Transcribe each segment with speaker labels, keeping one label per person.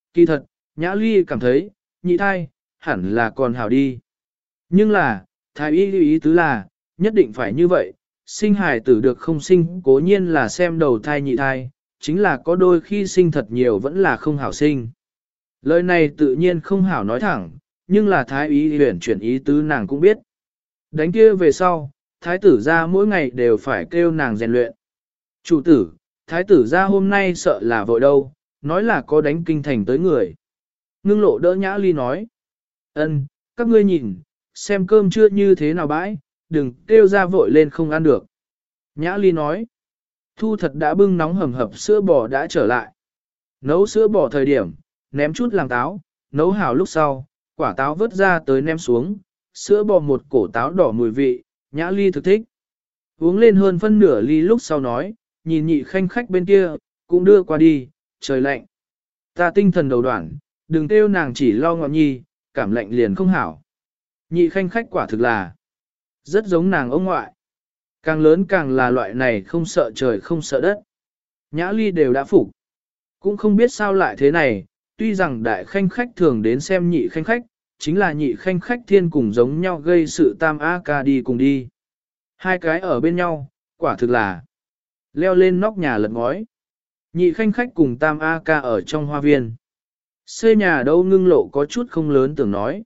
Speaker 1: Kỳ thật, Nhã Ly cảm thấy, nhị thai, hẳn là còn hảo đi. Nhưng là, thái y ý tứ là, nhất định phải như vậy, sinh hài tử được không sinh cố nhiên là xem đầu thai nhị thai, chính là có đôi khi sinh thật nhiều vẫn là không hảo sinh. Lời này tự nhiên không hảo nói thẳng, nhưng là thái y huyển chuyển ý tứ nàng cũng biết. Đánh kia về sau, thái tử ra mỗi ngày đều phải kêu nàng rèn luyện. Chủ tử, thái tử ra hôm nay sợ là vội đâu, nói là có đánh kinh thành tới người. Ngưng lộ đỡ Nhã Ly nói. Ân, các ngươi nhìn, xem cơm chưa như thế nào bãi, đừng kêu ra vội lên không ăn được. Nhã Ly nói. Thu thật đã bưng nóng hầm hập sữa bò đã trở lại. Nấu sữa bò thời điểm, ném chút làm táo, nấu hảo lúc sau, quả táo vớt ra tới ném xuống, sữa bò một cổ táo đỏ mùi vị, Nhã Ly thực thích. Uống lên hơn phân nửa ly lúc sau nói, nhìn nhị khanh khách bên kia, cũng đưa qua đi, trời lạnh. Ta tinh thần đầu đoạn, đừng kêu nàng chỉ lo ngọn nhi, cảm lạnh liền không hảo. Nhị khanh khách quả thực là rất giống nàng ông ngoại. Càng lớn càng là loại này không sợ trời không sợ đất. Nhã Ly đều đã phục. Cũng không biết sao lại thế này, tuy rằng đại khanh khách thường đến xem nhị khanh khách, chính là nhị khanh khách thiên cùng giống nhau gây sự tam A ca đi cùng đi. Hai cái ở bên nhau, quả thực là leo lên nóc nhà lật ngói. Nhị khanh khách cùng tam A ca ở trong hoa viên. Xây nhà đâu Ngưng lộ có chút không lớn tưởng nói.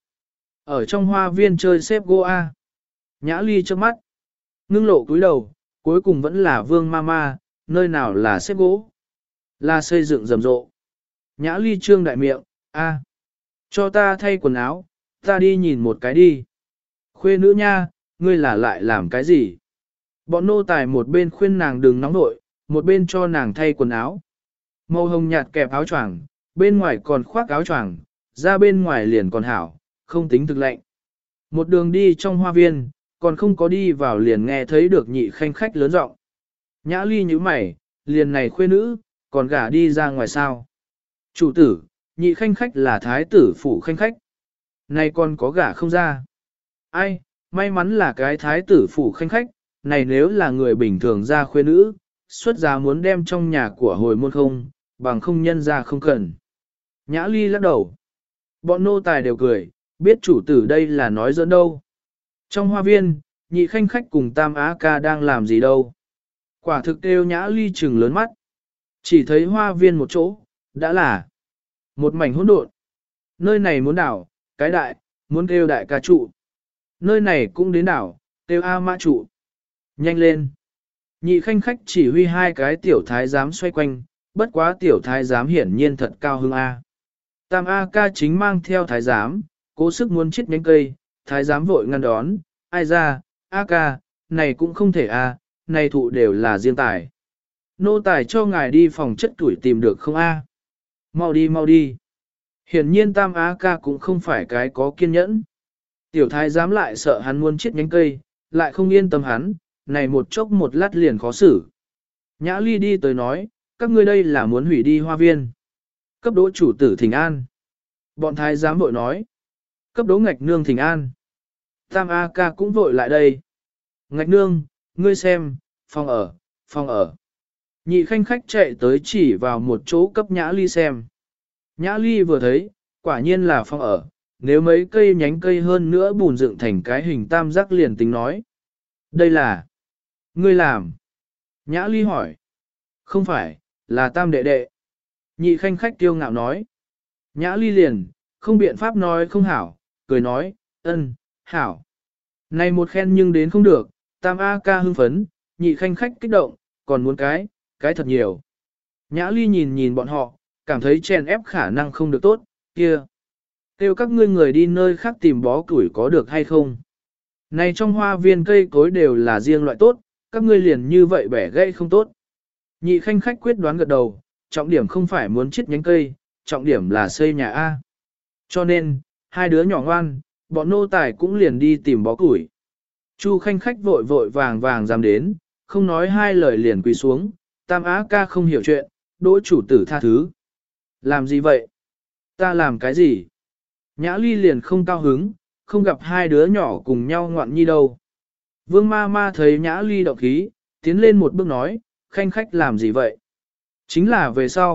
Speaker 1: Ở trong hoa viên chơi xếp gỗ A. Nhã Ly trước mắt. Ngưng lộ cúi đầu, cuối cùng vẫn là vương ma ma, nơi nào là xếp gỗ. Là xây dựng rầm rộ. Nhã Ly trương đại miệng, A. Cho ta thay quần áo, ta đi nhìn một cái đi. Khuê nữ nha, ngươi là lại làm cái gì? Bọn nô tài một bên khuyên nàng đừng nóng nội, một bên cho nàng thay quần áo. Màu hồng nhạt kẹp áo choàng, bên ngoài còn khoác áo choàng, ra bên ngoài liền còn hảo, không tính thực lạnh. Một đường đi trong hoa viên, còn không có đi vào liền nghe thấy được nhị khanh khách lớn giọng. Nhã Ly như mày, liền này khuê nữ, còn gả đi ra ngoài sao? Chủ tử, nhị khanh khách là thái tử phủ khanh khách. Này còn có gả không ra? Ai, may mắn là cái thái tử phủ khanh khách, này nếu là người bình thường ra khuê nữ, xuất gia muốn đem trong nhà của hồi môn không, bằng không nhân ra không cần. Nhã Ly lắc đầu. Bọn nô tài đều cười, biết chủ tử đây là nói giỡn đâu. Trong hoa viên, nhị khanh khách cùng tam á ca đang làm gì đâu. Quả thực kêu Nhã Ly trừng lớn mắt. Chỉ thấy hoa viên một chỗ, đã là một mảnh hỗn độn. Nơi này muốn đảo, cái đại, muốn kêu đại ca trụ. Nơi này cũng đến đảo, kêu A mã trụ. Nhanh lên. Nhị khanh khách chỉ huy hai cái tiểu thái giám xoay quanh, bất quá tiểu thái giám hiển nhiên thật cao hưng A. Tam A ca chính mang theo thái giám, cố sức muốn chết nhánh cây, thái giám vội ngăn đón, ai ra, A ca, này cũng không thể A, này thụ đều là riêng tài. Nô tài cho ngài đi phòng chất tuổi tìm được không A. Mau đi mau đi. Hiển nhiên tam A ca cũng không phải cái có kiên nhẫn. Tiểu thái giám lại sợ hắn muốn chết nhánh cây, lại không yên tâm hắn, này một chốc một lát liền khó xử. Nhã Ly đi tới nói, các ngươi đây là muốn hủy đi hoa viên. Cấp đỗ chủ tử thỉnh an. Bọn thái giám vội nói. Cấp đỗ ngạch nương thỉnh an. Tam A ca cũng vội lại đây. Ngạch nương, ngươi xem, phòng ở, phòng ở. Nhị khanh khách chạy tới chỉ vào một chỗ cấp Nhã Ly xem. Nhã Ly vừa thấy, quả nhiên là phòng ở, nếu mấy cây nhánh cây hơn nữa bùn dựng thành cái hình tam giác liền tính nói. Đây là... Ngươi làm. Nhã Ly hỏi. Không phải, là tam đệ đệ. Nhị khanh khách tiêu ngạo nói. Nhã Ly liền, không biện pháp nói không hảo, cười nói, ân, hảo. Này một khen nhưng đến không được, tam A ca hưng phấn, nhị khanh khách kích động, còn muốn cái thật nhiều. Nhã Ly nhìn nhìn bọn họ, cảm thấy chèn ép khả năng không được tốt, kia. Kêu các ngươi người đi nơi khác tìm bó củi có được hay không? Này trong hoa viên cây cối đều là riêng loại tốt, các ngươi liền như vậy bẻ gãy không tốt. Nhị khanh khách quyết đoán gật đầu, trọng điểm không phải muốn chiết nhánh cây, trọng điểm là xây nhà A. Cho nên, hai đứa nhỏ ngoan, bọn nô tài cũng liền đi tìm bó củi. Chu khanh khách vội vội vàng vàng dám đến, không nói hai lời liền quỳ xuống, tam á ca không hiểu chuyện, đỗ chủ tử tha thứ. Làm gì vậy? Ta làm cái gì? Nhã Ly liền không cao hứng, không gặp hai đứa nhỏ cùng nhau ngoạn nhi đâu. Vương ma ma thấy Nhã Ly động khí, tiến lên một bước nói, khanh khách làm gì vậy? Chính là về sau,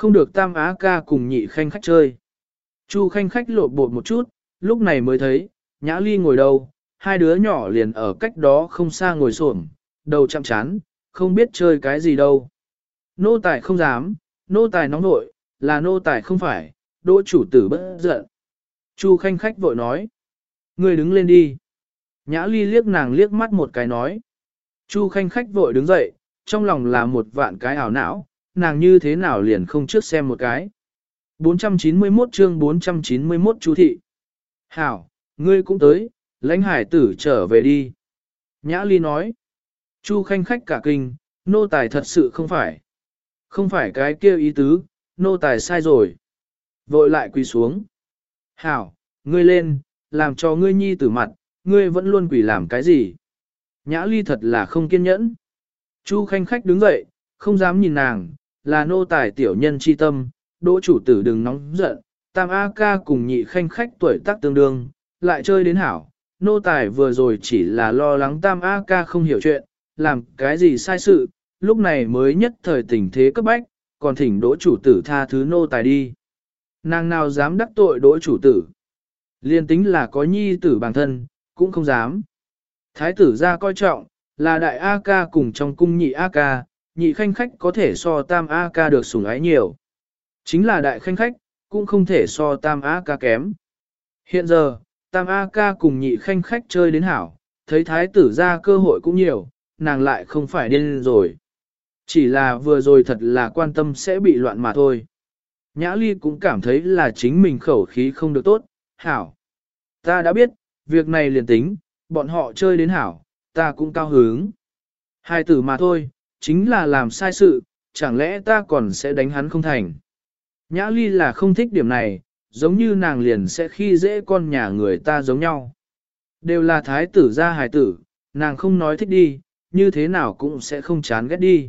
Speaker 1: không được tam á ca cùng nhị khanh khách chơi. Chu khanh khách lộn bột một chút, lúc này mới thấy, Nhã Ly ngồi đâu, hai đứa nhỏ liền ở cách đó không xa ngồi xổm, đầu chạm chán, không biết chơi cái gì đâu. Nô tài không dám, nô tài nóng nội, là nô tài không phải, đỗ chủ tử bất giận. Chu khanh khách vội nói, ngươi đứng lên đi. Nhã Ly liếc nàng liếc mắt một cái nói. Chu khanh khách vội đứng dậy, trong lòng là một vạn cái ảo não, nàng như thế nào liền không trước xem một cái. 491 chương 491 Chu thị. Hảo, ngươi cũng tới, lãnh hải tử trở về đi. Nhã Ly nói. Chu khanh khách cả kinh, nô tài thật sự không phải. Không phải cái kia ý tứ, nô tài sai rồi. Vội lại quỳ xuống. Hảo, ngươi lên, làm cho ngươi nhi tử mặt, ngươi vẫn luôn quỳ làm cái gì. Nhã Ly thật là không kiên nhẫn. Chu khanh khách đứng dậy, không dám nhìn nàng, là nô tài tiểu nhân chi tâm, đỗ chủ tử đừng nóng giận, tam A ca cùng nhị khanh khách tuổi tác tương đương, lại chơi đến hảo, nô tài vừa rồi chỉ là lo lắng tam A ca không hiểu chuyện, làm cái gì sai sự, lúc này mới nhất thời tình thế cấp bách, còn thỉnh đỗ chủ tử tha thứ nô tài đi. Nàng nào dám đắc tội đỗ chủ tử, liên tính là có nhi tử bản thân, cũng không dám. Thái tử ra coi trọng, là đại A ca cùng trong cung nhị A ca, nhị khanh khách có thể so tam A ca được sủng ái nhiều. Chính là đại khanh khách, cũng không thể so tam A ca kém. Hiện giờ, tam A ca cùng nhị khanh khách chơi đến hảo, thấy thái tử ra cơ hội cũng nhiều, nàng lại không phải điên rồi. Chỉ là vừa rồi thật là quan tâm sẽ bị loạn mà thôi. Nhã Ly cũng cảm thấy là chính mình khẩu khí không được tốt, hảo. Ta đã biết, việc này liền tính, bọn họ chơi đến hảo, ta cũng cao hứng. Hai tử mà thôi, chính là làm sai sự, chẳng lẽ ta còn sẽ đánh hắn không thành. Nhã Ly là không thích điểm này, giống như nàng liền sẽ khi dễ con nhà người ta giống nhau. Đều là thái tử gia hài tử, nàng không nói thích đi, như thế nào cũng sẽ không chán ghét đi.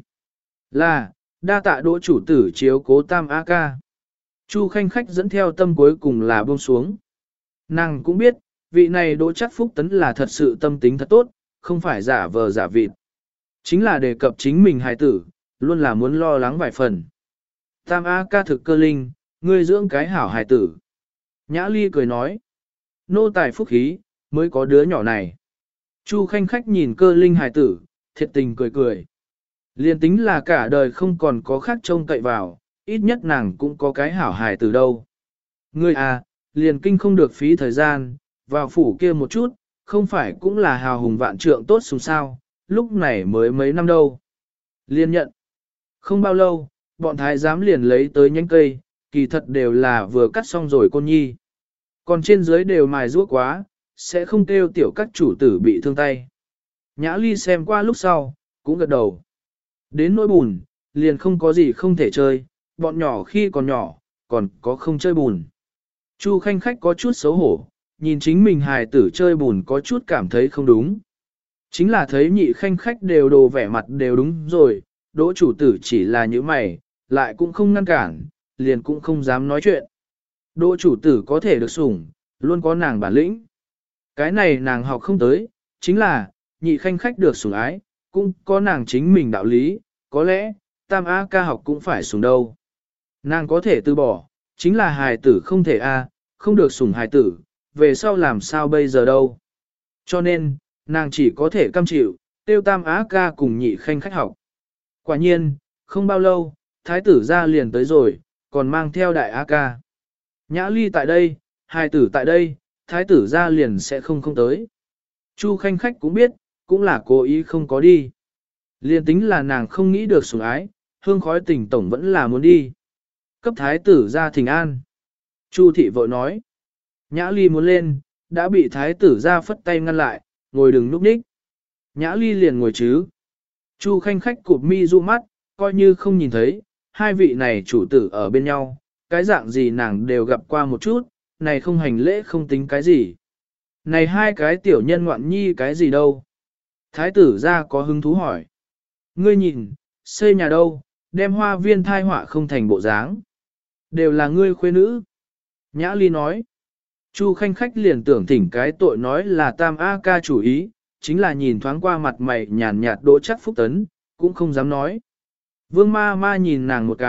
Speaker 1: Là, đa tạ đỗ chủ tử chiếu cố tam A ca. Chu khanh khách dẫn theo tâm cuối cùng là buông xuống. Nàng cũng biết, vị này đỗ chắc phúc tấn là thật sự tâm tính thật tốt, không phải giả vờ giả vịt. Chính là đề cập chính mình hài tử, luôn là muốn lo lắng vài phần. Tam A ca thực cơ linh, ngươi dưỡng cái hảo hài tử. Nhã Ly cười nói, nô tài phúc khí, mới có đứa nhỏ này. Chu khanh khách nhìn cơ linh hài tử, thiệt tình cười cười. Liên tính là cả đời không còn có khác trông cậy vào, ít nhất nàng cũng có cái hảo hài tử đâu. Ngươi à, liền kinh không được phí thời gian, vào phủ kia một chút, không phải cũng là hào hùng vạn trượng tốt xuống sao, lúc này mới mấy năm đâu. Liên nhận. Không bao lâu, bọn thái giám liền lấy tới nhánh cây, kỳ thật đều là vừa cắt xong rồi côn nhi. Còn trên dưới đều mài ruốc quá, sẽ không kêu tiểu các chủ tử bị thương tay. Nhã Ly xem qua lúc sau, cũng gật đầu. Đến nỗi bùn, liền không có gì không thể chơi, bọn nhỏ khi còn nhỏ, còn có không chơi bùn. Chu khanh khách có chút xấu hổ, nhìn chính mình hài tử chơi bùn có chút cảm thấy không đúng. Chính là thấy nhị khanh khách đều đồ vẻ mặt đều đúng rồi, đỗ chủ tử chỉ là như mày, lại cũng không ngăn cản, liền cũng không dám nói chuyện. Đỗ chủ tử có thể được sủng, luôn có nàng bản lĩnh. Cái này nàng học không tới, chính là, nhị khanh khách được sủng ái, cũng có nàng chính mình đạo lý, có lẽ, tam A ca học cũng phải sủng đâu. Nàng có thể từ bỏ, chính là hài tử không thể A, không được sủng hài tử, về sau làm sao bây giờ đâu. Cho nên, nàng chỉ có thể cam chịu, tiêu tam á ca cùng nhị khanh khách học. Quả nhiên, không bao lâu, thái tử ra liền tới rồi, còn mang theo đại á ca. Nhã Ly tại đây, hài tử tại đây, thái tử ra liền sẽ không tới. Chu khanh khách cũng biết, cũng là cố ý không có đi. Liền tính là nàng không nghĩ được sủng ái, hương khói tình tổng vẫn là muốn đi. Cấp thái tử ra thỉnh an. Chu thị vội nói. Nhã Ly muốn lên, đã bị thái tử ra phất tay ngăn lại, ngồi đừng núp ních. Nhã Ly liền ngồi chứ. Chu khanh khách cụp mi du mắt, coi như không nhìn thấy, hai vị này chủ tử ở bên nhau, cái dạng gì nàng đều gặp qua một chút, này không hành lễ không tính cái gì. Này hai cái tiểu nhân ngoạn nhi cái gì đâu. Thái tử ra có hứng thú hỏi. Ngươi nhìn, xây nhà đâu, đem hoa viên thai họa không thành bộ dáng. Đều là ngươi khuê nữ. Nhã Ly nói. Chu khanh khách liền tưởng thỉnh cái tội nói là tam A ca chủ ý, chính là nhìn thoáng qua mặt mày nhàn nhạt đỗ chắc phúc tấn, cũng không dám nói. Vương ma ma nhìn nàng một cái,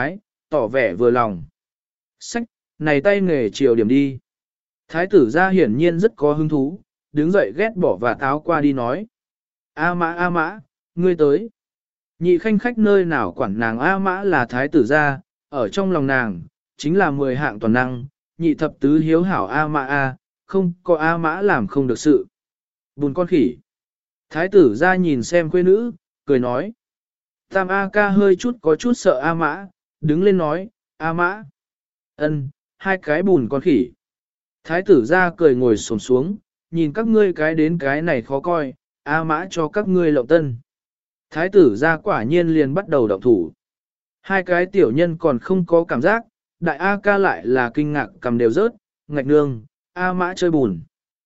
Speaker 1: tỏ vẻ vừa lòng. Sách, này tay nghề chiều điểm đi. Thái tử ra hiển nhiên rất có hứng thú, đứng dậy ghét bỏ và táo qua đi nói. A mã, ngươi tới. Nhị khanh khách nơi nào quản nàng A mã là thái tử ra, ở trong lòng nàng, chính là 10 hạng toàn năng, nhị thập tứ hiếu hảo A mã A, không có A mã làm không được sự. Bùn con khỉ. Thái tử ra nhìn xem quê nữ, cười nói. Tam A ca hơi chút có chút sợ A mã, đứng lên nói, A mã. Ân, hai cái bùn con khỉ. Thái tử ra cười ngồi xổm xuống, nhìn các ngươi cái đến cái này khó coi, A mã cho các ngươi lộng tân. Thái tử ra quả nhiên liền bắt đầu động thủ. Hai cái tiểu nhân còn không có cảm giác, đại A ca lại là kinh ngạc cầm đều rớt, ngạch nương, A mã chơi bùn.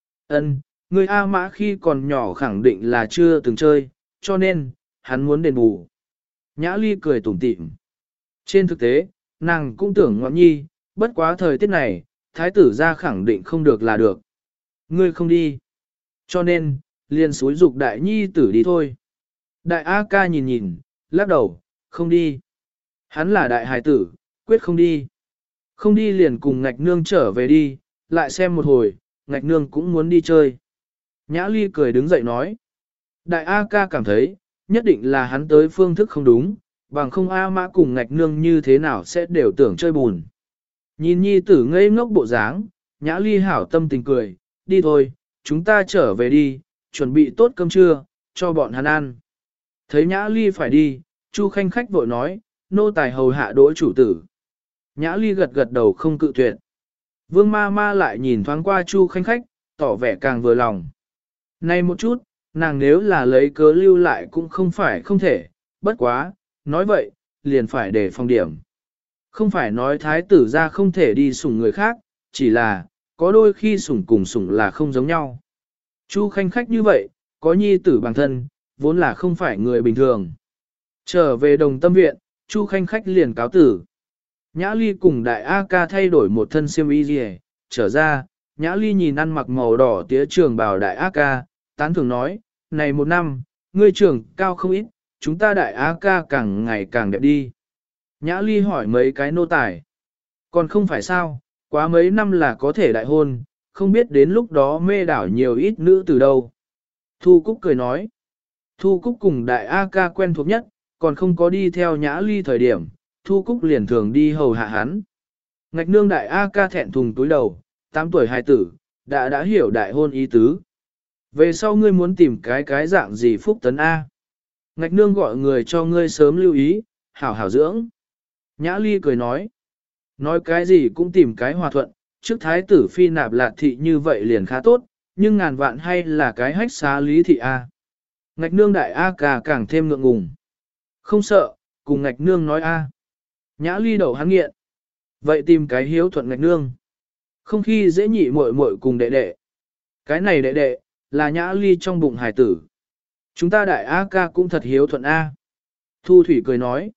Speaker 1: Ân, người A mã khi còn nhỏ khẳng định là chưa từng chơi, cho nên, hắn muốn đền bù. Nhã ly cười tủm tỉm. Trên thực tế, nàng cũng tưởng ngọn nhi, bất quá thời tiết này, thái tử ra khẳng định không được là được. Ngươi không đi. Cho nên, liền xúi dục đại nhi tử đi thôi. Đại A ca nhìn nhìn, lắc đầu, không đi. Hắn là đại hài tử, quyết không đi. Không đi liền cùng ngạch nương trở về đi, lại xem một hồi, ngạch nương cũng muốn đi chơi. Nhã ly cười đứng dậy nói. Đại A ca cảm thấy, nhất định là hắn tới phương thức không đúng, bằng không A mã cùng ngạch nương như thế nào sẽ đều tưởng chơi bùn. Nhìn nhi tử ngây ngốc bộ dáng, nhã ly hảo tâm tình cười, đi thôi, chúng ta trở về đi, chuẩn bị tốt cơm trưa, cho bọn hắn ăn. Thấy nhã ly phải đi, Chu khanh khách vội nói, nô tài hầu hạ đỗ chủ tử. Nhã ly gật gật đầu không cự tuyệt. Vương ma ma lại nhìn thoáng qua Chu khanh khách, tỏ vẻ càng vừa lòng. Này một chút, nàng nếu là lấy cớ lưu lại cũng không phải không thể, bất quá, nói vậy, liền phải để phòng điểm. Không phải nói thái tử ra không thể đi sủng người khác, chỉ là, có đôi khi sủng cùng sủng là không giống nhau. Chu khanh khách như vậy, có nhi tử bằng thân, vốn là không phải người bình thường. Trở về đồng tâm viện, Chu khanh khách liền cáo tử. Nhã ly cùng đại A ca thay đổi một thân xiêm y gì, trở ra, Nhã ly nhìn ăn mặc màu đỏ tía trường bào đại A ca, tán thường nói, này một năm, ngươi trưởng cao không ít, chúng ta đại A ca càng ngày càng đẹp đi. Nhã ly hỏi mấy cái nô tài. Còn không phải sao, quá mấy năm là có thể đại hôn, không biết đến lúc đó mê đảo nhiều ít nữ từ đâu. Thu Cúc cười nói. Thu Cúc cùng đại A ca quen thuộc nhất, còn không có đi theo Nhã ly thời điểm, Thu Cúc liền thường đi hầu hạ hắn. Ngạch nương đại A ca thẹn thùng túi đầu, 8 tuổi hài tử, đã hiểu đại hôn ý tứ. Về sau ngươi muốn tìm cái dạng gì phúc tấn A. Ngạch nương gọi người cho ngươi sớm lưu ý, hảo hảo dưỡng. Nhã ly cười nói. Nói cái gì cũng tìm cái hòa thuận, trước thái tử phi nạp lạt thị như vậy liền khá tốt, nhưng ngàn vạn hay là cái hách xá lý thị A. Ngạch nương đại A ca càng thêm ngượng ngùng. Không sợ, cùng ngạch nương nói A. Nhã ly đầu hắn nghiện. Vậy tìm cái hiếu thuận ngạch nương. Không khi dễ nhị muội muội cùng đệ đệ. Cái này đệ đệ, là nhã ly trong bụng hải tử. Chúng ta đại A ca cũng thật hiếu thuận A. Thu Thủy cười nói.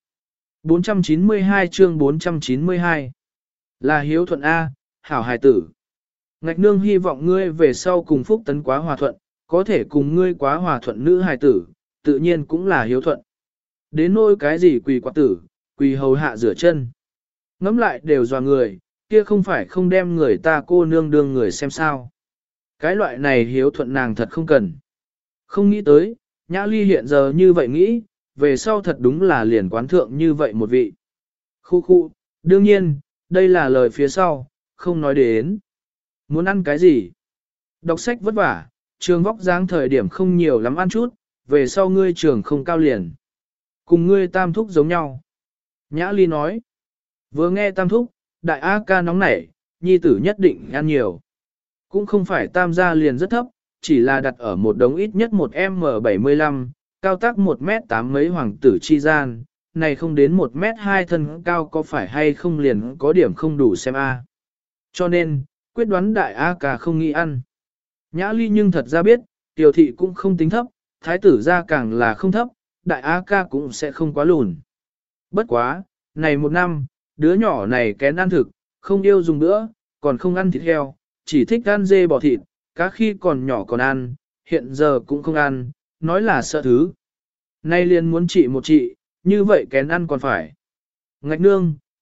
Speaker 1: 492 chương 492. Là hiếu thuận A, hảo hải tử. Ngạch nương hy vọng ngươi về sau cùng phúc tấn quá hòa thuận, có thể cùng ngươi quá hòa thuận nữ hải tử, tự nhiên cũng là hiếu thuận. Đến nỗi cái gì quỳ quả tử, quỳ hầu hạ rửa chân. Ngắm lại đều dò người, kia không phải không đem người ta cô nương đương người xem sao. Cái loại này hiếu thuận nàng thật không cần. Không nghĩ tới, Nhã ly hiện giờ như vậy nghĩ, về sau thật đúng là liền quán thượng như vậy một vị. Khu, đương nhiên, đây là lời phía sau, không nói đến. Muốn ăn cái gì? Đọc sách vất vả, trường vóc dáng thời điểm không nhiều lắm ăn chút, về sau ngươi trường không cao liền. Cùng ngươi tam thúc giống nhau. Nhã ly nói. Vừa nghe tam thúc, đại A ca nóng nảy, nhi tử nhất định ăn nhiều. Cũng không phải tam gia liền rất thấp, chỉ là đặt ở một đống ít nhất một M75, cao tác 1m8 mấy hoàng tử chi gian, này không đến 1m2 thân cao có phải hay không liền có điểm không đủ xem A. Cho nên, quyết đoán đại A ca không nghĩ ăn. Nhã ly nhưng thật ra biết, tiểu thị cũng không tính thấp, thái tử gia càng là không thấp, đại A ca cũng sẽ không quá lùn. Bất quá, này một năm, đứa nhỏ này kén ăn thực, không yêu dùng nữa, còn không ăn thịt heo, chỉ thích ăn dê bò thịt, cá khi còn nhỏ còn ăn, hiện giờ cũng không ăn, nói là sợ thứ. Nay liền muốn trị một trị, như vậy kén ăn còn phải. Ngạch nương,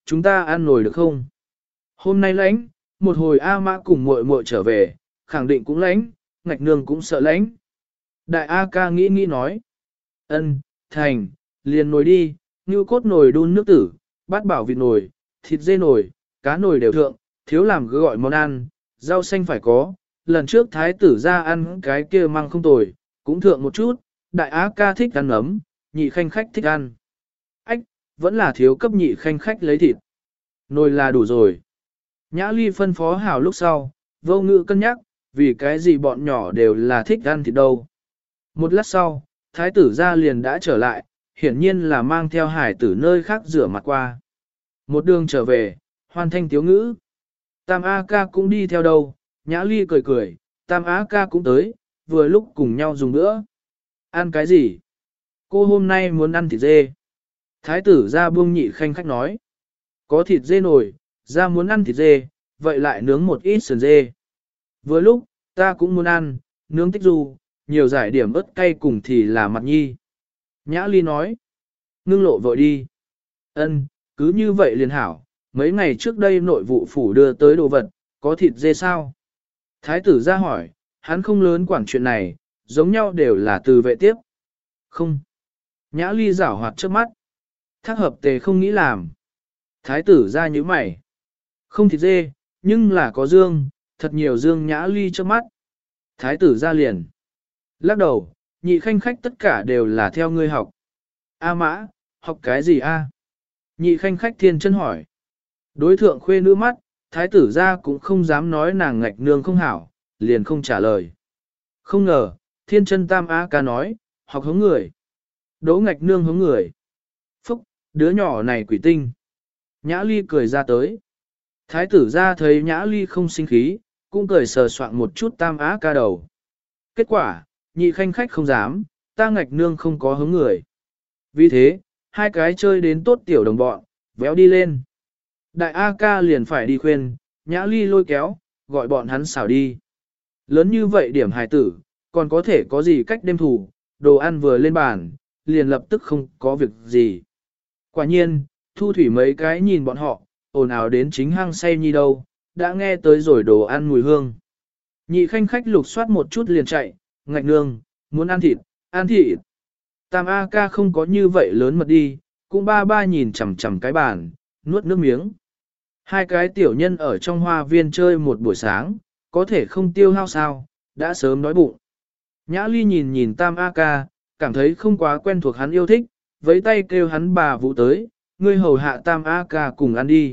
Speaker 1: chúng ta ăn nồi được không? Hôm nay lánh, một hồi A Mã cùng muội muội trở về, khẳng định cũng lánh, ngạch nương cũng sợ lánh. Đại A ca nghĩ nói. Ân, thành, liền nồi đi, như cốt nồi đun nước tử, bát bảo vịt nồi, thịt dê nồi, cá nồi đều thượng, thiếu làm cứ gọi món ăn, rau xanh phải có. Lần trước thái tử ra ăn cái kia măng không tồi, cũng thượng một chút, đại á ca thích ăn ấm, nhị khanh khách thích ăn. Ách, vẫn là thiếu cấp nhị khanh khách lấy thịt. Nồi là đủ rồi. Nhã Ly phân phó hảo lúc sau, vô ngữ cân nhắc, vì cái gì bọn nhỏ đều là thích ăn thịt đâu. Một lát sau, thái tử ra liền đã trở lại, hiển nhiên là mang theo hải tử nơi khác rửa mặt qua. Một đường trở về, hoàn thanh tiếu ngữ. Tam A ca cũng đi theo đâu, Nhã Ly cười cười, Tam A ca cũng tới, vừa lúc cùng nhau dùng bữa. Ăn cái gì? Cô hôm nay muốn ăn thịt dê. Thái tử ra buông nhị khanh khách nói. Có thịt dê nổi, ra muốn ăn thịt dê, vậy lại nướng một ít sườn dê. Vừa lúc, ta cũng muốn ăn, nướng tích du, nhiều giải điểm ớt cay cùng thì là mặt nhi. Nhã Ly nói. Ngưng lộ vội đi. Ân, cứ như vậy liền hảo, mấy ngày trước đây nội vụ phủ đưa tới đồ vật, có thịt dê sao? Thái tử ra hỏi, hắn không lớn quản chuyện này, giống nhau đều là từ vệ tiếp. Không. Nhã Ly giảo hoạt trước mắt. Thác hợp tề không nghĩ làm. Thái tử ra như mày. Không thịt dê, nhưng là có dương, thật nhiều dương Nhã Ly trước mắt. Thái tử ra liền. Lắc đầu, nhị khanh khách tất cả đều là theo ngươi học. A mã, học cái gì a? Nhị khanh khách thiên chân hỏi. Đối thượng khuê nữ mắt, thái tử ra cũng không dám nói nàng ngạch nương không hảo, liền không trả lời. Không ngờ, thiên chân tam A ca nói, học hống người. Đỗ ngạch nương hống người. Phúc, đứa nhỏ này quỷ tinh. Nhã Ly cười ra tới. Thái tử ra thấy Nhã Ly không sinh khí, cũng cười sờ soạn một chút tam A ca đầu. Kết quả, nhị khanh khách không dám, ta ngạch nương không có hống người. Vì thế, hai cái chơi đến tốt tiểu đồng bọn, véo đi lên. Đại A ca liền phải đi khuyên, Nhã Ly lôi kéo, gọi bọn hắn xảo đi. Lớn như vậy điểm hài tử, còn có thể có gì cách đêm thủ, đồ ăn vừa lên bàn, liền lập tức không có việc gì. Quả nhiên, thu thủy mấy cái nhìn bọn họ, ồn ào đến chính hang say nhi đâu, đã nghe tới rồi đồ ăn mùi hương. Nhị khanh khách lục soát một chút liền chạy, ngạch nương, muốn ăn thịt, ăn thịt. Tam A ca không có như vậy lớn mật đi, cũng ba ba nhìn chằm chằm cái bàn, nuốt nước miếng. Hai cái tiểu nhân ở trong hoa viên chơi một buổi sáng, có thể không tiêu hao sao, đã sớm đói bụng. Nhã Ly nhìn nhìn Tam A ca, cảm thấy không quá quen thuộc hắn yêu thích, với tay kêu hắn bà Vũ tới, ngươi hầu hạ Tam A ca cùng ăn đi.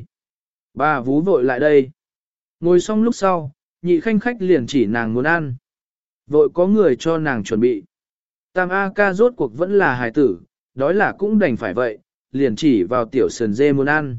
Speaker 1: Bà Vũ vội lại đây. Ngồi xong lúc sau, nhị khanh khách liền chỉ nàng muốn ăn. Vội có người cho nàng chuẩn bị. Tam A ca rốt cuộc vẫn là hài tử, đói là cũng đành phải vậy, liền chỉ vào tiểu sườn dê muốn ăn.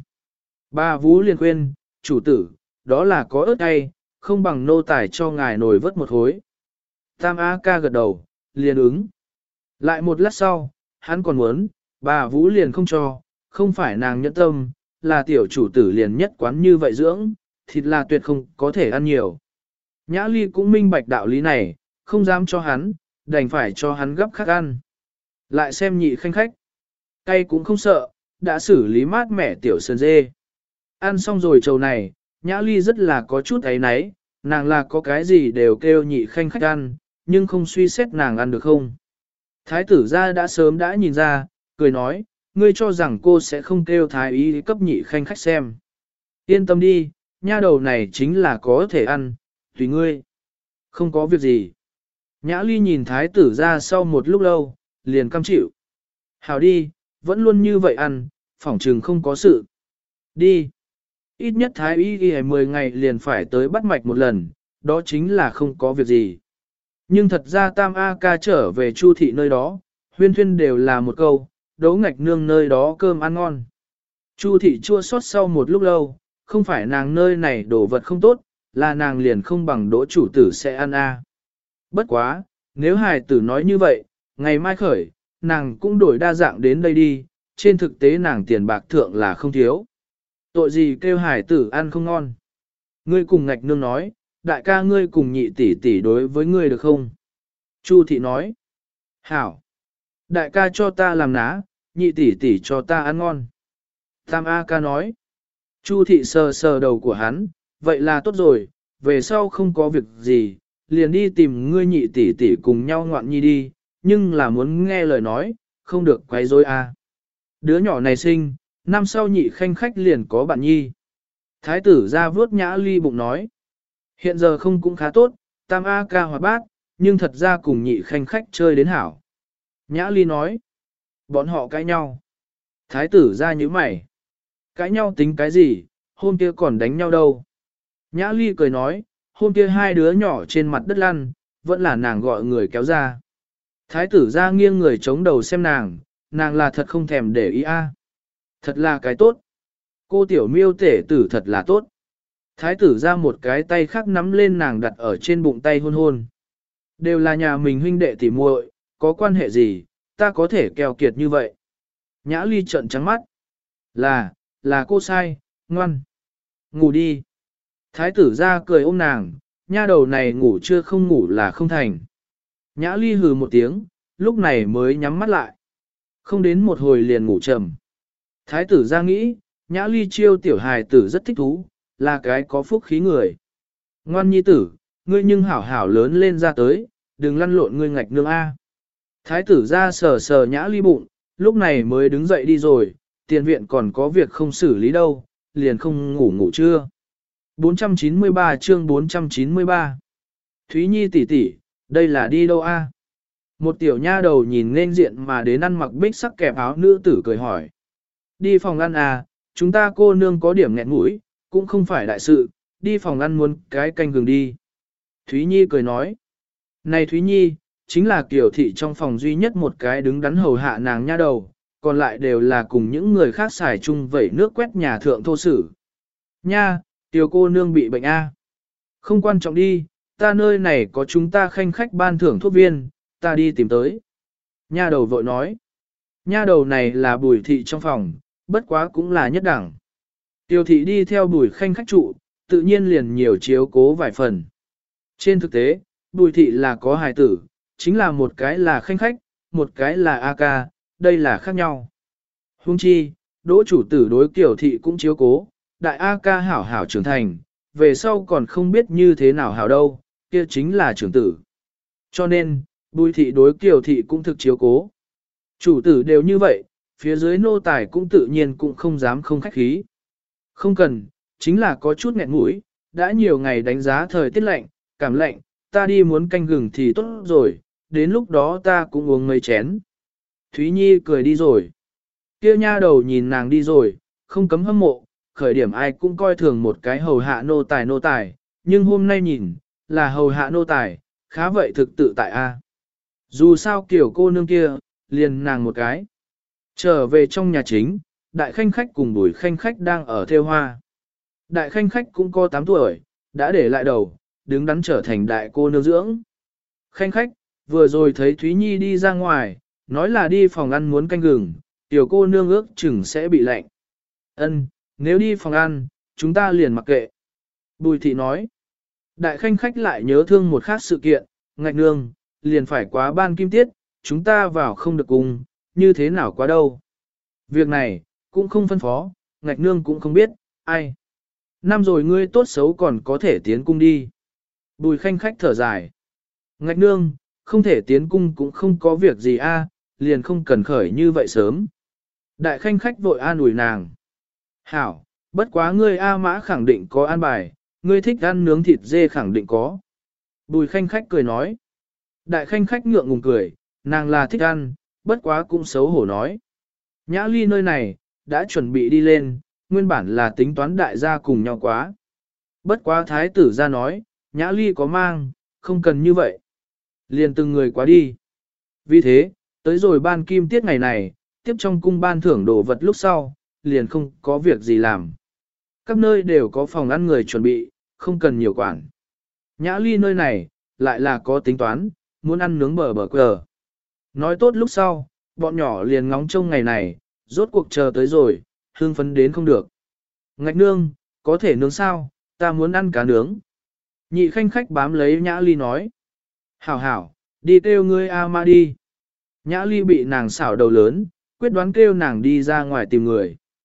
Speaker 1: Bà Vũ liền khuyên, chủ tử, đó là có ớt cay, không bằng nô tài cho ngài nồi vớt một hối. Tam A ca gật đầu, liền ứng. Lại một lát sau, hắn còn muốn, bà Vũ liền không cho, không phải nàng nhẫn tâm, là tiểu chủ tử liền nhất quán như vậy dưỡng, thịt là tuyệt không có thể ăn nhiều. Nhã Ly cũng minh bạch đạo lý này, không dám cho hắn, đành phải cho hắn gấp khác ăn. Lại xem nhị khanh khách. Cay cũng không sợ, đã xử lý mát mẻ tiểu sơn dê. Ăn xong rồi trầu này, Nhã Ly rất là có chút ấy náy, nàng là có cái gì đều kêu nhị khanh khách ăn, nhưng không suy xét nàng ăn được không. Thái tử gia đã sớm đã nhìn ra, cười nói, ngươi cho rằng cô sẽ không kêu thái y cấp nhị khanh khách xem. Yên tâm đi, nha đầu này chính là có thể ăn, tùy ngươi. Không có việc gì. Nhã Ly nhìn thái tử gia sau một lúc lâu, liền cam chịu. Hảo đi, vẫn luôn như vậy ăn, phỏng trừng không có sự. Đi. Ít nhất thái y ghi 10 ngày liền phải tới bắt mạch một lần, đó chính là không có việc gì. Nhưng thật ra Tam A ca trở về Chu thị nơi đó, huyên thuyên đều là một câu, Đỗ ngạch nương nơi đó cơm ăn ngon. Chu thị chua xót sau một lúc lâu, không phải nàng nơi này đồ vật không tốt, là nàng liền không bằng Đỗ chủ tử sẽ ăn a. Bất quá, nếu hài tử nói như vậy, ngày mai khởi, nàng cũng đổi đa dạng đến đây đi, trên thực tế nàng tiền bạc thượng là không thiếu. Tội gì kêu hài tử ăn không ngon. Ngươi cùng ngạch nương nói, đại ca ngươi cùng nhị tỷ tỷ đối với ngươi được không? Chu thị nói. Hảo. Đại ca cho ta làm ná, nhị tỷ tỷ cho ta ăn ngon. Tam A ca nói. Chu thị sờ sờ đầu của hắn, vậy là tốt rồi, về sau không có việc gì, liền đi tìm ngươi nhị tỷ tỷ cùng nhau ngoạn nhi đi, nhưng là muốn nghe lời nói, không được quấy rối a. Đứa nhỏ này sinh, năm sau nhị khanh khách liền có bạn nhi. Thái tử ra vuốt Nhã Ly bụng nói, hiện giờ không cũng khá tốt, tam A ca hoạt bát, nhưng thật ra cùng nhị khanh khách chơi đến hảo. Nhã Ly nói, bọn họ cãi nhau. Thái tử ra như mày. Cãi nhau tính cái gì, hôm kia còn đánh nhau đâu. Nhã Ly cười nói, hôm kia hai đứa nhỏ trên mặt đất lăn, vẫn là nàng gọi người kéo ra. Thái tử ra nghiêng người chống đầu xem nàng là thật không thèm để ý a. Thật là cái tốt. Cô tiểu miêu tể tử thật là tốt. Thái tử ra một cái tay khác nắm lên nàng đặt ở trên bụng tay hôn hôn. Đều là nhà mình huynh đệ tỉ muội, có quan hệ gì, ta có thể keo kiệt như vậy. Nhã Ly trợn trắng mắt. Là cô sai, ngoan. Ngủ đi. Thái tử ra cười ôm nàng, nha đầu này ngủ chưa không ngủ là không thành. Nhã Ly hừ một tiếng, lúc này mới nhắm mắt lại. Không đến một hồi liền ngủ trầm. Thái tử ra nghĩ, Nhã Ly chiêu tiểu hài tử rất thích thú, là cái có phúc khí người. Ngoan nhi tử, ngươi nhưng hảo hảo lớn lên ra tới, đừng lăn lộn ngươi ngạch nương A. Thái tử ra sờ sờ Nhã Ly bụng, lúc này mới đứng dậy đi rồi, tiền viện còn có việc không xử lý đâu, liền không ngủ trưa. 493 chương 493 Thúy Nhi tỷ tỷ, đây là đi đâu a? Một tiểu nha đầu nhìn nên diện mà đến ăn mặc bích sắc kẹp áo nữ tử cười hỏi. Đi phòng ăn à, chúng ta cô nương có điểm nghẹn mũi, cũng không phải đại sự, đi phòng ăn muốn cái canh gừng đi. Thúy Nhi cười nói. Này Thúy Nhi, chính là kiểu thị trong phòng duy nhất một cái đứng đắn hầu hạ nàng nha đầu, còn lại đều là cùng những người khác xài chung vẩy nước quét nhà thượng thô sử. Nha, tiểu cô nương bị bệnh a. Không quan trọng đi, ta nơi này có chúng ta khanh khách ban thưởng thuốc viên, ta đi tìm tới. Nha đầu vội nói. Nha đầu này là Bùi thị trong phòng, bất quá cũng là nhất đẳng. Tiểu thị đi theo Bùi khanh khách trụ, tự nhiên liền nhiều chiếu cố vài phần. Trên thực tế, Bùi thị là có hài tử, chính là một cái là khanh khách, một cái là A ca, đây là khác nhau. Huống chi, đỗ chủ tử đối Tiểu thị cũng chiếu cố, đại A ca hảo hảo trưởng thành, về sau còn không biết như thế nào hảo đâu, kia chính là trưởng tử. Cho nên, Bùi thị đối Kiều thị cũng thực chiếu cố. Chủ tử đều như vậy, phía dưới nô tài cũng tự nhiên cũng không dám không khách khí. Không cần, chính là có chút nghẹn mũi, đã nhiều ngày đánh giá thời tiết lạnh, cảm lạnh, ta đi muốn canh gừng thì tốt rồi, đến lúc đó ta cũng uống mấy chén. Thúy Nhi cười đi rồi. Kia nha đầu nhìn nàng đi rồi, không cấm hâm mộ, khởi điểm ai cũng coi thường một cái hầu hạ nô tài, nhưng hôm nay nhìn, là hầu hạ nô tài, khá vậy thực tự tại a. Dù sao kiểu cô nương kia, liền nàng một cái. Trở về trong nhà chính, đại khanh khách cùng Bùi khanh khách đang ở theo hoa. Đại khanh khách cũng có 8 tuổi, đã để lại đầu, đứng đắn trở thành đại cô nương dưỡng. Khanh khách, vừa rồi thấy Thúy Nhi đi ra ngoài, nói là đi phòng ăn muốn canh gừng, tiểu cô nương ước chừng sẽ bị lạnh. Ân, nếu đi phòng ăn, chúng ta liền mặc kệ. Bùi thị nói. Đại khanh khách lại nhớ thương một khác sự kiện, ngạch nương, liền phải quá ban kim tiết, chúng ta vào không được cùng, như thế nào quá đâu. Việc này, cũng không phân phó, ngạch nương cũng không biết, ai. Năm rồi ngươi tốt xấu còn có thể tiến cung đi. Bùi khanh khách thở dài. Ngạch nương, không thể tiến cung cũng không có việc gì a, liền không cần khởi như vậy sớm. Đại khanh khách vội an ủi nàng. Hảo, bất quá ngươi A Mã khẳng định có an bài, ngươi thích ăn nướng thịt dê khẳng định có. Bùi khanh khách cười nói. Đại khanh khách ngượng ngùng cười, nàng là thích ăn, bất quá cũng xấu hổ nói. Nhã Ly nơi này, đã chuẩn bị đi lên, nguyên bản là tính toán đại gia cùng nhau quá. Bất quá thái tử ra nói, Nhã Ly có mang, không cần như vậy. Liền từng người quá đi. Vì thế, tới rồi ban kim tiết ngày này, tiếp trong cung ban thưởng đồ vật lúc sau, liền không có việc gì làm. Các nơi đều có phòng ăn người chuẩn bị, không cần nhiều quản. Nhã Ly nơi này, lại là có tính toán, muốn ăn nướng bờ cờ. Nói tốt lúc sau, bọn nhỏ liền ngóng trông ngày này, rốt cuộc chờ tới rồi, hương phấn đến không được. Ngạch nương, có thể nướng sao, ta muốn ăn cá nướng. Nhị khanh khách bám lấy Nhã Ly nói. Hảo hảo, đi kêu ngươi A Ma đi. Nhã Ly bị nàng xảo đầu lớn, quyết đoán kêu nàng đi ra ngoài tìm người.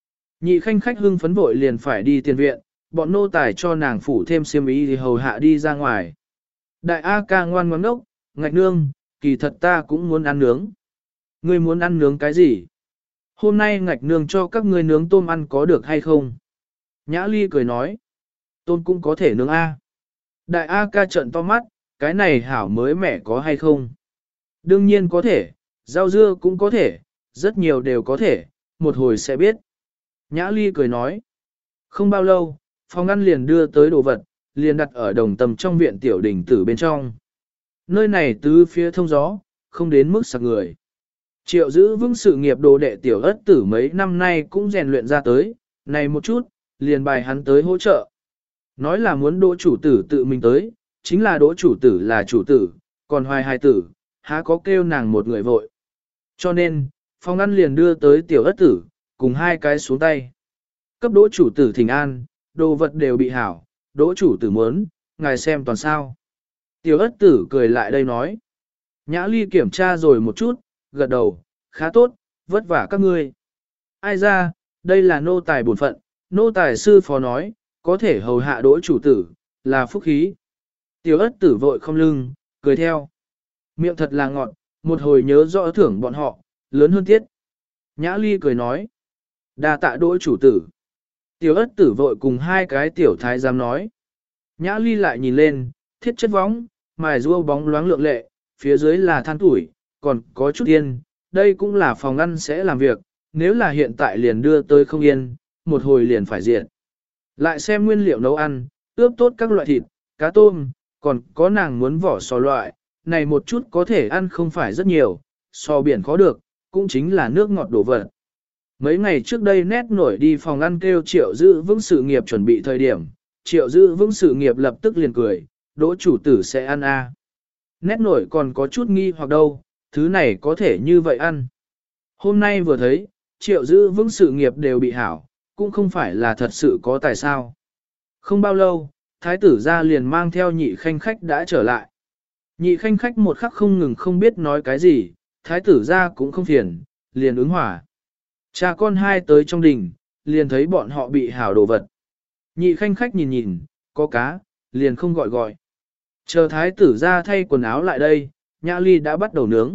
Speaker 1: Nhị khanh khách hưng phấn vội liền phải đi tiền viện, bọn nô tài cho nàng phủ thêm xiêm y thì hầu hạ đi ra ngoài. Đại A ca ngoan ngoãn ngốc, ngạch nương, kỳ thật ta cũng muốn ăn nướng. Ngươi muốn ăn nướng cái gì? Hôm nay ngạch nương cho các ngươi nướng tôm ăn có được hay không? Nhã Ly cười nói, tôm cũng có thể nướng A. Đại A ca trợn to mắt, cái này hảo mới mẻ có hay không? Đương nhiên có thể, rau dưa cũng có thể, rất nhiều đều có thể, một hồi sẽ biết. Nhã Ly cười nói, không bao lâu, phòng ăn liền đưa tới đồ vật, liền đặt ở đồng tầm trong viện tiểu đình tử bên trong. Nơi này tứ phía thông gió, không đến mức sặc người. Triệu giữ vững sự nghiệp đồ đệ tiểu ất tử mấy năm nay cũng rèn luyện ra tới, này một chút, liền bài hắn tới hỗ trợ. Nói là muốn đỗ chủ tử tự mình tới, chính là đỗ chủ tử là chủ tử, còn hoài hài tử, há có kêu nàng một người vội. Cho nên, phòng ăn liền đưa tới tiểu ất tử, cùng hai cái xuống tay. Cấp đỗ chủ tử thỉnh an, đồ vật đều bị hảo, đỗ chủ tử muốn, ngài xem toàn sao. Tiểu ất tử cười lại đây nói. Nhã Ly kiểm tra rồi một chút, gật đầu, khá tốt, vất vả các ngươi. Ai ra, đây là nô tài bổn phận, nô tài sư phó nói, có thể hầu hạ đỗ chủ tử, là phúc khí. Tiểu ất tử vội không lưng, cười theo. Miệng thật là ngọt, một hồi nhớ rõ thưởng bọn họ, lớn hơn tiết. Nhã Ly cười nói. Đa tạ đỗ chủ tử. Tiểu ất tử vội cùng hai cái tiểu thái giám nói. Nhã Ly lại nhìn lên, thiết chất võng, mài rua bóng loáng lượng lệ, phía dưới là than tuổi, còn có chút yên, đây cũng là phòng ăn sẽ làm việc, nếu là hiện tại liền đưa tới không yên, một hồi liền phải diệt. Lại xem nguyên liệu nấu ăn, ướp tốt các loại thịt, cá tôm, còn có nàng muốn vỏ sò loại, này một chút có thể ăn không phải rất nhiều, sò biển khó được, cũng chính là nước ngọt đổ vật. Mấy ngày trước đây nét nổi đi phòng ăn kêu Triệu giữ vững sự nghiệp chuẩn bị thời điểm, Triệu giữ vững sự nghiệp lập tức liền cười, đỗ chủ tử sẽ ăn a. Nét nổi còn có chút nghi hoặc đâu, thứ này có thể như vậy ăn. Hôm nay vừa thấy, Triệu giữ vững sự nghiệp đều bị hảo, cũng không phải là thật sự có tài sao. Không bao lâu, thái tử ra liền mang theo nhị khanh khách đã trở lại. Nhị khanh khách một khắc không ngừng không biết nói cái gì, thái tử ra cũng không phiền, liền ứng hỏa. Cha con hai tới trong đình, liền thấy bọn họ bị hảo đồ vật. Nhị khanh khách nhìn nhìn, có cá, liền không gọi gọi. Chờ thái tử ra thay quần áo lại đây, Nhã Ly đã bắt đầu nướng.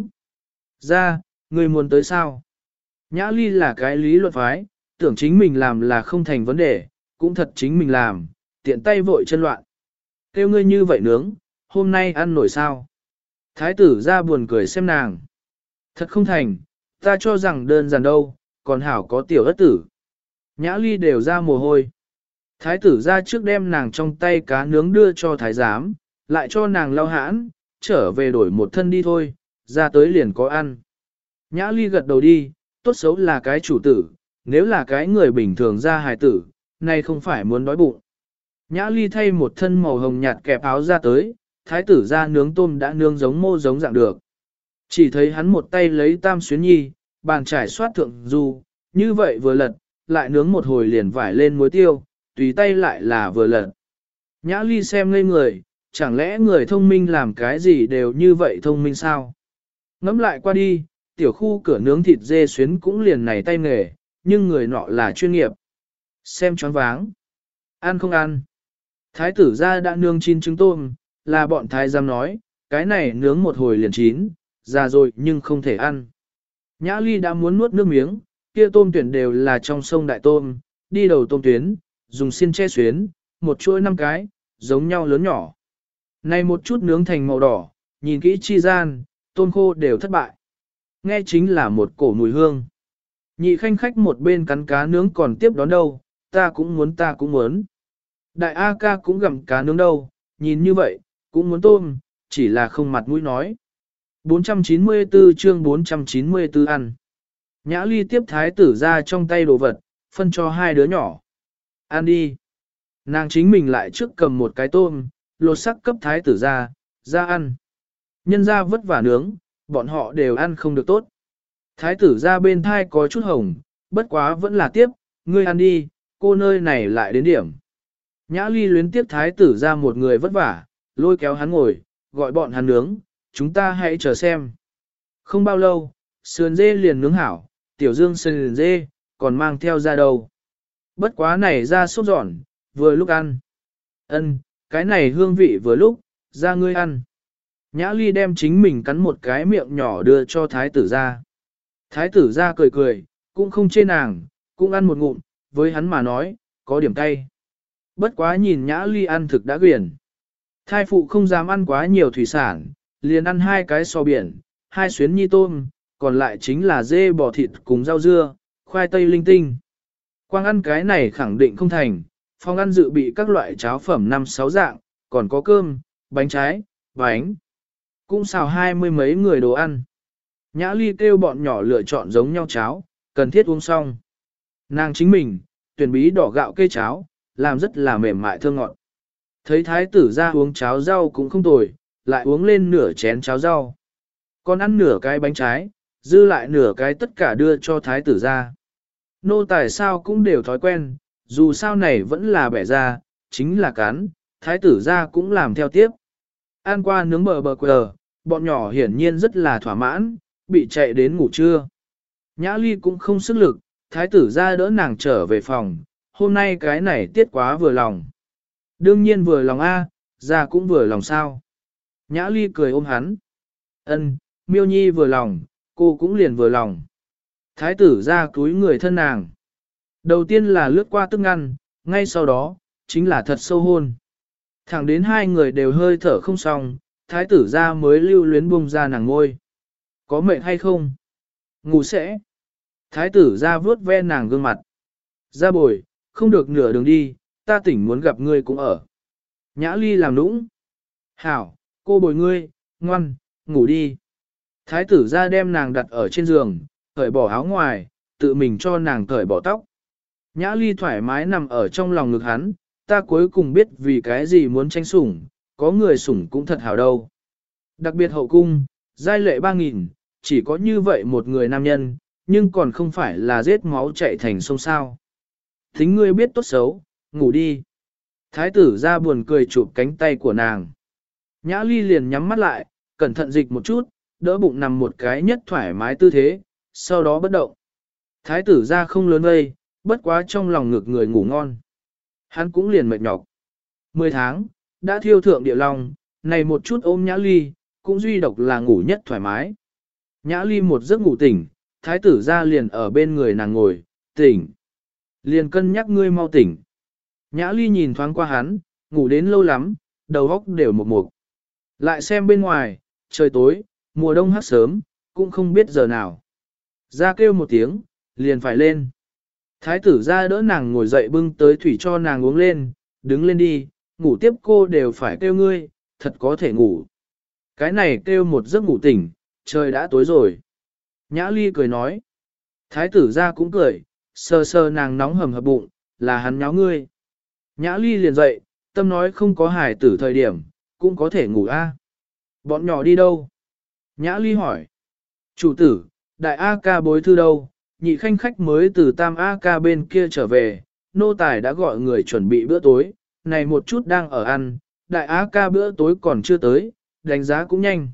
Speaker 1: Ra, người muốn tới sao? Nhã Ly là cái lý luận phái, tưởng chính mình làm là không thành vấn đề, cũng thật chính mình làm, tiện tay vội chân loạn. Kêu ngươi như vậy nướng, hôm nay ăn nổi sao? Thái tử ra buồn cười xem nàng. Thật không thành, ta cho rằng đơn giản đâu, còn hảo có tiểu ất tử. Nhã Ly đều ra mồ hôi. Thái tử ra trước đem nàng trong tay cá nướng đưa cho thái giám, lại cho nàng lau hãn, trở về đổi một thân đi thôi, ra tới liền có ăn. Nhã Ly gật đầu đi, tốt xấu là cái chủ tử, nếu là cái người bình thường ra hài tử, này không phải muốn đói bụng. Nhã Ly thay một thân màu hồng nhạt kẹp áo ra tới, thái tử ra nướng tôm đã nướng giống mô giống dạng được. Chỉ thấy hắn một tay lấy tam xuyến nhi, bàn trải xoát thượng du, như vậy vừa lật, lại nướng một hồi liền vải lên muối tiêu, tùy tay lại là vừa lật. Nhã Ly xem ngây người, chẳng lẽ người thông minh làm cái gì đều như vậy thông minh sao? Ngắm lại qua đi, tiểu khu cửa nướng thịt dê xuyến cũng liền này tay nghề, nhưng người nọ là chuyên nghiệp. Xem choáng váng. Ăn không ăn? Thái tử ra đã nướng chín trứng tôm, là bọn thái giám nói, cái này nướng một hồi liền chín, già rồi nhưng không thể ăn. Nhã Ly đã muốn nuốt nước miếng, kia tôm tuyển đều là trong sông đại tôm, đi đầu tôm tuyến, dùng xiên che xuyến, một chuỗi 5 cái, giống nhau lớn nhỏ. Này một chút nướng thành màu đỏ, nhìn kỹ chi gian, tôm khô đều thất bại. Nghe chính là một cổ mùi hương. Nhị khanh khách một bên cắn cá nướng còn tiếp đón đâu, ta cũng muốn. Đại A ca cũng gặm cá nướng đâu, nhìn như vậy, cũng muốn tôm, chỉ là không mặt mũi nói. 494 chương 494 ăn. Nhã Ly tiếp thái tử ra trong tay đồ vật, phân cho hai đứa nhỏ. Ăn đi. Nàng chính mình lại trước cầm một cái tôm, lột sắc cấp thái tử ra ăn. Nhân ra vất vả nướng, bọn họ đều ăn không được tốt. Thái tử ra bên thai có chút hồng, bất quá vẫn là tiếp, ngươi ăn đi, cô nơi này lại đến điểm. Nhã Ly luyến tiếp thái tử ra một người vất vả, lôi kéo hắn ngồi, gọi bọn hắn nướng, chúng ta hãy chờ xem. Không bao lâu, sườn dê liền nướng hảo, tiểu dương sườn dê, còn mang theo ra đầu. Bất quá này ra sốt giòn, vừa lúc ăn. Ân, cái này hương vị vừa lúc, ra ngươi ăn. Nhã Ly đem chính mình cắn một cái miệng nhỏ đưa cho thái tử ra. Thái tử ra cười cười, cũng không chê nàng, cũng ăn một ngụm, với hắn mà nói, có điểm cay. Bất quá nhìn Nhã Ly ăn thực đã quyển. Thai phụ không dám ăn quá nhiều thủy sản, liền ăn 2 cái sò biển, 2 xuyến nhi tôm, còn lại chính là dê bò thịt cùng rau dưa, khoai tây linh tinh. Quang ăn cái này khẳng định không thành, phòng ăn dự bị các loại cháo phẩm 5-6 dạng, còn có cơm, bánh trái, bánh. Cũng xào 20 mấy người đồ ăn. Nhã Ly kêu bọn nhỏ lựa chọn giống nhau cháo, cần thiết uống xong. Nàng chính mình, tuyển bí đỏ gạo cây cháo, làm rất là mềm mại thơm ngọt. Thấy thái tử ra uống cháo rau cũng không tồi, lại uống lên nửa chén cháo rau. Còn ăn nửa cái bánh trái, dư lại nửa cái tất cả đưa cho thái tử ra. Nô tài sao cũng đều thói quen, dù sao này vẫn là bẻ ra, chính là cán, thái tử ra cũng làm theo tiếp. Ăn qua nướng bờ quờ, bọn nhỏ hiển nhiên rất là thỏa mãn, bị chạy đến ngủ trưa. Nhã Ly cũng không sức lực, thái tử ra đỡ nàng trở về phòng, hôm nay cái này tiết quá vừa lòng. Đương nhiên vừa lòng A, ra cũng vừa lòng sao. Nhã Ly cười ôm hắn. Ân, Miêu Nhi vừa lòng, cô cũng liền vừa lòng. Thái tử ra cúi người thân nàng. Đầu tiên là lướt qua tức ngăn, ngay sau đó, chính là thật sâu hôn. Thẳng đến 2 người đều hơi thở không xong, thái tử ra mới lưu luyến buông ra nàng ngôi. Có mệt hay không? Ngủ sẽ. Thái tử ra vuốt ve nàng gương mặt. Ra bồi, không được nửa đường đi, ta tỉnh muốn gặp ngươi cũng ở. Nhã Ly làm nũng. Hảo, cô bồi ngươi, ngoan, ngủ đi. Thái tử ra đem nàng đặt ở trên giường, cởi bỏ áo ngoài, tự mình cho nàng cởi bỏ tóc. Nhã Ly thoải mái nằm ở trong lòng ngực hắn, ta cuối cùng biết vì cái gì muốn tranh sủng, có người sủng cũng thật hảo đâu. Đặc biệt hậu cung, giai lệ 3.000, chỉ có như vậy một người nam nhân, nhưng còn không phải là giết máu chạy thành sông sao. Thính ngươi biết tốt xấu, ngủ đi. Thái tử ra buồn cười chụp cánh tay của nàng. Nhã Ly liền nhắm mắt lại, cẩn thận dịch một chút, đỡ bụng nằm một cái nhất thoải mái tư thế, sau đó bất động. Thái tử ra không lớn vây, bất quá trong lòng ngực người ngủ ngon. Hắn cũng liền mệt nhọc. 10 tháng, đã thiêu thượng địa long, này một chút ôm Nhã Ly, cũng duy độc là ngủ nhất thoải mái. Nhã Ly một giấc ngủ tỉnh, thái tử ra liền ở bên người nàng ngồi, tỉnh. Liền cân nhắc ngươi mau tỉnh. Nhã Ly nhìn thoáng qua hắn, ngủ đến lâu lắm, đầu óc đều mộc mộc. Lại xem bên ngoài, trời tối, mùa đông hắt sớm, cũng không biết giờ nào. Ra kêu một tiếng, liền phải lên. Thái tử ra đỡ nàng ngồi dậy bưng tới thủy cho nàng uống lên, đứng lên đi, ngủ tiếp cô đều phải kêu ngươi, thật có thể ngủ. Cái này kêu một giấc ngủ tỉnh, trời đã tối rồi. Nhã Ly cười nói. Thái tử ra cũng cười, sờ sờ nàng nóng hầm hập bụng, là hắn nháo ngươi. Nhã Ly liền dậy, tâm nói không có hài tử thời điểm, cũng có thể ngủ a. Bọn nhỏ đi đâu? Nhã Ly hỏi. Chủ tử, đại A ca bối thư đâu? Nhị khanh khách mới từ tam A ca bên kia trở về, nô tài đã gọi người chuẩn bị bữa tối, này một chút đang ở ăn, đại A ca bữa tối còn chưa tới, đánh giá cũng nhanh.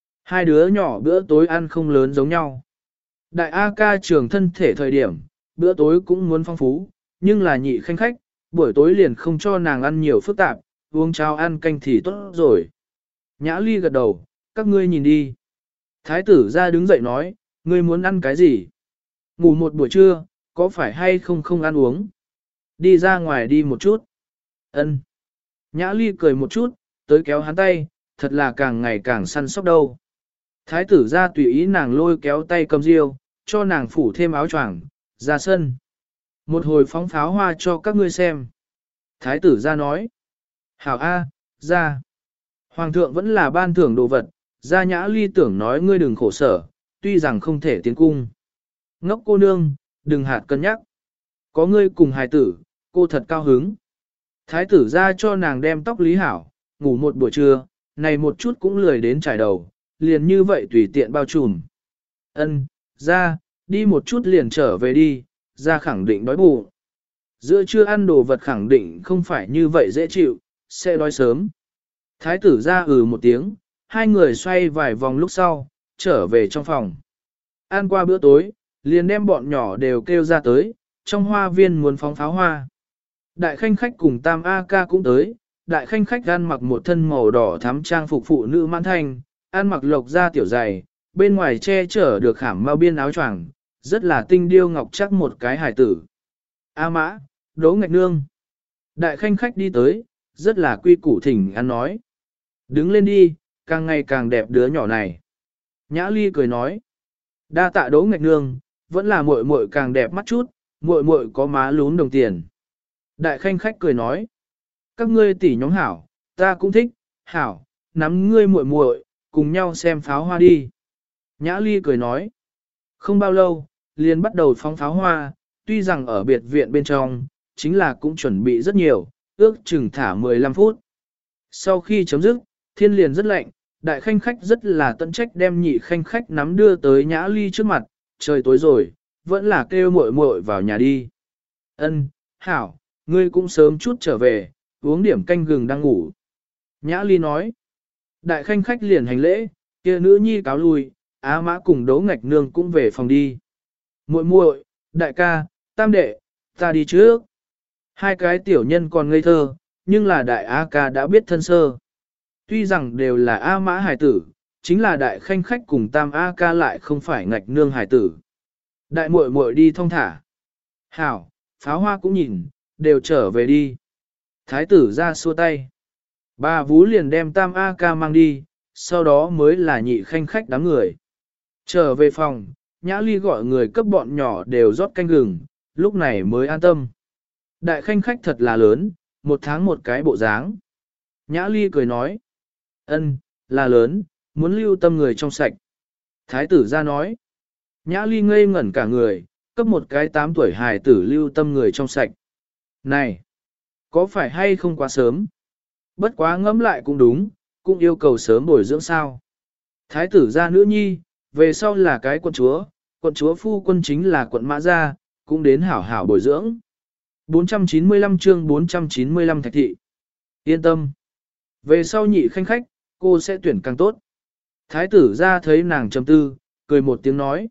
Speaker 1: 2 đứa nhỏ bữa tối ăn không lớn giống nhau. Đại A ca trường thân thể thời điểm, bữa tối cũng muốn phong phú, nhưng là nhị khanh khách, buổi tối liền không cho nàng ăn nhiều phức tạp, uống cháo ăn canh thì tốt rồi. Nhã Ly gật đầu, các ngươi nhìn đi. Thái tử ra đứng dậy nói, ngươi muốn ăn cái gì? Ngủ một buổi trưa, có phải hay không ăn uống? Đi ra ngoài đi một chút. Ân. Nhã Ly cười một chút, tới kéo hắn tay, thật là càng ngày càng săn sóc đâu. Thái tử ra tùy ý nàng lôi kéo tay cầm diêu, cho nàng phủ thêm áo choàng, ra sân. Một hồi phóng pháo hoa cho các ngươi xem. Thái tử ra nói. Hảo A, ra. Hoàng thượng vẫn là ban thưởng đồ vật, ra Nhã Ly tưởng nói ngươi đừng khổ sở, tuy rằng không thể tiến cung. Ngốc cô nương, đừng hạt cân nhắc. Có ngươi cùng hài tử, cô thật cao hứng. Thái tử ra cho nàng đem tóc lý hảo, ngủ một buổi trưa, này một chút cũng lười đến trải đầu, liền như vậy tùy tiện bao trùm. Ân, ra, đi một chút liền trở về đi, ra khẳng định đói bụng. Giữa trưa ăn đồ vật khẳng định không phải như vậy dễ chịu, sẽ đói sớm. Thái tử ra một tiếng, 2 người xoay vài vòng lúc sau, trở về trong phòng. Ăn qua bữa tối, liền đem bọn nhỏ đều kêu ra tới, trong hoa viên muốn phóng pháo hoa. Đại khanh khách cùng Tam A ca cũng tới, đại khanh khách ăn mặc một thân màu đỏ thắm trang phục phụ nữ mãn thanh, ăn mặc lộc da tiểu dày, bên ngoài che chở được khảm mao biên áo choàng, rất là tinh điêu ngọc chắc một cái hài tử. A Mã, Đỗ Ngạch Nương. Đại khanh khách đi tới, rất là quy củ thỉnh ăn nói. Đứng lên đi, càng ngày càng đẹp đứa nhỏ này. Nhã Ly cười nói. Đa tạ Đỗ Ngạch Nương, vẫn là muội muội càng đẹp mắt chút, muội muội có má lún đồng tiền. Đại khanh khách cười nói. Các ngươi tỷ nhóm hảo, ta cũng thích, hảo, nắm ngươi muội muội, cùng nhau xem pháo hoa đi. Nhã Ly cười nói. Không bao lâu, liền bắt đầu phóng pháo hoa, tuy rằng ở biệt viện bên trong, chính là cũng chuẩn bị rất nhiều, ước chừng thả 15 phút. Sau khi chấm dứt, thiên liền rất lạnh, đại khanh khách rất là tận trách đem nhị khanh khách nắm đưa tới Nhã Ly trước mặt, trời tối rồi, vẫn là kêu muội muội vào nhà đi. Ân, hảo, ngươi cũng sớm chút trở về, uống điểm canh gừng đang ngủ. Nhã Ly nói, đại khanh khách liền hành lễ, kia nữ nhi cáo lui, Á Mã cùng Đỗ Ngạch Nương cũng về phòng đi. Muội muội, đại ca, tam đệ, ta đi trước. Hai cái tiểu nhân còn ngây thơ, nhưng là đại A ca đã biết thân sơ. Tuy rằng đều là A Mã hài tử, chính là đại khanh khách cùng tam A ca lại không phải Ngạch Nương hài tử. Đại muội muội đi thong thả. Hảo, pháo hoa cũng nhìn, đều trở về đi. Thái tử ra xua tay. Bà Vú liền đem tam A ca mang đi, sau đó mới là nhị khanh khách đám người. Trở về phòng, Nhã Ly gọi người cấp bọn nhỏ đều rót canh gừng, lúc này mới an tâm. Đại khanh khách thật là lớn, một tháng một cái bộ dáng. Nhã Ly cười nói, ân, là lớn, muốn lưu tâm người trong sạch. Thái tử ra nói, Nhã Ly ngây ngẩn cả người, cấp một cái 8 tuổi hài tử lưu tâm người trong sạch. Này, có phải hay không quá sớm? Bất quá ngẫm lại cũng đúng, cũng yêu cầu sớm bồi dưỡng sao. Thái tử ra nữ nhi, về sau là cái quận chúa phu quân chính là quận Mã Gia, cũng đến hảo hảo bồi dưỡng. 495 chương 495 Thạch thị. Yên tâm. Về sau nhị khanh khách, cô sẽ tuyển càng tốt. Thái tử ra thấy nàng trầm tư, cười một tiếng nói.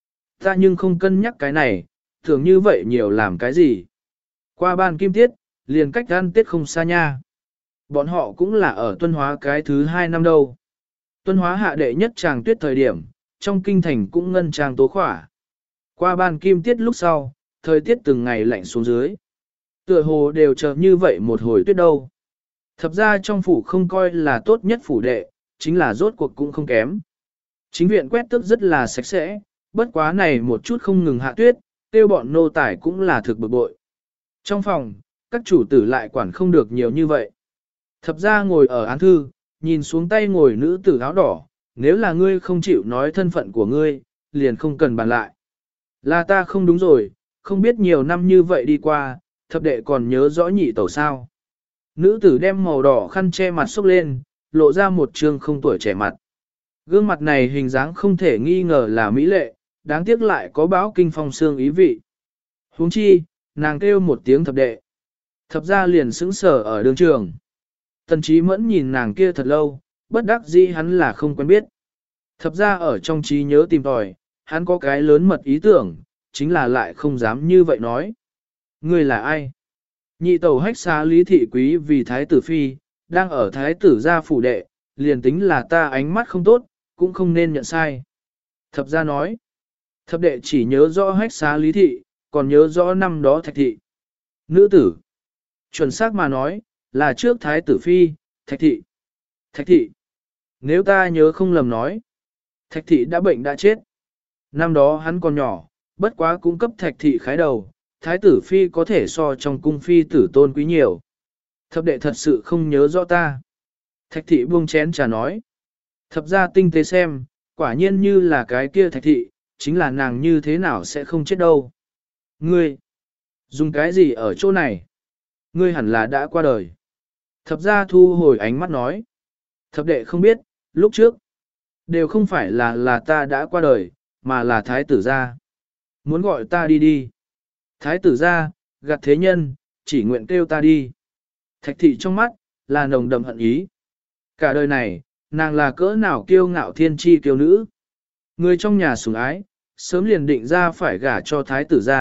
Speaker 1: Ta nhưng không cân nhắc cái này, thường như vậy nhiều làm cái gì. Qua ban kim tiết, liền cách ăn tiết không xa nha. Bọn họ cũng là ở tuân hóa cái thứ 2 năm đâu. Tuân hóa hạ đệ nhất tràng tuyết thời điểm, trong kinh thành cũng ngân tràng tố khỏa. Qua ban kim tiết lúc sau, thời tiết từng ngày lạnh xuống dưới. Tựa hồ đều chờ như vậy một hồi tuyết đâu. Thật ra trong phủ không coi là tốt nhất phủ đệ, chính là rốt cuộc cũng không kém. Chính viện quét tước rất là sạch sẽ, bất quá này một chút không ngừng hạ tuyết, tiêu bọn nô tải cũng là thực bực bội. Trong phòng, các chủ tử lại quản không được nhiều như vậy. Thập ra ngồi ở án thư, nhìn xuống tay ngồi nữ tử áo đỏ, nếu là ngươi không chịu nói thân phận của ngươi, liền không cần bàn lại. Là ta không đúng rồi, không biết nhiều năm như vậy đi qua, thập đệ còn nhớ rõ nhị tẩu sao. Nữ tử đem màu đỏ khăn che mặt xốc lên, lộ ra một trương không tuổi trẻ mặt. Gương mặt này hình dáng không thể nghi ngờ là mỹ lệ, đáng tiếc lại có báo kinh phong xương ý vị. Huống chi, nàng kêu một tiếng thập đệ. Thập ra liền sững sờ ở đường trường. Tần Chí Mẫn nhìn nàng kia thật lâu, bất đắc dĩ hắn là không quen biết. Thập ra ở trong trí nhớ tìm tòi, hắn có cái lớn mật ý tưởng, chính là lại không dám như vậy nói. Ngươi là ai? Nhị tẩu hách xá Lý Thị Quý vì thái tử phi, đang ở thái tử gia phủ đệ, liền tính là ta ánh mắt không tốt, cũng không nên nhận sai. Thập gia nói, thập đệ chỉ nhớ rõ hách xá Lý Thị, còn nhớ rõ năm đó Thạch Thị. Nữ tử, chuẩn xác mà nói, là trước thái tử phi, Thạch Thị. Thạch Thị, nếu ta nhớ không lầm nói, Thạch Thị đã bệnh đã chết. Năm đó hắn còn nhỏ, bất quá cung cấp Thạch Thị khái đầu, thái tử phi có thể so trong cung phi tử tôn quý nhiều. Thập đệ thật sự không nhớ rõ ta. Thạch Thị buông chén trà nói. Thập ra tinh tế xem, quả nhiên như là cái kia Thạch Thị, chính là nàng như thế nào sẽ không chết đâu. Ngươi, dùng cái gì ở chỗ này? Ngươi hẳn là đã qua đời. Thập ra thu hồi ánh mắt nói. Thập đệ không biết, lúc trước, đều không phải là ta đã qua đời, mà là thái tử gia. Muốn gọi ta đi đi. Thái tử gia, gạt thế nhân, chỉ nguyện kêu ta đi. Thạch Thị trong mắt, là nồng đậm hận ý. Cả đời này, nàng là cỡ nào kiêu ngạo thiên chi kiêu nữ. Người trong nhà sủng ái, sớm liền định ra phải gả cho thái tử gia,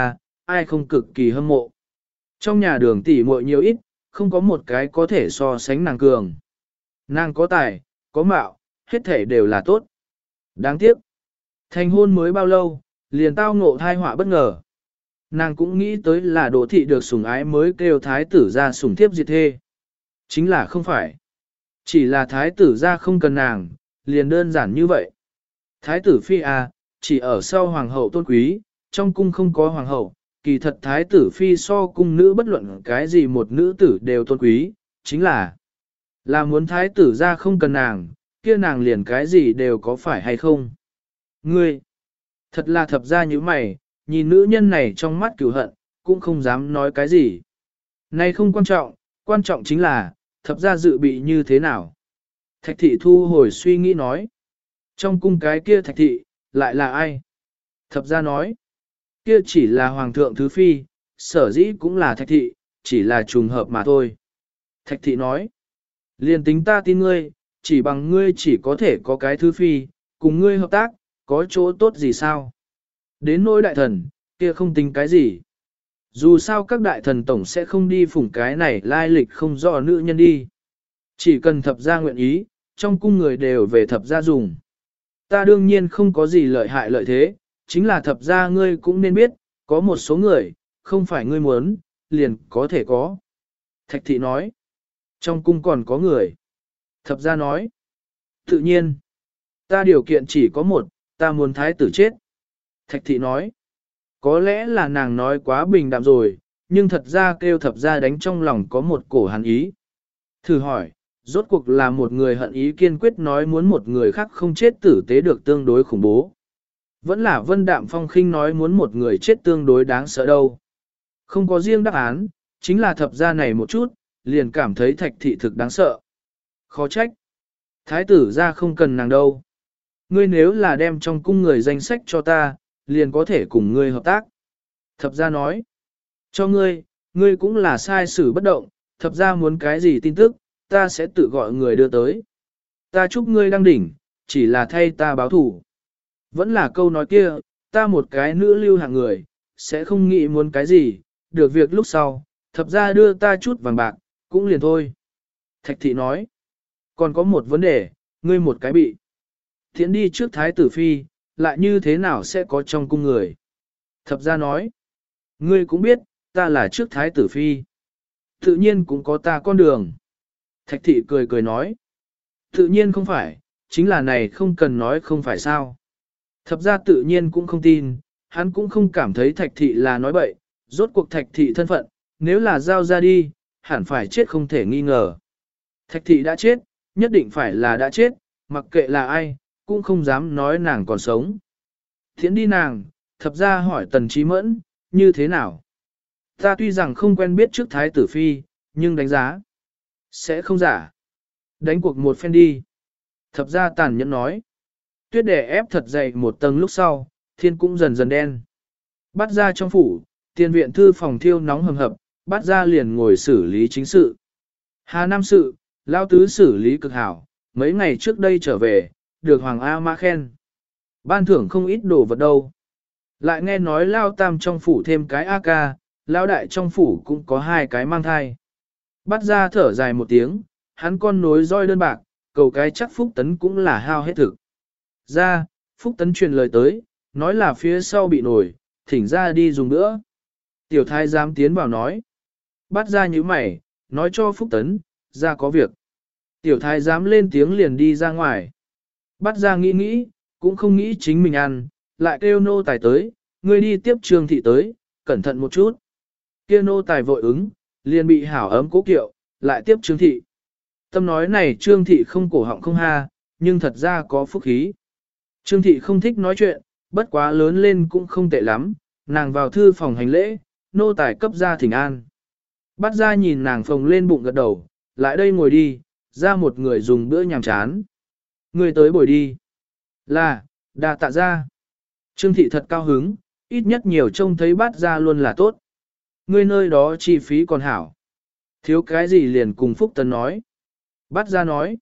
Speaker 1: ai không cực kỳ hâm mộ. Trong nhà Đường tỷ muội nhiều ít, không có một cái có thể so sánh nàng cường. Nàng có tài, có mạo, hết thể đều là tốt. Đáng tiếc, thành hôn mới bao lâu, liền tao ngộ thai họa bất ngờ. Nàng cũng nghĩ tới là Đỗ thị được sủng ái mới kêu thái tử ra sủng thiếp diệt thê. Chính là không phải. Chỉ là thái tử ra không cần nàng, liền đơn giản như vậy. Thái tử phi à, chỉ ở sau hoàng hậu tôn quý, trong cung không có hoàng hậu, kỳ thật thái tử phi so cung nữ bất luận cái gì một nữ tử đều tôn quý, chính là muốn thái tử ra không cần nàng, kia nàng liền cái gì đều có phải hay không. Ngươi, thật là thập ra như mày, nhìn nữ nhân này trong mắt cửu hận, cũng không dám nói cái gì. Này không quan trọng chính là, thập ra dự bị như thế nào. Thạch thị thu hồi suy nghĩ nói. Trong cung cái kia thạch thị, lại là ai? Thập ra nói. Kia chỉ là hoàng thượng thứ phi, sở dĩ cũng là thạch thị, chỉ là trùng hợp mà thôi. Thạch thị nói. Liền tính ta tin ngươi, chỉ bằng ngươi chỉ có thể có cái thứ phi, cùng ngươi hợp tác, có chỗ tốt gì sao? Đến nỗi đại thần, kia không tính cái gì. Dù sao các đại thần tổng sẽ không đi phủng cái này lai lịch không rõ nữ nhân đi. Chỉ cần thập gia nguyện ý, trong cung người đều về thập gia dùng. Ta đương nhiên không có gì lợi hại lợi thế, chính là thập gia ngươi cũng nên biết, có một số người, không phải ngươi muốn, liền có thể có. Thạch thị nói, trong cung còn có người. Thập gia nói, tự nhiên, ta điều kiện chỉ có một, ta muốn thái tử chết. Thạch thị nói, có lẽ là nàng nói quá bình đạm rồi, nhưng thật ra kêu thập gia đánh trong lòng có một cổ hàn ý. Thử hỏi, rốt cuộc là một người hận ý kiên quyết nói muốn một người khác không chết tử tế được tương đối khủng bố. Vẫn là Vân Đạm Phong khinh nói muốn một người chết tương đối đáng sợ đâu. Không có riêng đáp án, chính là thập gia này một chút, liền cảm thấy thạch thị thực đáng sợ. Khó trách. Thái tử ra không cần nàng đâu. Ngươi nếu là đem trong cung người danh sách cho ta, liền có thể cùng ngươi hợp tác. Thập gia nói. Cho ngươi, ngươi cũng là sai xử bất động, thập gia muốn cái gì tin tức, ta sẽ tự gọi người đưa tới. Ta chúc ngươi đăng đỉnh, chỉ là thay ta báo thủ. Vẫn là câu nói kia, ta một cái nữ lưu hạng người, sẽ không nghĩ muốn cái gì, được việc lúc sau, thập gia đưa ta chút vàng bạc, cũng liền thôi. Thạch thị nói, còn có một vấn đề, ngươi một cái bị. Thiện đi trước thái tử phi, lại như thế nào sẽ có trong cung người. Thập gia nói, ngươi cũng biết, ta là trước thái tử phi. Tự nhiên cũng có ta con đường. Thạch thị cười cười nói, tự nhiên không phải, chính là này không cần nói không phải sao. Thập gia tự nhiên cũng không tin, hắn cũng không cảm thấy thạch thị là nói bậy, rốt cuộc thạch thị thân phận, nếu là giao ra đi, hẳn phải chết không thể nghi ngờ. Thạch thị đã chết, nhất định phải là đã chết, mặc kệ là ai, cũng không dám nói nàng còn sống. Thiện đi nàng, thập gia hỏi Tần Chí Mẫn, như thế nào? Ta tuy rằng không quen biết trước thái tử phi, nhưng đánh giá sẽ không giả. Đánh cuộc một phen đi. Thập gia tàn nhẫn nói. Tuyết đè ép thật dày một tầng lúc sau, thiên cũng dần dần đen. Bắt ra trong phủ, tiền viện thư phòng thiêu nóng hầm hập, bắt ra liền ngồi xử lý chính sự. Hà Nam sự, lao tứ xử lý cực hảo, mấy ngày trước đây trở về, được Hoàng A Mã khen. Ban thưởng không ít đồ vật đâu. Lại nghe nói lao tam trong phủ thêm cái A ca, lao đại trong phủ cũng có 2 cái mang thai. Bắt ra thở dài một tiếng, hắn con nối roi đơn bạc, cầu cái chắc Phúc Tấn cũng là hao hết thực. Ra, Phúc Tấn truyền lời tới, nói là phía sau bị nổi, thỉnh ra đi dùng nữa. Tiểu thái giám tiến vào nói. Bắt ra như mày, nói cho Phúc Tấn, ra có việc. Tiểu thái giám lên tiếng liền đi ra ngoài. Bắt ra nghĩ nghĩ, cũng không nghĩ chính mình ăn, lại kêu nô tài tới, người đi tiếp Trương thị tới, cẩn thận một chút. Kia nô tài vội ứng, liền bị hảo ấm cố kiệu, lại tiếp Trương thị. Tâm nói này Trương thị không cổ họng không ha, nhưng thật ra có phúc khí. Trương thị không thích nói chuyện, bất quá lớn lên cũng không tệ lắm, nàng vào thư phòng hành lễ, nô tài cấp ra thỉnh an. Bắt ra nhìn nàng phồng lên bụng gật đầu, lại đây ngồi đi, ra một người dùng bữa nhàm chán. Người tới bồi đi. Là, đà tạ ra. Trương thị thật cao hứng, ít nhất nhiều trông thấy bắt ra luôn là tốt. Người nơi đó chi phí còn hảo. Thiếu cái gì liền cùng Phúc Tấn nói. Bắt ra nói.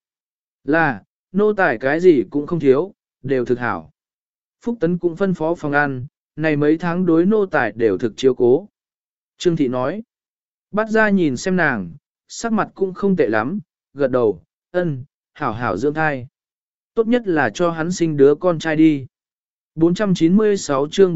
Speaker 1: Là, nô tài cái gì cũng không thiếu, đều thực hảo. Phúc Tấn cũng phân phó phòng ăn, này mấy tháng đối nô tài đều thực chiếu cố. Trương Thị nói, bắt ra nhìn xem nàng, sắc mặt cũng không tệ lắm, gật đầu, ân, hảo hảo dưỡng thai. Tốt nhất là cho hắn sinh đứa con trai đi. 496 chương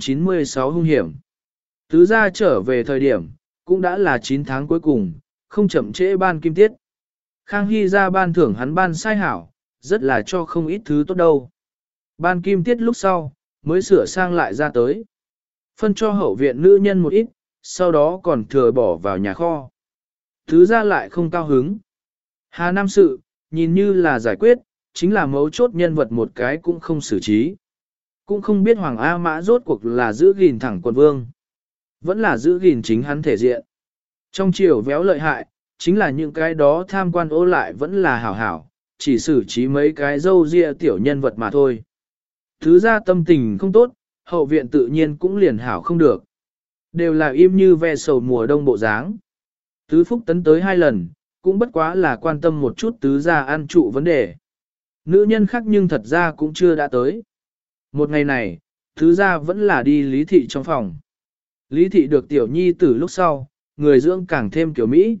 Speaker 1: 496 hung hiểm. Tứ gia trở về thời điểm, cũng đã là 9 tháng cuối cùng, không chậm trễ ban kim tiết. Khang Hy ra ban thưởng hắn ban sai hảo, rất là cho không ít thứ tốt đâu. Ban kim tiết lúc sau, mới sửa sang lại ra tới. Phân cho hậu viện nữ nhân một ít, sau đó còn thừa bỏ vào nhà kho. Tứ gia lại không cao hứng. Hà Nam sự, nhìn như là giải quyết, chính là mấu chốt nhân vật một cái cũng không xử trí. Cũng không biết Hoàng A Mã rốt cuộc là giữ gìn thẳng quận vương. Vẫn là giữ gìn chính hắn thể diện. Trong chiều véo lợi hại, chính là những cái đó tham quan ô lại vẫn là hảo hảo, chỉ xử trí mấy cái dâu ria tiểu nhân vật mà thôi. Thứ ra tâm tình không tốt, hậu viện tự nhiên cũng liền hảo không được. Đều là im như ve sầu mùa đông bộ dáng. Tứ Phúc tấn tới 2 lần, cũng bất quá là quan tâm một chút tứ ra ăn trụ vấn đề. Nữ nhân khác nhưng thật ra cũng chưa đã tới. Một ngày này, tứ ra vẫn là đi Lý Thị trong phòng. Lý Thị được tiểu nhi từ lúc sau, người dưỡng càng thêm kiểu Mỹ.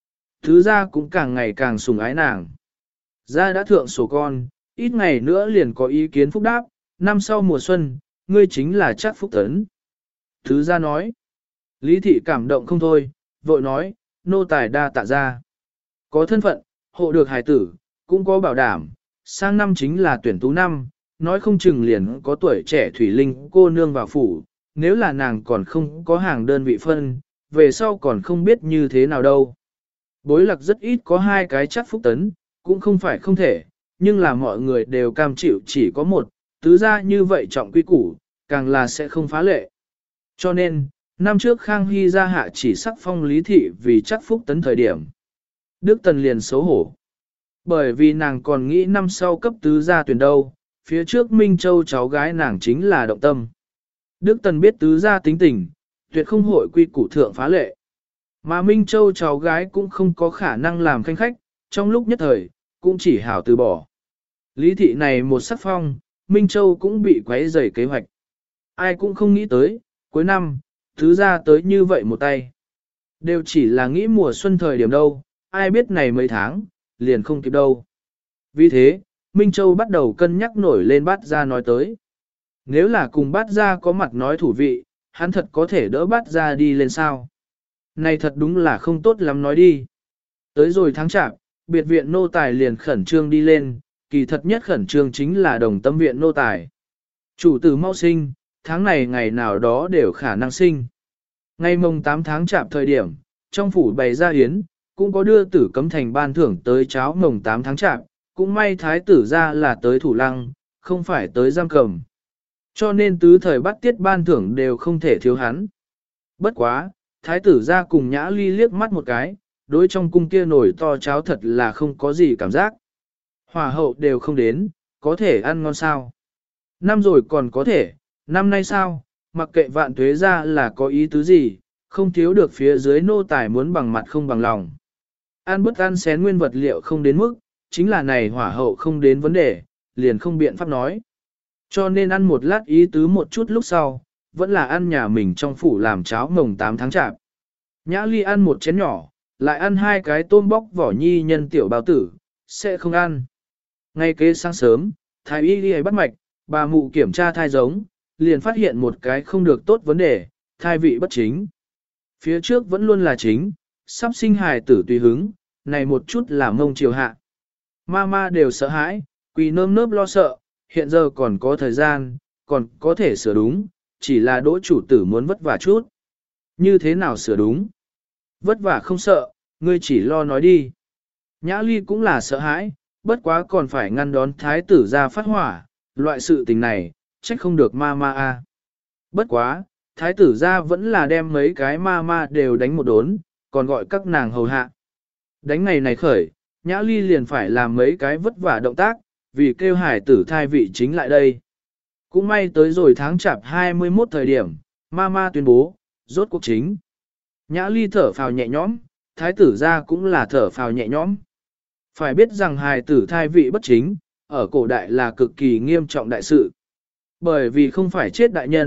Speaker 1: Tứ ra cũng càng ngày càng sủng ái nàng. Gia đã thượng sổ con, ít ngày nữa liền có ý kiến phúc đáp, năm sau mùa xuân, ngươi chính là chắc Phúc tấn. Tứ ra nói. Lý Thị cảm động không thôi, vội nói, nô tài đa tạ ra. Có thân phận, hộ được hài tử, cũng có bảo đảm, sang năm chính là tuyển tú năm, nói không chừng liền có tuổi trẻ thủy linh cô nương vào phủ, nếu là nàng còn không có hàng đơn vị phân, về sau còn không biết như thế nào đâu. Bối lạc rất ít có 2 cái chắc Phúc tấn, cũng không phải không thể, nhưng là mọi người đều cam chịu chỉ có một, tứ ra như vậy trọng quy củ, càng là sẽ không phá lệ. Cho nên, năm trước Khang Hy ra hạ chỉ sắc phong Lý Thị vì chắc Phúc tấn thời điểm. Đức Tần liền xấu hổ. Bởi vì nàng còn nghĩ năm sau cấp tứ gia tuyển đâu, phía trước Minh Châu cháu gái nàng chính là động tâm. Đức Tần biết tứ gia tính tình, tuyệt không hội quy củ thượng phá lệ. Mà Minh Châu cháu gái cũng không có khả năng làm khanh khách, trong lúc nhất thời, cũng chỉ hảo từ bỏ. Lý Thị này một sắc phong, Minh Châu cũng bị quấy rầy kế hoạch. Ai cũng không nghĩ tới, cuối năm, tứ gia tới như vậy một tay. Đều chỉ là nghĩ mùa xuân thời điểm đâu, ai biết này mấy tháng, liền không kịp đâu. Vì thế, Minh Châu bắt đầu cân nhắc nổi lên Bát Gia nói tới. Nếu là cùng Bát Gia có mặt nói thủ vị, hắn thật có thể đỡ Bát Gia đi lên sao. Này thật đúng là không tốt lắm nói đi. Tới rồi tháng chạp, biệt viện nô tài liền khẩn trương đi lên, kỳ thật nhất khẩn trương chính là đồng tâm viện nô tài. Chủ tử mau sinh, tháng này ngày nào đó đều khả năng sinh. Ngày mồng 8 tháng chạp thời điểm, trong phủ bày ra hiến, cũng có đưa tử cấm thành ban thưởng tới cháo mồng 8 tháng chạp, cũng may thái tử ra là tới thủ lăng, không phải tới giam cầm. Cho nên tứ thời bắt tiết ban thưởng đều không thể thiếu hắn. Bất quá, thái tử ra cùng Nhã Ly liếc mắt một cái, đối trong cung kia nổi to cháo thật là không có gì cảm giác. Hòa hậu đều không đến, có thể ăn ngon sao. Năm rồi còn có thể, năm nay sao, mặc kệ vạn tuế ra là có ý tứ gì, không thiếu được phía dưới nô tài muốn bằng mặt không bằng lòng. Ăn bớt ăn xén nguyên vật liệu không đến mức, chính là này hỏa hậu không đến vấn đề, liền không biện pháp nói. Cho nên ăn một lát ý tứ một chút lúc sau, vẫn là ăn nhà mình trong phủ làm cháo mồng 8 tháng chạp. Nhã Ly ăn một chén nhỏ, lại ăn 2 cái tôm bóc vỏ nhi nhân tiểu bao tử, sẽ không ăn. Ngay kế sáng sớm, thái y đi bắt mạch, bà mụ kiểm tra thai giống, liền phát hiện một cái không được tốt vấn đề, thai vị bất chính. Phía trước vẫn luôn là chính, sắp sinh hài tử tùy hứng, này một chút là mông chiều hạ. Mama đều sợ hãi, quỳ nơm nớp lo sợ, hiện giờ còn có thời gian, còn có thể sửa đúng, chỉ là đỗ chủ tử muốn vất vả chút. Như thế nào sửa đúng? Vất vả không sợ, ngươi chỉ lo nói đi. Nhã Ly cũng là sợ hãi, bất quá còn phải ngăn đón thái tử ra phát hỏa, loại sự tình này, trách không được Mama a. Bất quá, thái tử ra vẫn là đem mấy cái Mama đều đánh một đốn, còn gọi các nàng hầu hạ. Đánh ngày này khởi, Nhã Ly liền phải làm mấy cái vất vả động tác, vì kêu hải tử thai vị chính lại đây. Cũng may tới rồi tháng chạp 21 thời điểm, Mama tuyên bố, rốt cuộc chính. Nhã Ly thở phào nhẹ nhõm, thái tử ra cũng là thở phào nhẹ nhõm. Phải biết rằng hài tử thai vị bất chính, ở cổ đại là cực kỳ nghiêm trọng đại sự. Bởi vì không phải chết đại nhân,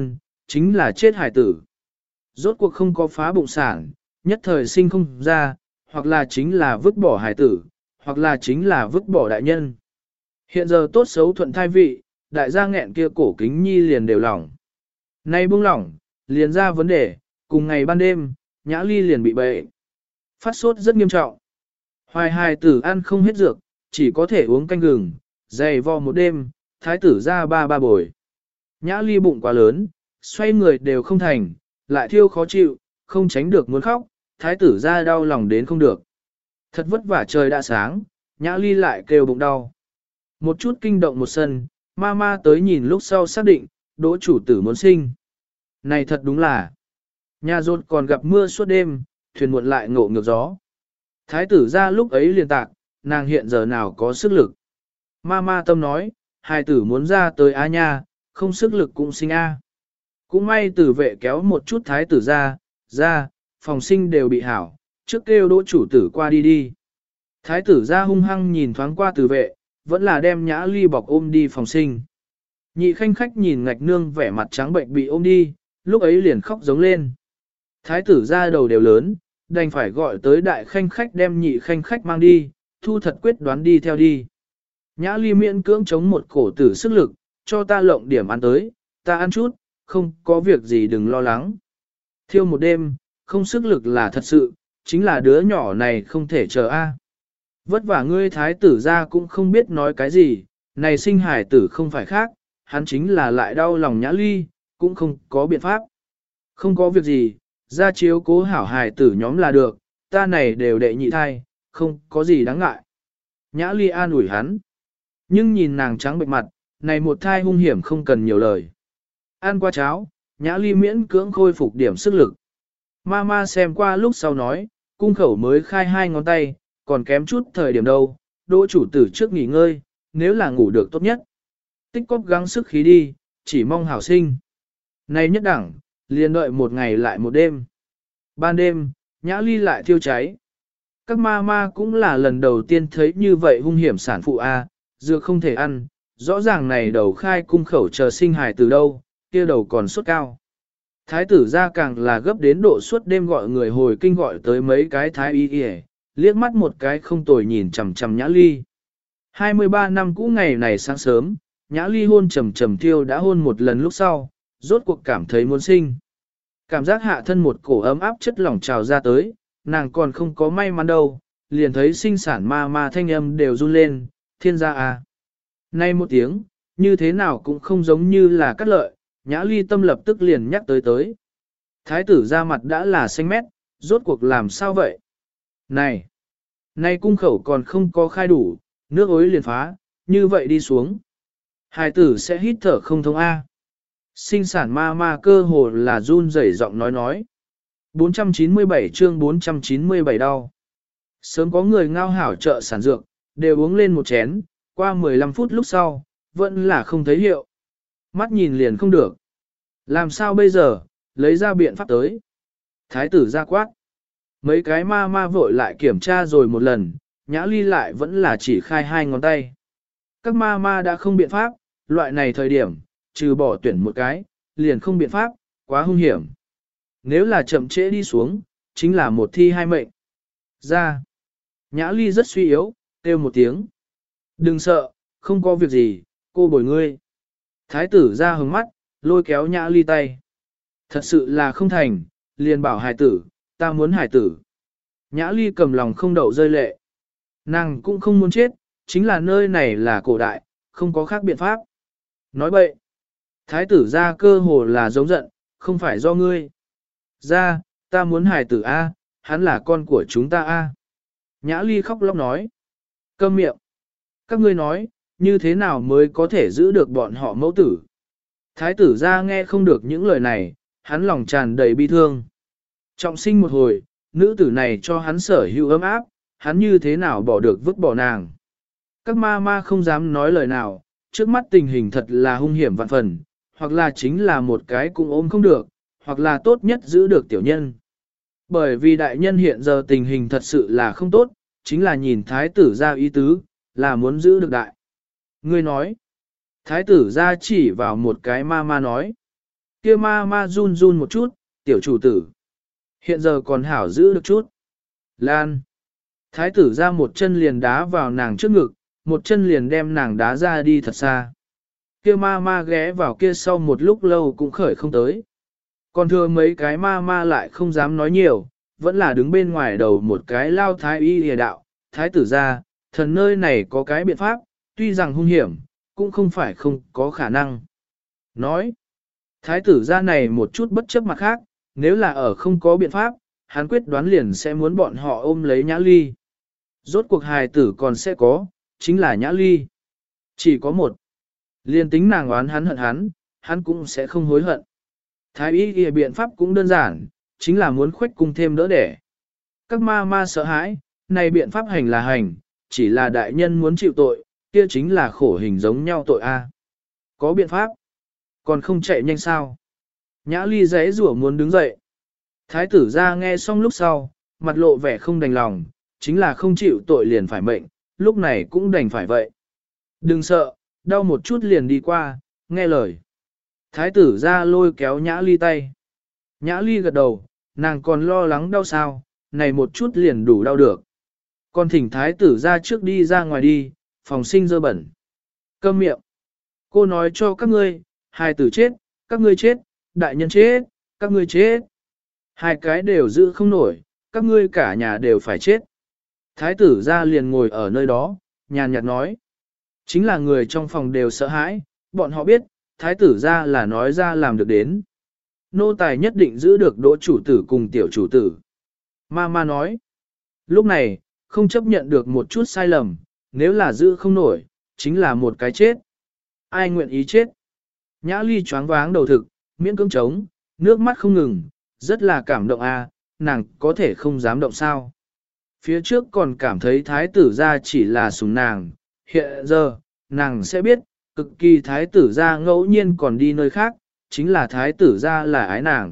Speaker 1: chính là chết hải tử. Rốt cuộc không có phá bụng sản, nhất thời sinh không ra, hoặc là chính là vứt bỏ hải tử, hoặc là chính là vứt bỏ đại nhân. Hiện giờ tốt xấu thuận thai vị, đại gia nghẹn kia cổ kính nhi liền đều lỏng. Nay buông lỏng, liền ra vấn đề, cùng ngày ban đêm, Nhã Ly liền bị bệnh. Phát sốt rất nghiêm trọng. Hoài hài tử ăn không hết dược, chỉ có thể uống canh gừng, dày vò một đêm, thái tử ra ba bồi. Nhã Ly bụng quá lớn, xoay người đều không thành, lại thiêu khó chịu, không tránh được muốn khóc, thái tử ra đau lòng đến không được. Thật vất vả trời đã sáng, Nhã Ly lại kêu bụng đau. Một chút kinh động một sân, ma tới nhìn lúc sau xác định, đỗ chủ tử muốn sinh. Này thật đúng là, nhà rốt còn gặp mưa suốt đêm, thuyền muộn lại ngộ ngược gió. Thái tử ra lúc ấy liền tạc, nàng hiện giờ nào có sức lực. Ma tâm nói, hài tử muốn ra tới A nha, không sức lực cũng sinh A. Cũng may tử vệ kéo một chút thái tử ra, phòng sinh đều bị hảo, trước kêu đỗ chủ tử qua đi đi. Thái tử ra hung hăng nhìn thoáng qua tử vệ, vẫn là đem Nhã Ly bọc ôm đi phòng sinh. Nhị khanh khách nhìn ngạch nương vẻ mặt trắng bệnh bị ôm đi, lúc ấy liền khóc giống lên. Thái tử ra đầu đều lớn, đành phải gọi tới đại khanh khách đem nhị khanh khách mang đi, thu thật quyết đoán đi theo đi. Nhã Ly miễn cưỡng chống một cổ tử sức lực, cho ta lộng điểm ăn tới, ta ăn chút, không có việc gì đừng lo lắng. Thiêu một đêm, không sức lực là thật sự, chính là đứa nhỏ này không thể chờ a. Vất vả ngươi thái tử ra cũng không biết nói cái gì, này sinh hải tử không phải khác, hắn chính là lại đau lòng Nhã Ly, cũng không có biện pháp. Không có việc gì, ra chiếu cố hảo hài tử nhóm là được, ta này đều đệ nhị thai, không có gì đáng ngại. Nhã Ly an ủi hắn, nhưng nhìn nàng trắng bệnh mặt, này một thai hung hiểm không cần nhiều lời. Ăn qua cháo, Nhã Ly miễn cưỡng khôi phục điểm sức lực. Ma xem qua lúc sau nói, cung khẩu mới khai 2 ngón tay, còn kém chút thời điểm đâu, đỗ chủ tử trước nghỉ ngơi, nếu là ngủ được tốt nhất. Tích cóp gắng sức khí đi, chỉ mong hảo sinh. Này nhất đẳng, liền đợi một ngày lại một đêm. Ban đêm, Nhã Ly lại thiêu cháy. Các ma cũng là lần đầu tiên thấy như vậy hung hiểm sản phụ A, dược không thể ăn, rõ ràng này đầu khai cung khẩu chờ sinh hài từ đâu, kia đầu còn sốt cao. Thái tử ra càng là gấp đến độ suốt đêm gọi người hồi kinh gọi tới mấy cái thái y y, liếc mắt một cái không tồi nhìn chằm chằm Nhã Ly. 23 năm cũ ngày này sáng sớm, Nhã Ly hôn trầm thiêu đã hôn một lần lúc sau, rốt cuộc cảm thấy muốn sinh. Cảm giác hạ thân một cổ ấm áp chất lỏng trào ra tới, nàng còn không có may mắn đâu, liền thấy sinh sản ma thanh âm đều run lên, thiên gia à. Nay một tiếng, như thế nào cũng không giống như là cắt lợi, Nhã Ly tâm lập tức liền nhắc tới. Thái tử ra mặt đã là xanh mét, rốt cuộc làm sao vậy? Này cung khẩu còn không có khai đủ, nước ối liền phá, như vậy đi xuống. Hài tử sẽ hít thở không thông A. Sinh sản ma cơ hồ là run rẩy giọng nói. 497 chương 497 đau. Sớm có người ngao hảo chợ sản dược, đều uống lên một chén, qua 15 phút lúc sau, vẫn là không thấy hiệu. Mắt nhìn liền không được. Làm sao bây giờ, lấy ra biện pháp tới. Thái tử ra quát. Mấy cái ma vội lại kiểm tra rồi một lần, Nhã Ly lại vẫn là chỉ khai 2 ngón tay. Các ma đã không biện pháp, loại này thời điểm, trừ bỏ tuyển một cái, liền không biện pháp, quá hung hiểm. Nếu là chậm trễ đi xuống, chính là một thi 2 mệnh. Ra. Nhã Ly rất suy yếu, kêu một tiếng. Đừng sợ, không có việc gì, cô bồi ngươi. Thái tử ra hướng mắt, lôi kéo Nhã Ly tay. Thật sự là không thành, liền bảo hài tử, ta muốn hài tử. Nhã Ly cầm lòng không đậu rơi lệ. Nàng cũng không muốn chết, chính là nơi này là cổ đại, không có khác biện pháp. Nói bậy. Thái tử ra cơ hồ là giống giận, không phải do ngươi. Ra, ta muốn hài tử A, hắn là con của chúng ta A. Nhã Ly khóc lóc nói. Câm miệng. Các ngươi nói, như thế nào mới có thể giữ được bọn họ mẫu tử. Thái tử ra nghe không được những lời này, hắn lòng tràn đầy bi thương. Trọng sinh một hồi, nữ tử này cho hắn sở hữu ấm áp, hắn như thế nào bỏ được vứt bỏ nàng. Các ma không dám nói lời nào, trước mắt tình hình thật là hung hiểm vạn phần, hoặc là chính là một cái cũng ôm không được, hoặc là tốt nhất giữ được tiểu nhân. Bởi vì đại nhân hiện giờ tình hình thật sự là không tốt, chính là nhìn thái tử ra ý tứ, là muốn giữ được đại. Ngươi nói, thái tử ra chỉ vào một cái ma nói, kia ma ma run run một chút, tiểu chủ tử. Hiện giờ còn hảo giữ được chút. Lan. Thái tử ra một chân liền đá vào nàng trước ngực, một chân liền đem nàng đá ra đi thật xa. Kia ma ma ghé vào kia sau một lúc lâu cũng khởi không tới. Còn thừa mấy cái ma ma lại không dám nói nhiều, vẫn là đứng bên ngoài đầu một cái lao thái y hề đạo. Thái tử ra, thần nơi này có cái biện pháp, tuy rằng hung hiểm, cũng không phải không có khả năng. Nói, thái tử ra này một chút bất chấp mặt khác, nếu là ở không có biện pháp, hắn quyết đoán liền sẽ muốn bọn họ ôm lấy Nhã Ly. Rốt cuộc hài tử còn sẽ có, chính là Nhã Ly. Chỉ có một. Liền tính nàng oán hắn hận hắn cũng sẽ không hối hận. Thái y ghi biện pháp cũng đơn giản, chính là muốn khuếch cung thêm đỡ đẻ. Các ma ma sợ hãi, này biện pháp hành là hành, chỉ là đại nhân muốn chịu tội, kia chính là khổ hình giống nhau tội a. Có biện pháp, còn không chạy nhanh sao. Nhã Ly giấy rủa muốn đứng dậy. Thái tử ra nghe xong lúc sau, mặt lộ vẻ không đành lòng, chính là không chịu tội liền phải mệnh, lúc này cũng đành phải vậy. Đừng sợ, đau một chút liền đi qua, nghe lời. Thái tử ra lôi kéo Nhã Ly tay. Nhã Ly gật đầu, nàng còn lo lắng đau sao, này một chút liền đủ đau được. Còn thỉnh thái tử ra trước đi ra ngoài đi, phòng sinh dơ bẩn. Câm miệng. Cô nói cho các ngươi, hai tử chết, các ngươi chết, đại nhân chết, các ngươi chết. Hai cái đều giữ không nổi, các ngươi cả nhà đều phải chết. Thái tử ra liền ngồi ở nơi đó, nhàn nhạt nói. Chính là người trong phòng đều sợ hãi, bọn họ biết, thái tử ra là nói ra làm được đến. Nô tài nhất định giữ được đỗ chủ tử cùng tiểu chủ tử. Ma nói. Lúc này, không chấp nhận được một chút sai lầm, nếu là giữ không nổi, chính là một cái chết. Ai nguyện ý chết? Nhã Ly choáng váng đầu thực, miễn cưỡng trống, nước mắt không ngừng, rất là cảm động a, nàng có thể không dám động sao. Phía trước còn cảm thấy thái tử gia chỉ là sủng nàng, hiện giờ, nàng sẽ biết, cực kỳ thái tử gia ngẫu nhiên còn đi nơi khác, chính là thái tử gia là ái nàng.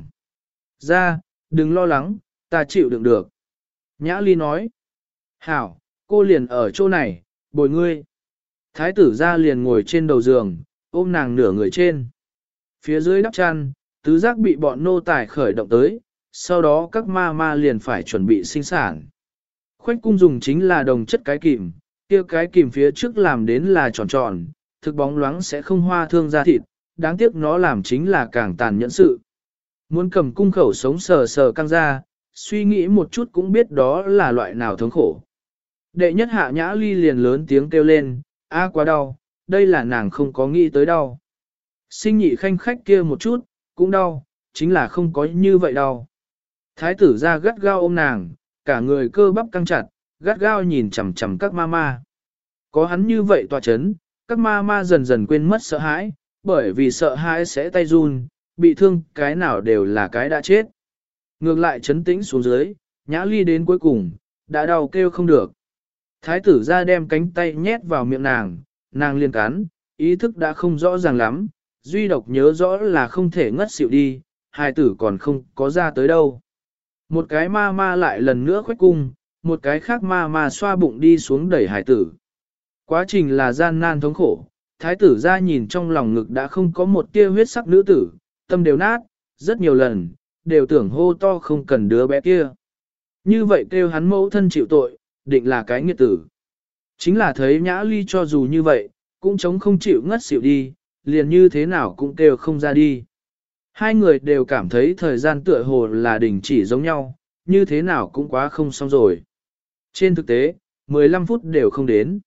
Speaker 1: Gia, đừng lo lắng, ta chịu đựng được. Nhã Ly nói, hảo, cô liền ở chỗ này, bồi ngươi. Thái tử gia liền ngồi trên đầu giường, ôm nàng nửa người trên. Phía dưới đắp chăn, tứ giác bị bọn nô tài khởi động tới, sau đó các ma ma liền phải chuẩn bị sinh sản. Khoách cung dùng chính là đồng chất cái kìm, kia cái kìm phía trước làm đến là tròn tròn, thực bóng loáng sẽ không hoa thương da thịt, đáng tiếc nó làm chính là càng tàn nhẫn sự. Muốn cầm cung khẩu sống sờ sờ căng ra, suy nghĩ một chút cũng biết đó là loại nào thống khổ. Đệ nhất hạ Nhã Ly liền lớn tiếng kêu lên, a quá đau, đây là nàng không có nghĩ tới đau. Sinh nhị khanh khách kia một chút, cũng đau, chính là không có như vậy đau. Thái tử ra gắt gao ôm nàng, cả người cơ bắp căng chặt, gắt gao nhìn chằm chằm các ma ma. Có hắn như vậy tòa chấn, các ma ma dần dần quên mất sợ hãi, bởi vì sợ hãi sẽ tay run, bị thương cái nào đều là cái đã chết. Ngược lại chấn tĩnh xuống dưới, Nhã Ly đến cuối cùng, đã đau kêu không được. Thái tử ra đem cánh tay nhét vào miệng nàng liền cắn, ý thức đã không rõ ràng lắm, duy độc nhớ rõ là không thể ngất xỉu đi, hài tử còn không có ra tới đâu. Một cái ma ma lại lần nữa khuếch cung, một cái khác ma ma xoa bụng đi xuống đẩy hài tử. Quá trình là gian nan thống khổ, thái tử ra nhìn trong lòng ngực đã không có một tia huyết sắc nữ tử, tâm đều nát, rất nhiều lần, đều tưởng hô to không cần đứa bé kia. Như vậy kêu hắn mẫu thân chịu tội, định là cái nghiệt tử. Chính là thấy Nhã Ly cho dù như vậy, cũng chống không chịu ngất xỉu đi, liền như thế nào cũng kêu không ra đi. Hai người đều cảm thấy thời gian tựa hồ là đình chỉ giống nhau, như thế nào cũng quá không xong rồi. Trên thực tế, 15 phút đều không đến.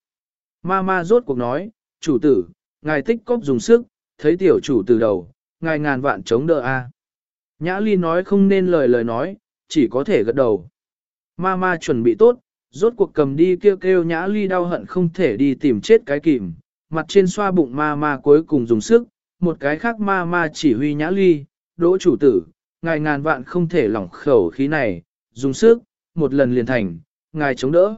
Speaker 1: Ma rốt cuộc nói, chủ tử, ngài tích cóp dùng sức, thấy tiểu chủ từ đầu, ngài ngàn vạn chống đỡ a. Nhã Ly nói không nên lời nói, chỉ có thể gật đầu. Ma chuẩn bị tốt, rốt cuộc cầm đi kêu Nhã Ly đau hận không thể đi tìm chết cái kìm, mặt trên xoa bụng ma cuối cùng dùng sức, một cái khác ma chỉ huy Nhã Ly, đỗ chủ tử, ngài ngàn vạn không thể lỏng khẩu khí này, dùng sức, một lần liền thành, ngài chống đỡ.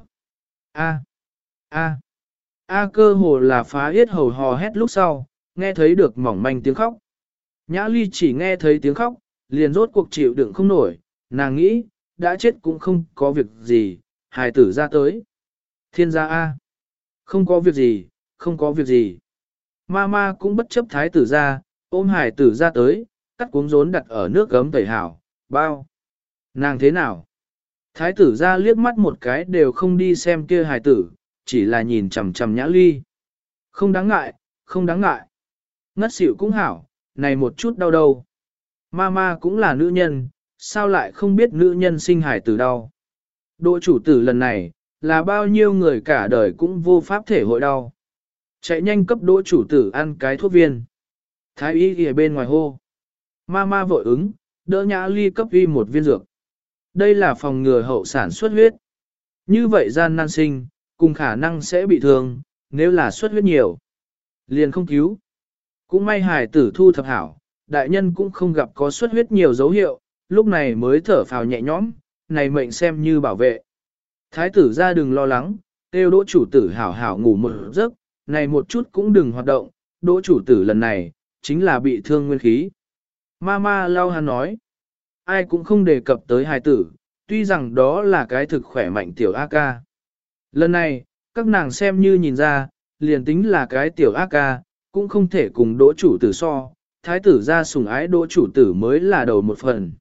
Speaker 1: A cơ hồ là phá yết hầu hò hét lúc sau, nghe thấy được mỏng manh tiếng khóc. Nhã Ly chỉ nghe thấy tiếng khóc, liền rốt cuộc chịu đựng không nổi, nàng nghĩ, đã chết cũng không có việc gì, hài tử ra tới. Thiên gia A. Không có việc gì, không có việc gì. Ma cũng bất chấp thái tử ra, ôm hài tử ra tới, cắt cuống rốn đặt ở nước gấm tẩy hảo, bao. Nàng thế nào? Thái tử ra liếc mắt một cái đều không đi xem kia hài tử, chỉ là nhìn chằm chằm Nhã Ly. Không đáng ngại, không đáng ngại. Ngất xỉu cũng hảo, này một chút đau đầu. Mama cũng là nữ nhân, sao lại không biết nữ nhân sinh hài tử đau. Đỗ chủ tử lần này, là bao nhiêu người cả đời cũng vô pháp thể hội đau. Chạy nhanh cấp đỗ chủ tử ăn cái thuốc viên. Thái y ở bên ngoài hô. Mama vội ứng, đỡ Nhã Ly cấp y một viên dược. Đây là phòng ngừa hậu sản xuất huyết. Như vậy gian nan sinh, cùng khả năng sẽ bị thương, nếu là xuất huyết nhiều. Liền không cứu. Cũng may hài tử thu thập hảo, đại nhân cũng không gặp có xuất huyết nhiều dấu hiệu, lúc này mới thở phào nhẹ nhõm, này mệnh xem như bảo vệ. Thái tử ra đừng lo lắng, kêu đỗ chủ tử hảo hảo ngủ một giấc, này một chút cũng đừng hoạt động, đỗ chủ tử lần này, chính là bị thương nguyên khí. Mama lau hắn nói, ai cũng không đề cập tới hài tử, tuy rằng đó là cái thực khỏe mạnh tiểu A ca. Lần này, các nàng xem như nhìn ra, liền tính là cái tiểu A ca, cũng không thể cùng đỗ chủ tử so, thái tử ra sủng ái đỗ chủ tử mới là đầu một phần.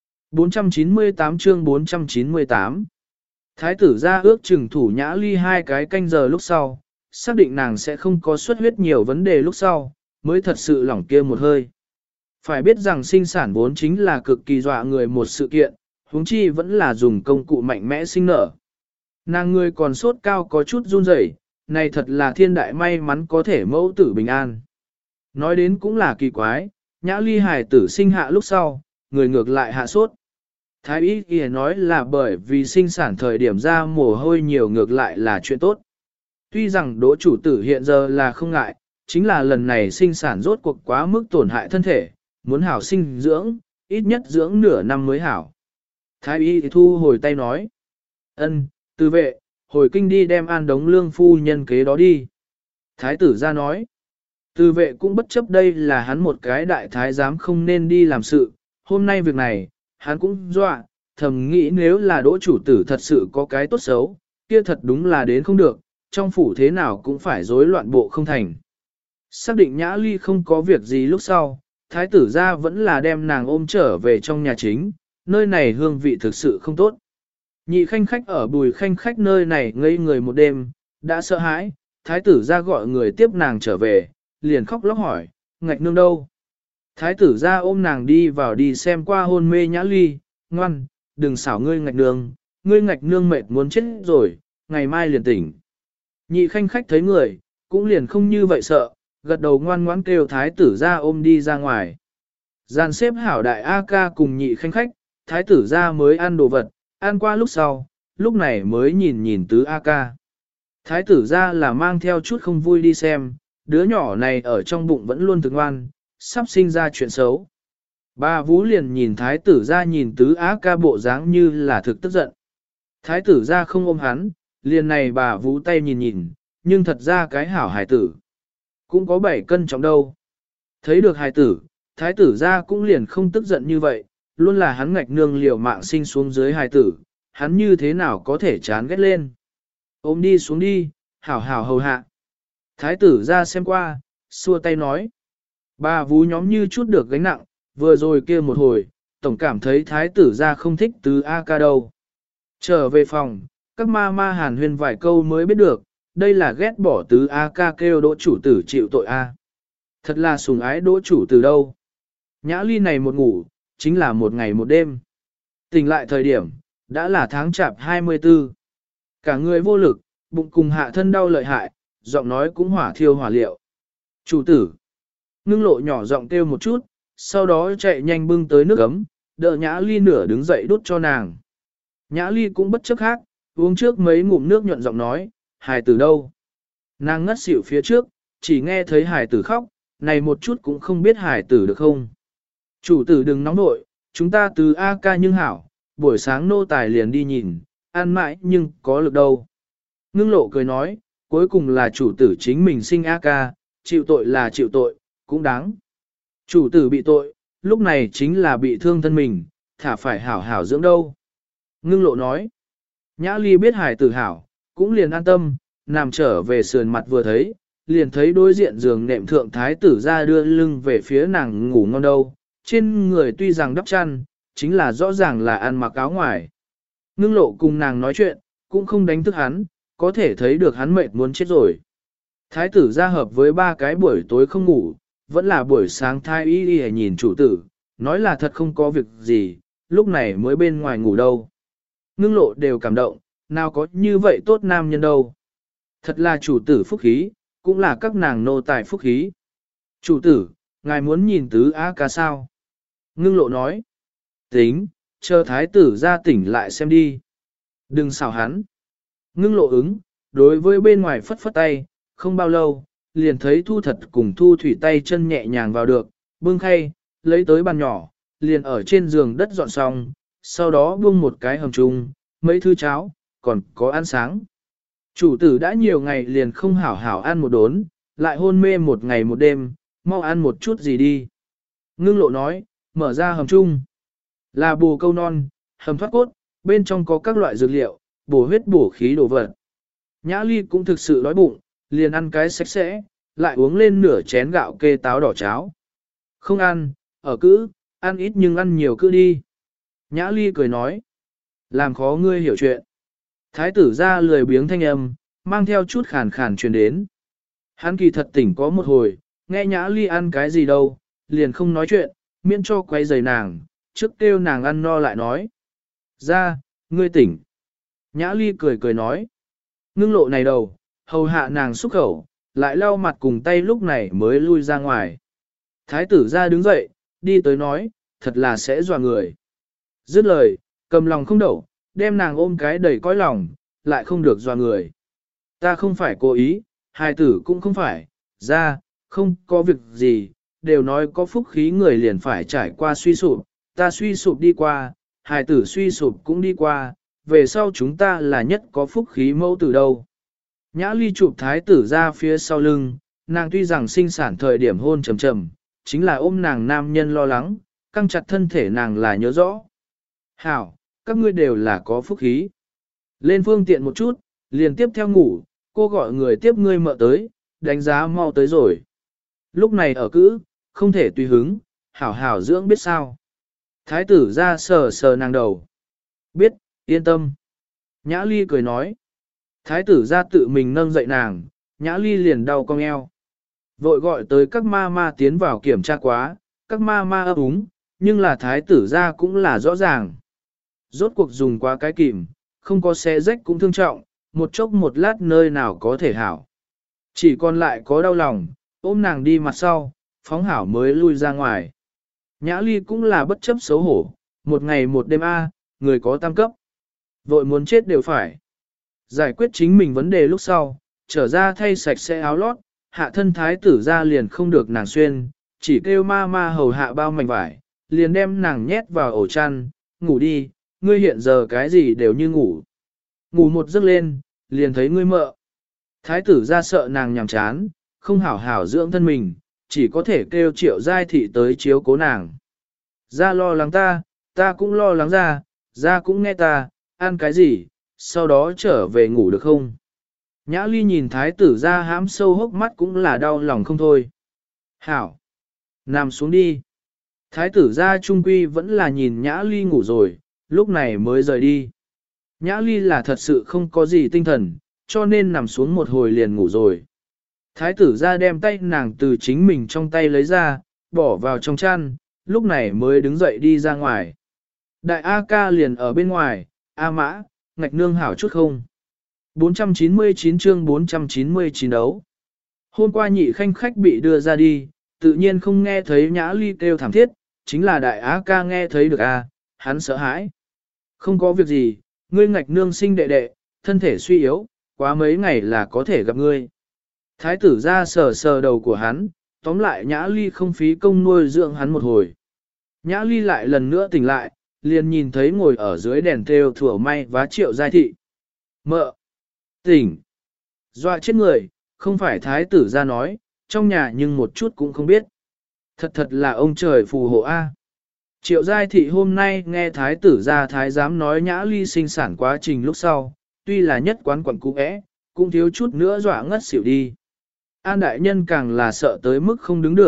Speaker 1: 498 chương 498 Thái tử ra ước chừng thủ Nhã Ly 2 cái canh giờ lúc sau, xác định nàng sẽ không có xuất huyết nhiều vấn đề lúc sau, mới thật sự lỏng kia một hơi. Phải biết rằng sinh sản vốn chính là cực kỳ dọa người một sự kiện, huống chi vẫn là dùng công cụ mạnh mẽ sinh nở. Nàng người còn sốt cao có chút run rẩy, này thật là thiên đại may mắn có thể mẫu tử bình an. Nói đến cũng là kỳ quái, Nhã Ly hài tử sinh hạ lúc sau, người ngược lại hạ sốt. Thái y kia nói là bởi vì sinh sản thời điểm ra mồ hôi nhiều ngược lại là chuyện tốt. Tuy rằng đỗ chủ tử hiện giờ là không ngại, chính là lần này sinh sản rốt cuộc quá mức tổn hại thân thể, muốn hảo sinh dưỡng, ít nhất dưỡng nửa năm mới hảo. Thái y thì thu hồi tay nói, ân, tư vệ, hồi kinh đi đem An Đống Lương phu nhân kế đó đi. Thái tử ra nói, tư vệ cũng bất chấp đây là hắn một cái đại thái giám không nên đi làm sự, hôm nay việc này, hắn cũng dọa, thầm nghĩ nếu là đỗ chủ tử thật sự có cái tốt xấu, kia thật đúng là đến không được, trong phủ thế nào cũng phải rối loạn bộ không thành. Xác định Nhã Ly không có việc gì lúc sau, thái tử ra vẫn là đem nàng ôm trở về trong nhà chính, nơi này hương vị thực sự không tốt. Nhị khanh khách ở Bùi khanh khách nơi này ngây người một đêm, đã sợ hãi, thái tử ra gọi người tiếp nàng trở về, liền khóc lóc hỏi, ngạch nương đâu? Thái tử ra ôm nàng đi vào đi xem qua hôn mê Nhã Ly, ngoan, đừng xảo ngươi ngạch nương mệt muốn chết rồi, ngày mai liền tỉnh. Nhị khanh khách thấy người, cũng liền không như vậy sợ, gật đầu ngoan ngoãn kêu thái tử ra ôm đi ra ngoài. Dàn xếp hảo đại A ca cùng nhị khanh khách, thái tử ra mới ăn đồ vật, ăn qua lúc sau, lúc này mới nhìn nhìn tứ A ca. Thái tử ra là mang theo chút không vui đi xem, đứa nhỏ này ở trong bụng vẫn luôn thực ngoan, sắp sinh ra chuyện xấu. Bà Vú liền nhìn thái tử ra nhìn tứ A ca bộ dáng như là thực tức giận. Thái tử ra không ôm hắn, liền này bà Vú tay nhìn nhìn, nhưng thật ra cái hảo hài tử. Cũng có 7 cân trọng đâu. Thấy được hài tử, thái tử ra cũng liền không tức giận như vậy, luôn là hắn ngạch nương liều mạng sinh xuống dưới hài tử, hắn như thế nào có thể chán ghét lên. Ôm đi xuống đi, hảo hảo hầu hạ. Thái tử ra xem qua, xua tay nói. Bà Vú nhóm như chút được gánh nặng, vừa rồi kia một hồi, tổng cảm thấy thái tử ra không thích tứ A ca đâu. Trở về phòng, các ma hàn huyên vài câu mới biết được, đây là ghét bỏ tứ A ca kêu đỗ chủ tử chịu tội A. Thật là sủng ái đỗ chủ tử đâu. Nhã Ly này một ngủ, chính là một ngày một đêm. Tỉnh lại thời điểm, đã là tháng chạp 24. Cả người vô lực, bụng cùng hạ thân đau lợi hại, giọng nói cũng hỏa thiêu hỏa liệu. Chủ tử. Ngưng lộ nhỏ giọng kêu một chút, sau đó chạy nhanh bưng tới nước ấm, đỡ Nhã Ly nửa đứng dậy đút cho nàng. Nhã Ly cũng bất chấp khác, uống trước mấy ngụm nước nhuận giọng nói, hài tử đâu? Nàng ngất xỉu phía trước, chỉ nghe thấy hài tử khóc, này một chút cũng không biết hài tử được không. Chủ tử đừng nóng nội, chúng ta từ A ca nhưng hảo, buổi sáng nô tài liền đi nhìn, ăn mãi nhưng có lực đâu. Ngưng lộ cười nói, cuối cùng là chủ tử chính mình sinh A ca, chịu tội là chịu tội, cũng đáng. Chủ tử bị tội, lúc này chính là bị thương thân mình, thả phải hảo hảo dưỡng đâu. Ngưng lộ nói, Nhã Ly biết hài tử hảo, cũng liền an tâm, nằm trở về sườn mặt vừa thấy, liền thấy đối diện giường nệm thượng thái tử ra đưa lưng về phía nàng ngủ ngon đâu, trên người tuy rằng đắp chăn, chính là rõ ràng là ăn mặc áo ngoài. Ngưng lộ cùng nàng nói chuyện, cũng không đánh thức hắn, có thể thấy được hắn mệt muốn chết rồi. Thái tử ra hợp với 3 cái buổi tối không ngủ, vẫn là buổi sáng thái y nhìn chủ tử, nói là thật không có việc gì, lúc này mới bên ngoài ngủ đâu. Ngưng lộ đều cảm động, nào có như vậy tốt nam nhân đâu. Thật là chủ tử phúc khí, cũng là các nàng nô tài phúc khí. Chủ tử, ngài muốn nhìn tứ á ca sao? Ngưng lộ nói. Tính, chờ thái tử ra tỉnh lại xem đi. Đừng xào hắn. Ngưng lộ ứng, đối với bên ngoài phất phất tay, không bao lâu, liền thấy Thu Thật cùng Thu Thủy tay chân nhẹ nhàng vào được, bưng khay, lấy tới bàn nhỏ, liền ở trên giường đất dọn xong, sau đó buông một cái hầm chung, mấy thứ cháo, còn có ăn sáng. Chủ tử đã nhiều ngày liền không hảo hảo ăn một đốn, lại hôn mê một ngày một đêm, mau ăn một chút gì đi. Ngưng lộ nói, mở ra hầm chung. Là bồ câu non, hầm thoát cốt, bên trong có các loại dược liệu, bổ huyết bổ khí đồ vật. Nhã Ly cũng thực sự đói bụng, liền ăn cái sạch sẽ, lại uống lên nửa chén gạo kê táo đỏ cháo. Không ăn, ở cữ, ăn ít nhưng ăn nhiều cữ đi. Nhã Ly cười nói, làm khó ngươi hiểu chuyện. Thái tử ra lười biếng thanh âm, mang theo chút khàn khàn truyền đến. Hắn kỳ thật tỉnh có một hồi, nghe Nhã Ly ăn cái gì đâu, liền không nói chuyện, miễn cho quay rầy nàng, trước kêu nàng ăn no lại nói. Ra, ngươi tỉnh. Nhã Ly cười cười nói. Ngưng lộ này đầu, hầu hạ nàng xúc khẩu, lại lau mặt cùng tay lúc này mới lui ra ngoài. Thái tử ra đứng dậy, đi tới nói, thật là sẽ dọa người. Dứt lời, cầm lòng không đậu, đem nàng ôm cái đầy cõi lòng, lại không được dọa người. Ta không phải cố ý, hài tử cũng không phải, ra, không có việc gì, đều nói có phúc khí người liền phải trải qua suy sụp, ta suy sụp đi qua, hài tử suy sụp cũng đi qua, về sau chúng ta là nhất có phúc khí mẫu tử đâu. Nhã Ly chụp thái tử ra phía sau lưng, nàng tuy rằng sinh sản thời điểm hôn trầm trầm, chính là ôm nàng nam nhân lo lắng, căng chặt thân thể nàng là nhớ rõ. Hảo, các ngươi đều là có phúc khí. Lên phương tiện một chút, liền tiếp theo ngủ, cô gọi người tiếp ngươi mợ tới, đánh giá mau tới rồi. Lúc này ở cữ, không thể tùy hứng, hảo hảo dưỡng biết sao. Thái tử ra sờ sờ nàng đầu. Biết, yên tâm. Nhã Ly cười nói. Thái tử ra tự mình nâng dậy nàng, Nhã Ly liền đau cong eo. Vội gọi tới các ma ma tiến vào kiểm tra quá, các ma ma ấp úng, nhưng là thái tử ra cũng là rõ ràng. Rốt cuộc dùng quá cái kìm, không có xé rách cũng thương trọng, một chốc một lát nơi nào có thể hảo. Chỉ còn lại có đau lòng, ôm nàng đi mặt sau, phóng hảo mới lui ra ngoài. Nhã Ly cũng là bất chấp xấu hổ, một ngày một đêm người có tam cấp. Vội muốn chết đều phải. Giải quyết chính mình vấn đề lúc sau, trở ra thay sạch sẽ áo lót, hạ thân thái tử ra liền không được nàng xuyên, chỉ kêu ma ma hầu hạ bao mảnh vải, liền đem nàng nhét vào ổ chăn, ngủ đi, ngươi hiện giờ cái gì đều như ngủ. Ngủ một giấc lên, liền thấy ngươi mợ. Thái tử ra sợ nàng nhàm chán, không hảo hảo dưỡng thân mình, chỉ có thể kêu Triệu Giai Thị tới chiếu cố nàng. Ra lo lắng ta cũng lo lắng ra cũng nghe ta, ăn cái gì, sau đó trở về ngủ được không? Nhã Ly nhìn thái tử ra hãm sâu hốc mắt cũng là đau lòng không thôi. Hảo! Nằm xuống đi. Thái tử ra trung quy vẫn là nhìn Nhã Ly ngủ rồi, lúc này mới rời đi. Nhã Ly là thật sự không có gì tinh thần, cho nên nằm xuống một hồi liền ngủ rồi. Thái tử ra đem tay nàng từ chính mình trong tay lấy ra, bỏ vào trong chăn, lúc này mới đứng dậy đi ra ngoài. Đại A ca liền ở bên ngoài, A mã, ngạch nương hảo chút không. 499 chương 499 đấu. Hôm qua nhị khanh khách bị đưa ra đi, tự nhiên không nghe thấy Nhã Ly kêu thảm thiết, chính là đại á ca nghe thấy được hắn sợ hãi. Không có việc gì, ngươi ngạch nương sinh đệ đệ, thân thể suy yếu, quá mấy ngày là có thể gặp ngươi. Thái tử ra sờ sờ đầu của hắn, tóm lại Nhã Ly không phí công nuôi dưỡng hắn một hồi. Nhã Ly lại lần nữa tỉnh lại, liền nhìn thấy ngồi ở dưới đèn thêu thủa may vá Triệu Giai Thị. Mợ! Tỉnh! Dọa chết người, không phải thái tử ra nói, trong nhà nhưng một chút cũng không biết. Thật là ông trời phù hộ a. Triệu Giai Thị hôm nay nghe thái tử ra thái giám nói Nhã Ly sinh sản quá trình lúc sau, tuy là nhất quán quẩn cũ ẽ, cũng thiếu chút nữa dọa ngất xỉu đi. An đại nhân càng là sợ tới mức không đứng được,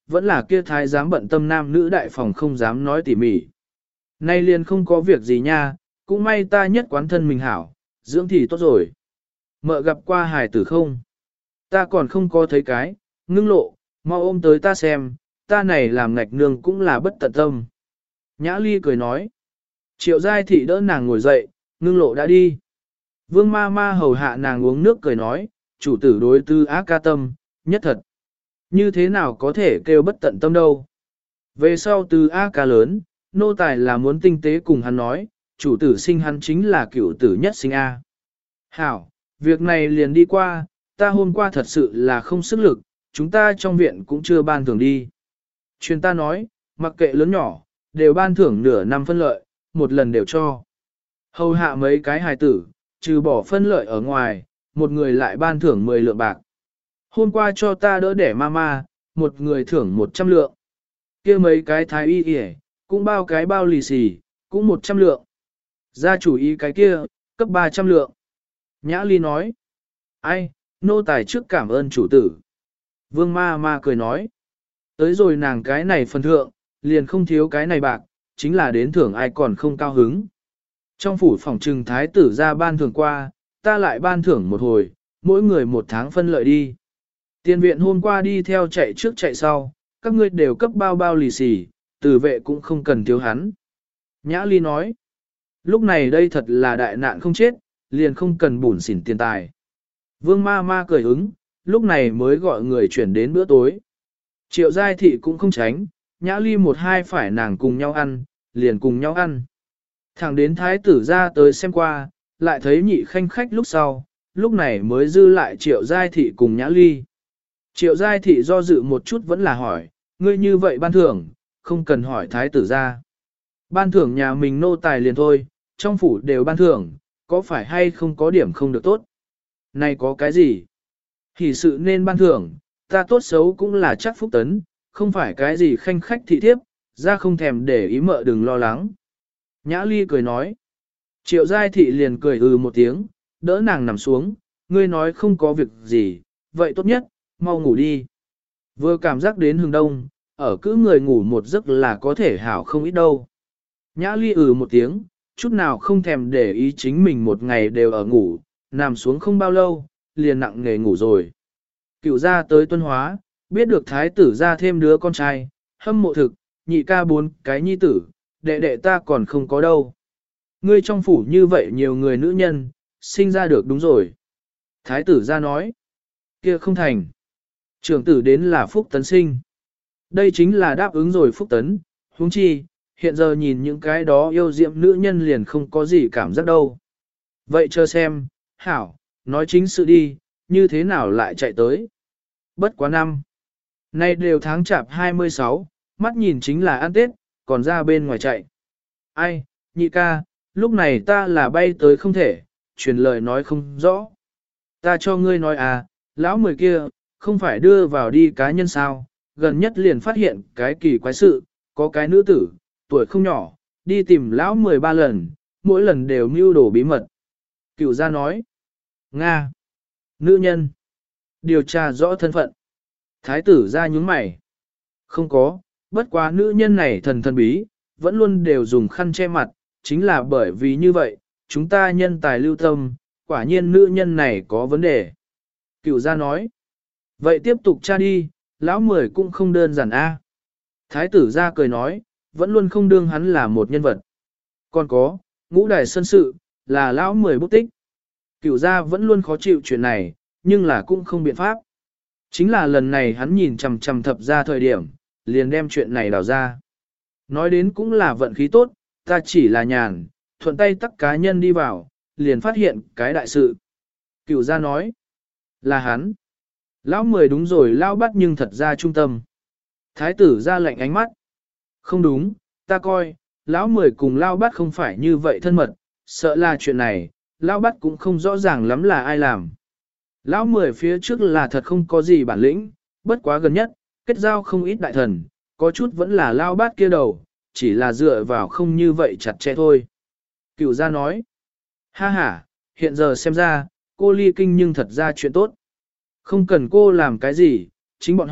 Speaker 1: vẫn là kia thái dám bận tâm nam nữ đại phòng không dám nói tỉ mỉ. Nay liền không có việc gì nha, cũng may ta nhất quán thân mình hảo, dưỡng thì tốt rồi. Mợ gặp qua hài tử không? Ta còn không có thấy cái, ngưng lộ, mau ôm tới ta xem, ta này làm ngạch nương cũng là bất tận tâm. Nhã Ly cười nói. Triệu Giai Thị đỡ nàng ngồi dậy, ngưng lộ đã đi. Vương ma ma hầu hạ nàng uống nước cười nói, chủ tử đối tư ác ca tâm, nhất thật. Như thế nào có thể kêu bất tận tâm đâu. Về sau tư ác ca lớn, nô tài là muốn tinh tế cùng hắn nói, chủ tử sinh hắn chính là cựu tử nhất sinh A. Hảo, việc này liền đi qua, ta hôm qua thật sự là không sức lực, chúng ta trong viện cũng chưa ban thưởng đi. Chuyên ta nói, mặc kệ lớn nhỏ, đều ban thưởng nửa năm phân lợi, một lần đều cho. Hầu hạ mấy cái hài tử, trừ bỏ phân lợi ở ngoài, một người lại ban thưởng 10 lượng bạc. Hôm qua cho ta đỡ đẻ mama, một người thưởng 100 lượng. Kia mấy cái thái y y, cũng bao cái bao lì xì, cũng 100 lượng. Gia chủ ý cái kia, cấp 300 lượng. Nhã Ly nói, ai, nô tài trước cảm ơn chủ tử. Vương ma ma cười nói, tới rồi nàng cái này phần thượng, liền không thiếu cái này bạc, chính là đến thưởng ai còn không cao hứng. Trong phủ phòng trừng thái tử ra ban thưởng qua, ta lại ban thưởng một hồi, mỗi người 1 tháng phân lợi đi. Tiền viện hôm qua đi theo chạy trước chạy sau, các ngươi đều cấp bao bao lì xì, tử vệ cũng không cần thiếu hắn. Nhã Ly nói, lúc này đây thật là đại nạn không chết, liền không cần bủn xỉn tiền tài. Vương ma ma cười ứng, lúc này mới gọi người chuyển đến bữa tối. Triệu Giai Thị cũng không tránh, Nhã Ly một hai phải nàng cùng nhau ăn, liền cùng nhau ăn. Thẳng đến thái tử ra tới xem qua, lại thấy nhị khanh khách lúc sau, lúc này mới dư lại Triệu Giai Thị cùng Nhã Ly. Triệu Giai Thị do dự một chút vẫn là hỏi, ngươi như vậy ban thưởng, không cần hỏi thái tử ra. Ban thưởng nhà mình nô tài liền thôi, trong phủ đều ban thưởng, có phải hay không có điểm không được tốt? Này có cái gì? Thì sự nên ban thưởng, ta tốt xấu cũng là chắc phúc tấn, không phải cái gì khanh khách thị thiếp, ra không thèm để ý mợ đừng lo lắng. Nhã Ly cười nói. Triệu Giai Thị liền cười một tiếng, đỡ nàng nằm xuống, ngươi nói không có việc gì, vậy tốt nhất, mau ngủ đi. Vừa cảm giác đến hừng đông, ở cứ người ngủ một giấc là có thể hảo không ít đâu. Nhã Ly một tiếng, chút nào không thèm để ý chính mình một ngày đều ở ngủ, nằm xuống không bao lâu, liền nặng nghề ngủ rồi. Cựu ra tới Tuân Hóa, biết được thái tử ra thêm đứa con trai, hâm mộ thực, nhị ca 4 cái nhi tử, đệ đệ ta còn không có đâu. Ngươi trong phủ như vậy nhiều người nữ nhân, sinh ra được đúng rồi. Thái tử ra nói, kia không thành. Trưởng tử đến là Phúc Tấn sinh. Đây chính là đáp ứng rồi Phúc Tấn, huống chi, hiện giờ nhìn những cái đó yêu diệm nữ nhân liền không có gì cảm giác đâu. Vậy chờ xem, hảo, nói chính sự đi, như thế nào lại chạy tới. Bất quá năm. Nay đều tháng chạp 26, mắt nhìn chính là ăn Tết, còn ra bên ngoài chạy. Ai, nhị ca, lúc này ta là bay tới không thể, truyền lời nói không rõ. Ta cho ngươi nói à, lão 10 kia, không phải đưa vào đi cá nhân sao, gần nhất liền phát hiện cái kỳ quái sự, có cái nữ tử, tuổi không nhỏ, đi tìm lão 13 lần, mỗi lần đều mưu đồ bí mật. Cựu gia nói, Nga, nữ nhân, điều tra rõ thân phận. Thái tử ra nhúng mày. Không có, bất quá nữ nhân này thần thần bí, vẫn luôn đều dùng khăn che mặt, chính là bởi vì như vậy, chúng ta nhân tài lưu tâm, quả nhiên nữ nhân này có vấn đề. Cựu gia nói, vậy tiếp tục tra đi, lão 10 cũng không đơn giản a. Thái tử ra cười nói, vẫn luôn không đương hắn là một nhân vật. Còn có, ngũ đài sân sự, là lão 10 bút tích. Cựu gia vẫn luôn khó chịu chuyện này, nhưng là cũng không biện pháp. Chính là lần này hắn nhìn chằm chằm thập ra thời điểm, liền đem chuyện này đào ra. Nói đến cũng là vận khí tốt, ta chỉ là nhàn, thuận tay tắc cá nhân đi vào, liền phát hiện cái đại sự. Cựu gia nói, là hắn. Lão 10 đúng rồi, lão bắt nhưng thật ra trung tâm. Thái tử ra lệnh ánh mắt. Không đúng, ta coi, lão 10 cùng lão bắt không phải như vậy thân mật, sợ là chuyện này, lão bắt cũng không rõ ràng lắm là ai làm. Lão 10 phía trước là thật không có gì bản lĩnh, bất quá gần nhất, kết giao không ít đại thần, có chút vẫn là lão bát kia đầu, chỉ là dựa vào không như vậy chặt chẽ thôi. Cựu gia nói, ha ha, hiện giờ xem ra, cô ly kinh nhưng thật ra chuyện tốt. Không cần cô làm cái gì, chính bọn họ,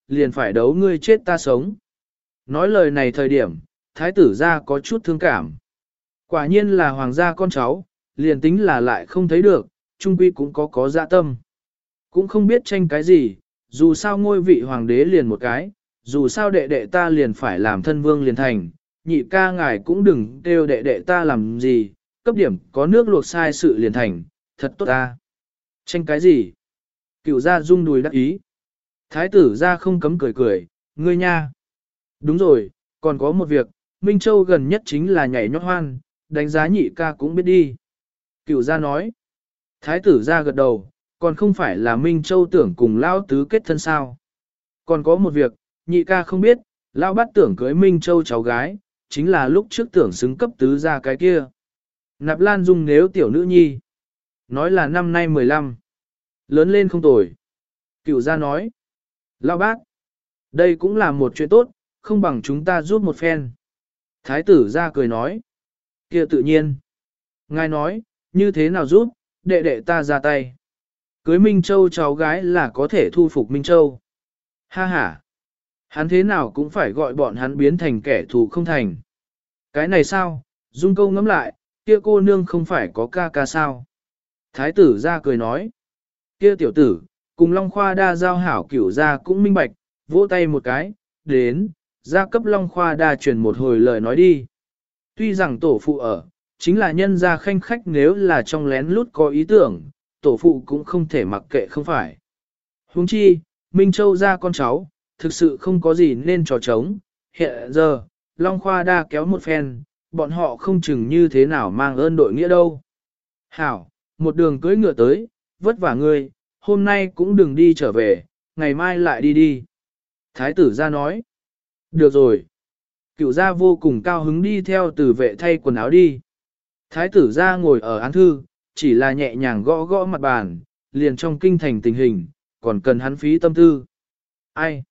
Speaker 1: liền phải đấu ngươi chết ta sống. Nói lời này thời điểm, thái tử ra có chút thương cảm. Quả nhiên là hoàng gia con cháu, liền tính là lại không thấy được, trung quy cũng có dạ tâm. Cũng không biết tranh cái gì, dù sao ngôi vị hoàng đế liền một cái, dù sao đệ đệ ta liền phải làm thân vương liền thành, nhị ca ngài cũng đừng kêu đệ đệ ta làm gì, cấp điểm có nước luộc sai sự liền thành, thật tốt ta. Tranh cái gì? Cựu gia rung đùi đắc ý. Thái tử gia không cấm cười cười, ngươi nha. Đúng rồi, còn có một việc, Minh Châu gần nhất chính là nhảy nhót hoan, đánh giá nhị ca cũng biết đi. Cựu gia nói. Thái tử gia gật đầu, còn không phải là Minh Châu tưởng cùng Lao Tứ kết thân sao. Còn có một việc, nhị ca không biết, Lao Bát tưởng cưới Minh Châu cháu gái, chính là lúc trước tưởng xứng cấp tứ ra cái kia. Nạp Lan Dung nếu tiểu nữ nhi. Nói là năm nay 15. Lớn lên không tồi. Cựu gia nói. Lao Bát. Đây cũng là một chuyện tốt, không bằng chúng ta giúp một phen. Thái tử gia cười nói. Kia tự nhiên. Ngài nói, như thế nào giúp, đệ đệ ta ra tay. Cưới Minh Châu cháu gái là có thể thu phục Minh Châu. Ha ha. Hắn thế nào cũng phải gọi bọn hắn biến thành kẻ thù không thành. Cái này sao, Dung câu ngẫm lại, kia cô nương không phải có ca ca sao. Thái tử ra cười nói. Kia tiểu tử, cùng Long Khoa đa giao hảo cửu ra cũng minh bạch, vỗ tay một cái, đến, ra cấp Long Khoa đa truyền một hồi lời nói đi. Tuy rằng tổ phụ ở, chính là nhân gia khanh khách nếu là trong lén lút có ý tưởng, tổ phụ cũng không thể mặc kệ không phải. Huống chi, Minh Châu ra con cháu, thực sự không có gì nên trò trống, hiện giờ, Long Khoa đa kéo một phen, bọn họ không chừng như thế nào mang ơn đội nghĩa đâu. Hảo, một đường cưỡi ngựa tới, vất vả ngươi, hôm nay cũng đừng đi trở về, ngày mai lại đi đi. Thái tử ra nói, được rồi. Cựu gia vô cùng cao hứng đi theo tử vệ thay quần áo đi. Thái tử ra ngồi ở án thư, chỉ là nhẹ nhàng gõ gõ mặt bàn, liền trong kinh thành tình hình, còn cần hắn phí tâm tư. Ai?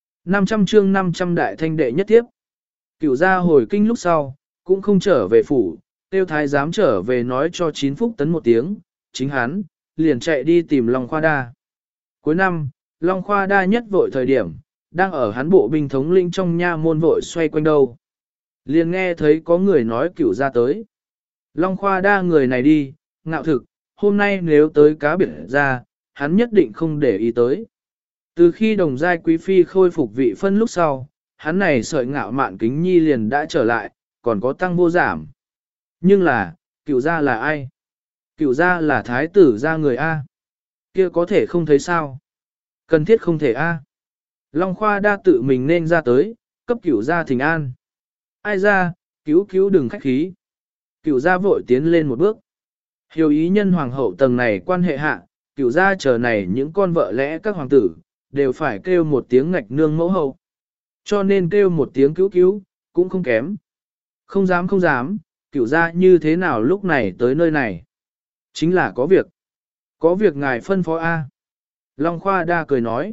Speaker 1: 500 chương 500 đại thanh đệ nhất tiếp. Cựu gia hồi kinh lúc sau, cũng không trở về phủ, tiêu thái giám trở về nói cho 9 phúc tấn một tiếng, chính hắn, liền chạy đi tìm Long Khoa Đa. Cuối năm, Long Khoa Đa nhất vội thời điểm, đang ở hắn bộ binh thống lĩnh trong nha môn vội xoay quanh đâu. Liền nghe thấy có người nói cựu gia tới. Long Khoa Đa người này đi, ngạo thực, hôm nay nếu tới cá biệt ra, hắn nhất định không để ý tới. Từ khi đồng giai quý phi khôi phục vị phân lúc sau, hắn này sợi ngạo mạn kính nhi liền đã trở lại, còn có tăng vô giảm. Nhưng là, cựu gia là ai? Cựu gia là thái tử gia người A. Kia có thể không thấy sao? Cần thiết không thể A. Long Khoa Đa tự mình nên ra tới, cấp cựu gia thỉnh an. Ai ra, cứu đừng khách khí. Cựu gia vội tiến lên một bước. Hiểu ý nhân hoàng hậu tầng này quan hệ hạ, cựu gia chờ này những con vợ lẽ các hoàng tử, đều phải kêu một tiếng ngạch nương mẫu hậu. Cho nên kêu một tiếng cứu, cũng không kém. Không dám, cựu gia như thế nào lúc này tới nơi này. Chính là có việc. Có việc ngài phân phó A. Long Khoa Đa cười nói.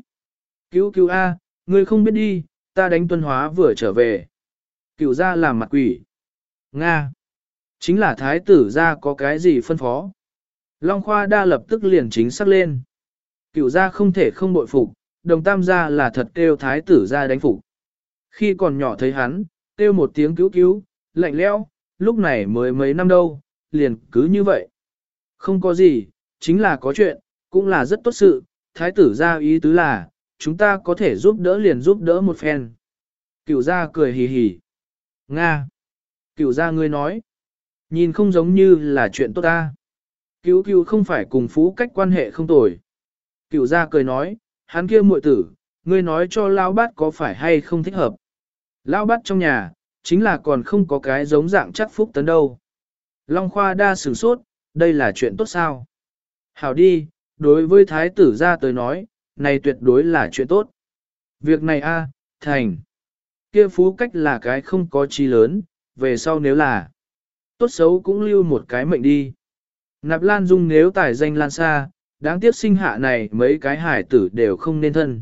Speaker 1: Cứu A, ngươi không biết đi, ta đánh Tuân Hóa vừa trở về. Cựu gia làm mặt quỷ. Nga. Chính là thái tử gia có cái gì phân phó. Long Khoa Đa lập tức liền chính xác lên. Cựu gia không thể không bội phục, đồng tam gia là thật kêu thái tử gia đánh phục. Khi còn nhỏ thấy hắn, kêu một tiếng cứu, lạnh lẽo, lúc này mới mấy năm đâu, liền cứ như vậy. Không có gì, chính là có chuyện, cũng là rất tốt sự, thái tử gia ý tứ là, chúng ta có thể giúp đỡ liền giúp đỡ một phen. Cựu gia cười hì hì. Nga. Cựu gia ngươi nói. Nhìn không giống như là chuyện tốt ta. Cứu không phải cùng phú cách quan hệ không tồi. Cựu gia cười nói, hắn kia muội tử, ngươi nói cho Lão Bát có phải hay không thích hợp. Lão Bát trong nhà, chính là còn không có cái giống dạng chắc phúc tấn đâu. Long Khoa Đa sửng sốt, đây là chuyện tốt sao? Hảo đi, đối với thái tử gia tới nói, này tuyệt đối là chuyện tốt. Việc này a, thành. Kia phú cách là cái không có chi lớn, về sau nếu là tốt xấu cũng lưu một cái mệnh đi. Nạp Lan Dung nếu tài danh lan xa, đáng tiếc sinh hạ này mấy cái hải tử đều không nên thân.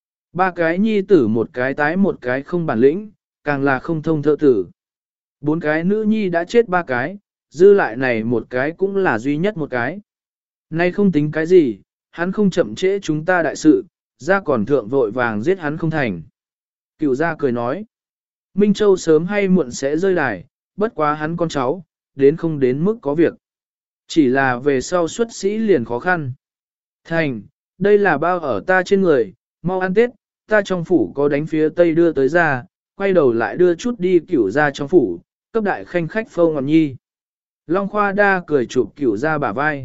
Speaker 1: Ba cái nhi tử một cái tái một cái không bản lĩnh, càng là không thông thợ tử. Bốn cái nữ nhi đã chết ba cái, dư lại này một cái cũng là duy nhất một cái. Nay không tính cái gì, hắn không chậm trễ chúng ta đại sự, ra còn thượng vội vàng giết hắn không thành. Cửu gia cười nói, Minh Châu sớm hay muộn sẽ rơi đài, bất quá hắn con cháu, đến không đến mức có việc. Chỉ là về sau xuất sĩ liền khó khăn. Thành, đây là bao ở ta trên người, mau ăn Tết, ta trong phủ có đánh phía tây đưa tới ra, quay đầu lại đưa chút đi Cửu gia trong phủ, cấp đại khanh khách phâu ngọc nhi. Long Khoa Đa cười chụp Cửu gia bả vai.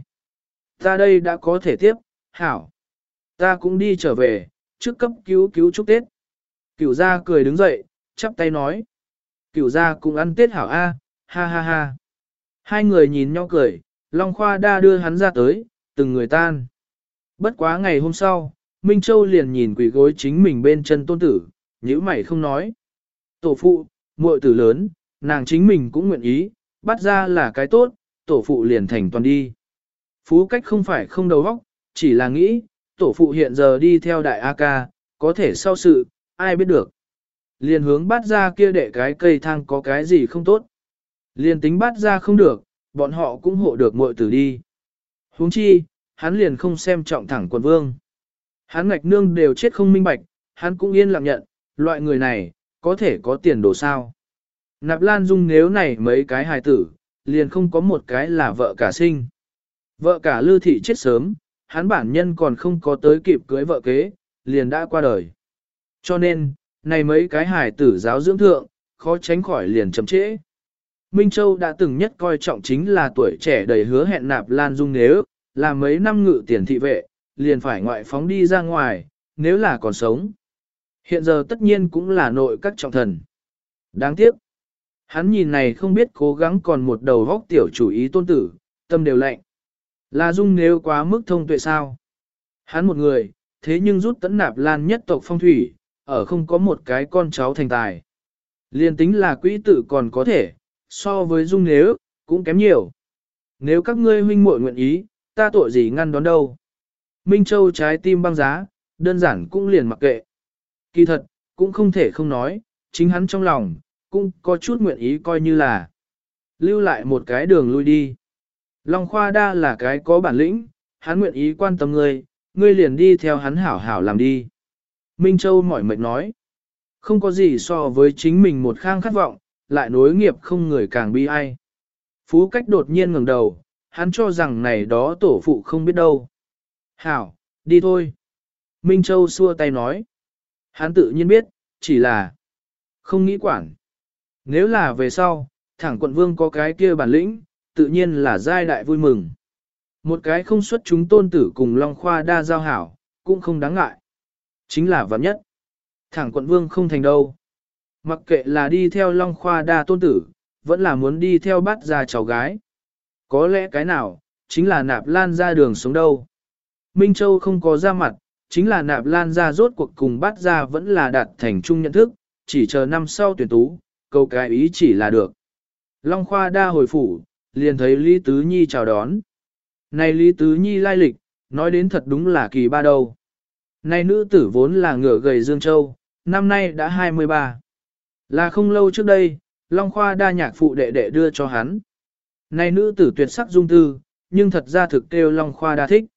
Speaker 1: Ta đây đã có thể tiếp, hảo. Ta cũng đi trở về, trước cấp cứu cứu chúc Tết. Cửu gia cười đứng dậy, chắp tay nói. Cửu gia cũng ăn Tết hảo a, ha ha ha. Hai người nhìn nhau cười, Long Khoa Đa đưa hắn ra tới, từng người tan. Bất quá ngày hôm sau, Minh Châu liền nhìn quỷ gối chính mình bên chân tôn tử, nhíu mày không nói. Tổ phụ, muội tử lớn, nàng chính mình cũng nguyện ý, bắt ra là cái tốt, tổ phụ liền thành toàn đi. Phú cách không phải không đầu óc, chỉ là nghĩ, tổ phụ hiện giờ đi theo đại A ca, có thể sau sự, ai biết được. Liền hướng bắt ra kia để cái cây thang có cái gì không tốt. Liền tính bắt ra không được, bọn họ cũng hộ được muội tử đi. Huống chi, hắn liền không xem trọng thẳng quần vương. Hắn ngạch nương đều chết không minh bạch, hắn cũng yên lặng nhận, loại người này, có thể có tiền đồ sao. Nạp Lan Dung nếu này mấy cái hài tử, liền không có một cái là vợ cả sinh. Vợ cả Lư Thị chết sớm, hắn bản nhân còn không có tới kịp cưới vợ kế, liền đã qua đời. Cho nên, này mấy cái hài tử giáo dưỡng thượng, khó tránh khỏi liền chậm trễ. Minh Châu đã từng nhất coi trọng chính là tuổi trẻ đầy hứa hẹn Nạp Lan Dung nếu, là mấy năm ngự tiền thị vệ, liền phải ngoại phóng đi ra ngoài, nếu là còn sống. Hiện giờ tất nhiên cũng là nội các trọng thần. Đáng tiếc. Hắn nhìn này không biết cố gắng còn một đầu góc tiểu chủ ý tôn tử, tâm đều lạnh. Là Dung nếu quá mức thông tuệ sao? Hắn một người, thế nhưng rút tấn Nạp Lan nhất tộc phong thủy, ở không có một cái con cháu thành tài. Liên tính là quỹ tử còn có thể, so với Dung nếu, cũng kém nhiều. Nếu các ngươi huynh muội nguyện ý, ta tội gì ngăn đón đâu. Minh Châu trái tim băng giá, đơn giản cũng liền mặc kệ. Kỳ thật, cũng không thể không nói, chính hắn trong lòng, cũng có chút nguyện ý coi như là lưu lại một cái đường lui đi. Long Khoa Đa là cái có bản lĩnh, hắn nguyện ý quan tâm ngươi, ngươi liền đi theo hắn hảo hảo làm đi. Minh Châu mỏi mệt nói, không có gì so với chính mình một khang khát vọng, lại nối nghiệp không người càng bi ai. Phú Cách đột nhiên ngẩng đầu, hắn cho rằng này đó tổ phụ không biết đâu. Hảo, đi thôi. Minh Châu xua tay nói, hắn tự nhiên biết, chỉ là không nghĩ quản. Nếu là về sau, thẳng quận vương có cái kia bản lĩnh, tự nhiên là giai đại vui mừng. Một cái không xuất chúng tôn tử cùng Long Khoa Đa giao hảo, cũng không đáng ngại. Chính là vạn nhất. Thẳng quận vương không thành đâu. Mặc kệ là đi theo Long Khoa Đa tôn tử, vẫn là muốn đi theo bát gia cháu gái. Có lẽ cái nào, chính là Nạp Lan ra đường sống đâu. Minh Châu không có ra mặt, chính là Nạp Lan ra rốt cuộc cùng bát gia vẫn là đạt thành chung nhận thức, chỉ chờ năm sau tuyển tú, câu cái ý chỉ là được. Long Khoa Đa hồi phủ, liền thấy Lý Tứ Nhi chào đón. Này Lý Tứ Nhi lai lịch, nói đến thật đúng là kỳ ba đâu. Này nữ tử vốn là ngựa gầy Dương Châu, năm nay đã 23. Là không lâu trước đây, Long Khoa Đa nhạc phụ đệ đệ đưa cho hắn. Này nữ tử tuyệt sắc dung tư, nhưng thật ra thực kêu Long Khoa Đa thích.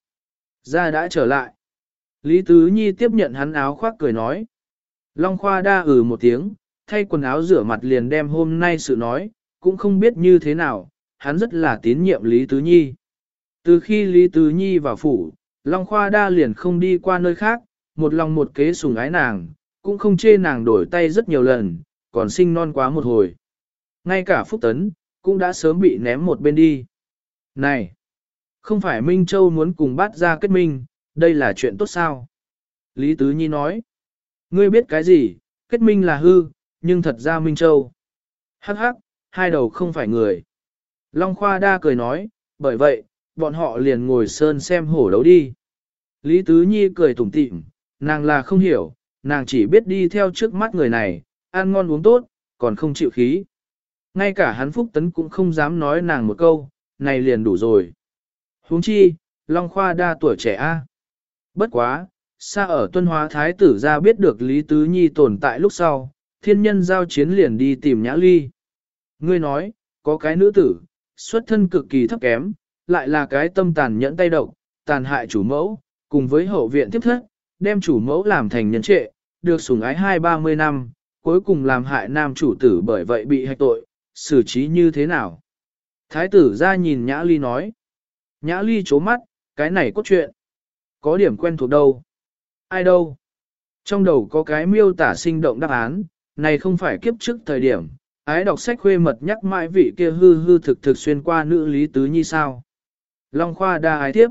Speaker 1: Ra đã trở lại. Lý Tứ Nhi tiếp nhận hắn áo khoác cười nói. Long Khoa Đa một tiếng, thay quần áo rửa mặt liền đem hôm nay sự nói, cũng không biết như thế nào, hắn rất là tín nhiệm Lý Tứ Nhi. Từ khi Lý Tứ Nhi vào phủ, Long Khoa Đa liền không đi qua nơi khác, một lòng một kế sủng ái nàng, cũng không chê nàng đổi tay rất nhiều lần, còn sinh non quá một hồi. Ngay cả Phúc Tấn, cũng đã sớm bị ném một bên đi. Này, không phải Minh Châu muốn cùng bát gia kết minh, đây là chuyện tốt sao? Lý Tứ Nhi nói, ngươi biết cái gì, kết minh là hư, nhưng thật ra Minh Châu. Hắc hắc, hai đầu không phải người. Long Khoa Đa cười nói, bởi vậy, bọn họ liền ngồi sơn xem hổ đấu đi. Lý Tứ Nhi cười tủm tỉm, nàng là không hiểu, nàng chỉ biết đi theo trước mắt người này, ăn ngon uống tốt, còn không chịu khí. Ngay cả hắn Phúc Tấn cũng không dám nói nàng một câu, này liền đủ rồi. Huống chi, Long Khoa Đa tuổi trẻ a. Bất quá, xa ở Tuân Hóa Thái tử ra biết được Lý Tứ Nhi tồn tại lúc sau, thiên nhân giao chiến liền đi tìm Nhã Ly. Ngươi nói, có cái nữ tử, xuất thân cực kỳ thấp kém, lại là cái tâm tàn nhẫn tay độc, tàn hại chủ mẫu, cùng với hậu viện tiếp thất, đem chủ mẫu làm thành nhân trệ, được sủng ái 20-30 năm, cuối cùng làm hại nam chủ tử bởi vậy bị hạch tội, xử trí như thế nào? Thái tử ra nhìn Nhã Ly nói. Nhã Ly chố mắt, cái này cốt truyện. Có điểm quen thuộc đâu? Ai đâu? Trong đầu có cái miêu tả sinh động đáp án, này không phải kiếp trước thời điểm, ái đọc sách khuê mật nhắc mãi vị kia hư hư thực thực xuyên qua nữ Lý Tứ Nhi sao? Long Khoa đa ái tiếp.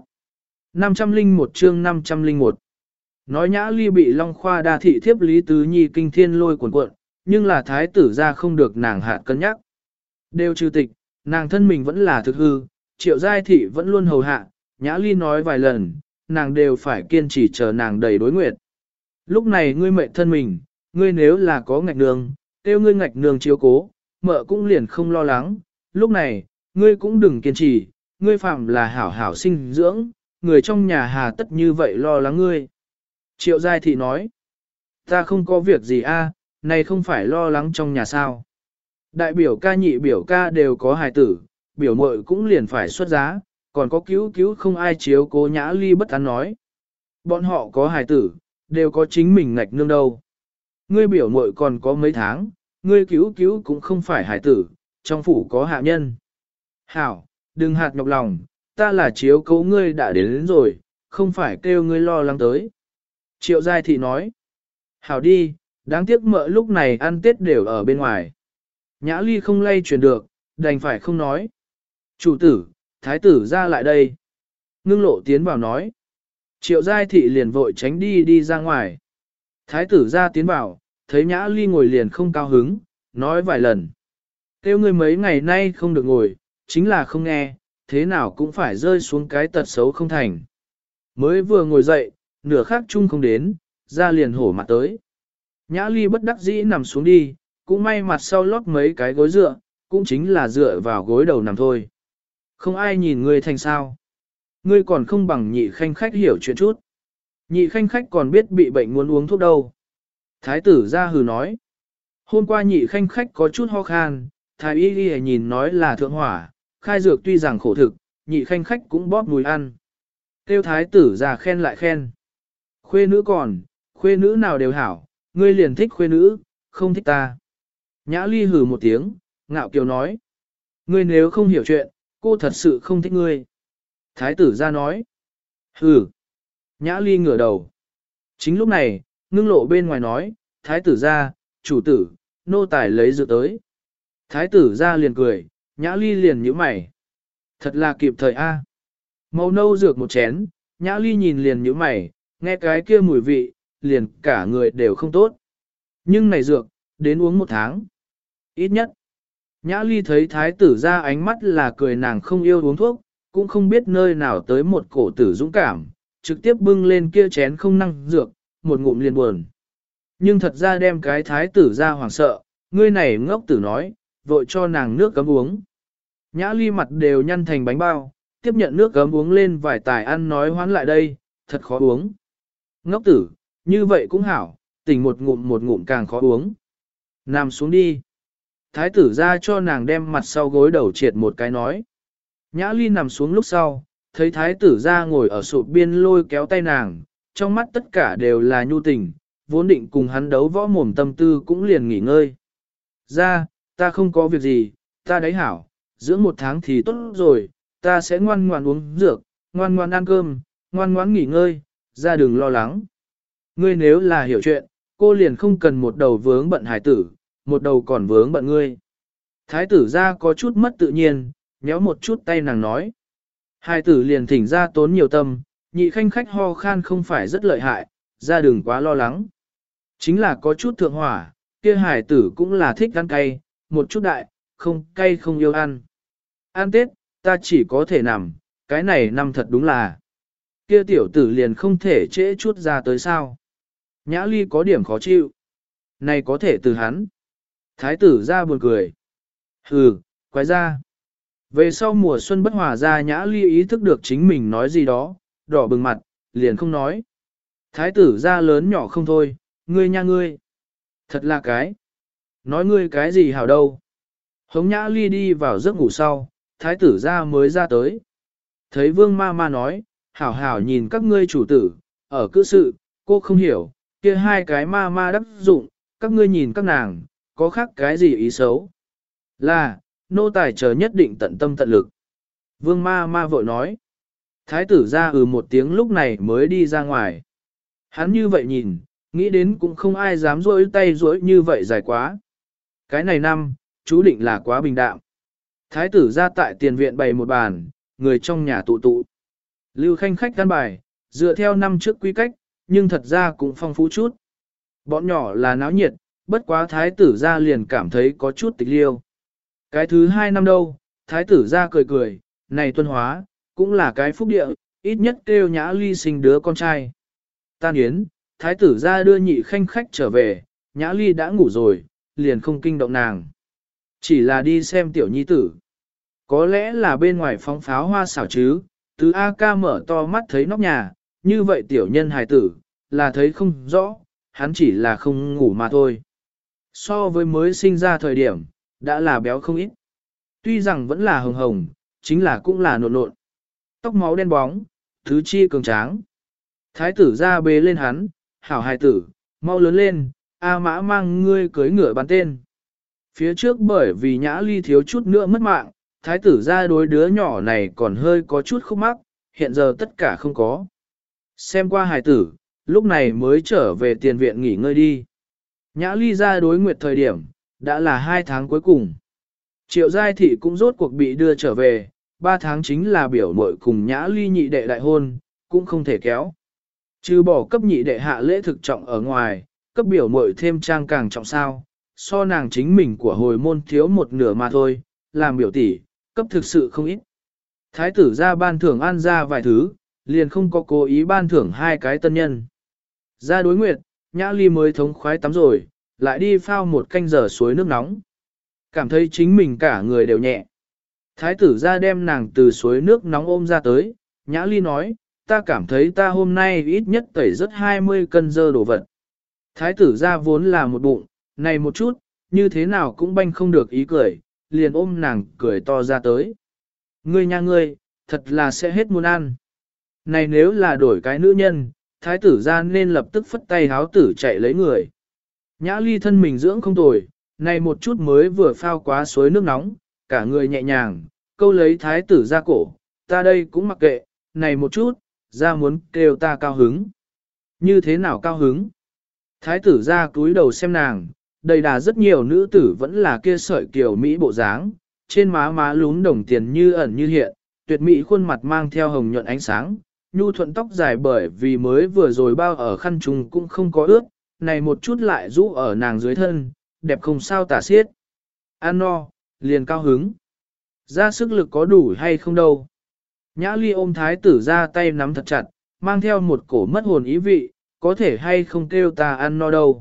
Speaker 1: 501 chương 501. Nói Nhã Ly bị Long Khoa đa thị thiếp Lý Tứ Nhi kinh thiên lôi cuộn cuộn, nhưng là thái tử ra không được nàng hạ cân nhắc. Đều trừ tịch, nàng thân mình vẫn là thực hư, Triệu Giai thị vẫn luôn hầu hạ, Nhã Ly nói vài lần, nàng đều phải kiên trì chờ nàng đầy đối nguyệt. Lúc này ngươi mệnh thân mình, ngươi nếu là có ngạch nương, tiêu ngươi ngạch nương chiếu cố, mợ cũng liền không lo lắng, lúc này, ngươi cũng đừng kiên trì, ngươi phạm là hảo hảo sinh dưỡng, người trong nhà hà tất như vậy lo lắng ngươi. Triệu Giai thị nói, ta không có việc gì a, này không phải lo lắng trong nhà sao. Đại biểu ca nhị biểu ca đều có hài tử, biểu muội cũng liền phải xuất giá, còn có cứu cứu không ai chiếu cố. Nhã Ly bất an nói. Bọn họ có hài tử, đều có chính mình ngạch nương đâu. Ngươi biểu muội còn có mấy tháng, ngươi cứu cứu cũng không phải hài tử, trong phủ có hạ nhân. Hảo, đừng hạt nhọc lòng, ta là chiếu cố ngươi đã đến rồi, không phải kêu ngươi lo lắng tới. Triệu Giai thị nói. Hảo đi, đáng tiếc mợ lúc này ăn Tết đều ở bên ngoài. Nhã Ly không lay chuyển được, đành phải không nói. Chủ tử, thái tử ra lại đây. Ngưng lộ tiến vào nói. Triệu Giai thị liền vội tránh đi ra ngoài. Thái tử ra tiến vào, thấy Nhã Ly ngồi liền không cao hứng, nói vài lần. Kêu ngươi mấy ngày nay không được ngồi, chính là không nghe, thế nào cũng phải rơi xuống cái tật xấu không thành. Mới vừa ngồi dậy, nửa khắc chung không đến, ra liền hổ mặt tới. Nhã Ly bất đắc dĩ nằm xuống đi, cũng may mặt sau lót mấy cái gối dựa, cũng chính là dựa vào gối đầu nằm thôi. Không ai nhìn ngươi thành sao. Ngươi còn không bằng nhị khanh khách hiểu chuyện chút. Nhị khanh khách còn biết bị bệnh muốn uống thuốc đâu. Thái tử ra hừ nói. Hôm qua nhị khanh khách có chút ho khan, thái y y nhìn nói là thượng hỏa, khai dược tuy rằng khổ thực, nhị khanh khách cũng bóp mùi ăn. Tiêu thái tử ra khen lại khen. Khuê nữ còn, khuê nữ nào đều hảo, ngươi liền thích khuê nữ, không thích ta. Nhã Ly hừ một tiếng, ngạo kiều nói. Ngươi nếu không hiểu chuyện, cô thật sự không thích ngươi. Thái tử ra nói. Hừ. Nhã Ly ngửa đầu. Chính lúc này, ngưng lộ bên ngoài nói, thái tử ra, chủ tử, nô tài lấy dược tới. Thái tử ra liền cười, Nhã Ly liền nhíu mày. Thật là kịp thời a. Màu nâu dược một chén, Nhã Ly nhìn liền nhíu mày, nghe cái kia mùi vị, liền cả người đều không tốt. Nhưng này dược, đến uống 1 tháng. Ít nhất. Nhã Ly thấy thái tử ra ánh mắt là cười nàng không yêu uống thuốc, cũng không biết nơi nào tới một cổ tử dũng cảm, trực tiếp bưng lên kia chén không năng dược, một ngụm liền buồn. Nhưng thật ra đem cái thái tử ra hoảng sợ, ngươi này ngốc tử nói, vội cho nàng nước cấm uống. Nhã Ly mặt đều nhăn thành bánh bao, tiếp nhận nước cấm uống lên vài tài ăn nói hoán lại đây, thật khó uống. Ngốc tử, như vậy cũng hảo, tỉnh một ngụm càng khó uống. Nằm xuống đi. Thái tử ra cho nàng đem mặt sau gối đầu triệt một cái nói. Nhã Ly nằm xuống lúc sau, thấy thái tử ra ngồi ở sụp biên lôi kéo tay nàng, trong mắt tất cả đều là nhu tình, vốn định cùng hắn đấu võ mồm tâm tư cũng liền nghỉ ngơi. Ra, ta không có việc gì, ta đấy hảo, dưỡng 1 tháng thì tốt rồi, ta sẽ ngoan ngoan uống dược, ngoan ngoan ăn cơm, ngoan ngoan nghỉ ngơi, ra đừng lo lắng. Ngươi nếu là hiểu chuyện, cô liền không cần một đầu vướng bận hải tử, một đầu còn vướng bận ngươi. Thái tử ra có chút mất tự nhiên, nhéo một chút tay nàng nói. Hải tử liền thỉnh ra tốn nhiều tâm, nhị khanh khách ho khan không phải rất lợi hại, ra đừng quá lo lắng. Chính là có chút thượng hỏa, kia hải tử cũng là thích ăn cay, một chút đại, không cay không yêu ăn. Ăn Tết, ta chỉ có thể nằm, cái này năm thật đúng là. Kia tiểu tử liền không thể trễ chút ra tới sao. Nhã Ly có điểm khó chịu. Này có thể từ hắn. Thái tử ra buồn cười. Hừ, quái ra. Về sau mùa xuân bất hòa ra Nhã Ly ý thức được chính mình nói gì đó, đỏ bừng mặt, liền không nói. Thái tử ra lớn nhỏ không thôi, ngươi nha ngươi. Thật là cái. Nói ngươi cái gì hảo đâu. Hống Nhã Ly đi vào giấc ngủ sau, thái tử ra mới ra tới. Thấy vương ma ma nói, hảo hảo nhìn các ngươi chủ tử, ở cữ sự, Cô không hiểu, kia hai cái ma ma đắc dụng, các ngươi nhìn các nàng, có khác cái gì ý xấu. Là, nô tài chờ nhất định tận tâm tận lực. Vương ma ma vội nói. Thái tử ra một tiếng lúc này mới đi ra ngoài. Hắn như vậy nhìn, nghĩ đến cũng không ai dám rỗi tay rỗi như vậy dài quá. Cái này năm, chú định là quá bình đạm. Thái tử ra tại tiền viện bày một bàn, người trong nhà tụ tụ. Lưu Khanh khách căn bài, dựa theo năm trước quy cách, nhưng thật ra cũng phong phú chút. Bọn nhỏ là náo nhiệt, bất quá thái tử ra liền cảm thấy có chút tịch liêu. Cái thứ hai năm đâu, thái tử ra cười cười, này tuân hóa, cũng là cái phúc địa, ít nhất kêu Nhã Ly sinh đứa con trai. Tan yến, thái tử ra đưa Nhị Khanh khách trở về, Nhã Ly đã ngủ rồi, liền không kinh động nàng. Chỉ là đi xem tiểu nhi tử. Có lẽ là bên ngoài phóng pháo hoa xảo chứ, tứ A ca mở to mắt thấy nóc nhà, như vậy tiểu nhân hài tử, là thấy không rõ, hắn chỉ là không ngủ mà thôi. So với mới sinh ra thời điểm, đã là béo không ít. Tuy rằng vẫn là hồng hồng, chính là cũng là nộn nộn. Tóc máu đen bóng, tứ chi cường tráng. Thái tử ra bế lên hắn, hảo hài tử, mau lớn lên, A mã mang ngươi cưới ngựa bắn tên. Phía trước bởi vì Nhã Ly thiếu chút nữa mất mạng, thái tử ra đối đứa nhỏ này còn hơi có chút khúc mắc, hiện giờ tất cả không có. Xem qua hài tử, lúc này mới trở về tiền viện nghỉ ngơi đi. Nhã Ly ra đối nguyệt thời điểm, đã là 2 tháng cuối cùng. Triệu Giai Thị cũng rốt cuộc bị đưa trở về, 3 tháng chính là biểu muội cùng Nhã Ly nhị đệ đại hôn, cũng không thể kéo. Trừ bỏ cấp nhị đệ hạ lễ thực trọng ở ngoài, cấp biểu muội thêm trang càng trọng sao, so nàng chính mình của hồi môn thiếu một nửa mà thôi, làm biểu tỷ, cấp thực sự không ít. Thái tử ra ban thưởng ăn ra vài thứ, liền không có cố ý ban thưởng 2 cái tân nhân. Ra đối nguyệt, Nhã Ly mới thống khoái tắm rồi, lại đi phao 1 canh giờ suối nước nóng. Cảm thấy chính mình cả người đều nhẹ. Thái tử ra đem nàng từ suối nước nóng ôm ra tới, Nhã Ly nói, ta cảm thấy ta hôm nay ít nhất tẩy rất 20 cân dơ đồ vật. Thái tử ra vốn là một bụng, này một chút, như thế nào cũng banh không được ý cười, liền ôm nàng cười to ra tới. Ngươi nha ngươi, thật là sẽ hết muốn ăn. Này nếu là đổi cái nữ nhân, thái tử ra nên lập tức phất tay háo tử chạy lấy người. Nhã Ly thân mình dưỡng không tồi, này một chút mới vừa phao quá suối nước nóng, cả người nhẹ nhàng, câu lấy thái tử ra cổ, ta đây cũng mặc kệ, này một chút, ra muốn kêu ta cao hứng. Như thế nào cao hứng? Thái tử ra cúi đầu xem nàng, đầy đà rất nhiều nữ tử vẫn là kia sợi kiều Mỹ bộ dáng, trên má má lún đồng tiền như ẩn như hiện, tuyệt mỹ khuôn mặt mang theo hồng nhuận ánh sáng, nhu thuận tóc dài bởi vì mới vừa rồi bao ở khăn trùng cũng không có ướt, này một chút lại rũ ở nàng dưới thân, đẹp không sao tả xiết. Ăn no, liền cao hứng. Ra sức lực có đủ hay không đâu. Nhã Ly ôm thái tử ra tay nắm thật chặt, mang theo một cổ mất hồn ý vị, có thể hay không kêu ta ăn no đâu.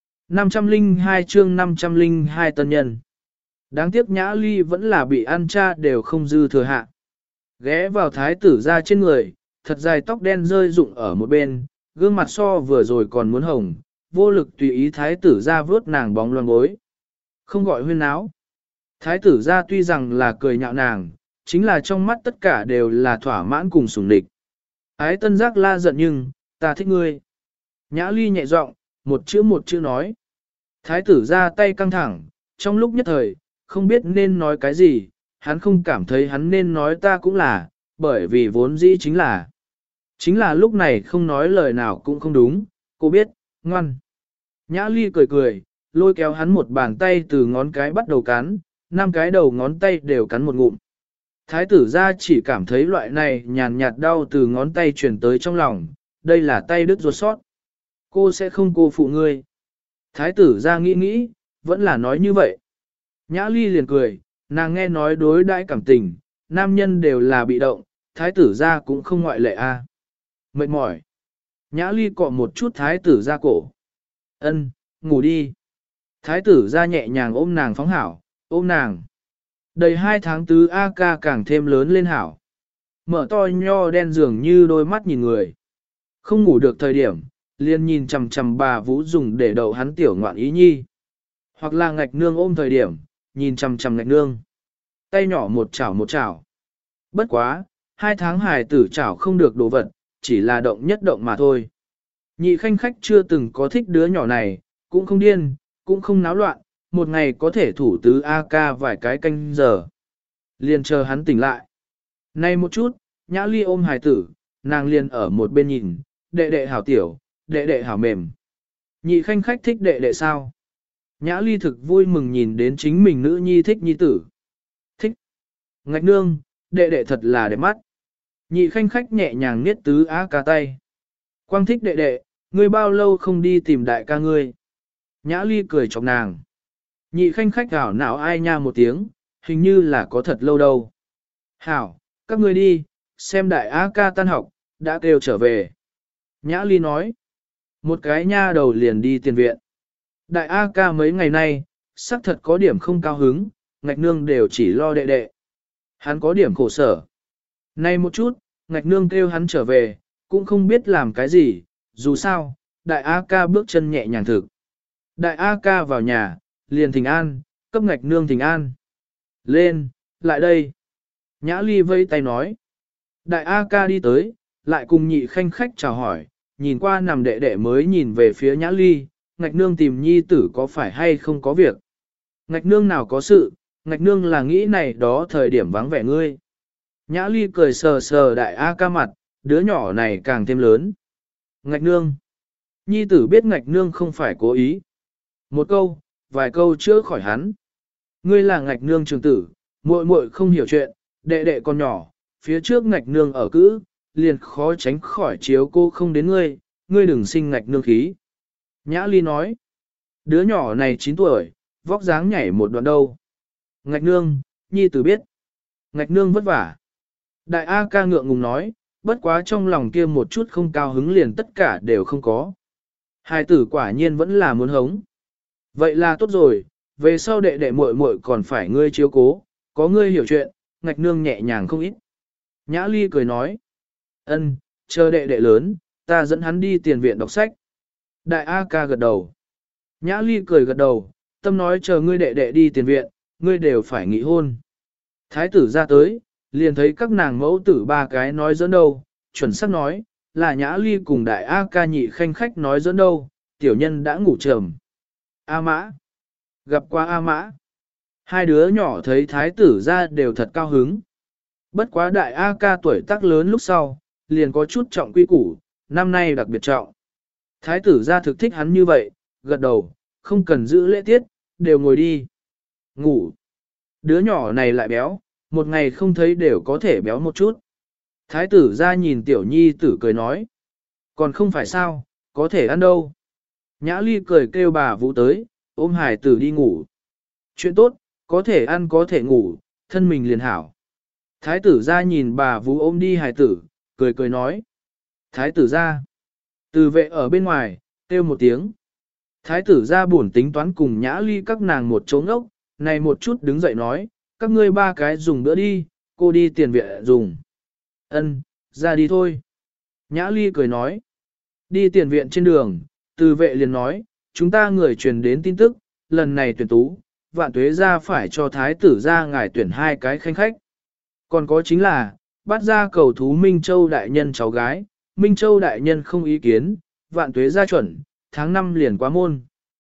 Speaker 1: 502 chương 502 tân nhân. Đáng tiếc Nhã Ly vẫn là bị ăn cha đều không dư thừa hạ. Ghé vào thái tử ra trên người, thật dài tóc đen rơi rụng ở một bên, gương mặt so vừa rồi còn muốn hồng, vô lực tùy ý thái tử ra vớt nàng bóng loan bối. Không gọi huyên áo. Thái tử ra tuy rằng là cười nhạo nàng, chính là trong mắt tất cả đều là thỏa mãn cùng sủng địch. Ái tân giác la giận nhưng, ta thích ngươi. Nhã Ly nhẹ giọng, một chữ nói. Thái tử ra tay căng thẳng, trong lúc nhất thời, không biết nên nói cái gì, hắn không cảm thấy hắn nên nói ta cũng là, bởi vì vốn dĩ chính là. Chính là lúc này không nói lời nào cũng không đúng, cô biết, ngoan. Nhã Ly cười cười, lôi kéo hắn một bàn tay từ ngón cái bắt đầu cắn, 5 cái đầu ngón tay đều cắn một ngụm. Thái tử ra chỉ cảm thấy loại này nhàn nhạt đau từ ngón tay truyền tới trong lòng, đây là tay đứt ruột sót. Cô sẽ không cô phụ ngươi. Thái tử ra nghĩ, vẫn là nói như vậy. Nhã Ly liền cười, nàng nghe nói đối đãi cảm tình, nam nhân đều là bị động, thái tử ra cũng không ngoại lệ a. Mệt mỏi. Nhã Ly cọ một chút thái tử ra cổ. Ân, ngủ đi. Thái tử ra nhẹ nhàng ôm nàng phóng hảo, ôm nàng. Đầy 2 tháng tứ A ca càng thêm lớn lên hảo. Mở to nho đen dường như đôi mắt nhìn người. Không ngủ được thời điểm, liền nhìn chằm chằm bà Vũ dùng để đậu hắn tiểu ngoạn ý nhi. Hoặc là ngạch nương ôm thời điểm, nhìn chằm chằm ngạch nương. Tay nhỏ một chảo. Bất quá, 2 tháng hài tử chảo không được đồ vật, chỉ là động nhất động mà thôi. Nhị khanh khách chưa từng có thích đứa nhỏ này, cũng không điên, cũng không náo loạn, một ngày có thể thủ tứ A-ca vài cái canh giờ. Liền chờ hắn tỉnh lại. Nay một chút, Nhã Ly ôm hài tử, nàng liền ở một bên nhìn, đệ đệ hảo tiểu, đệ đệ hảo mềm. Nhị khanh khách thích đệ đệ sao? Nhã Ly thực vui mừng nhìn đến chính mình nữ nhi thích nhi tử. Thích. Ngạch nương, đệ đệ thật là đẹp mắt. Nhị khanh khách nhẹ nhàng niết tứ A-ca tay. Quang thích đệ đệ, ngươi bao lâu không đi tìm đại ca ngươi? Nhã Ly cười chọc nàng. Nhị khanh khách gào não ai nha một tiếng, hình như là có thật lâu đâu. Hảo, các ngươi đi, xem đại A ca tan học, đã kêu trở về. Nhã Ly nói. Một cái nha đầu liền đi tiền viện. Đại A ca mấy ngày nay, xác thật có điểm không cao hứng, ngạch nương đều chỉ lo đệ đệ. Hắn có điểm khổ sở. Nay một chút, ngạch nương kêu hắn trở về, cũng không biết làm cái gì, dù sao, đại A ca bước chân nhẹ nhàng thực. Đại A ca vào nhà, liền thỉnh an, cấp ngạch nương thỉnh an. Lên, lại đây. Nhã Ly vây tay nói. Đại A ca đi tới, lại cùng nhị khanh khách chào hỏi, nhìn qua nằm đệ đệ mới nhìn về phía Nhã Ly, ngạch nương tìm nhi tử có phải hay không có việc. Ngạch nương nào có sự, ngạch nương là nghĩ này đó thời điểm vắng vẻ ngươi. Nhã Ly cười sờ sờ đại A ca mặt, đứa nhỏ này càng thêm lớn. Ngạch nương. Nhi tử biết ngạch nương không phải cố ý. Một câu, vài câu chữa khỏi hắn. Ngươi là ngạch nương trường tử, muội muội không hiểu chuyện, đệ đệ con nhỏ, phía trước ngạch nương ở cữ, liền khó tránh khỏi chiếu cô không đến ngươi, ngươi đừng sinh ngạch nương khí. Nhã Ly nói, đứa nhỏ này 9 tuổi, vóc dáng nhảy một đoạn đâu. Ngạch nương, nhi tử biết. Ngạch nương vất vả. Đại A ca ngượng ngùng nói, bất quá trong lòng kia một chút không cao hứng liền tất cả đều không có. Hai tử quả nhiên vẫn là muốn hống. Vậy là tốt rồi, về sau đệ đệ muội muội còn phải ngươi chiếu cố, có ngươi hiểu chuyện, ngạch nương nhẹ nhàng không ít. Nhã Ly cười nói, ân, chờ đệ đệ lớn, ta dẫn hắn đi tiền viện đọc sách. Đại A ca gật đầu. Nhã Ly cười gật đầu, tâm nói chờ ngươi đệ đệ đi tiền viện, ngươi đều phải nghỉ hôn. Thái tử ra tới, liền thấy các nàng mẫu tử ba cái nói dẫn đâu, chuẩn xác nói, là Nhã Ly cùng đại A ca nhị khanh khách nói dẫn đâu, tiểu nhân đã ngủ trầm. A Mã. Gặp qua A Mã. Hai đứa nhỏ thấy thái tử ra đều thật cao hứng. Bất quá đại A ca tuổi tác lớn lúc sau, liền có chút trọng quy củ, năm nay đặc biệt trọng. Thái tử ra thực thích hắn như vậy, gật đầu, không cần giữ lễ tiết, đều ngồi đi. Ngủ. Đứa nhỏ này lại béo, một ngày không thấy đều có thể béo một chút. Thái tử ra nhìn tiểu nhi tử cười nói. Còn không phải sao, có thể ăn đâu. Nhã Ly cười kêu bà Vũ tới, ôm hải tử đi ngủ. Chuyện tốt, có thể ăn có thể ngủ, thân mình liền hảo. Thái tử ra nhìn bà Vũ ôm đi hải tử, cười cười nói. Thái tử ra. Từ vệ ở bên ngoài, kêu một tiếng. Thái tử ra buồn tính toán cùng Nhã Ly các nàng một chỗ ngốc, này một chút đứng dậy nói, các ngươi ba cái dùng bữa đi, cô đi tiền viện dùng. Ân, ra đi thôi. Nhã Ly cười nói. Đi tiền viện trên đường, từ vệ liền nói, chúng ta người truyền đến tin tức, lần này tuyển tú, vạn tuế ra phải cho thái tử ra ngài tuyển 2 cái khanh khách. Còn có chính là, bắt ra cầu thú Minh Châu đại nhân cháu gái, Minh Châu đại nhân không ý kiến, vạn tuế ra chuẩn, tháng 5 liền quá môn.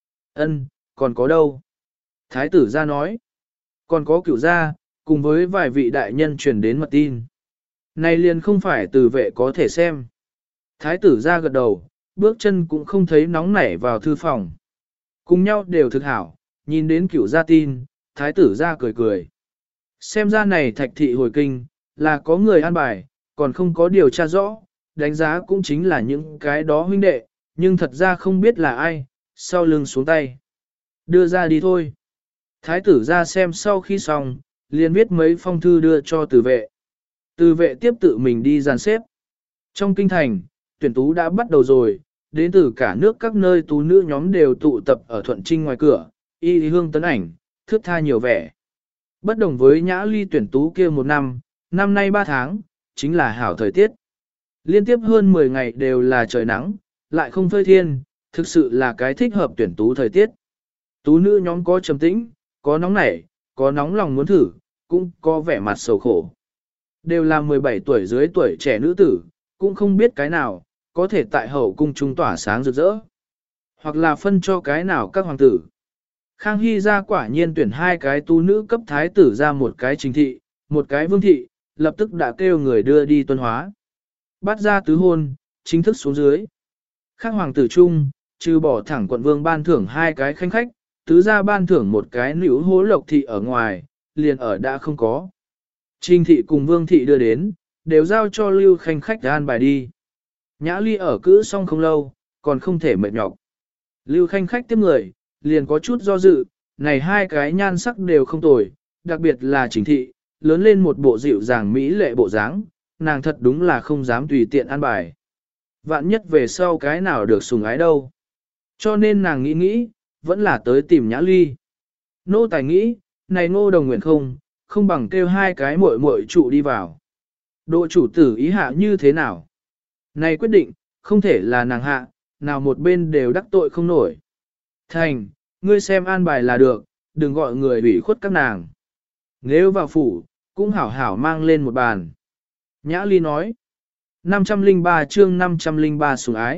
Speaker 1: Ân, còn có đâu? Thái tử ra nói, còn có cửu gia, cùng với vài vị đại nhân truyền đến mật tin. Này liền không phải từ vệ có thể xem. Thái tử ra gật đầu, bước chân cũng không thấy nóng nảy vào thư phòng. Cùng nhau đều thực hảo, nhìn đến cửu gia tin, thái tử ra cười cười. Xem ra này thạch thị hồi kinh, là có người an bài, còn không có điều tra rõ, đánh giá cũng chính là những cái đó huynh đệ, nhưng thật ra không biết là ai, sau lưng xuống tay. Đưa ra đi thôi. Thái tử ra xem sau khi xong, liền viết mấy phong thư đưa cho từ vệ. Từ vệ tiếp tự mình đi dàn xếp. Trong kinh thành, tuyển tú đã bắt đầu rồi, đến từ cả nước các nơi tú nữ nhóm đều tụ tập ở Thuận Trinh ngoài cửa, y hương tấn ảnh, thước tha nhiều vẻ. Bất đồng với Nhã Ly tuyển tú kia một năm, năm nay 3 tháng, chính là hảo thời tiết. Liên tiếp hơn 10 ngày đều là trời nắng, lại không phơi thiên, thực sự là cái thích hợp tuyển tú thời tiết. Tú nữ nhóm có trầm tĩnh, có nóng nảy, có nóng lòng muốn thử, cũng có vẻ mặt sầu khổ. Đều là 17 tuổi dưới tuổi trẻ nữ tử, cũng không biết cái nào, có thể tại hậu cung trung tỏa sáng rực rỡ. Hoặc là phân cho cái nào các hoàng tử. Khang Hy ra quả nhiên tuyển hai cái tu nữ cấp thái tử ra một cái chính thị, một cái vương thị, lập tức đã kêu người đưa đi tuân hóa. Bắt ra tứ hôn, chính thức xuống dưới. Khác hoàng tử chung, trừ bỏ thẳng quận vương ban thưởng hai cái khanh khách, tứ gia ban thưởng một cái nữ hố lộc thị ở ngoài, liền ở đã không có. Trình thị cùng vương thị đưa đến, đều giao cho lưu khanh khách an bài đi. Nhã Ly ở cữ xong không lâu, còn không thể mệt nhọc. Lưu khanh khách tiếp người, liền có chút do dự, này hai cái nhan sắc đều không tồi, đặc biệt là Trình thị, lớn lên một bộ dịu dàng mỹ lệ bộ dáng, nàng thật đúng là không dám tùy tiện an bài. Vạn nhất về sau cái nào được sủng ái đâu. Cho nên nàng nghĩ nghĩ, vẫn là tới tìm Nhã Ly. Nô tài nghĩ, này Ngô Đồng nguyện không bằng kêu hai cái muội muội trụ đi vào. Độ chủ tử ý hạ như thế nào? Này quyết định, không thể là nàng hạ, nào một bên đều đắc tội không nổi. Thành, ngươi xem an bài là được, đừng gọi người ủy khuất các nàng. Nếu vào phủ, cũng hảo hảo mang lên một bàn. Nhã Ly nói, 503 chương 503 sủng ái.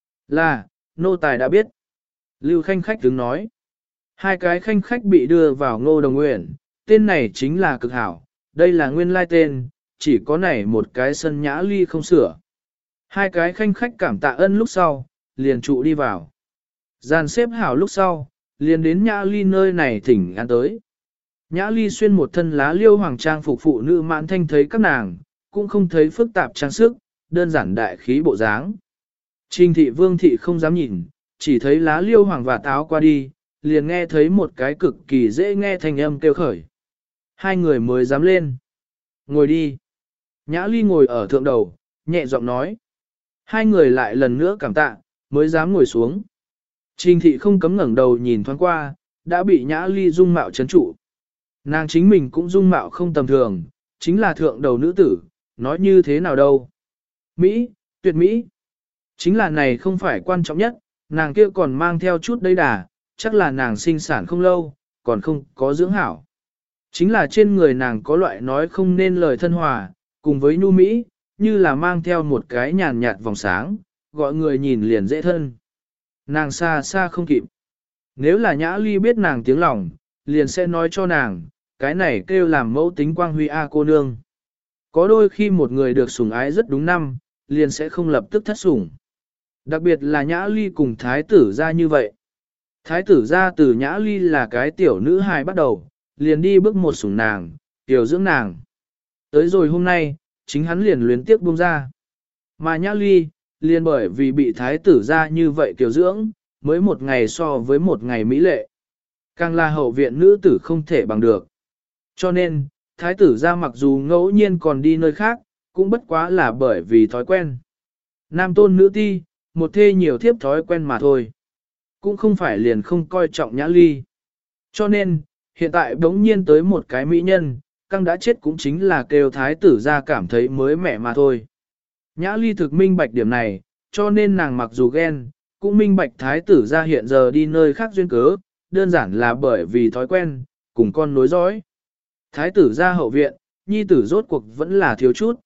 Speaker 1: Là, nô tài đã biết. Lưu khanh khách đứng nói. Hai cái khanh khách bị đưa vào Ngô Đồng Nguyện, tên này chính là cực hảo, đây là nguyên lai tên, chỉ có này một cái sân Nhã Ly không sửa. Hai cái khanh khách cảm tạ ân lúc sau, liền trụ đi vào. Dàn xếp hảo lúc sau, liền đến Nhã Ly nơi này thỉnh ăn tới. Nhã Ly xuyên một thân lá liêu hoàng trang phục phụ nữ mãn thanh thấy các nàng, cũng không thấy phức tạp trang sức, đơn giản đại khí bộ dáng. Trình thị vương thị không dám nhìn, chỉ thấy lá liêu hoàng và táo qua đi, liền nghe thấy một cái cực kỳ dễ nghe thanh âm kêu khởi. Hai người mới dám lên. Ngồi đi. Nhã Ly ngồi ở thượng đầu, nhẹ giọng nói. Hai người lại lần nữa cảm tạ, mới dám ngồi xuống. Trình thị không cấm ngẩng đầu nhìn thoáng qua, đã bị Nhã Ly dung mạo chấn trụ. Nàng chính mình cũng dung mạo không tầm thường, chính là thượng đầu nữ tử, nói như thế nào đâu. Mỹ, tuyệt Mỹ. Chính là này không phải quan trọng nhất, nàng kia còn mang theo chút đầy đà, chắc là nàng sinh sản không lâu, còn không có dưỡng hảo. Chính là trên người nàng có loại nói không nên lời thân hòa, cùng với nhu Mỹ, như là mang theo một cái nhàn nhạt vòng sáng, gọi người nhìn liền dễ thân. Nàng xa xa không kịp. Nếu là Nhã Ly biết nàng tiếng lòng, liền sẽ nói cho nàng, cái này kêu làm mẫu tính quang huy A cô nương. Có đôi khi một người được sủng ái rất đúng năm, liền sẽ không lập tức thất sủng. Đặc biệt là Nhã Ly cùng thái tử ra như vậy. Thái tử ra từ Nhã Ly là cái tiểu nữ hài bắt đầu, liền đi bước một sủng nàng, tiểu dưỡng nàng. Tới rồi hôm nay, chính hắn liền luyến tiếc buông ra. Mà Nhã Ly, liền bởi vì bị thái tử ra như vậy tiểu dưỡng, mới một ngày so với một ngày mỹ lệ. Càng là hậu viện nữ tử không thể bằng được. Cho nên, thái tử ra mặc dù ngẫu nhiên còn đi nơi khác, cũng bất quá là bởi vì thói quen. Nam tôn nữ ti, một thê nhiều thiếp thói quen mà thôi. Cũng không phải liền không coi trọng Nhã Ly. Cho nên, hiện tại đống nhiên tới một cái mỹ nhân, căng đã chết cũng chính là kêu thái tử ra cảm thấy mới mẻ mà thôi. Nhã Ly thực minh bạch điểm này, cho nên nàng mặc dù ghen, cũng minh bạch thái tử ra hiện giờ đi nơi khác duyên cớ, đơn giản là bởi vì thói quen, cùng con nối dõi. Thái tử ra hậu viện, nhi tử rốt cuộc vẫn là thiếu chút.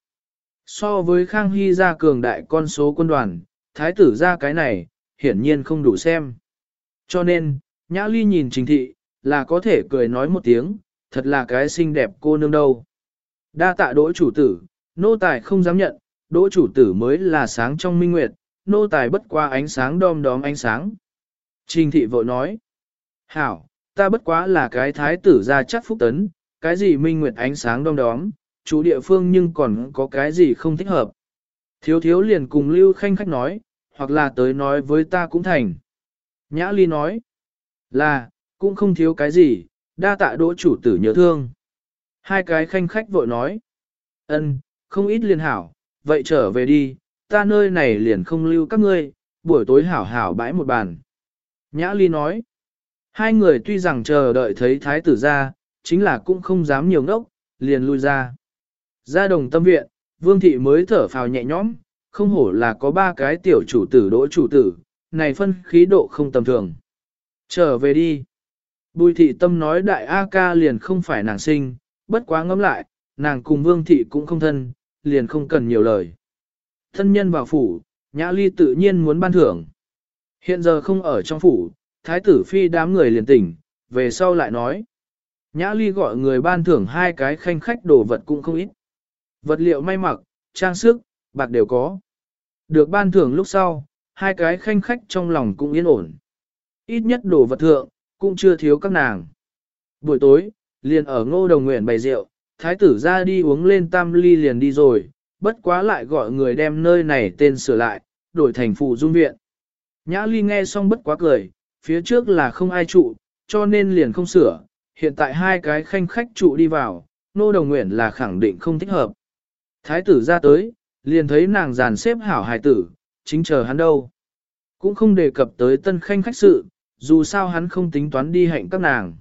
Speaker 1: So với Khang Hy ra cường đại con số quân đoàn, thái tử ra cái này, hiển nhiên không đủ xem. Cho nên, Nhã Ly nhìn Trình thị, là có thể cười nói một tiếng, thật là cái xinh đẹp cô nương đâu. Đa tạ đỗ chủ tử, nô tài không dám nhận, đỗ chủ tử mới là sáng trong minh nguyệt, nô tài bất qua ánh sáng đom đóm ánh sáng. Trình thị vội nói, hảo, ta bất quá là cái thái tử ra chắc phúc tấn, cái gì minh nguyệt ánh sáng đom đóm, chủ địa phương nhưng còn có cái gì không thích hợp. Thiếu thiếu liền cùng Lưu Khanh khách nói, hoặc là tới nói với ta cũng thành. Nhã Ly nói, là, cũng không thiếu cái gì, đa tạ đỗ chủ tử nhớ thương. Hai cái khanh khách vội nói, ân, không ít liền hảo, vậy trở về đi, ta nơi này liền không lưu các ngươi, buổi tối hảo hảo bãi một bàn. Nhã Ly nói, hai người tuy rằng chờ đợi thấy thái tử ra, chính là cũng không dám nhiều ngốc, liền lui ra. Ra đồng tâm viện, Vương thị mới thở phào nhẹ nhõm, không hổ là có ba cái tiểu chủ tử đỗ chủ tử, này phân khí độ không tầm thường. Trở về đi. Bùi thị tâm nói đại A ca liền không phải nàng sinh, bất quá ngẫm lại, nàng cùng Vương thị cũng không thân, liền không cần nhiều lời. Thân nhân vào phủ, Nhã Ly tự nhiên muốn ban thưởng. Hiện giờ không ở trong phủ, thái tử phi đám người liền tỉnh, về sau lại nói. Nhã Ly gọi người ban thưởng 2 cái khanh khách đồ vật cũng không ít. Vật liệu may mặc, trang sức, bạc đều có. Được ban thưởng lúc sau, 2 cái khanh khách trong lòng cũng yên ổn. Ít nhất đồ vật thượng, cũng chưa thiếu các nàng. Buổi tối, liền ở Ngô Đồng Nguyện bày rượu, thái tử ra đi uống lên tam ly liền đi rồi, bất quá lại gọi người đem nơi này tên sửa lại, đổi thành Phù Dung Viện. Nhã Ly nghe xong bất quá cười, phía trước là không ai trụ, cho nên liền không sửa, hiện tại 2 cái khanh khách trụ đi vào, Ngô Đồng Nguyện là khẳng định không thích hợp. Thái tử ra tới, liền thấy nàng dàn xếp hảo hài tử, chính chờ hắn đâu. Cũng không đề cập tới tân khanh khách sự, dù sao hắn không tính toán đi hạnh các nàng.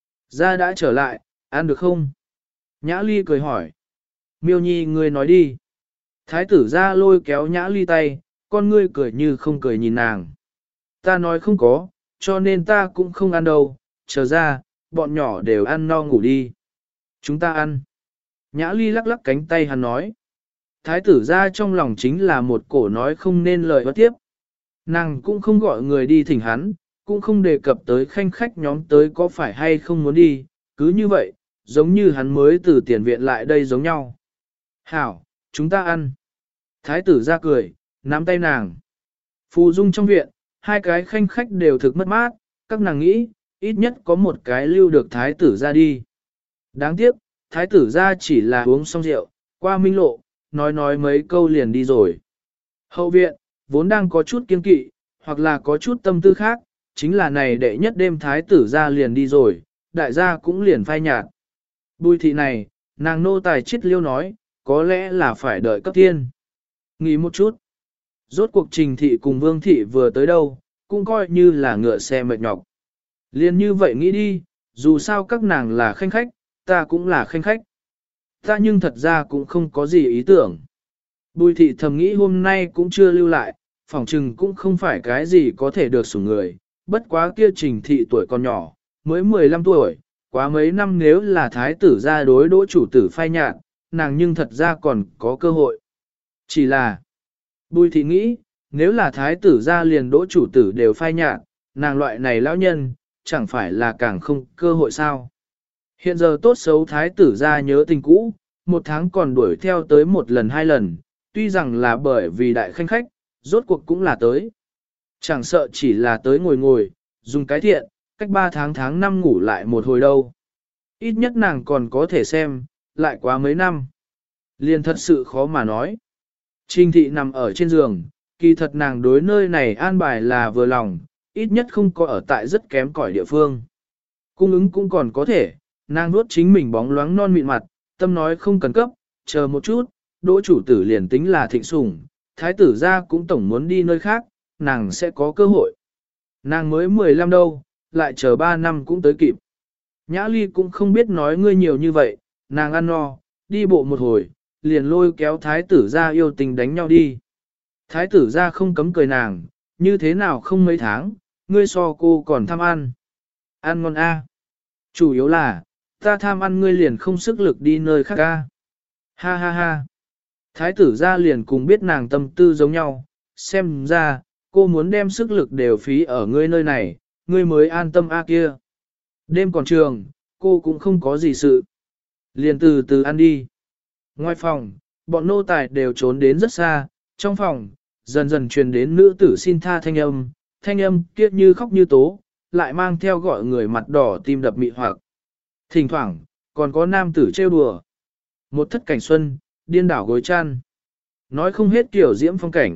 Speaker 1: Ra đã trở lại, ăn được không? Nhã Ly cười hỏi. Miêu Nhi ngươi nói đi. Thái tử ra lôi kéo Nhã Ly tay, con ngươi cười như không cười nhìn nàng. Ta nói không có, cho nên ta cũng không ăn đâu, chờ ra, bọn nhỏ đều ăn no ngủ đi. Chúng ta ăn. Nhã Ly lắc lắc cánh tay hắn nói. Thái tử ra trong lòng chính là một cổ nói không nên lời bất tiếp. Nàng cũng không gọi người đi thỉnh hắn, cũng không đề cập tới khanh khách nhóm tới có phải hay không muốn đi, cứ như vậy, giống như hắn mới từ tiền viện lại đây giống nhau. Hảo, chúng ta ăn. Thái tử ra cười, nắm tay nàng. Phù Dung trong viện, 2 cái khanh khách đều thực mất mát, các nàng nghĩ, ít nhất có một cái lưu được thái tử ra đi. Đáng tiếc, thái tử ra chỉ là uống xong rượu, qua minh lộ, nói mấy câu liền đi rồi. Hậu viện, vốn đang có chút kiên kỵ, hoặc là có chút tâm tư khác, chính là này đệ nhất đêm thái tử ra liền đi rồi, đại gia cũng liền phai nhạt. Bùi thị này, nàng nô tài chết liêu nói, có lẽ là phải đợi cấp thiên. Nghĩ một chút. Rốt cuộc Trình thị cùng Vương thị vừa tới đâu, cũng coi như là ngựa xe mệt nhọc. Liên như vậy nghĩ đi, dù sao các nàng là khanh khách, ta cũng là khanh khách. Ta nhưng thật ra cũng không có gì ý tưởng. Bùi thị thầm nghĩ hôm nay cũng chưa lưu lại, phỏng chừng cũng không phải cái gì có thể được sủng người, bất quá kia Trình thị tuổi còn nhỏ, mới 15 tuổi, quá mấy năm nếu là thái tử ra đối đỗ chủ tử phai nhạt, nàng nhưng thật ra còn có cơ hội. Chỉ là, Bùi thị nghĩ, nếu là thái tử ra liền đỗ chủ tử đều phai nhạt, nàng loại này lão nhân, chẳng phải là càng không cơ hội sao. Hiện giờ tốt xấu thái tử ra nhớ tình cũ, 1 tháng còn đuổi theo tới 1 lần 2 lần, tuy rằng là bởi vì đại khanh khách, rốt cuộc cũng là tới. Chẳng sợ chỉ là tới ngồi ngồi, dùng cái thiện, cách 3 tháng 5 ngủ lại một hồi đâu. Ít nhất nàng còn có thể xem, lại quá mấy năm. Liền thật sự khó mà nói. Trình thị nằm ở trên giường, kỳ thật nàng đối nơi này an bài là vừa lòng, ít nhất không có ở tại rất kém cỏi địa phương. Cung ứng cũng còn có thể, nàng nuốt chính mình bóng loáng non mịn mặt, tâm nói không cần cấp, chờ một chút, đỗ chủ tử liền tính là thịnh sủng, thái tử ra cũng tổng muốn đi nơi khác, nàng sẽ có cơ hội. Nàng mới 15 đâu, lại chờ 3 năm cũng tới kịp. Nhã Ly cũng không biết nói ngươi nhiều như vậy, nàng ăn no, đi bộ một hồi, liền lôi kéo thái tử ra yêu tình đánh nhau đi. Thái tử ra không cấm cười nàng, như thế nào không mấy tháng, ngươi so cô còn tham ăn. Ăn ngon a. Chủ yếu là, ta tham ăn ngươi liền không sức lực đi nơi khác a. Ha ha ha. Thái tử ra liền cùng biết nàng tâm tư giống nhau, xem ra, cô muốn đem sức lực đều phí ở ngươi nơi này, ngươi mới an tâm a kia. Đêm còn trường, cô cũng không có gì sự. Liền từ từ ăn đi. Ngoài phòng, bọn nô tài đều trốn đến rất xa, trong phòng, dần dần truyền đến nữ tử xin tha thanh âm kiết như khóc như tố, lại mang theo gọi người mặt đỏ tim đập mị hoặc. Thỉnh thoảng, còn có nam tử trêu đùa. Một thất cảnh xuân, điên đảo gối chăn. Nói không hết kiểu diễm phong cảnh.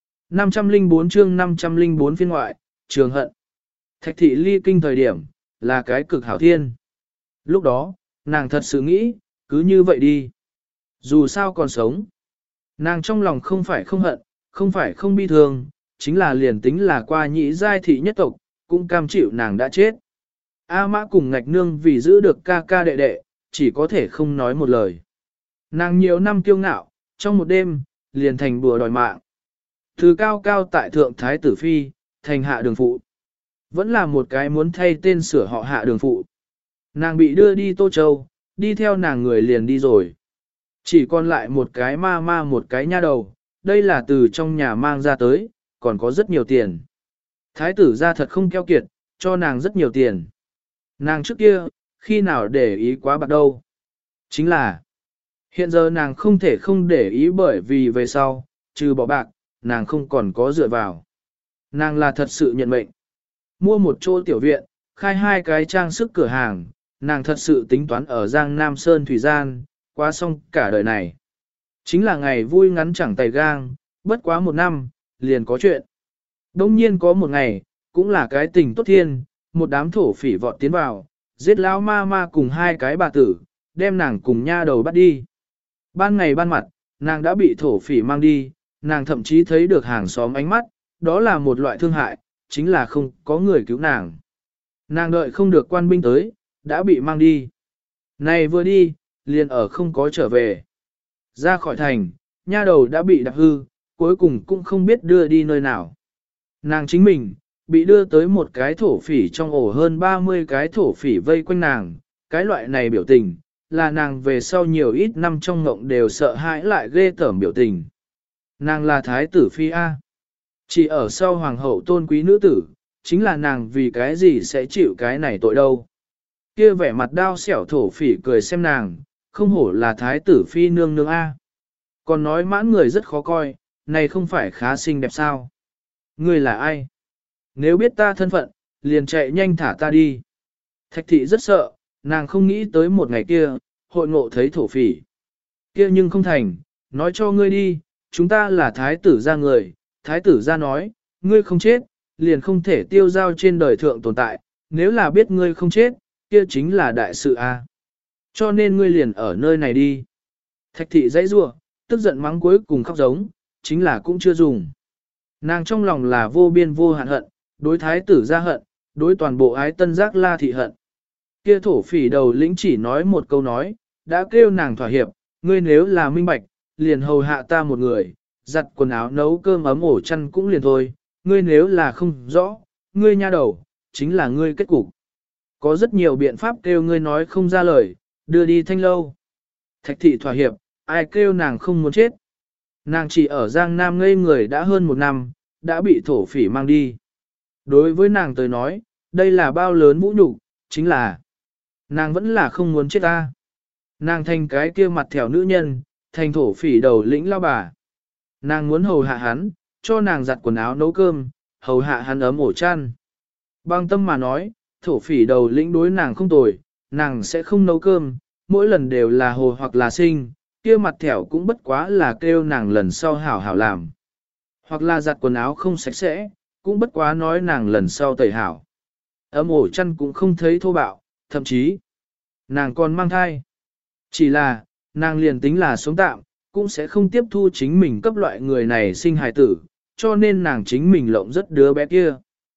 Speaker 1: 504 chương 504 phiên ngoại, trường hận. Thạch thị ly kinh thời điểm, là cái cực hảo thiên. Lúc đó, nàng thật sự nghĩ, cứ như vậy đi. Dù sao còn sống. Nàng trong lòng không phải không hận, không phải không bi thương, chính là liền tính là qua nhị giai thị nhất tộc, cũng cam chịu nàng đã chết. A Mã cùng Ngạch Nương vì giữ được ca ca đệ đệ, chỉ có thể không nói một lời. Nàng nhiều năm kiêu ngạo, trong một đêm, liền thành bùa đòi mạng. Từ cao cao tại thượng thái tử phi, thành hạ đường phụ. Vẫn là một cái muốn thay tên sửa họ hạ đường phụ. Nàng bị đưa đi Tô Châu, đi theo nàng người liền đi rồi. Chỉ còn lại một cái ma một cái nha đầu, đây là từ trong nhà mang ra tới, còn có rất nhiều tiền. Thái tử ra thật không keo kiệt, cho nàng rất nhiều tiền. Nàng trước kia, khi nào để ý quá bạc đâu. Chính là, hiện giờ nàng không thể không để ý bởi vì về sau, trừ bỏ bạc, nàng không còn có dựa vào. Nàng là thật sự nhận mệnh. Mua một chỗ tiểu viện, khai 2 cái trang sức cửa hàng, nàng thật sự tính toán ở Giang Nam Sơn Thủy Gian, qua xong cả đời này. Chính là ngày vui ngắn chẳng tay gang, bất quá 1 năm, liền có chuyện. Đông nhiên có một ngày, cũng là cái tình tốt thiên, một đám thổ phỉ vọt tiến vào, giết lão ma ma cùng 2 cái bà tử, đem nàng cùng nha đầu bắt đi. Ban ngày ban mặt, nàng đã bị thổ phỉ mang đi, nàng thậm chí thấy được hàng xóm ánh mắt, đó là một loại thương hại, chính là không có người cứu nàng. Nàng đợi không được quan binh tới, đã bị mang đi. Này vừa đi, liền ở không có trở về. Ra khỏi thành, nha đầu đã bị đạp hư, cuối cùng cũng không biết đưa đi nơi nào. Nàng chính mình, bị đưa tới một cái thổ phỉ trong ổ hơn 30 cái thổ phỉ vây quanh nàng, cái loại này biểu tình, là nàng về sau nhiều ít năm trong ngộng đều sợ hãi lại ghê tởm biểu tình. Nàng là thái tử phi A. Chỉ ở sau hoàng hậu tôn quý nữ tử, chính là nàng vì cái gì sẽ chịu cái này tội đâu. Kia vẻ mặt đao xẻo thổ phỉ cười xem nàng, không hổ là thái tử phi nương nương A. Còn nói mãn người rất khó coi, này không phải khá xinh đẹp sao. Ngươi là ai? Nếu biết ta thân phận, liền chạy nhanh thả ta đi. Thạch thị rất sợ, nàng không nghĩ tới một ngày kia, hội ngộ thấy thổ phỉ. Kia nhưng không thành, nói cho ngươi đi, chúng ta là thái tử gia người, thái tử gia nói, ngươi không chết, liền không thể tiêu giao trên đời thượng tồn tại, nếu là biết ngươi không chết, kia chính là đại sự a. Cho nên ngươi liền ở nơi này đi. Thạch thị dãy rủa, tức giận mắng cuối cùng khóc giống, chính là cũng chưa dùng. Nàng trong lòng là vô biên vô hạn hận, đối thái tử gia hận, đối toàn bộ ái tân giác la thị hận. Kia thổ phỉ đầu lĩnh chỉ nói một câu nói, đã kêu nàng thỏa hiệp, ngươi nếu là minh bạch, liền hầu hạ ta một người, giặt quần áo nấu cơm ấm ổ chăn cũng liền thôi, ngươi nếu là không rõ, ngươi nha đầu, chính là ngươi kết cục. Có rất nhiều biện pháp kêu ngươi nói không ra lời, đưa đi thanh lâu. Thạch thị thỏa hiệp, ai kêu nàng không muốn chết. Nàng chỉ ở Giang Nam ngây người đã hơn 1 năm, đã bị thổ phỉ mang đi. Đối với nàng tới nói, đây là bao lớn vũ nhục, chính là nàng vẫn là không muốn chết ta. Nàng thành cái kia mặt thẻo nữ nhân, thành thổ phỉ đầu lĩnh lao bà. Nàng muốn hầu hạ hắn, cho nàng giặt quần áo nấu cơm, hầu hạ hắn ấm ổ chăn. Bằng tâm mà nói, thổ phỉ đầu lĩnh đối nàng không tồi, nàng sẽ không nấu cơm, mỗi lần đều là hồ hoặc là sinh, kia mặt thẻo cũng bất quá là kêu nàng lần sau hảo hảo làm. Hoặc là giặt quần áo không sạch sẽ, cũng bất quá nói nàng lần sau tẩy hảo. Ấm ổ chăn cũng không thấy thô bạo, thậm chí, nàng còn mang thai. Chỉ là, nàng liền tính là sống tạm, cũng sẽ không tiếp thu chính mình cấp loại người này sinh hài tử, cho nên nàng chính mình lộng rất đứa bé kia.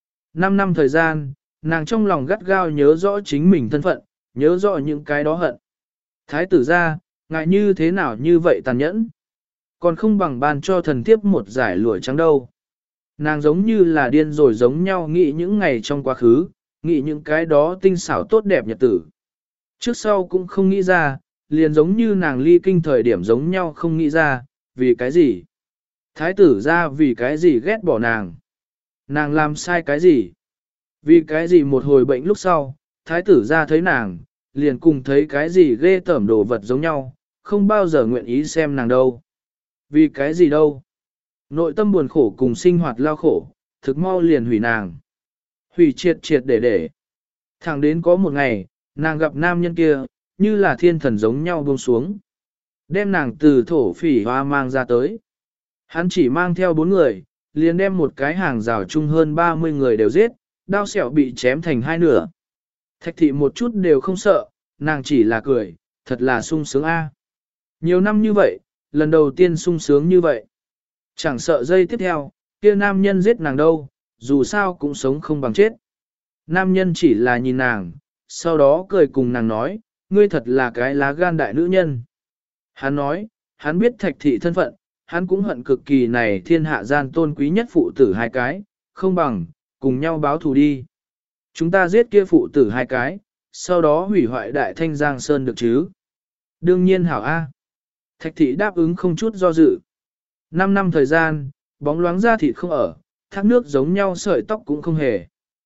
Speaker 1: 5 năm thời gian, nàng trong lòng gắt gao nhớ rõ chính mình thân phận, nhớ rõ những cái đó hận. Thái tử ra, ngại như thế nào như vậy tàn nhẫn. Còn không bằng ban cho thần tiếp một giải lụa trắng đâu. Nàng giống như là điên rồi giống nhau nghĩ những ngày trong quá khứ, nghĩ những cái đó tinh xảo tốt đẹp nhật tử. Trước sau cũng không nghĩ ra, liền giống như nàng ly kinh thời điểm giống nhau không nghĩ ra, vì cái gì? Thái tử ra vì cái gì ghét bỏ nàng? Nàng làm sai cái gì? Vì cái gì một hồi bệnh lúc sau, thái tử ra thấy nàng, liền cùng thấy cái gì ghê tởm đồ vật giống nhau, không bao giờ nguyện ý xem nàng đâu. Vì cái gì đâu? Nội tâm buồn khổ cùng sinh hoạt lao khổ, thực mau liền hủy nàng. Hủy triệt triệt để. Thẳng đến có một ngày, nàng gặp nam nhân kia, như là thiên thần giống nhau buông xuống. Đem nàng từ thổ phỉ hoa mang ra tới. Hắn chỉ mang theo 4 người, liền đem một cái hàng rào chung hơn 30 người đều giết, đao xẻo bị chém thành 2 nửa. Thạch thị một chút đều không sợ, nàng chỉ là cười, thật là sung sướng a. Nhiều năm như vậy, lần đầu tiên sung sướng như vậy. Chẳng sợ giây tiếp theo, kia nam nhân giết nàng đâu, dù sao cũng sống không bằng chết. Nam nhân chỉ là nhìn nàng, sau đó cười cùng nàng nói, ngươi thật là cái lá gan đại nữ nhân. Hắn nói, hắn biết thạch thị thân phận, hắn cũng hận cực kỳ này thiên hạ gian tôn quý nhất phụ tử 2 cái, không bằng, cùng nhau báo thù đi. Chúng ta giết kia phụ tử 2 cái, sau đó hủy hoại đại thanh giang sơn được chứ. Đương nhiên hảo A. Thạch thị đáp ứng không chút do dự. 5 năm thời gian, bóng loáng da thịt không ở, thác nước giống nhau sợi tóc cũng không hề.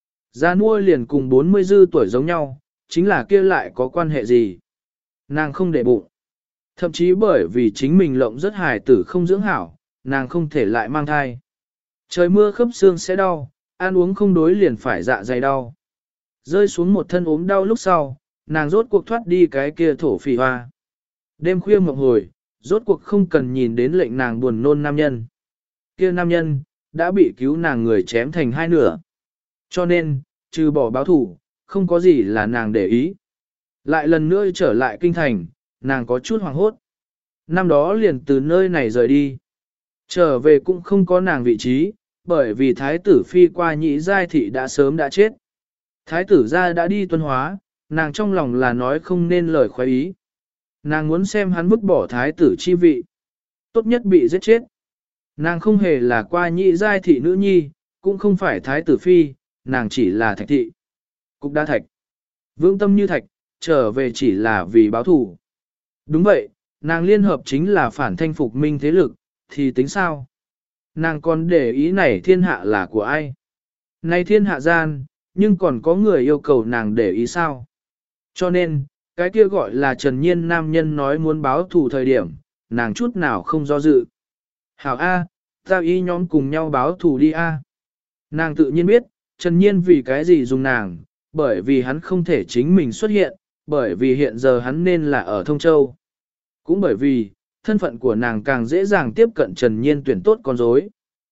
Speaker 1: Da nuôi liền cùng 40 dư tuổi giống nhau, chính là kia lại có quan hệ gì. Nàng không để bụng. Thậm chí bởi vì chính mình lộng rất hài tử không dưỡng hảo, nàng không thể lại mang thai. Trời mưa khớp xương sẽ đau, ăn uống không đối liền phải dạ dày đau. Rơi xuống một thân ốm đau lúc sau, nàng rốt cuộc thoát đi cái kia thổ phỉ hoa. Đêm khuya mộng hồi, rốt cuộc không cần nhìn đến lệnh nàng buồn nôn nam nhân. Kia nam nhân, đã bị cứu nàng người chém thành hai nửa. Cho nên, trừ bỏ báo thủ, không có gì là nàng để ý. Lại lần nữa trở lại kinh thành, nàng có chút hoảng hốt. Năm đó liền từ nơi này rời đi. Trở về cũng không có nàng vị trí, bởi vì thái tử phi qua nhị giai thị đã sớm đã chết. Thái tử gia đã đi tuân hóa, nàng trong lòng là nói không nên lời khoái ý. Nàng muốn xem hắn vứt bỏ thái tử chi vị. Tốt nhất bị giết chết. Nàng không hề là qua nhị giai thị nữ nhi, cũng không phải thái tử phi, nàng chỉ là thạch thị. Cục đa thạch. Vương tâm như thạch, trở về chỉ là vì báo thù. Đúng vậy, nàng liên hợp chính là phản thanh phục minh thế lực, thì tính sao? Nàng còn để ý này thiên hạ là của ai? Này thiên hạ gian, nhưng còn có người yêu cầu nàng để ý sao? Cho nên, cái kia gọi là Trần Nhiên nam nhân nói muốn báo thù thời điểm, nàng chút nào không do dự. Hảo A, ta y nhóm cùng nhau báo thù đi A. Nàng tự nhiên biết, Trần Nhiên vì cái gì dùng nàng, bởi vì hắn không thể chính mình xuất hiện, bởi vì hiện giờ hắn nên là ở Thông Châu. Cũng bởi vì, thân phận của nàng càng dễ dàng tiếp cận Trần Nhiên tuyển tốt con rối.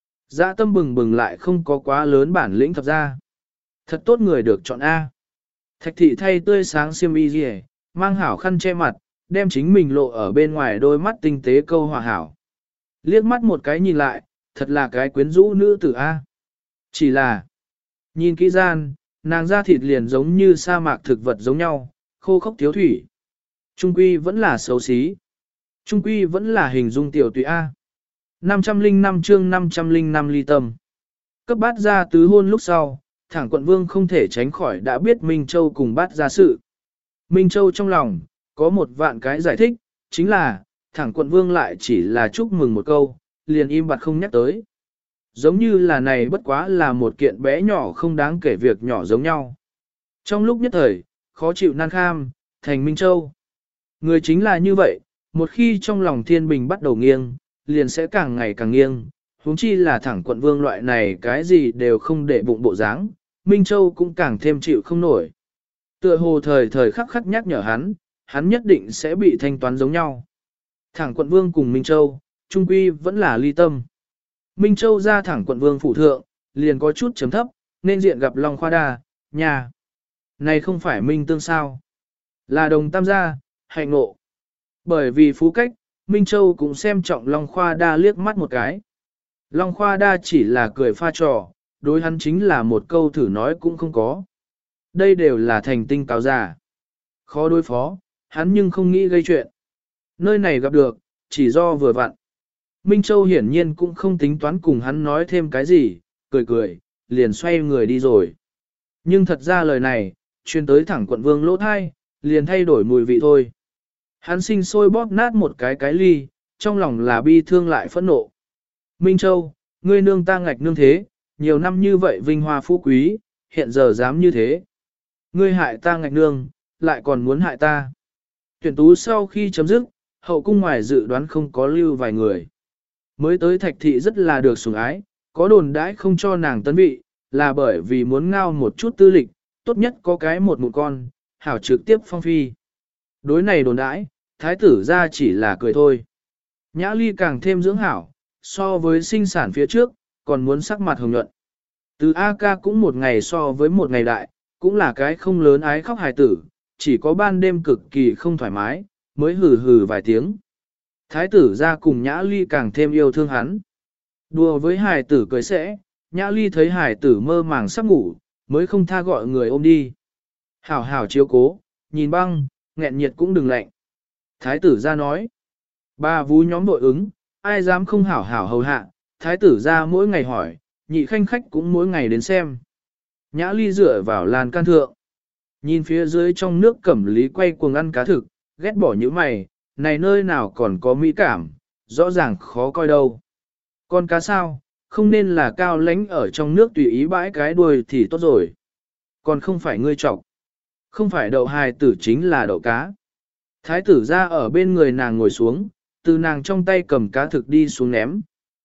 Speaker 1: Dã tâm bừng bừng lại không có quá lớn bản lĩnh thật ra. Thật tốt người được chọn A. Thạch thị thay tươi sáng xiêm y rìa, mang hảo khăn che mặt, đem chính mình lộ ở bên ngoài đôi mắt tinh tế câu hòa hảo. Liếc mắt một cái nhìn lại, thật là cái quyến rũ nữ tử A. Chỉ là, nhìn kỹ gian, nàng da thịt liền giống như sa mạc thực vật giống nhau, khô khốc thiếu thủy. Trung quy vẫn là xấu xí. Trung quy vẫn là hình dung tiểu tùy A. 505 chương 505 ly tâm. Cấp bát ra tứ hôn lúc sau, thẳng quận vương không thể tránh khỏi đã biết Minh Châu cùng bát ra sự. Minh Châu trong lòng, có một vạn cái giải thích, chính là, thẳng quận vương lại chỉ là chúc mừng một câu, liền im bặt không nhắc tới. Giống như là này bất quá là một kiện bé nhỏ không đáng kể việc nhỏ giống nhau. Trong lúc nhất thời, khó chịu nan kham, thành Minh Châu. Người chính là như vậy, một khi trong lòng thiên bình bắt đầu nghiêng, liền sẽ càng ngày càng nghiêng, huống chi là thẳng quận vương loại này cái gì đều không để bụng bộ dáng, Minh Châu cũng càng thêm chịu không nổi. Tựa hồ thời thời khắc khắc nhắc nhở hắn nhất định sẽ bị thanh toán giống nhau. Thẳng quận vương cùng Minh Châu, trung quy vẫn là ly tâm. Minh Châu ra thẳng quận vương phủ thượng, liền có chút chấm thấp, nên diện gặp Long Khoa Đa, nhà. Này không phải Minh Tương sao? Là đồng tam gia, hạnh ngộ. Bởi vì phú cách, Minh Châu cũng xem trọng Long Khoa Đa liếc mắt một cái. Long Khoa Đa chỉ là cười pha trò, đối hắn chính là một câu thử nói cũng không có. Đây đều là thành tinh cáo giả. Khó đối phó, hắn nhưng không nghĩ gây chuyện. Nơi này gặp được, chỉ do vừa vặn. Minh Châu hiển nhiên cũng không tính toán cùng hắn nói thêm cái gì, cười cười, liền xoay người đi rồi. Nhưng thật ra lời này, truyền tới thẳng quận vương lỗ thai, liền thay đổi mùi vị thôi. Hắn sinh sôi bóp nát một cái ly, trong lòng là bi thương lại phẫn nộ. Minh Châu, ngươi nương ta ngạch nương thế, nhiều năm như vậy vinh hoa phú quý, hiện giờ dám như thế. Ngươi hại ta ngạch nương, lại còn muốn hại ta. Tuyển tú sau khi chấm dứt, hậu cung ngoài dự đoán không có lưu vài người. Mới tới thạch thị rất là được sủng ái, có đồn đãi không cho nàng tấn vị, là bởi vì muốn ngao một chút tư lịch, tốt nhất có cái một con, hảo trực tiếp phong phi. Đối này đồn đãi, thái tử ra chỉ là cười thôi. Nhã ly càng thêm dưỡng hảo, so với sinh sản phía trước, còn muốn sắc mặt hồng nhuận. Từ A ca cũng một ngày so với một ngày đại, cũng là cái không lớn ái khóc hài tử, chỉ có ban đêm cực kỳ không thoải mái, mới hừ hừ vài tiếng. Thái tử ra cùng Nhã ly càng thêm yêu thương hắn. Đùa với hài tử cười sẽ, Nhã ly thấy hài tử mơ màng sắp ngủ, mới không tha gọi người ôm đi. Hảo hảo chiếu cố, nhìn băng, nghẹn nhiệt cũng đừng lạnh. Thái tử ra nói, ba vú nhóm đội ứng, ai dám không hảo hảo hầu hạ, thái tử ra mỗi ngày hỏi, nhị khanh khách cũng mỗi ngày đến xem. Nhã ly dựa vào lan can thượng, nhìn phía dưới trong nước cẩm lý quay cuồng ăn cá thực, ghét bỏ những mày, này nơi nào còn có mỹ cảm, rõ ràng khó coi đâu. Con cá sao, không nên là cao lánh ở trong nước tùy ý bãi cái đuôi thì tốt rồi. Còn không phải ngươi trọc. Không phải đậu hài tử chính là đậu cá. Thái tử ra ở bên người nàng ngồi xuống, từ nàng trong tay cầm cá thực đi xuống ném.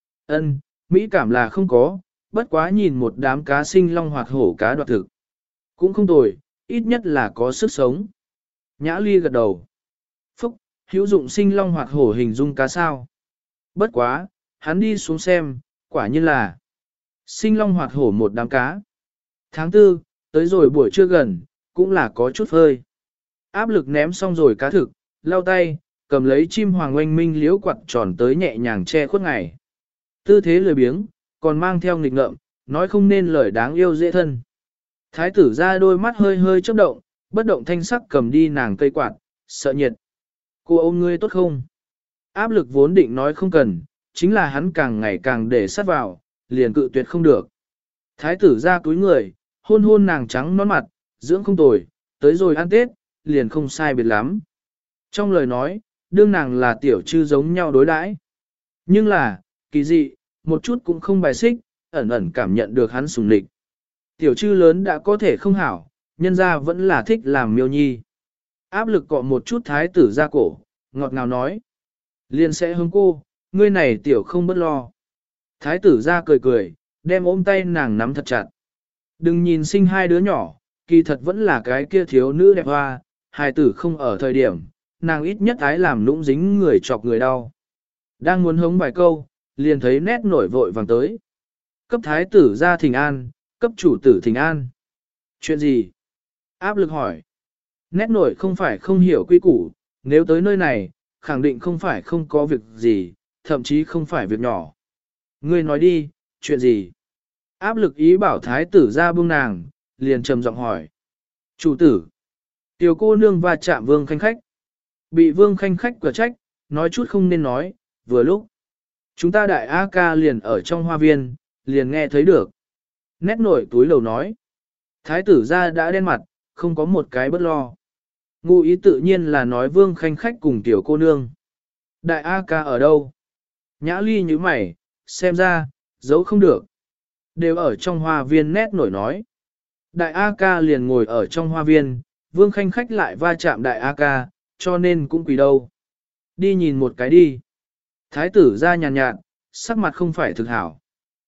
Speaker 1: Ân, mỹ cảm là không có, bất quá nhìn một đám cá sinh long hoạt hổ cá đoạt thực. Cũng không tồi, ít nhất là có sức sống. Nhã Ly gật đầu. Phúc, hữu dụng sinh long hoạt hổ hình dung cá sao. Bất quá, hắn đi xuống xem, quả nhiên là sinh long hoạt hổ một đám cá. Tháng 4, tới rồi buổi trưa gần, cũng là có chút phơi. Áp lực ném xong rồi cá thực, lau tay, cầm lấy chim hoàng oanh minh liễu quạt tròn tới nhẹ nhàng che khuất ngày. Tư thế lười biếng, còn mang theo nghịch ngợm, nói không nên lời đáng yêu dễ thân. Thái tử ra đôi mắt hơi hơi chớp động, bất động thanh sắc cầm đi nàng cây quạt, sợ nhiệt. Cô ôm ngươi tốt không? Áp lực vốn định nói không cần, chính là hắn càng ngày càng để sát vào, liền cự tuyệt không được. Thái tử ra túi người, hôn hôn nàng trắng nón mặt, dưỡng không tồi, tới rồi ăn Tết, liền không sai biệt lắm. Trong lời nói, đương nàng là tiểu chư giống nhau đối đãi. Nhưng là, kỳ dị, một chút cũng không bài xích, ẩn ẩn cảm nhận được hắn sùng lịch. Tiểu chư lớn đã có thể không hảo, nhân ra vẫn là thích làm miêu nhi. Áp lực cọ một chút thái tử ra cổ, ngọt ngào nói. Liền sẽ hướng cô, ngươi này tiểu không bất lo. Thái tử ra cười cười, đem ôm tay nàng nắm thật chặt. Đừng nhìn sinh hai đứa nhỏ, kỳ thật vẫn là cái kia thiếu nữ đẹp hoa, hài tử không ở thời điểm, nàng ít nhất ái làm lũng dính người chọc người đau. Đang muốn hống vài câu, liền thấy nét nổi vội vàng tới. Cấp thái tử ra thỉnh an, cấp chủ tử thỉnh an. Chuyện gì? Áp lực hỏi. Nét nổi không phải không hiểu quy củ, nếu tới nơi này, khẳng định không phải không có việc gì, thậm chí không phải việc nhỏ. Ngươi nói đi, chuyện gì? Áp lực ý bảo thái tử ra buông nàng, liền trầm giọng hỏi. Chủ tử. Tiểu cô nương va chạm vương khanh khách. Bị vương khanh khách quả trách, nói chút không nên nói, vừa lúc. Chúng ta đại A ca liền ở trong hoa viên, liền nghe thấy được. Nét nổi túi lầu nói. Thái tử ra đã đen mặt, không có một cái bất lo. Ngụ ý tự nhiên là nói vương khanh khách cùng tiểu cô nương. Đại A ca ở đâu? Nhã Ly như mày, xem ra, giấu không được. Đều ở trong hoa viên nét nổi nói. Đại A ca liền ngồi ở trong hoa viên, vương khanh khách lại va chạm đại A ca, cho nên cũng quỳ đâu. Đi nhìn một cái đi. Thái tử ra nhàn nhạt, sắc mặt không phải thực hảo.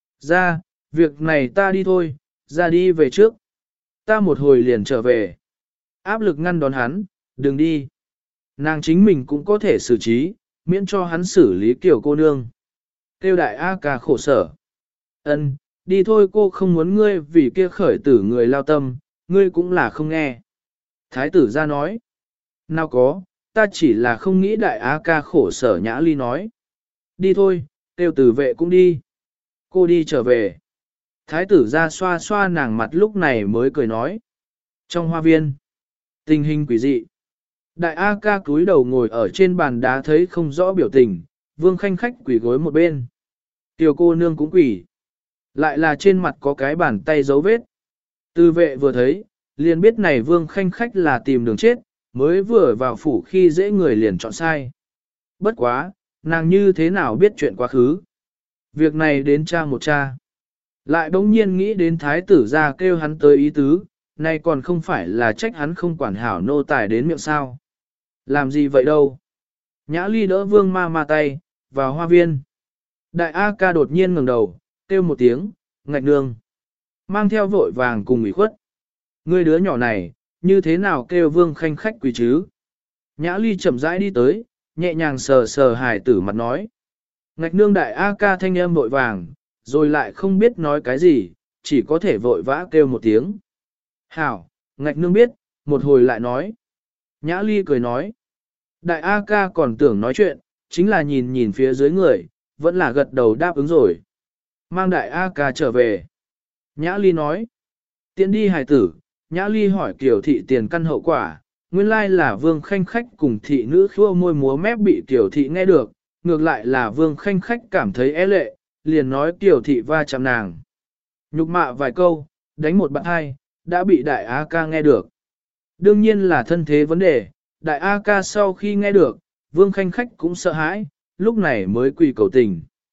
Speaker 1: Ra, việc này ta đi thôi, ra đi về trước. Ta một hồi liền trở về. Áp lực ngăn đón hắn, đừng đi. Nàng chính mình cũng có thể xử trí, miễn cho hắn xử lý kiểu cô nương. Tiêu đại A ca khổ sở. Ân, đi thôi, cô không muốn ngươi vì kia khởi tử người lao tâm, ngươi cũng là không nghe. Thái tử ra nói. Nào có, ta chỉ là không nghĩ đại A ca khổ sở. Nhã Ly nói. Đi thôi, tiêu tử vệ cũng đi. Cô đi trở về. Thái tử ra xoa xoa nàng mặt lúc này mới cười nói. Trong hoa viên, tình hình quỷ dị. Đại A ca cúi đầu ngồi ở trên bàn đá thấy không rõ biểu tình, vương khanh khách quỷ gối một bên. Tiểu cô nương cũng quỷ. Lại là trên mặt có cái bàn tay dấu vết. Tư vệ vừa thấy, liền biết này vương khanh khách là tìm đường chết, mới vừa vào phủ khi dễ người liền chọn sai. Bất quá, nàng như thế nào biết chuyện quá khứ. Việc này đến cha một cha. Lại bỗng nhiên nghĩ đến thái tử ra kêu hắn tới ý tứ, nay còn không phải là trách hắn không quản hảo nô tài đến miệng sao. Làm gì vậy đâu. Nhã Ly đỡ vương ma ma tay, vào hoa viên. Đại A ca đột nhiên ngẩng đầu, kêu một tiếng, ngạch nương. Mang theo vội vàng cùng ủy khuất. Ngươi đứa nhỏ này, như thế nào kêu vương khanh khách quỳ chứ? Nhã Ly chậm rãi đi tới, nhẹ nhàng sờ sờ hài tử mặt nói. Ngạch nương đại A ca thanh âm vội vàng, rồi lại không biết nói cái gì, chỉ có thể vội vã kêu một tiếng. Hảo, ngạch nương biết, một hồi lại nói. Nhã Ly cười nói. Đại A ca còn tưởng nói chuyện, chính là nhìn nhìn phía dưới người, vẫn là gật đầu đáp ứng rồi. Mang đại A ca trở về. Nhã Ly nói. Tiện đi hài tử, Nhã Ly hỏi Kiều thị tiền căn hậu quả, nguyên lai là vương khanh khách cùng thị nữ khua môi múa mép bị Kiều thị nghe được, ngược lại là vương khanh khách cảm thấy é lệ, liền nói Kiều thị va chạm nàng. Nhục mạ vài câu, đánh một bạn hai, đã bị đại A ca nghe được. Đương nhiên là thân thế vấn đề, đại A ca sau khi nghe được, vương khanh khách cũng sợ hãi, lúc này mới quỳ cầu tình.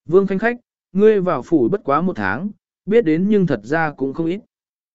Speaker 1: Vương Khanh Khách, ngươi vào phủ bất quá một tháng, biết đến nhưng thật ra cũng không ít.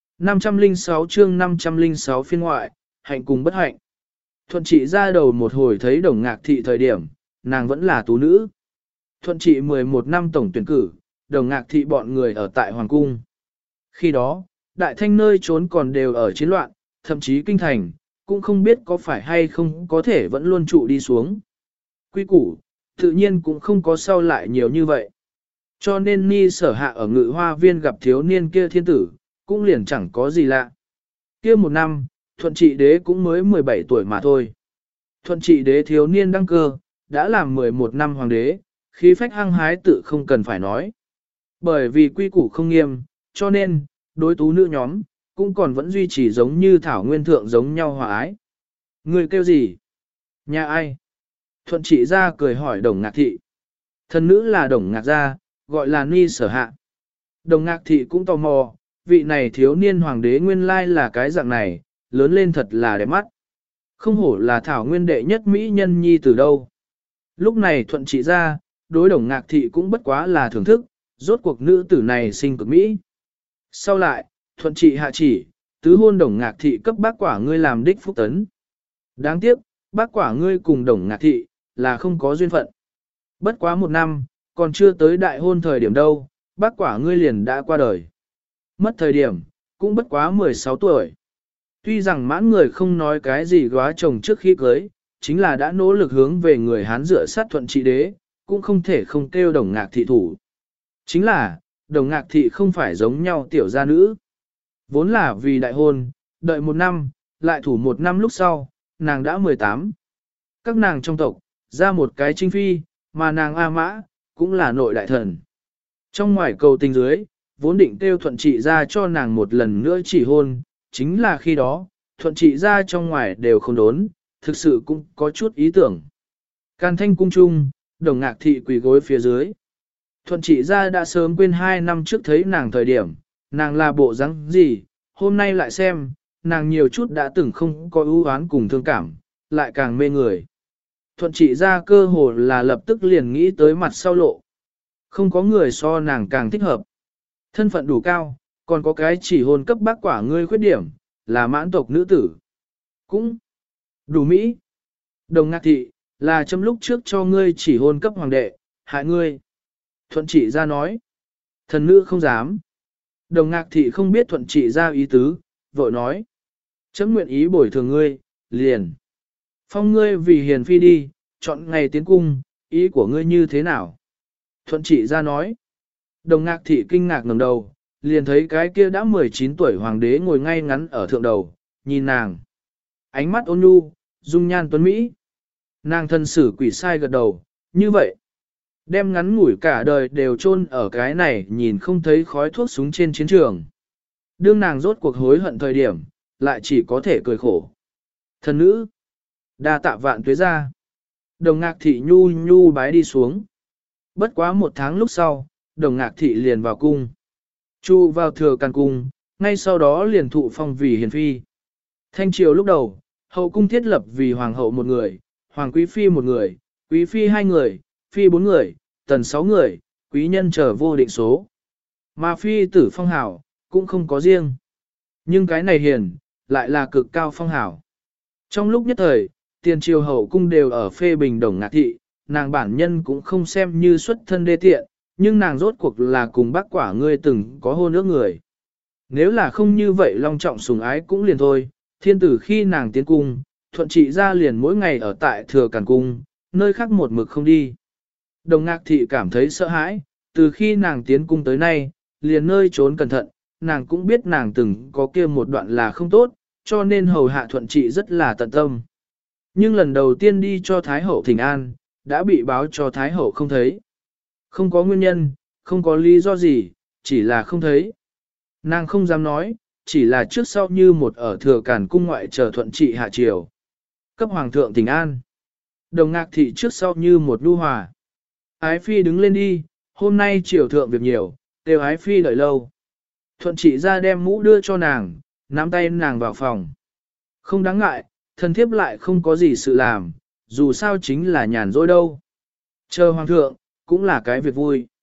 Speaker 1: 506 chương 506 phiên ngoại, hạnh cùng bất hạnh. Thuận trị ra đầu một hồi thấy Đồng Ngạc Thị thời điểm, nàng vẫn là tú nữ. Thuận trị 11 năm tổng tuyển cử, Đồng Ngạc Thị bọn người ở tại Hoàng Cung. Khi đó, đại thanh nơi trốn còn đều ở chiến loạn, thậm chí kinh thành, cũng không biết có phải hay không có thể vẫn luôn trụ đi xuống. Quy củ, tự nhiên cũng không có sau lại nhiều như vậy. Cho nên Ni Sở Hạ ở Ngự Hoa Viên gặp thiếu niên kia thiên tử, cũng liền chẳng có gì lạ. Kia một năm, Thuận trị đế cũng mới 17 tuổi mà thôi. Thuận trị đế thiếu niên đăng cơ, đã làm 11 năm hoàng đế, khí phách hăng hái tự không cần phải nói. Bởi vì quy củ không nghiêm, cho nên, đối tú nữ nhóm, cũng còn vẫn duy trì giống như thảo nguyên thượng giống nhau hòa ái. Người kêu gì? Nhà ai? Thuận trị ra cười hỏi Đồng Ngạc Thị. Thân nữ là Đồng Ngạc Gia, gọi là Ni Sở Hạ. Đồng Ngạc Thị cũng tò mò, vị này thiếu niên hoàng đế nguyên lai là cái dạng này, lớn lên thật là đẹp mắt. Không hổ là thảo nguyên đệ nhất mỹ nhân nhi từ đâu. Lúc này Thuận trị ra, đối Đồng Ngạc Thị cũng bất quá là thưởng thức, rốt cuộc nữ tử này sinh cực mỹ. Sau lại, Thuận trị hạ chỉ, tứ hôn Đồng Ngạc Thị cấp bác quả ngươi làm đích phúc tấn. Đáng tiếc, bác quả ngươi cùng Đồng Ngạc Thị, là không có duyên phận. Bất quá một năm, còn chưa tới đại hôn thời điểm đâu, bác quả ngươi liền đã qua đời. Mất thời điểm, cũng bất quá 16 tuổi. Tuy rằng mãn người không nói cái gì góa chồng trước khi cưới, chính là đã nỗ lực hướng về người Hán dựa sát Thuận trị đế, cũng không thể không kêu Đồng Ngạc Thị thủ. Chính là, Đồng Ngạc Thị không phải giống nhau tiểu gia nữ. Vốn là vì đại hôn, đợi một năm, lại thủ một năm lúc sau, nàng đã 18. Các nàng trong tộc, ra một cái trinh phi, mà nàng A Mã, cũng là nội đại thần. Trong ngoài cầu tình dưới, vốn định kêu Thuận trị ra cho nàng một lần nữa chỉ hôn, chính là khi đó, Thuận trị ra trong ngoài đều không đốn, thực sự cũng có chút ý tưởng. Can thanh cung trung, Đồng Ngạc Thị quỳ gối phía dưới. Thuận trị ra đã sớm quên 2 năm trước thấy nàng thời điểm, nàng là bộ dáng gì, hôm nay lại xem, nàng nhiều chút đã từng không có ưu oán cùng thương cảm, lại càng mê người. Thuận trị ra cơ hồ là lập tức liền nghĩ tới mặt sau lộ. Không có người so nàng càng thích hợp. Thân phận đủ cao, còn có cái chỉ hôn cấp bác quả ngươi khuyết điểm, là mãn tộc nữ tử. Cũng đủ mỹ. Đồng Ngạc Thị, là trong lúc trước cho ngươi chỉ hôn cấp hoàng đệ, hại ngươi. Thuận trị ra nói. Thần nữ không dám. Đồng Ngạc Thị không biết Thuận trị ra ý tứ, vội nói. Chấm nguyện ý bồi thường ngươi, liền. Phong ngươi vì hiền phi đi, chọn ngày tiến cung, ý của ngươi như thế nào? Thuận trị ra nói. Đồng Ngạc Thị kinh ngạc ngẩng đầu, liền thấy cái kia đã 19 tuổi hoàng đế ngồi ngay ngắn ở thượng đầu, nhìn nàng. Ánh mắt ôn nhu, dung nhan tuấn Mỹ. Nàng thân xử quỷ sai gật đầu, như vậy. Đem ngắn ngủi cả đời đều chôn ở cái này nhìn không thấy khói thuốc súng trên chiến trường. Đương nàng rốt cuộc hối hận thời điểm, lại chỉ có thể cười khổ. Thần nữ, đa tạ vạn tuế ra. Đồng Ngạc Thị nhu nhu bái đi xuống. Bất quá một tháng lúc sau, Đồng Ngạc Thị liền vào cung. Chu vào thừa càn cung, ngay sau đó liền thụ phong vì hiền phi. Thanh triều lúc đầu, hậu cung thiết lập vì hoàng hậu một người, hoàng quý phi một người, quý phi 2 người, phi 4 người, tần 6 người, quý nhân trở vô định số. Mà phi tử phong hảo, cũng không có riêng. Nhưng cái này hiền, lại là cực cao phong hảo. Trong lúc nhất thời, tiền triều hậu cung đều ở phê bình Đồng Ngạc Thị, nàng bản nhân cũng không xem như xuất thân đê tiện, nhưng nàng rốt cuộc là cùng bác quả ngươi từng có hôn ước người. Nếu là không như vậy long trọng sủng ái cũng liền thôi, thiên tử khi nàng tiến cung, Thuận trị ra liền mỗi ngày ở tại thừa càn cung, nơi khác một mực không đi. Đồng Ngạc Thị cảm thấy sợ hãi, từ khi nàng tiến cung tới nay, liền nơi trốn cẩn thận, nàng cũng biết nàng từng có kia một đoạn là không tốt, cho nên hầu hạ Thuận trị rất là tận tâm. Nhưng lần đầu tiên đi cho Thái Hậu thỉnh an, đã bị báo cho Thái Hậu không thấy. Không có nguyên nhân, không có lý do gì, chỉ là không thấy. Nàng không dám nói, chỉ là trước sau như một ở thừa càn cung ngoại chờ Thuận trị hạ triều. Cấp hoàng thượng thỉnh an. Đồng Ngạc Thị trước sau như một lưu hòa. Ái phi đứng lên đi, hôm nay triều thượng việc nhiều, đều ái phi đợi lâu. Thuận trị ra đem mũ đưa cho nàng, nắm tay nàng vào phòng. Không đáng ngại, thân thiếp lại không có gì sự làm, dù sao chính là nhàn rỗi đâu. Chờ hoàng thượng, cũng là cái việc vui.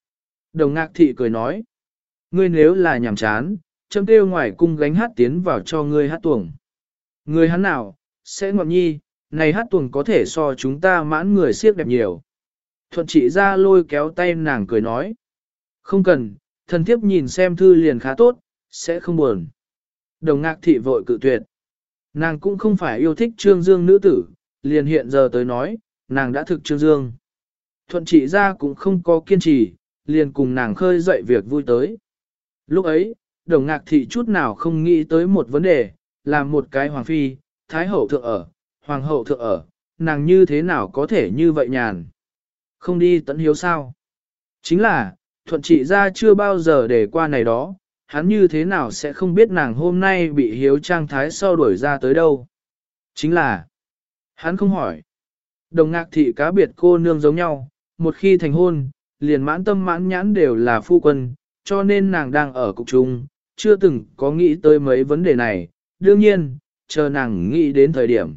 Speaker 1: Đồng Ngạc Thị cười nói, ngươi nếu là nhàm chán, chấm kêu ngoài cung gánh hát tiến vào cho ngươi hát tuồng. Người hắn nào, sẽ ngọn nhi, này hát tuồng có thể so chúng ta mãn người siếc đẹp nhiều. Thuận trị ra lôi kéo tay nàng cười nói, không cần, thần thiếp nhìn xem thư liền khá tốt, sẽ không buồn. Đồng Ngạc Thị vội cự tuyệt. Nàng cũng không phải yêu thích Trương Dương nữ tử, liền hiện giờ tới nói, nàng đã thực Trương Dương. Thuận trị ra cũng không có kiên trì, liền cùng nàng khơi dậy việc vui tới. Lúc ấy, Đồng Ngạc Thị chút nào không nghĩ tới một vấn đề, làm một cái hoàng phi, thái hậu thượng ở, hoàng hậu thượng ở, nàng như thế nào có thể như vậy nhàn. Không đi tận hiếu sao? Chính là, thuận trị ra chưa bao giờ để qua này đó, hắn như thế nào sẽ không biết nàng hôm nay bị hiếu trang thái sau đuổi ra tới đâu. Chính là, hắn không hỏi. Đồng Ngạc Thị cá biệt cô nương giống nhau, một khi thành hôn, liền mãn tâm mãn nhãn đều là phu quân, cho nên nàng đang ở cục trung, chưa từng có nghĩ tới mấy vấn đề này, đương nhiên, chờ nàng nghĩ đến thời điểm.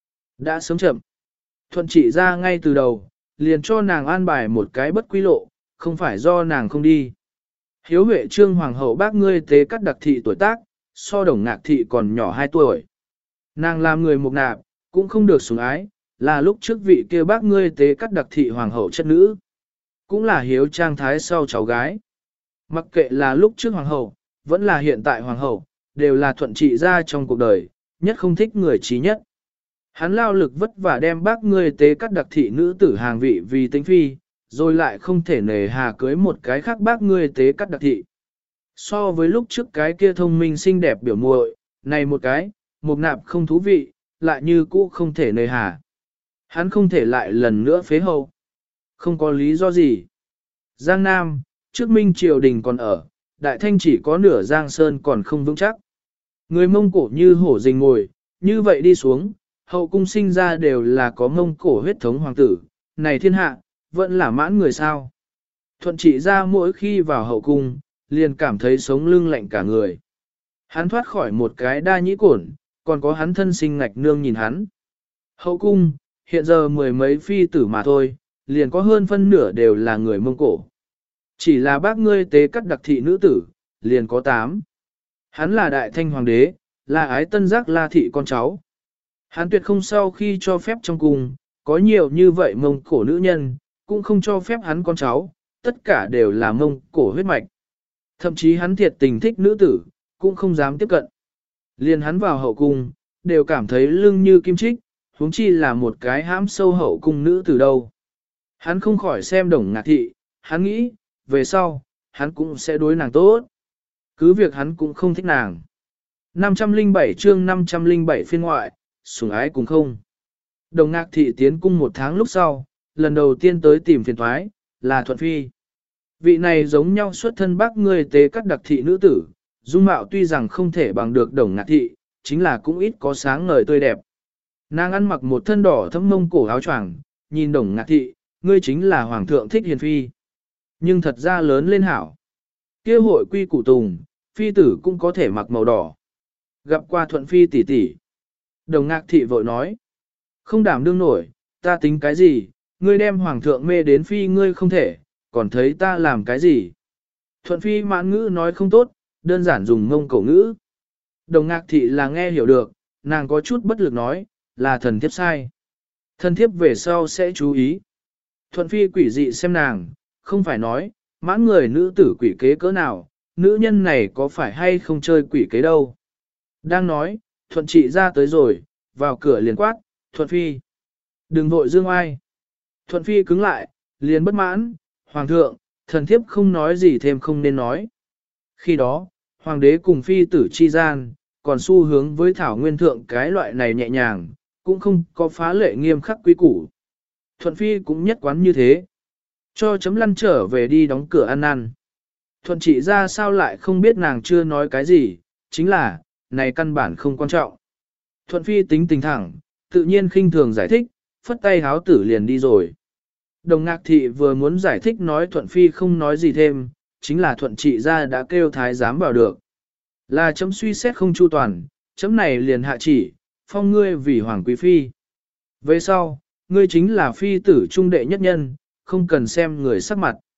Speaker 1: Đã sớm chậm. Thuận trị ra ngay từ đầu, liền cho nàng an bài một cái bất quy lộ, không phải do nàng không đi. Hiếu Huệ Trương Hoàng hậu bác ngươi tế cắt đặc thị tuổi tác, so Đồng Ngạc Thị còn nhỏ 2 tuổi. Nàng làm người mục nạp, cũng không được sủng ái, là lúc trước vị kia bác ngươi tế cắt đặc thị Hoàng hậu chất nữ. Cũng là hiếu trang thái sau cháu gái. Mặc kệ là lúc trước Hoàng hậu, vẫn là hiện tại Hoàng hậu, đều là thuận trị ra trong cuộc đời, nhất không thích người trí nhất. Hắn lao lực vất vả đem bác ngươi tế cắt đặc thị nữ tử hàng vị vì tính phi, rồi lại không thể nề hà cưới một cái khác bác ngươi tế cắt đặc thị. So với lúc trước cái kia thông minh xinh đẹp biểu muội, này một cái, một nạp không thú vị, lại như cũ không thể nề hà. Hắn không thể lại lần nữa phế hậu. Không có lý do gì. Giang Nam, trước Minh triều đình còn ở, Đại Thanh chỉ có nửa Giang Sơn còn không vững chắc. Người Mông Cổ như hổ rình ngồi, như vậy đi xuống, hậu cung sinh ra đều là có Mông Cổ huyết thống hoàng tử, này thiên hạ, vẫn là mãn người sao. Thuận trị ra mỗi khi vào hậu cung, liền cảm thấy sống lưng lạnh cả người. Hắn thoát khỏi một cái đa nhĩ cổn, còn có hắn thân sinh ngạch nương nhìn hắn. Hậu cung, hiện giờ 10 mấy phi tử mà thôi, liền có hơn phân nửa đều là người Mông Cổ. Chỉ là bác ngươi tế cắt đặc thị nữ tử, liền có 8. Hắn là đại thanh hoàng đế, là ái tân giác la thị con cháu. Hắn tuyệt không sau khi cho phép trong cung, có nhiều như vậy Mông Cổ nữ nhân, cũng không cho phép hắn con cháu, tất cả đều là Mông Cổ huyết mạch. Thậm chí hắn thiệt tình thích nữ tử, cũng không dám tiếp cận. Liền hắn vào hậu cung, đều cảm thấy lưng như kim chích, huống chi là một cái hãm sâu hậu cung nữ tử đâu. Hắn không khỏi xem Đồng Ngạc Thị, hắn nghĩ, về sau, hắn cũng sẽ đối nàng tốt. Cứ việc hắn cũng không thích nàng. 507 chương 507 phiên ngoại, sủng ái cùng không. Đồng Ngạc Thị tiến cung 1 tháng lúc sau, lần đầu tiên tới tìm phiền thoái, là Thuận Phi. Vị này giống nhau xuất thân bác người tế cắt đặc thị nữ tử, dung mạo tuy rằng không thể bằng được Đồng Ngạc Thị, chính là cũng ít có sáng ngời tươi đẹp. Nàng ăn mặc một thân đỏ thâm mông cổ áo choàng, nhìn Đồng Ngạc Thị, ngươi chính là hoàng thượng thích hiền phi. Nhưng thật ra lớn lên hảo. Kia hội quy củ tùng, phi tử cũng có thể mặc màu đỏ. Gặp qua Thuận Phi tỷ tỷ. Đồng Ngạc Thị vội nói. Không đảm đương nổi, ta tính cái gì, ngươi đem hoàng thượng mê đến phi ngươi không thể, còn thấy ta làm cái gì. Thuận Phi mãn ngữ nói không tốt, đơn giản dùng mông cổ ngữ. Đồng Ngạc Thị là nghe hiểu được, nàng có chút bất lực nói, là thần thiếp sai. Thần thiếp về sau sẽ chú ý. Thuận Phi quỷ dị xem nàng, không phải nói, mãn người nữ tử quỷ kế cỡ nào, nữ nhân này có phải hay không chơi quỷ kế đâu. Đang nói, Thuận trị ra tới rồi, vào cửa liền quát, Thuận Phi. Đừng vội dương ai. Thuận Phi cứng lại, liền bất mãn, Hoàng thượng, thần thiếp không nói gì thêm không nên nói. Khi đó, Hoàng đế cùng Phi tử chi gian, còn xu hướng với Thảo Nguyên Thượng cái loại này nhẹ nhàng, cũng không có phá lệ nghiêm khắc quý củ. Thuận Phi cũng nhất quán như thế. Cho chấm lăn trở về đi đóng cửa ăn ăn. Thuận trị ra sao lại không biết nàng chưa nói cái gì, chính là, này căn bản không quan trọng. Thuận Phi tính tình thẳng, tự nhiên khinh thường giải thích, phất tay háo tử liền đi rồi. Đồng Ngạc Thị vừa muốn giải thích nói Thuận Phi không nói gì thêm, chính là Thuận trị ra đã kêu thái giám vào được. Là chấm suy xét không chu toàn, chấm này liền hạ chỉ, phong ngươi vì Hoàng Quý Phi. Về sau, ngươi chính là phi tử trung đệ nhất nhân, không cần xem người sắc mặt.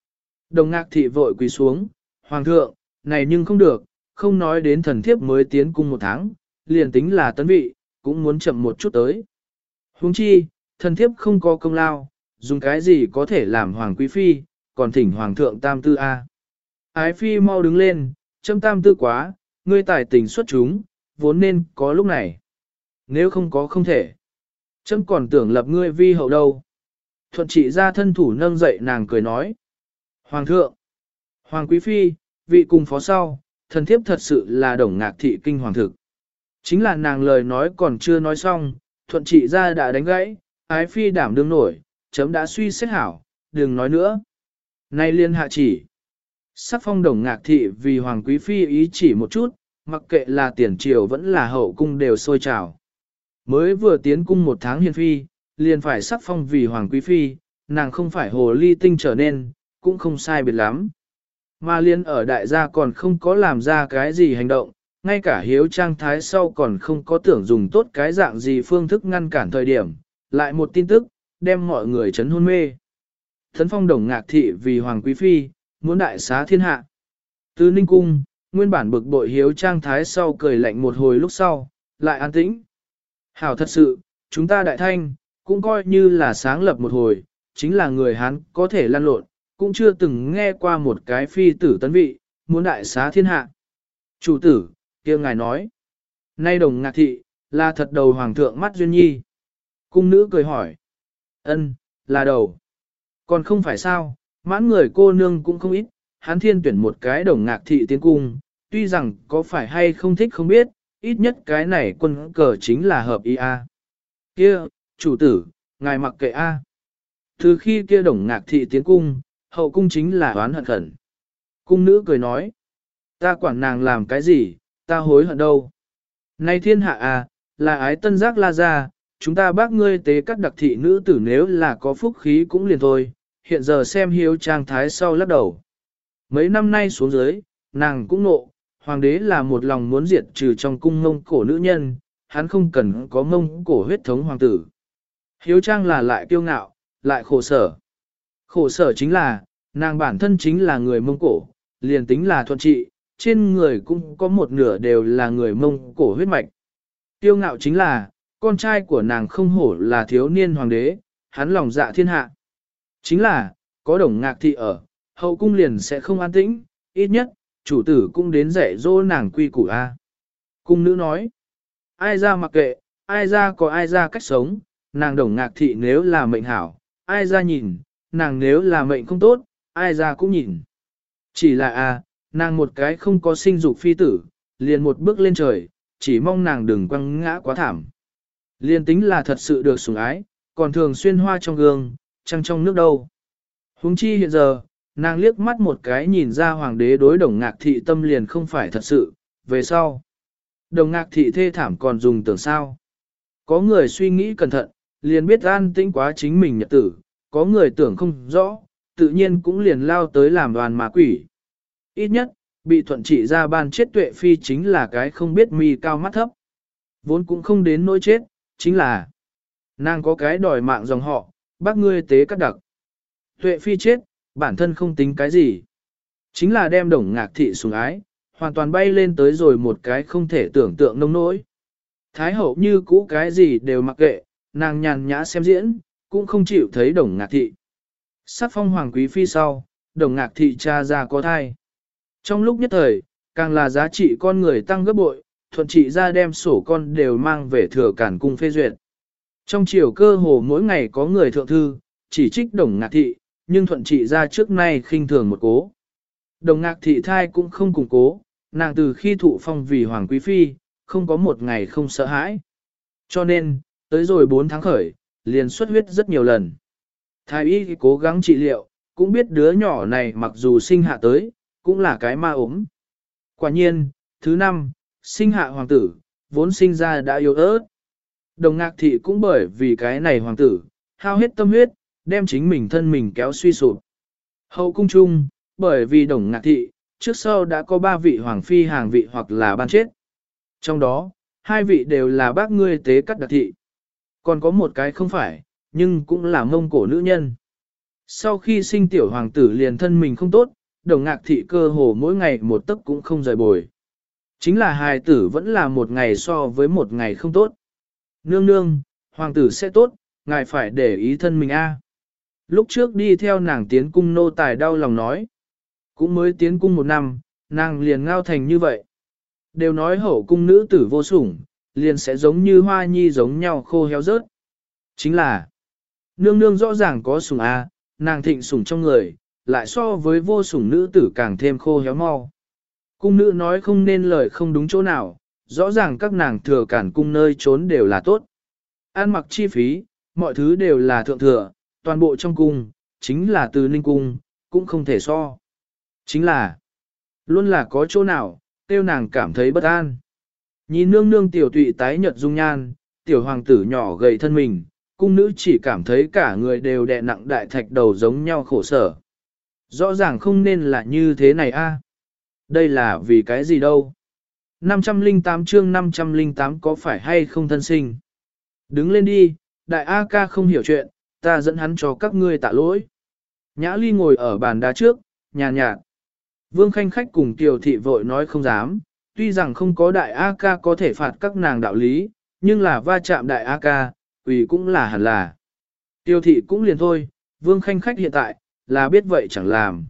Speaker 1: Đồng Ngạc Thị vội quỳ xuống, Hoàng thượng, này nhưng không được, không nói đến thần thiếp mới tiến cung 1 tháng, liền tính là tấn vị, cũng muốn chậm một chút tới. Huống chi, thần thiếp không có công lao, dùng cái gì có thể làm Hoàng Quý Phi, còn thỉnh Hoàng thượng tam tư A. Ái Phi mau đứng lên, châm tam tư quá, ngươi tài tình xuất chúng, vốn nên có lúc này. Nếu không có không thể. Châm còn tưởng lập ngươi vi hậu đâu. Thuận trị ra thân thủ nâng dậy nàng cười nói. Hoàng thượng, Hoàng Quý Phi, vị cùng phó sau, thần thiếp thật sự là Đồng Ngạc Thị kinh hoàng thực. Chính là nàng lời nói còn chưa nói xong, thuận trị ra đã đánh gãy, Ái Phi đảm đương nổi, chấm đã suy xét hảo, đừng nói nữa. Nay liên hạ chỉ. Sắc phong Đồng Ngạc Thị vì Hoàng Quý Phi ý chỉ một chút, mặc kệ là tiền triều vẫn là hậu cung đều sôi trào. Mới vừa tiến cung 1 tháng hiền phi, liền phải sắc phong vì Hoàng Quý Phi, nàng không phải hồ ly tinh trở nên, cũng không sai biệt lắm. Mà liên ở đại gia còn không có làm ra cái gì hành động, ngay cả hiếu trang thái sau còn không có tưởng dùng tốt cái dạng gì phương thức ngăn cản thời điểm, lại một tin tức, đem mọi người chấn hôn mê. Thấn phong Đồng Ngạc Thị vì Hoàng Quý Phi, muốn đại xá thiên hạ. Từ Ninh Cung, nguyên bản bực bội hiếu trang thái sau cười lạnh một hồi lúc sau, lại an tĩnh. Hảo thật sự, chúng ta đại thanh, cũng coi như là sáng lập một hồi, chính là người Hán có thể lăn lộn, cũng chưa từng nghe qua một cái phi tử tấn vị, muốn đại xá thiên hạ. Chủ tử, kia ngài nói, nay Đồng Ngạc Thị, là thật đầu hoàng thượng mắt duyên nhi. Cung nữ cười hỏi, ân, là đầu. Còn không phải sao, mãn người cô nương cũng không ít, Hán thiên tuyển một cái Đồng Ngạc Thị tiến cung, tuy rằng có phải hay không thích không biết, ít nhất cái này quân cờ chính là hợp ý a. Kia, chủ tử, ngài mặc kệ a. Từ khi kia Đồng Ngạc Thị tiến cung, hậu cung chính là oán hận khẩn. Cung nữ cười nói, ta quản nàng làm cái gì, ta hối hận đâu. Nay thiên hạ a, là ái tân giác la ra, chúng ta bác ngươi tế các đặc thị nữ tử nếu là có phúc khí cũng liền thôi, hiện giờ xem hiếu trang thái sau lắc đầu. Mấy năm nay xuống dưới, nàng cũng nộ, hoàng đế là một lòng muốn diệt trừ trong cung Mông Cổ nữ nhân, hắn không cần có Mông Cổ huyết thống hoàng tử. Hiếu trang là lại kiêu ngạo, lại khổ sở. Khổ sở chính là, nàng bản thân chính là người Mông Cổ, liền tính là thuận trị, trên người cũng có một nửa đều là người Mông Cổ huyết mạch. Kiêu ngạo chính là, con trai của nàng không hổ là thiếu niên hoàng đế, hắn lòng dạ thiên hạ. Chính là, có Đồng Ngạc Thị ở, hậu cung liền sẽ không an tĩnh, ít nhất, chủ tử cũng đến dạy dỗ nàng quy củ A. Cung nữ nói, ai ra mặc kệ, ai ra có ai ra cách sống, nàng Đồng Ngạc Thị nếu là mệnh hảo, ai ra nhìn, nàng nếu là mệnh không tốt, ai ra cũng nhìn. Chỉ là nàng một cái không có sinh dục phi tử, liền một bước lên trời, chỉ mong nàng đừng quăng ngã quá thảm. Liền tính là thật sự được sủng ái, còn thường xuyên hoa trong gương, trăng trong nước đâu. Huống chi hiện giờ, nàng liếc mắt một cái nhìn ra hoàng đế đối Đồng Ngạc Thị tâm liền không phải thật sự, về sau. Đồng Ngạc Thị thê thảm còn dùng tưởng sao. Có người suy nghĩ cẩn thận, liền biết an tĩnh quá chính mình nhật tử, có người tưởng không rõ, tự nhiên cũng liền lao tới làm đoàn mà quỷ. Ít nhất, bị thuận trị ra ban chết Tuệ Phi chính là cái không biết mi cao mắt thấp. Vốn cũng không đến nỗi chết, chính là nàng có cái đòi mạng dòng họ, bác ngươi tế cắt đặc. Tuệ Phi chết, bản thân không tính cái gì. Chính là đem Đồng Ngạc Thị sủng ái, hoàn toàn bay lên tới rồi một cái không thể tưởng tượng nông nỗi. Thái hậu như cũ cái gì đều mặc kệ, nàng nhàn nhã xem diễn, cũng không chịu thấy Đồng Ngạc Thị. Sắc phong Hoàng Quý Phi sau, Đồng Ngạc Thị cha ra có thai. Trong lúc nhất thời, càng là giá trị con người tăng gấp bội, thuận trị ra đem sổ con đều mang về thừa cản cung phê duyệt. Trong chiều cơ hồ mỗi ngày có người thượng thư, chỉ trích Đồng Ngạc Thị, nhưng thuận trị ra trước nay khinh thường một cố. Đồng Ngạc Thị thai cũng không củng cố, nàng từ khi thụ phong vì Hoàng Quý Phi, không có một ngày không sợ hãi. Cho nên, tới rồi 4 tháng khởi, liền xuất huyết rất nhiều lần. Thái y cố gắng trị liệu, cũng biết đứa nhỏ này mặc dù sinh hạ tới, cũng là cái ma ốm. Quả nhiên, thứ 5, sinh hạ hoàng tử, vốn sinh ra đã yếu ớt. Đồng Ngạc Thị cũng bởi vì cái này hoàng tử, hao hết tâm huyết, đem chính mình thân mình kéo suy sụp. Hậu cung chung, bởi vì Đồng Ngạc Thị, trước sau đã có 3 vị hoàng phi hàng vị hoặc là ban chết. Trong đó, 2 vị đều là bác ngươi tế cắt đặc thị. Còn có một cái không phải, nhưng cũng là Mông Cổ nữ nhân. Sau khi sinh tiểu hoàng tử liền thân mình không tốt, Đồng Ngạc Thị cơ hồ mỗi ngày một tấc cũng không rời bồi. Chính là hài tử vẫn là một ngày so với một ngày không tốt. Nương nương, hoàng tử sẽ tốt, ngài phải để ý thân mình a. Lúc trước đi theo nàng tiến cung nô tài đau lòng nói. Cũng mới tiến cung một năm, nàng liền ngao thành như vậy. Đều nói hậu cung nữ tử vô sủng, liền sẽ giống như hoa nhi giống nhau khô héo rớt. Chính là, nương nương rõ ràng có sủng a, nàng thịnh sủng trong người, lại so với vô sủng nữ tử càng thêm khô héo mau. Cung nữ nói không nên lời không đúng chỗ nào, rõ ràng các nàng thừa cản cung nơi trốn đều là tốt. Ăn mặc chi phí, mọi thứ đều là thượng thừa, toàn bộ trong cung, chính là từ ninh cung, cũng không thể so. Chính là, luôn là có chỗ nào, tiêu nàng cảm thấy bất an. Nhìn nương nương tiểu tụy tái nhợt dung nhan, tiểu hoàng tử nhỏ gầy thân mình, cung nữ chỉ cảm thấy cả người đều đè nặng đại thạch đầu giống nhau khổ sở. Rõ ràng không nên là như thế này a. Đây là vì cái gì đâu? 508 chương 508 có phải hay không thân sinh? Đứng lên đi, đại A ca không hiểu chuyện, ta dẫn hắn cho các ngươi tạ lỗi. Nhã Ly ngồi ở bàn đá trước, nhàn nhạt. Vương Khanh Khách cùng Kiều Thị vội nói không dám, tuy rằng không có đại A ca có thể phạt các nàng đạo lý, nhưng là va chạm đại A ca, quỷ cũng là hẳn là. Kiều Thị cũng liền thôi, Vương Khanh Khách hiện tại, là biết vậy chẳng làm.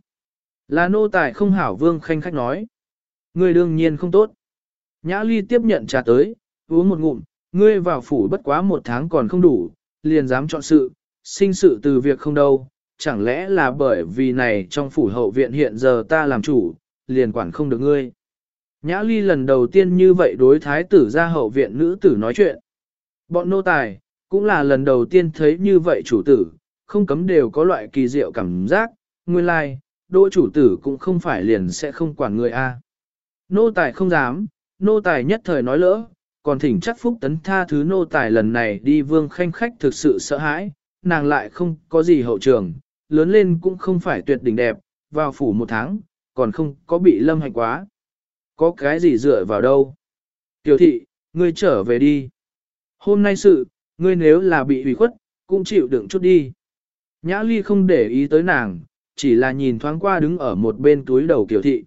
Speaker 1: Là nô tài không hảo Vương Khanh Khách nói. Ngươi đương nhiên không tốt. Nhã Ly tiếp nhận trà tới, uống một ngụm, ngươi vào phủ bất quá một tháng còn không đủ, liền dám chọn sự, sinh sự từ việc không đâu, chẳng lẽ là bởi vì này trong phủ hậu viện hiện giờ ta làm chủ, liền quản không được ngươi. Nhã Ly lần đầu tiên như vậy đối thái tử ra hậu viện nữ tử nói chuyện. Bọn nô tài, cũng là lần đầu tiên thấy như vậy chủ tử, không cấm đều có loại kỳ diệu cảm giác, nguyên lai, like, đỗ chủ tử cũng không phải liền sẽ không quản người a. Nô tài không dám, nô tài nhất thời nói lỡ, còn thỉnh chắc phúc tấn tha thứ nô tài lần này đi Vương Khanh Khách thực sự sợ hãi, nàng lại không có gì hậu trường, lớn lên cũng không phải tuyệt đỉnh đẹp, vào phủ một tháng, còn không có bị lâm hạnh quá. Có cái gì dựa vào đâu? Tiểu thị, ngươi trở về đi. Hôm nay sự, ngươi nếu là bị ủy khuất, cũng chịu đựng chút đi. Nhã Ly không để ý tới nàng, chỉ là nhìn thoáng qua đứng ở một bên túi đầu Kiều Thị.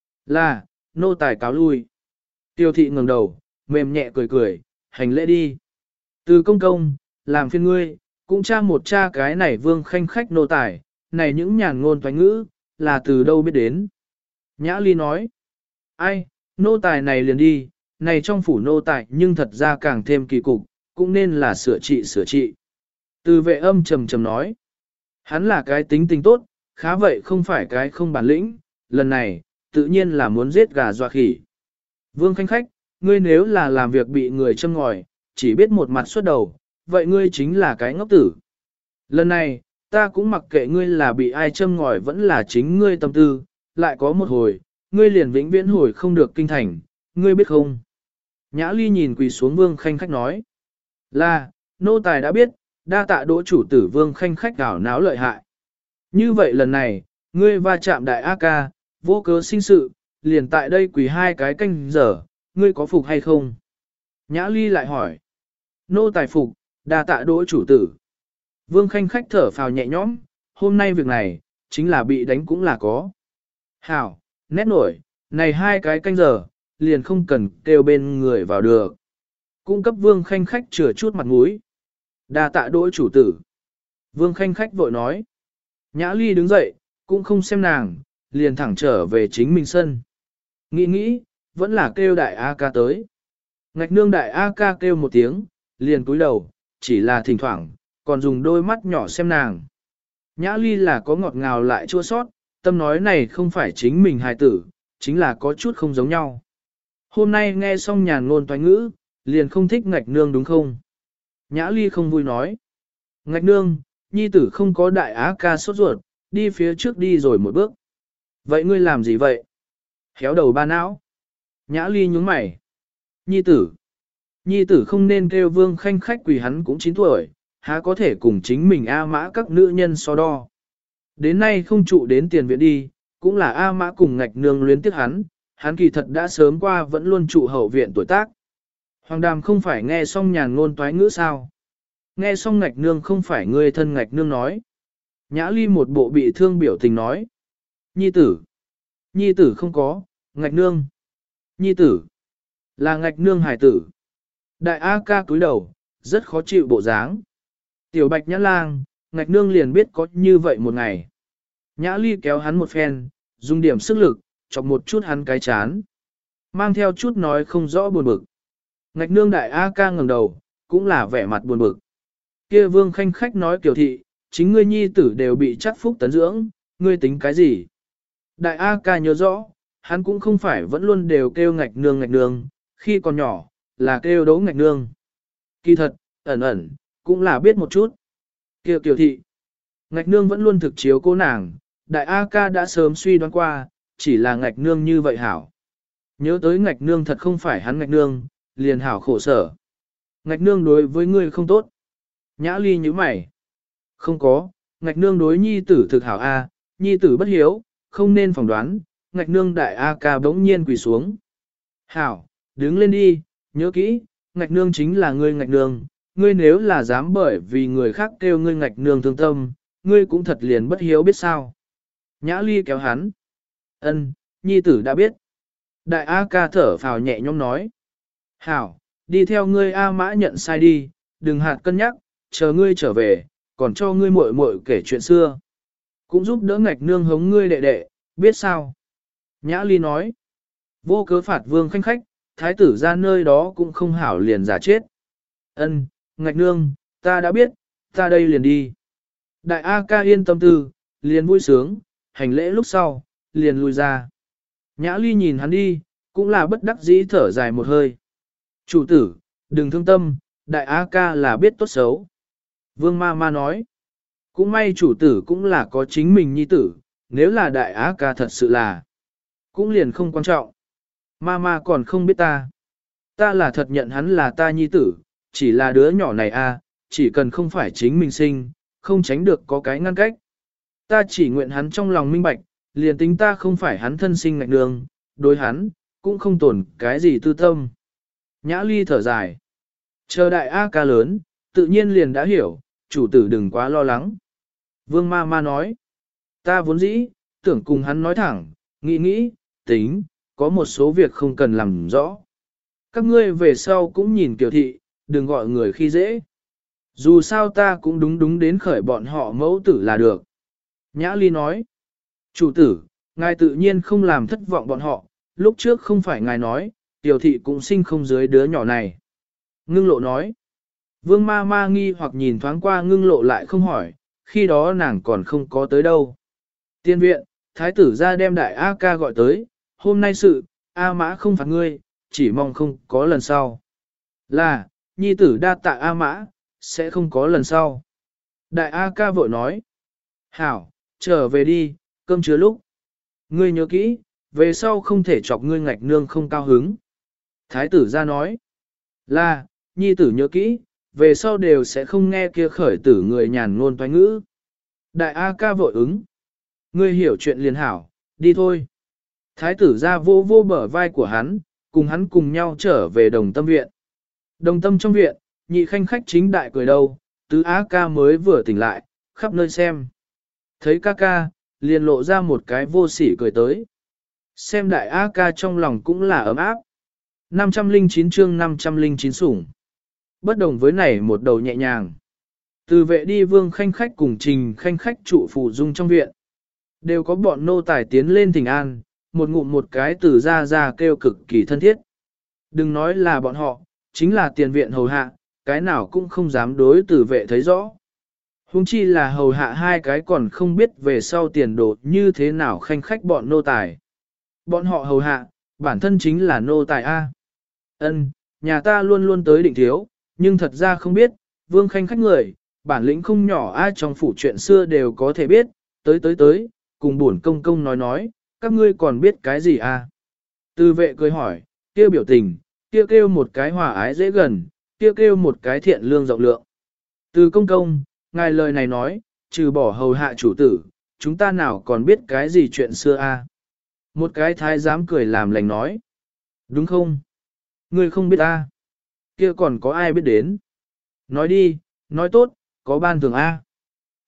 Speaker 1: Là, nô tài cáo lui. Kiều Thị ngẩng đầu, mềm nhẹ cười cười, hành lễ đi. Từ công công, làm phiên ngươi, cũng tra một tra cái này Vương Khanh Khách nô tài, này những nhàn ngôn toán ngữ, là từ đâu biết đến. Nhã Ly nói, ai, nô tài này liền đi, này trong phủ nô tài nhưng thật ra càng thêm kỳ cục, cũng nên là sửa trị sửa trị. Từ vệ âm trầm trầm nói, hắn là cái tính tình tốt, khá vậy không phải cái không bản lĩnh, lần này, tự nhiên là muốn giết gà dọa khỉ. Vương Khanh Khách, ngươi nếu là làm việc bị người châm ngòi, chỉ biết một mặt xuất đầu, vậy ngươi chính là cái ngốc tử. Lần này, ta cũng mặc kệ ngươi là bị ai châm ngòi vẫn là chính ngươi tâm tư, lại có một hồi, ngươi liền vĩnh viễn hồi không được kinh thành, ngươi biết không? Nhã Ly nhìn quỳ xuống Vương Khanh Khách nói, là, nô tài đã biết, đa tạ đỗ chủ tử Vương Khanh Khách đảo náo lợi hại. Như vậy lần này, ngươi va chạm đại A ca, vô cớ sinh sự, liền tại đây quỳ 2 cái canh giờ, ngươi có phục hay không? Nhã Ly lại hỏi. Nô tài phục, đa tạ đỗ chủ tử. Vương Khanh Khách thở phào nhẹ nhõm, hôm nay việc này, chính là bị đánh cũng là có. Hảo, nét nổi, này 2 cái canh giờ, liền không cần kêu bên người vào được. Cung cấp Vương Khanh Khách chừa chút mặt mũi. Đa tạ đỗ chủ tử. Vương Khanh Khách vội nói. Nhã Ly đứng dậy, cũng không xem nàng, liền thẳng trở về chính mình sân. Nghĩ nghĩ, vẫn là kêu đại A ca tới. Ngạch nương đại A ca kêu một tiếng, liền cúi đầu, chỉ là thỉnh thoảng, còn dùng đôi mắt nhỏ xem nàng. Nhã Ly là có ngọt ngào lại chua sót, tâm nói này không phải chính mình hài tử, chính là có chút không giống nhau. Hôm nay nghe xong nhàn ngôn toán ngữ, liền không thích ngạch nương đúng không? Nhã Ly không vui nói. Ngạch nương, nhi tử không có đại á ca sốt ruột, đi phía trước đi rồi một bước. Vậy ngươi làm gì vậy? Khéo đầu ba não. Nhã Ly nhúng mày. Nhi tử không nên kêu Vương Khanh Khách quỳ hắn cũng 9 tuổi, há có thể cùng chính mình A Mã các nữ nhân so đo. Đến nay không trụ đến tiền viện đi, cũng là A Mã cùng ngạch nương luyến tiếc hắn kỳ thật đã sớm qua vẫn luôn trụ hậu viện tuổi tác. Hoàng Đàm không phải nghe xong nhàn ngôn toái ngữ sao? Nghe xong ngạch nương không phải ngươi thân ngạch nương nói. Nhã Ly một bộ bị thương biểu tình nói. Nhi tử không có, ngạch nương. Nhi tử, là ngạch nương hải tử. Đại A ca cúi đầu, rất khó chịu bộ dáng. Tiểu bạch nhã lang, ngạch nương liền biết có như vậy một ngày. Nhã Ly kéo hắn một phen, dùng điểm sức lực, chọc một chút hắn cái chán. Mang theo chút nói không rõ buồn bực. Ngạch nương đại A ca ngẩng đầu, cũng là vẻ mặt buồn bực. Kia Vương Khanh khách nói Kiều thị, chính ngươi nhi tử đều bị chắc phúc tấn dưỡng, ngươi tính cái gì? Đại A ca nhớ rõ, hắn cũng không phải vẫn luôn đều kêu ngạch nương, khi còn nhỏ, là kêu đấu ngạch nương. Kỳ thật, ẩn, cũng là biết một chút. Kia Kiều thị, ngạch nương vẫn luôn thực chiếu cố nàng, đại A ca đã sớm suy đoán qua, chỉ là ngạch nương như vậy hảo. Nhớ tới ngạch nương thật không phải hắn ngạch nương, liền hảo khổ sở. Ngạch nương đối với ngươi không tốt. Nhã Ly như mày. Không có, ngạch nương đối nhi tử thực hảo A, nhi tử bất hiếu, không nên phỏng đoán, ngạch nương đại A ca bỗng nhiên quỳ xuống. Hảo, đứng lên đi, nhớ kỹ, ngạch nương chính là ngươi ngạch nương, ngươi nếu là dám bởi vì người khác kêu ngươi ngạch nương thương tâm, ngươi cũng thật liền bất hiếu biết sao. Nhã Ly kéo hắn. Ân, nhi tử đã biết. Đại A ca thở phào nhẹ nhõm nói. Hảo, đi theo ngươi A mã nhận sai đi, đừng hạt cân nhắc, chờ ngươi trở về, còn cho ngươi muội muội kể chuyện xưa. Cũng giúp đỡ ngạch nương hống ngươi đệ đệ, biết sao? Nhã Ly nói. Vô cớ phạt Vương Khanh khách, thái tử ra nơi đó cũng không hảo liền giả chết. Ân, ngạch nương, ta đã biết, ta đây liền đi. Đại A ca yên tâm tư, liền vui sướng, hành lễ lúc sau, liền lui ra. Nhã Ly nhìn hắn đi, cũng là bất đắc dĩ thở dài một hơi. Chủ tử, đừng thương tâm, đại A ca là biết tốt xấu. Vương ma ma nói, cũng may chủ tử cũng là có chính mình nhi tử, nếu là đại A ca thật sự là, cũng liền không quan trọng. Ma ma còn không biết ta là thật nhận hắn là ta nhi tử, chỉ là đứa nhỏ này a, chỉ cần không phải chính mình sinh, không tránh được có cái ngăn cách. Ta chỉ nguyện hắn trong lòng minh bạch, liền tính ta không phải hắn thân sinh ngạch đường, đối hắn, cũng không tổn cái gì tư tâm. Nhã Ly thở dài. Chờ đại A ca lớn, tự nhiên liền đã hiểu, chủ tử đừng quá lo lắng. Vương ma ma nói. Ta vốn dĩ, tưởng cùng hắn nói thẳng, nghĩ, tính, có một số việc không cần làm rõ. Các ngươi về sau cũng nhìn Kiều thị, đừng gọi người khi dễ. Dù sao ta cũng đúng đến khởi bọn họ mẫu tử là được. Nhã Ly nói. Chủ tử, ngài tự nhiên không làm thất vọng bọn họ, lúc trước không phải ngài nói, Kiều thị cũng sinh không dưới đứa nhỏ này. Ngưng lộ nói. Vương ma ma nghi hoặc nhìn thoáng qua ngưng lộ lại không hỏi, khi đó nàng còn không có tới đâu. Tiên viện, thái tử ra đem đại A ca gọi tới, hôm nay sự, A mã không phạt ngươi, chỉ mong không có lần sau. Là, nhi tử đa tạ A mã, sẽ không có lần sau. Đại A ca vội nói. Hảo, trở về đi, cơm chưa lúc. Ngươi nhớ kỹ, về sau không thể chọc ngươi ngạch nương không cao hứng. Thái tử ra nói. Là, nhi tử nhớ kỹ, về sau đều sẽ không nghe kia khởi tử người nhàn ngôn toái ngữ. Đại A ca vội ứng. Ngươi hiểu chuyện liền hảo, đi thôi. Thái tử ra vô vô bờ vai của hắn, cùng hắn cùng nhau trở về đồng tâm viện. Đồng tâm trong viện, nhị khanh khách chính đại cười đâu, tứ á ca mới vừa tỉnh lại, khắp nơi xem. Thấy ca ca, liền lộ ra một cái vô sỉ cười tới. Xem đại á ca trong lòng cũng là ấm áp. 509 chương 509 sủng. Bất đồng với này một đầu nhẹ nhàng. Từ vệ đi Vương Khanh khách cùng Trình Khanh khách trụ phụ dung trong viện. Đều có bọn nô tài tiến lên thỉnh an, một ngụm một cái từ ra kêu cực kỳ thân thiết. Đừng nói là bọn họ, chính là tiền viện hầu hạ, cái nào cũng không dám đối tử vệ thấy rõ. Hùng chi là hầu hạ hai cái còn không biết về sau tiền đồ như thế nào khanh khách bọn nô tài. Bọn họ hầu hạ, bản thân chính là nô tài A. Ân, nhà ta luôn luôn tới định thiếu, nhưng thật ra không biết, Vương Khanh khách người, bản lĩnh không nhỏ ai trong phủ chuyện xưa đều có thể biết, tới, cùng buồn công công nói, các ngươi còn biết cái gì à? Tư vệ cười hỏi, kêu biểu tình, kêu một cái hòa ái dễ gần, kêu một cái thiện lương rộng lượng. Từ công công, ngài lời này nói, trừ bỏ hầu hạ chủ tử, chúng ta nào còn biết cái gì chuyện xưa à? Một cái thái giám cười làm lành nói. Đúng không? Ngươi không biết à? Kia còn có ai biết đến? Nói đi, nói tốt, có ban thường A.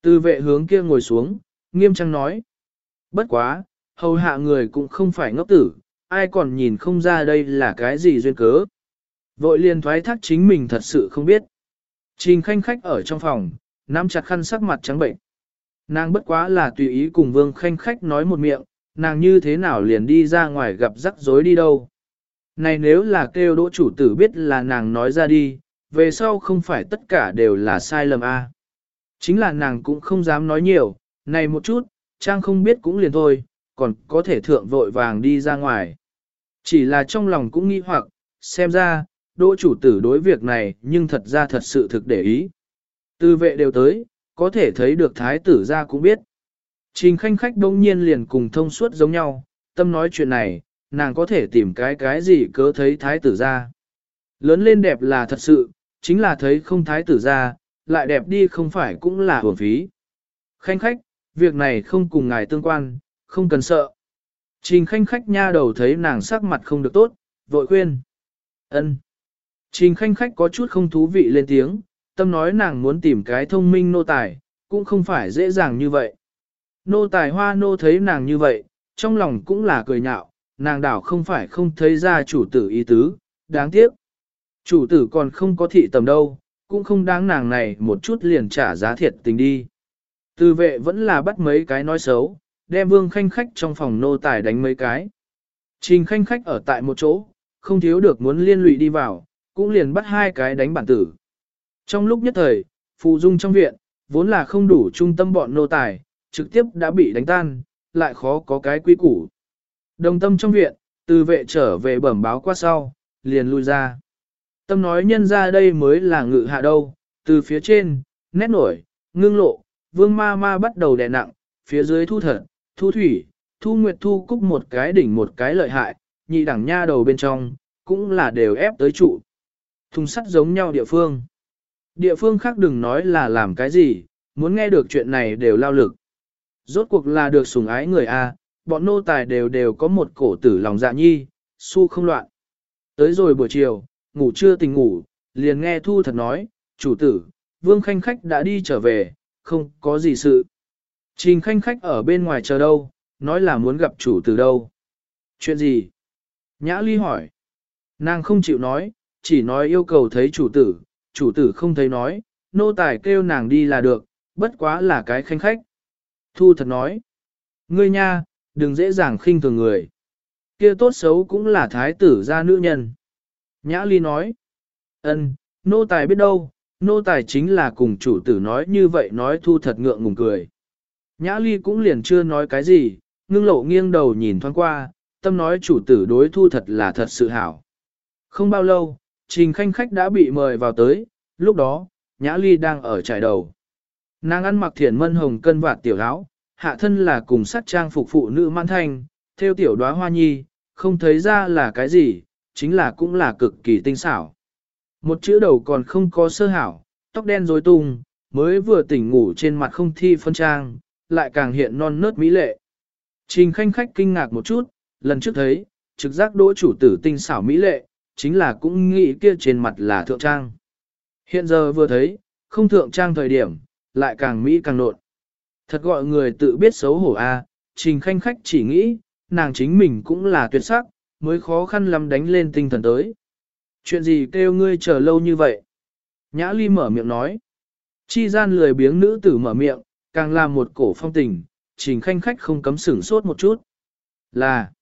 Speaker 1: Từ vệ hướng kia ngồi xuống, nghiêm trang nói. Bất quá, hầu hạ người cũng không phải ngốc tử, ai còn nhìn không ra đây là cái gì duyên cớ. Vội liền thoái thác chính mình thật sự không biết. Trình Khanh Khách ở trong phòng, nắm chặt khăn sắc mặt trắng bệnh. Nàng bất quá là tùy ý cùng Vương Khanh Khách nói một miệng, nàng như thế nào liền đi ra ngoài gặp rắc rối đi đâu. Này nếu là kêu đỗ chủ tử biết là nàng nói ra đi, về sau không phải tất cả đều là sai lầm a. Chính là nàng cũng không dám nói nhiều, này một chút, Trang không biết cũng liền thôi, còn có thể thượng vội vàng đi ra ngoài. Chỉ là trong lòng cũng nghi hoặc, xem ra, đỗ chủ tử đối việc này nhưng thật ra thật sự thực để ý. Tư vệ đều tới, có thể thấy được thái tử ra cũng biết. Trình Khanh Khách đông nhiên liền cùng thông suốt giống nhau, tâm nói chuyện này, nàng có thể tìm cái gì cớ thấy thái tử ra. Lớn lên đẹp là thật sự, chính là thấy không thái tử ra, lại đẹp đi không phải cũng là hưởng phí. Khanh Khách, việc này không cùng ngài tương quan, không cần sợ. Trình Khanh Khách nha đầu thấy nàng sắc mặt không được tốt, vội khuyên. Ân. Trình Khanh Khách có chút không thú vị lên tiếng, tâm nói nàng muốn tìm cái thông minh nô tài, cũng không phải dễ dàng như vậy. Nô tài hoa nô thấy nàng như vậy, trong lòng cũng là cười nhạo, nàng đảo không phải không thấy ra chủ tử ý tứ, đáng tiếc. Chủ tử còn không có thị tầm đâu, cũng không đáng nàng này một chút liền trả giá thiệt tình đi. Tư vệ vẫn là bắt mấy cái nói xấu, đem Vương Khanh Khách trong phòng nô tài đánh mấy cái. Trình Khanh Khách ở tại một chỗ, không thiếu được muốn liên lụy đi vào, cũng liền bắt hai cái đánh bản tử. Trong lúc nhất thời, phù dung trong viện, vốn là không đủ trung tâm bọn nô tài, trực tiếp đã bị đánh tan, lại khó có cái quy củ. Đồng tâm trong viện, từ vệ trở về bẩm báo qua sau, liền lui ra. Tâm nói nhân ra đây mới là ngự hạ đâu, từ phía trên, nét nổi, ngưng lộ, vương ma ma bắt đầu đè nặng, phía dưới thu thật, thu thủy, thu nguyệt thu cúc một cái đỉnh một cái lợi hại, nhị đẳng nha đầu bên trong, cũng là đều ép tới trụ. Thùng sắt giống nhau địa phương. Địa phương khác đừng nói là làm cái gì, muốn nghe được chuyện này đều lao lực. Rốt cuộc là được sủng ái người A, bọn nô tài đều có một cổ tử lòng dạ nhi, su không loạn. Tới rồi buổi chiều, ngủ chưa tỉnh ngủ, liền nghe Thu Thật nói, chủ tử, Vương Khanh Khách đã đi trở về, không có gì sự. Trình Khanh Khách ở bên ngoài chờ đâu, nói là muốn gặp chủ tử đâu. Chuyện gì? Nhã Ly hỏi. Nàng không chịu nói, chỉ nói yêu cầu thấy chủ tử không thấy nói, nô tài kêu nàng đi là được, bất quá là cái Khanh Khách. Thu Thật nói. Ngươi nha, đừng dễ dàng khinh thường người. Kia tốt xấu cũng là thái tử gia nữ nhân. Nhã Ly nói. Ân, nô tài biết đâu, nô tài chính là cùng chủ tử nói như vậy nói Thu Thật ngượng ngùng cười. Nhã Ly cũng liền chưa nói cái gì, ngưng lộ nghiêng đầu nhìn thoáng qua, tâm nói chủ tử đối Thu Thật là thật sự hảo. Không bao lâu, Trình Khanh Khách đã bị mời vào tới, lúc đó, Nhã Ly đang ở trải đầu. Nàng ăn mặc thiển mân hồng cân vạt tiểu áo, hạ thân là cùng sắc trang phục phụ nữ mãn thanh, theo tiểu đóa hoa nhi, không thấy ra là cái gì, chính là cũng là cực kỳ tinh xảo. Một chữ đầu còn không có sơ hảo, tóc đen rối tung, mới vừa tỉnh ngủ trên mặt không thi phân trang, lại càng hiện non nớt mỹ lệ. Trình Khanh Khách kinh ngạc một chút, lần trước thấy, trực giác đỗ chủ tử tinh xảo mỹ lệ, chính là cũng nghĩ kia trên mặt là thượng trang. Hiện giờ vừa thấy, không thượng trang thời điểm, lại càng mỹ càng nộn. Thật gọi người tự biết xấu hổ a. Trình Khanh Khách chỉ nghĩ, nàng chính mình cũng là tuyệt sắc, mới khó khăn lắm đánh lên tinh thần tới. Chuyện gì kêu ngươi chờ lâu như vậy? Nhã Ly mở miệng nói. Chi gian lười biếng nữ tử mở miệng, càng làm một cổ phong tình, Trình Khanh Khách không cấm sửng sốt một chút. Là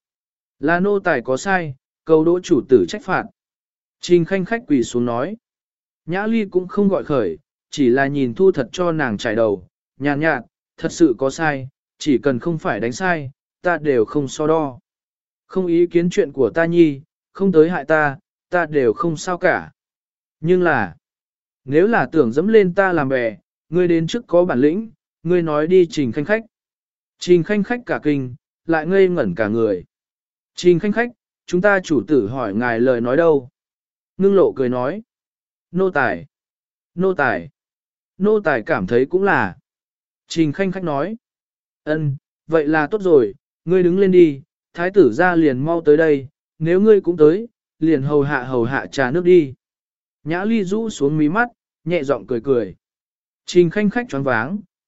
Speaker 1: nô tài có sai, cầu đỗ chủ tử trách phạt. Trình Khanh Khách quỳ xuống nói. Nhã Ly cũng không gọi khởi, chỉ là nhìn Thu Thật cho nàng trải đầu, nhàn nhạt, thật sự có sai, chỉ cần không phải đánh sai, ta đều không so đo. Không ý kiến chuyện của ta nhi, không tới hại ta đều không sao cả. Nhưng là, nếu là tưởng dẫm lên ta làm bè, ngươi đến trước có bản lĩnh, ngươi nói đi Trình Khanh Khách. Trình Khanh Khách cả kinh, lại ngây ngẩn cả người. Trình Khanh Khách, chúng ta chủ tử hỏi ngài lời nói đâu? Ngưng lộ cười nói. Nô tài, nô tài, nô tài cảm thấy cũng là. Trình Khanh Khách nói. Ân, vậy là tốt rồi, ngươi đứng lên đi, thái tử ra liền mau tới đây, nếu ngươi cũng tới, liền hầu hạ trà nước đi. Nhã Ly rũ xuống mí mắt, nhẹ giọng cười cười. Trình Khanh Khách choáng váng,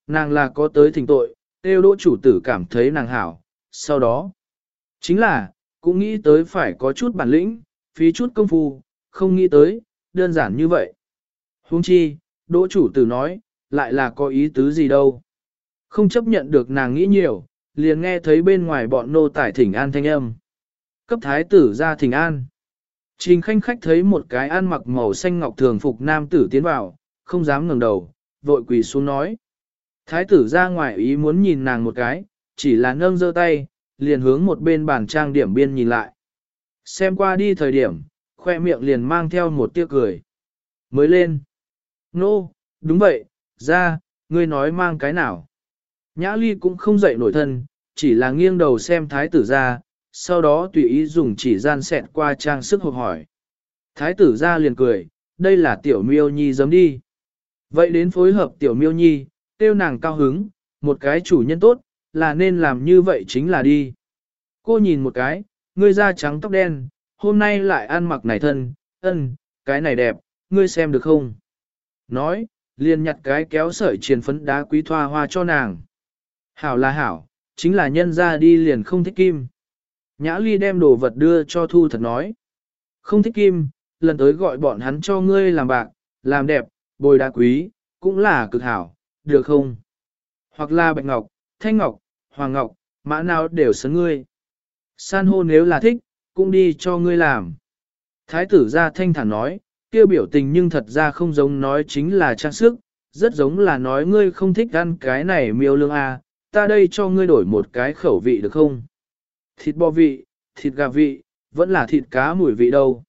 Speaker 1: nàng là có tới thỉnh tội, tiêu đỗ chủ tử cảm thấy nàng hảo, sau đó, chính là, cũng nghĩ tới phải có chút bản lĩnh, phí chút công phu, không nghĩ tới, đơn giản như vậy. Huống chi, đỗ chủ tử nói, lại là có ý tứ gì đâu. Không chấp nhận được nàng nghĩ nhiều, liền nghe thấy bên ngoài bọn nô tải thỉnh an thanh âm. Cấp thái tử ra thỉnh an. Trình Khanh khách thấy một cái ăn mặc màu xanh ngọc thường phục nam tử tiến vào, không dám ngẩng đầu, vội quỳ xuống nói. Thái tử ra ngoài ý muốn nhìn nàng một cái, chỉ là nâng giơ tay, liền hướng một bên bàn trang điểm biên nhìn lại. Xem qua đi thời điểm, khoe miệng liền mang theo một tia cười. Mới lên. Nô, đúng vậy, ra, ngươi nói mang cái nào. Nhã Ly cũng không dậy nổi thân, chỉ là nghiêng đầu xem thái tử ra, sau đó tùy ý dùng chỉ gian xẹt qua trang sức hộp hỏi. Thái tử ra liền cười, đây là tiểu miêu nhi giấm đi. Vậy đến phối hợp tiểu miêu nhi, tiêu nàng cao hứng, một cái chủ nhân tốt, là nên làm như vậy chính là đi. Cô nhìn một cái, ngươi da trắng tóc đen, hôm nay lại ăn mặc này thân, cái này đẹp, ngươi xem được không? Nói, liền nhặt cái kéo sợi triền phấn đá quý thoa hoa cho nàng. Hảo là hảo, chính là nhân ra đi liền không thích kim. Nhã Ly đem đồ vật đưa cho Thu Thật nói. Không thích kim, lần tới gọi bọn hắn cho ngươi làm bạc, làm đẹp, bồi đá quý, cũng là cực hảo, được không? Hoặc là bạch ngọc, thanh ngọc, hoàng ngọc, mã nào đều sấn ngươi. San hô nếu là thích, cũng đi cho ngươi làm. Thái tử ra thanh thản nói, kêu biểu tình nhưng thật ra không giống nói chính là trang sức, rất giống là nói ngươi không thích ăn cái này miêu lương à, ta đây cho ngươi đổi một cái khẩu vị được không? Thịt bò vị, thịt gà vị, vẫn là thịt cá mùi vị đâu.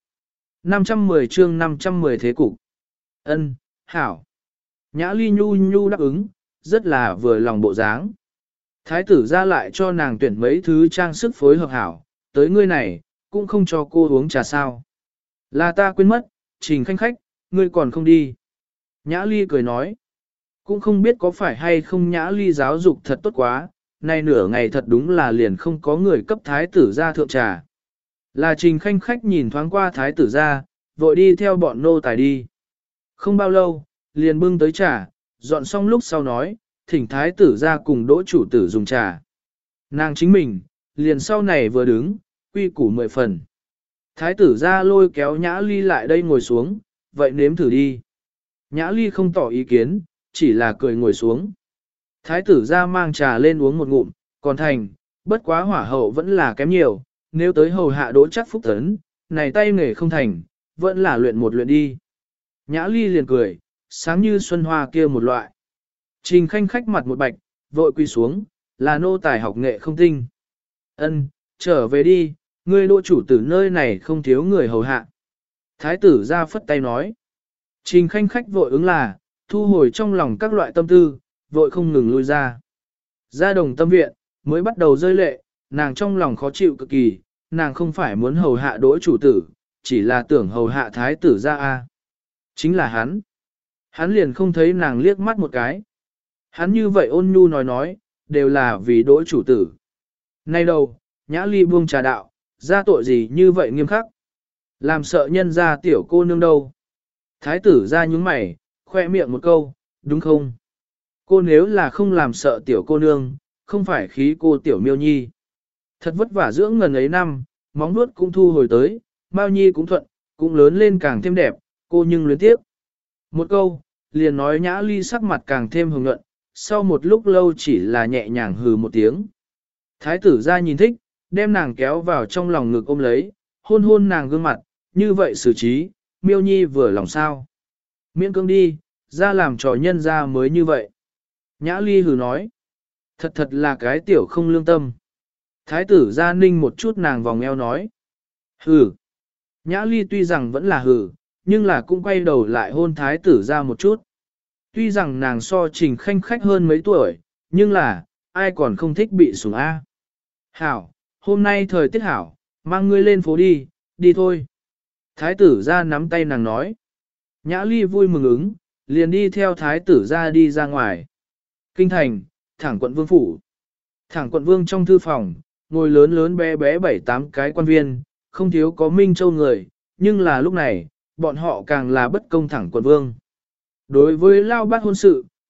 Speaker 1: 510 chương 510 thế cục. Ân, hảo. Nhã Ly nhu nhu đáp ứng, rất là vừa lòng bộ dáng. Thái tử ra lại cho nàng tuyển mấy thứ trang sức phối hợp hảo, tới ngươi này, cũng không cho cô uống trà sao. Là ta quên mất, Trình Khanh khách, ngươi còn không đi. Nhã Ly cười nói, cũng không biết có phải hay không Nhã Ly giáo dục thật tốt quá, nay nửa ngày thật đúng là liền không có người cấp thái tử ra thượng trà. Là Trình Khanh khách nhìn thoáng qua thái tử ra, vội đi theo bọn nô tài đi. Không bao lâu, liền bưng tới trà, dọn xong lúc sau nói, thỉnh thái tử ra cùng đỗ chủ tử dùng trà. Nàng chính mình, liền sau này vừa đứng, quy củ 10 phần. Thái tử ra lôi kéo Nhã Ly lại đây ngồi xuống, vậy nếm thử đi. Nhã Ly không tỏ ý kiến, chỉ là cười ngồi xuống. Thái tử ra mang trà lên uống một ngụm, còn thành, bất quá hỏa hậu vẫn là kém nhiều, nếu tới hầu hạ đỗ chắc phúc tấn, này tay nghề không thành, vẫn là luyện một luyện đi. Nhã Ly liền cười, sáng như xuân hoa kia một loại. Trình Khanh khách mặt một bạch, vội quy xuống, là nô tài học nghệ không tinh. Ân, trở về đi, ngươi đỗ chủ tử nơi này không thiếu người hầu hạ. Thái tử ra phất tay nói. Trình Khanh khách vội ứng là, thu hồi trong lòng các loại tâm tư, vội không ngừng lui ra. Ra đồng tâm viện, mới bắt đầu rơi lệ, nàng trong lòng khó chịu cực kỳ, nàng không phải muốn hầu hạ đỗ chủ tử, chỉ là tưởng hầu hạ thái tử ra a. Chính là hắn. Hắn liền không thấy nàng liếc mắt một cái. Hắn như vậy ôn nhu nói, đều là vì đỗ chủ tử. Nay đâu, Nhã Ly buông trà đạo, ra tội gì như vậy nghiêm khắc. Làm sợ nhân ra tiểu cô nương đâu. Thái tử ra nhúng mày, khoe miệng một câu, đúng không? Cô nếu là không làm sợ tiểu cô nương, không phải khí cô tiểu miêu nhi. Thật vất vả dưỡng ngần ấy năm, móng nuốt cũng thu hồi tới, Mao nhi cũng thuận, cũng lớn lên càng thêm đẹp, cô nhưng luyến tiếp. Một câu, liền nói Nhã Ly sắc mặt càng thêm hồng nhuận, sau một lúc lâu chỉ là nhẹ nhàng hừ một tiếng. Thái tử ra nhìn thích, đem nàng kéo vào trong lòng ngực ôm lấy, hôn hôn nàng gương mặt, như vậy xử trí, miêu nhi vừa lòng sao. Miễn cưỡng đi, ra làm trò nhân ra mới như vậy. Nhã Ly hừ nói, thật là cái tiểu không lương tâm. Thái tử ra ninh một chút nàng vòng eo nói, hừ. Nhã Ly tuy rằng vẫn là hừ, nhưng là cũng quay đầu lại hôn thái tử ra một chút. Tuy rằng nàng so Trình Khanh khách hơn mấy tuổi, nhưng là, ai còn không thích bị sủng A. Hảo, hôm nay thời tiết hảo, mang ngươi lên phố đi, đi thôi. Thái tử ra nắm tay nàng nói. Nhã Ly vui mừng ứng, liền đi theo thái tử ra đi ra ngoài. Kinh thành, thẳng quận vương phủ. Thẳng quận vương trong thư phòng, ngồi lớn lớn bé bé 7-8 cái quan viên, không thiếu có Minh Châu người, nhưng là lúc này, bọn họ càng là bất công thẳng quận vương. Đối với lao bát hôn sự,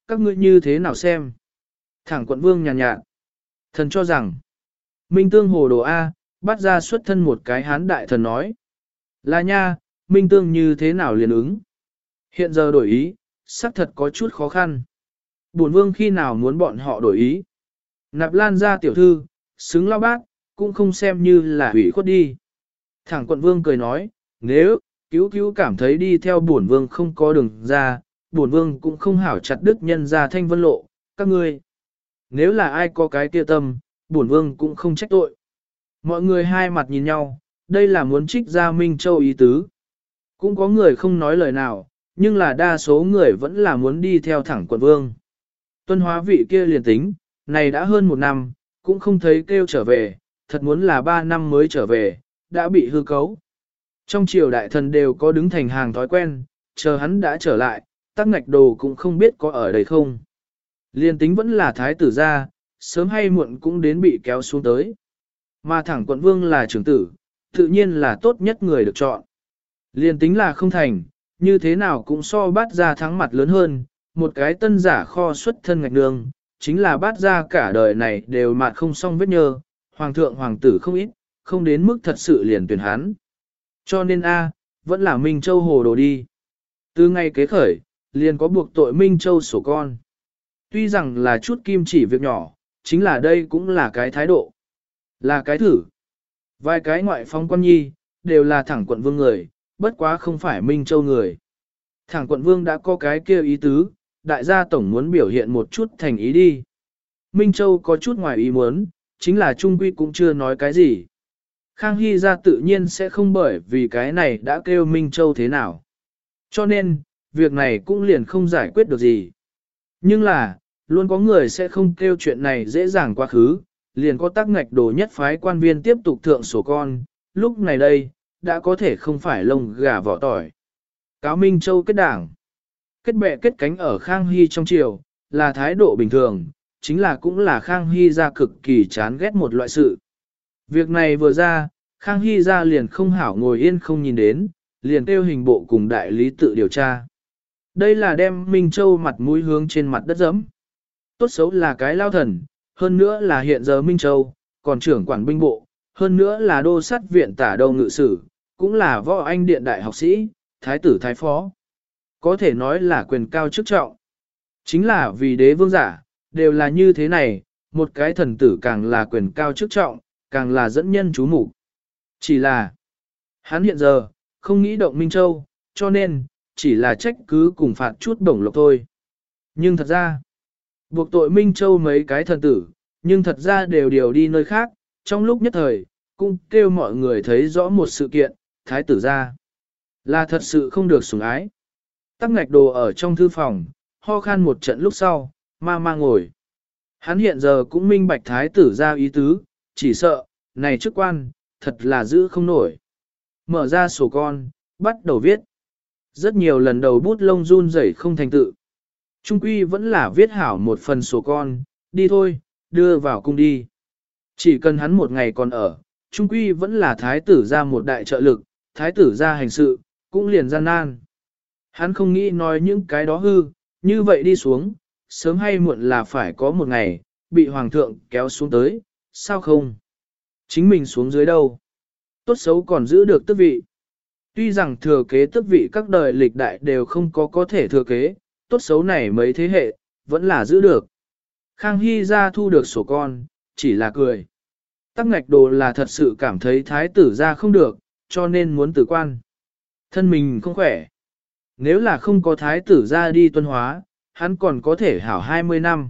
Speaker 1: các ngươi như thế nào xem? Thẳng quận vương nhàn nhạt. Thần cho rằng, Minh Tương hồ đồ A, bắt ra xuất thân một cái hán đại thần nói. Là nha, Minh Tương như thế nào liền ứng? Hiện giờ đổi ý, xác thật có chút khó khăn. Bổn vương khi nào muốn bọn họ đổi ý? Nạp Lan ra tiểu thư, xứng lao bác, cũng không xem như là hủy khuất đi. Thẳng quận vương cười nói, nếu, cứu cảm thấy đi theo bổn vương không có đường ra, bổn vương cũng không hảo chặt đức nhân ra thanh vân lộ, các ngươi. Nếu là ai có cái kia tâm, bổn vương cũng không trách tội. Mọi người hai mặt nhìn nhau, đây là muốn trích ra Minh Châu ý tứ. Cũng có người không nói lời nào, nhưng là đa số người vẫn là muốn đi theo thẳng quận vương. Tuân hóa vị kia liền tính, này đã hơn 1 năm, cũng không thấy kêu trở về, thật muốn là 3 năm mới trở về, đã bị hư cấu. Trong triều đại thần đều có đứng thành hàng thói quen, chờ hắn đã trở lại, Tắc Ngạch Đồ cũng không biết có ở đây không. Liên tính vẫn là thái tử gia, sớm hay muộn cũng đến bị kéo xuống tới. Mà thẳng quận vương là trưởng tử, tự nhiên là tốt nhất người được chọn. Liên tính là không thành, như thế nào cũng so bát ra thắng mặt lớn hơn, một cái tân giả kho xuất thân Ngạch Nương, chính là bát ra cả đời này đều mạt không xong vết nhơ, hoàng thượng hoàng tử không ít, không đến mức thật sự liền tuyển hắn. Cho nên A, vẫn là Minh Châu hồ đồ đi. Từ ngày kế khởi, liền có buộc tội Minh Châu sổ con. Tuy rằng là chút kim chỉ việc nhỏ, chính là đây cũng là cái thái độ. Là cái thử. Vài cái ngoại phong quan nhi, đều là thẳng quận vương người, bất quá không phải Minh Châu người. Thẳng quận vương đã có cái kia ý tứ, đại gia tổng muốn biểu hiện một chút thành ý đi. Minh Châu có chút ngoài ý muốn, chính là Trung Quy cũng chưa nói cái gì. Khang Hy ra tự nhiên sẽ không bởi vì cái này đã kêu Minh Châu thế nào. Cho nên, việc này cũng liền không giải quyết được gì. Nhưng là, luôn có người sẽ không kêu chuyện này dễ dàng quá khứ, liền có Tắc Ngạch Đồ nhất phái quan viên tiếp tục thượng sổ con, lúc này đây, đã có thể không phải lông gà vỏ tỏi. Cáo Minh Châu kết đảng, kết bè kết cánh ở Khang Hy trong triều, là thái độ bình thường, chính là cũng là Khang Hy ra cực kỳ chán ghét một loại sự. Việc này vừa ra, Khang Hy ra liền không hảo ngồi yên không nhìn đến, liền kêu hình bộ cùng đại lý tự điều tra. Đây là đem Minh Châu mặt mũi hướng trên mặt đất dẫm. Tốt xấu là cái lao thần, hơn nữa là hiện giờ Minh Châu, còn trưởng quản binh bộ, hơn nữa là đô sát viện tả đầu ngự sử, cũng là võ anh điện đại học sĩ, thái tử thái phó. Có thể nói là quyền cao chức trọng. Chính là vì đế vương giả, đều là như thế này, một cái thần tử càng là quyền cao chức trọng, càng là dẫn nhân chú mục. Chỉ là, hắn hiện giờ, không nghĩ động Minh Châu, cho nên, chỉ là trách cứ cùng phạt chút bổng lộc thôi. Nhưng thật ra, buộc tội Minh Châu mấy cái thần tử, nhưng thật ra đều điều đi nơi khác, trong lúc nhất thời, cũng kêu mọi người thấy rõ một sự kiện, thái tử ra. Là thật sự không được sủng ái. Tắc Ngạch Đồ ở trong thư phòng, ho khan một trận lúc sau, ma ngồi. Hắn hiện giờ cũng minh bạch thái tử ra ý tứ, chỉ sợ, này chức quan, thật là giữ không nổi. Mở ra sổ con, bắt đầu viết. Rất nhiều lần đầu bút lông run rẩy không thành tự. Trung quy vẫn là viết hảo một phần sổ con, đi thôi, đưa vào cung đi. Chỉ cần hắn một ngày còn ở, Trung quy vẫn là thái tử ra một đại trợ lực, thái tử ra hành sự, cũng liền gian nan. Hắn không nghĩ nói những cái đó hư, như vậy đi xuống, sớm hay muộn là phải có một ngày, bị hoàng thượng kéo xuống tới, sao không? Chính mình xuống dưới đâu? Tốt xấu còn giữ được tước vị. Tuy rằng thừa kế tước vị các đời lịch đại đều không có thể thừa kế, tốt xấu này mấy thế hệ, vẫn là giữ được. Khang Hy ra thu được sổ con, chỉ là cười. Tắc Ngạch Đồ là thật sự cảm thấy thái tử ra không được, cho nên muốn tử quan. Thân mình không khỏe. Nếu là không có thái tử ra đi tuân hóa, hắn còn có thể hảo 20 năm.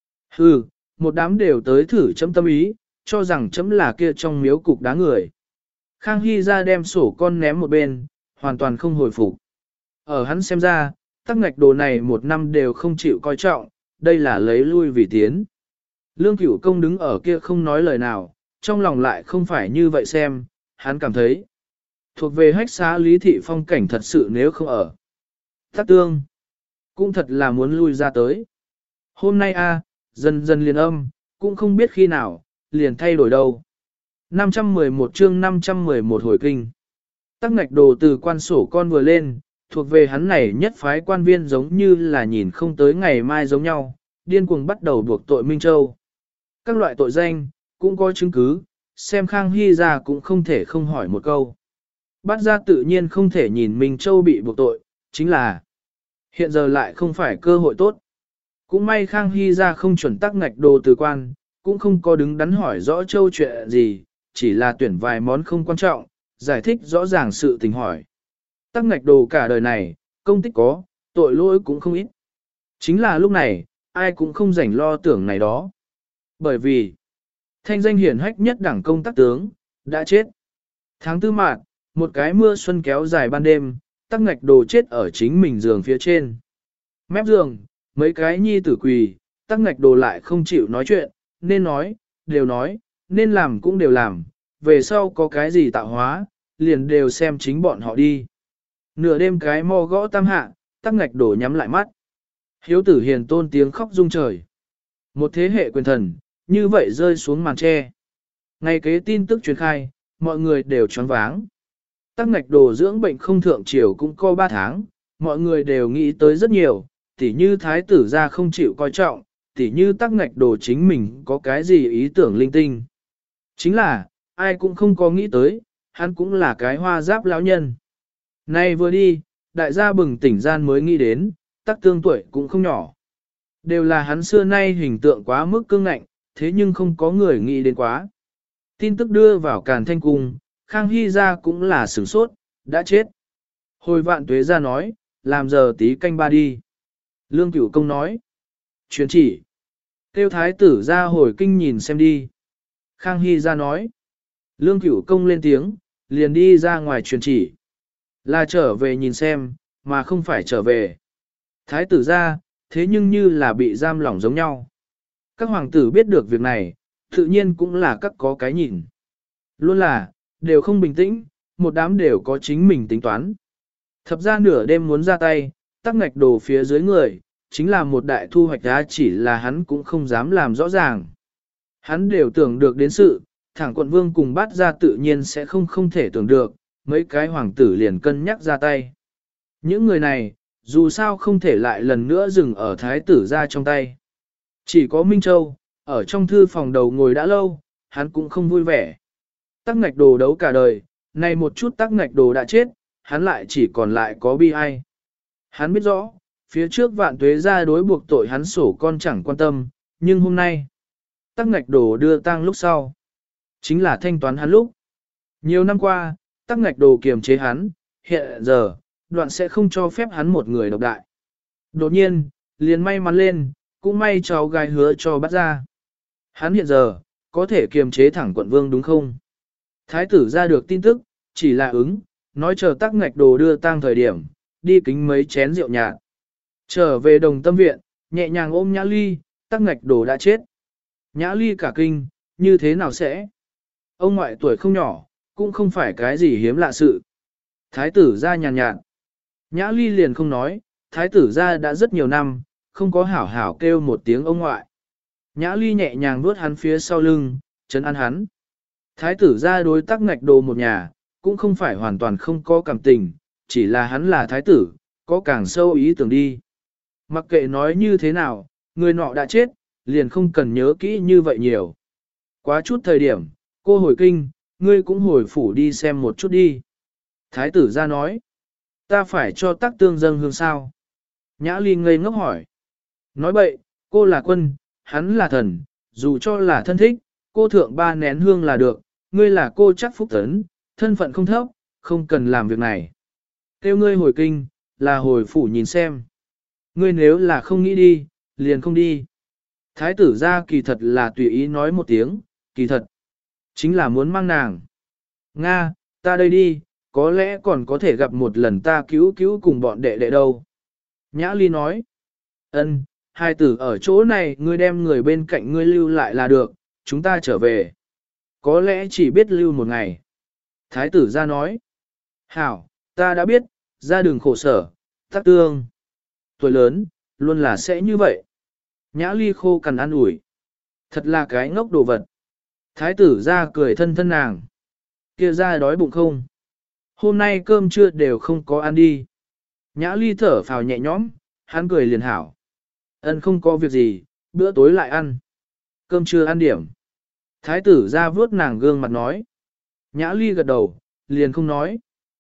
Speaker 1: Hừ, một đám đều tới thử chấm tâm ý, cho rằng chấm là kia trong miếu cục đá người. Khang Hy ra đem sổ con ném một bên, hoàn toàn không hồi phục. Ở hắn xem ra, Tắc Ngạch Đồ này 1 năm đều không chịu coi trọng, đây là lấy lui vì tiến. Lương Cửu Công đứng ở kia không nói lời nào, trong lòng lại không phải như vậy xem, hắn cảm thấy. Thuộc về hách xá Lý Thị phong cảnh thật sự nếu không ở. Tắc Tương, cũng thật là muốn lui ra tới. Hôm nay dần dần liền âm, cũng không biết khi nào, liền thay đổi đâu. 511 chương 511 hồi kinh. Tắc Ngạch Đồ từ quan sổ con vừa lên, thuộc về hắn này nhất phái quan viên giống như là nhìn không tới ngày mai giống nhau, điên cuồng bắt đầu buộc tội Minh Châu. Các loại tội danh, cũng có chứng cứ, xem Khang Hy ra cũng không thể không hỏi một câu. Bắt ra tự nhiên không thể nhìn Minh Châu bị buộc tội, chính là hiện giờ lại không phải cơ hội tốt. Cũng may Khang Hy ra không chuẩn tắc ngạch đồ từ quan, cũng không có đứng đắn hỏi rõ Châu chuyện gì, chỉ là tuyển vài món không quan trọng, giải thích rõ ràng sự tình hỏi. Tắc ngạch đồ cả đời này, công tích có, tội lỗi cũng không ít. Chính là lúc này, ai cũng không rảnh lo tưởng này đó. Bởi vì, thanh danh hiển hách nhất đảng công tác tướng, đã chết. Tháng tư mạt, một cái mưa xuân kéo dài ban đêm, tắc ngạch đồ chết ở chính mình giường phía trên. Mép giường, mấy cái nhi tử quỳ, tắc ngạch đồ lại không chịu nói chuyện, nên nói, đều nói, nên làm cũng đều làm, về sau có cái gì tạo hóa, liền đều xem chính bọn họ đi. Nửa đêm cái mò gõ tam hạ, tắc ngạch đồ nhắm lại mắt. Hiếu tử hiền tôn tiếng khóc rung trời. Một thế hệ quyền thần, như vậy rơi xuống màn tre. Ngày kế tin tức truyền khai, mọi người đều choáng váng. Tắc ngạch đồ dưỡng bệnh không thượng triều cũng có 3 tháng, mọi người đều nghĩ tới rất nhiều, tỉ như thái tử ra không chịu coi trọng, tỉ như tắc ngạch đồ chính mình có cái gì ý tưởng linh tinh. Chính là, ai cũng không có nghĩ tới, hắn cũng là cái hoa giáp lão nhân. Nay vừa đi, đại gia bừng tỉnh gian mới nghĩ đến, tắc tương tuổi cũng không nhỏ. Đều là hắn xưa nay hình tượng quá mức cương ngạnh, thế nhưng không có người nghĩ đến quá. Tin tức đưa vào Càn Thanh Cung, Khang Hy ra cũng là sửng sốt, đã chết. Hồi Vạn Tuế ra nói, làm giờ tí canh ba đi. Lương Cửu Công nói, truyền chỉ. Kêu thái tử ra hồi kinh nhìn xem đi. Khang Hy ra nói, Lương Cửu Công lên tiếng, liền đi ra ngoài truyền chỉ. Là trở về nhìn xem, mà không phải trở về. Thái tử ra, thế nhưng như là bị giam lỏng giống nhau. Các hoàng tử biết được việc này, tự nhiên cũng là các có cái nhìn. Luôn là, đều không bình tĩnh, một đám đều có chính mình tính toán. Thập ra nửa đêm muốn ra tay, tắc ngạch đồ phía dưới người, chính là một đại thu hoạch đá, chỉ là hắn cũng không dám làm rõ ràng. Hắn đều tưởng được đến sự, thẳng quận vương cùng bắt ra tự nhiên sẽ không thể tưởng được, mấy cái hoàng tử liền cân nhắc ra tay. Những người này, dù sao không thể lại lần nữa dừng ở thái tử ra trong tay. Chỉ có Minh Châu, ở trong thư phòng đầu ngồi đã lâu, hắn cũng không vui vẻ. Tắc ngạch đồ đấu cả đời, này một chút tắc ngạch đồ đã chết, hắn lại chỉ còn lại có bi ai. Hắn biết rõ, phía trước Vạn Tuế ra đối buộc tội hắn sổ con chẳng quan tâm, nhưng hôm nay, tắc ngạch đồ đưa tang lúc sau. Chính là thanh toán hắn lúc. Nhiều năm qua, tắc ngạch đồ kiềm chế hắn, hiện giờ, đoạn sẽ không cho phép hắn một người độc đại. Đột nhiên, liền may mắn lên, cũng may cháu gái hứa cho bắt ra. Hắn hiện giờ, có thể kiềm chế thẳng quận vương đúng không? Thái tử ra được tin tức, chỉ là ứng, nói chờ tắc ngạch đồ đưa tang thời điểm, đi kính mấy chén rượu nhạt. Trở về Đồng Tâm viện, nhẹ nhàng ôm Nhã Ly, tắc ngạch đồ đã chết. Nhã Ly cả kinh, như thế nào sẽ? Ông ngoại tuổi không nhỏ, cũng không phải cái gì hiếm lạ sự. Thái tử ra nhàn nhạt. Nhã Ly liền không nói, thái tử ra đã rất nhiều năm, không có hảo hảo kêu một tiếng ông ngoại. Nhã Ly nhẹ nhàng vuốt hắn phía sau lưng, trấn an hắn. Thái tử ra đối tắc ngạch đồ một nhà, cũng không phải hoàn toàn không có cảm tình, chỉ là hắn là thái tử, có càng sâu ý tưởng đi. Mặc kệ nói như thế nào, người nọ đã chết, liền không cần nhớ kỹ như vậy nhiều. Quá chút thời điểm, cô hồi kinh, ngươi cũng hồi phủ đi xem một chút đi. Thái tử ra nói, ta phải cho tắc tương dâng hương sao? Nhã Ly ngây ngốc hỏi. Nói bậy, cô là quân, hắn là thần, dù cho là thân thích, cô thượng 3 nén hương là được, ngươi là cô chắc phúc tấn, thân phận không thấp, không cần làm việc này. Kêu ngươi hồi kinh, là hồi phủ nhìn xem. Ngươi nếu là không nghĩ đi, liền không đi. Thái tử ra kỳ thật là tùy ý nói một tiếng, kỳ thật. Chính là muốn mang nàng. Nga, ta đây đi, có lẽ còn có thể gặp một lần ta cứu cứu cùng bọn đệ đệ đâu. Nhã Ly nói. Ân, hai tử ở chỗ này, ngươi đem người bên cạnh ngươi lưu lại là được, chúng ta trở về. Có lẽ chỉ biết lưu một ngày. Thái tử ra nói. Hảo, ta đã biết, ra đường khổ sở, tắc tương. Tuổi lớn, luôn là sẽ như vậy. Nhã Ly khô cằn ăn ủi. Thật là cái ngốc đồ vật. Thái tử ra cười thân thân nàng. Kia ra đói bụng không? Hôm nay cơm trưa đều không có ăn đi. Nhã Ly thở phào nhẹ nhõm, hắn cười liền hảo. Ân không có việc gì, bữa tối lại ăn. Cơm trưa ăn điểm. Thái tử ra vuốt nàng gương mặt nói. Nhã Ly gật đầu, liền không nói.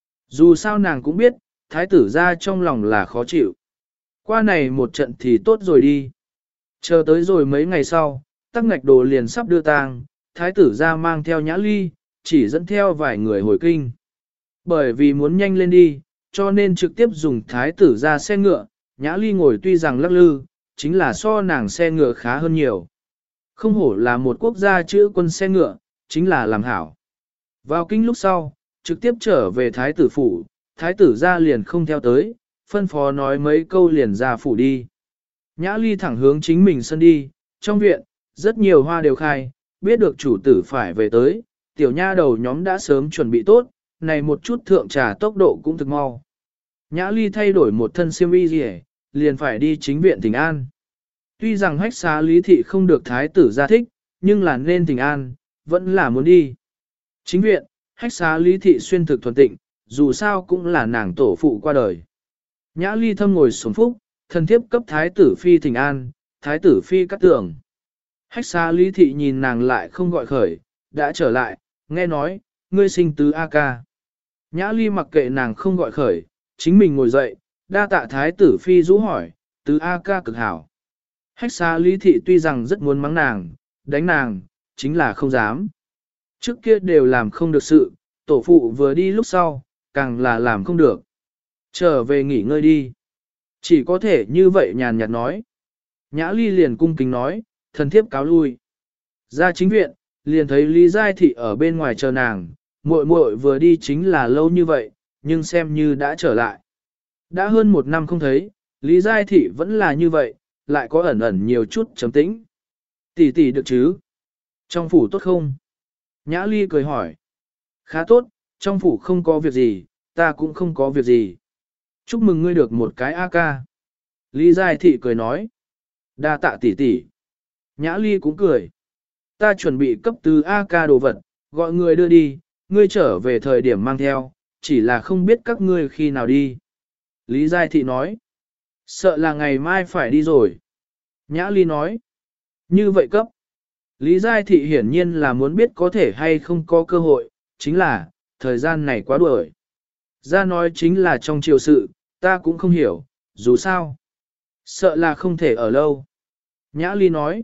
Speaker 1: Dù sao nàng cũng biết, thái tử ra trong lòng là khó chịu. Qua này một trận thì tốt rồi đi. Chờ tới rồi mấy ngày sau, Tắc Ngạch Đồ liền sắp đưa tang, thái tử ra mang theo Nhã Ly, chỉ dẫn theo vài người hồi kinh. Bởi vì muốn nhanh lên đi, cho nên trực tiếp dùng thái tử ra xe ngựa, Nhã Ly ngồi tuy rằng lắc lư, chính là so nàng xe ngựa khá hơn nhiều. Không hổ là một quốc gia chữ quân xe ngựa, chính là làm hảo. Vào kinh lúc sau, trực tiếp trở về thái tử phủ, thái tử ra liền không theo tới, phân phó nói mấy câu liền ra phủ đi. Nhã Ly thẳng hướng chính mình sân đi, trong viện, rất nhiều hoa đều khai, biết được chủ tử phải về tới, tiểu nha đầu nhóm đã sớm chuẩn bị tốt, này một chút thượng trà tốc độ cũng thực mau. Nhã Ly thay đổi một thân xiêm y gì liền phải đi chính viện Thịnh An. Tuy rằng hách xá lý thị không được thái tử ra thích, nhưng là nên Thịnh An, vẫn là muốn đi. Chính viện, hách xá lý thị xuyên thực thuần tịnh, dù sao cũng là nàng tổ phụ qua đời. Nhã Ly thâm ngồi xuống phúc, thân thiếp cấp thái tử phi Thịnh An, thái tử phi cắt tưởng. Hách xá lý thị nhìn nàng lại không gọi khởi, đã trở lại, nghe nói, ngươi sinh tứ A ca. Nhã Ly mặc kệ nàng không gọi khởi, chính mình ngồi dậy, đa tạ thái tử phi rũ hỏi, tứ A ca cực hảo. Hách xá lý thị tuy rằng rất muốn mắng nàng, đánh nàng, chính là không dám. Trước kia đều làm không được sự, tổ phụ vừa đi lúc sau, càng là làm không được. Trở về nghỉ ngơi đi. Chỉ có thể như vậy nhàn nhạt nói. Nhã Ly liền cung kính nói, thần thiếp cáo lui. Ra chính viện, liền thấy Lý Giai Thị ở bên ngoài chờ nàng, muội muội vừa đi chính là lâu như vậy, nhưng xem như đã trở lại. Đã hơn một năm không thấy, Lý Giai Thị vẫn là như vậy, lại có ẩn ẩn nhiều chút trầm tĩnh. Tỷ tỷ được chứ? Trong phủ tốt không? Nhã Ly cười hỏi. Khá tốt, trong phủ không có việc gì, ta cũng không có việc gì. Chúc mừng ngươi được một cái A-ca. Lý Giai Thị cười nói. Đa tạ tỷ tỷ. Nhã Ly cũng cười. Ta chuẩn bị cấp từ A-ca đồ vật, gọi người đưa đi, ngươi trở về thời điểm mang theo, chỉ là không biết các ngươi khi nào đi. Lý Giai Thị nói. Sợ là ngày mai phải đi rồi. Nhã Ly nói. Như vậy cấp. Lý Giai Thị hiển nhiên là muốn biết có thể hay không có cơ hội, chính là, thời gian này quá đuổi. Ra nói chính là trong triều sự, ta cũng không hiểu, dù sao. Sợ là không thể ở lâu. Nhã Ly nói.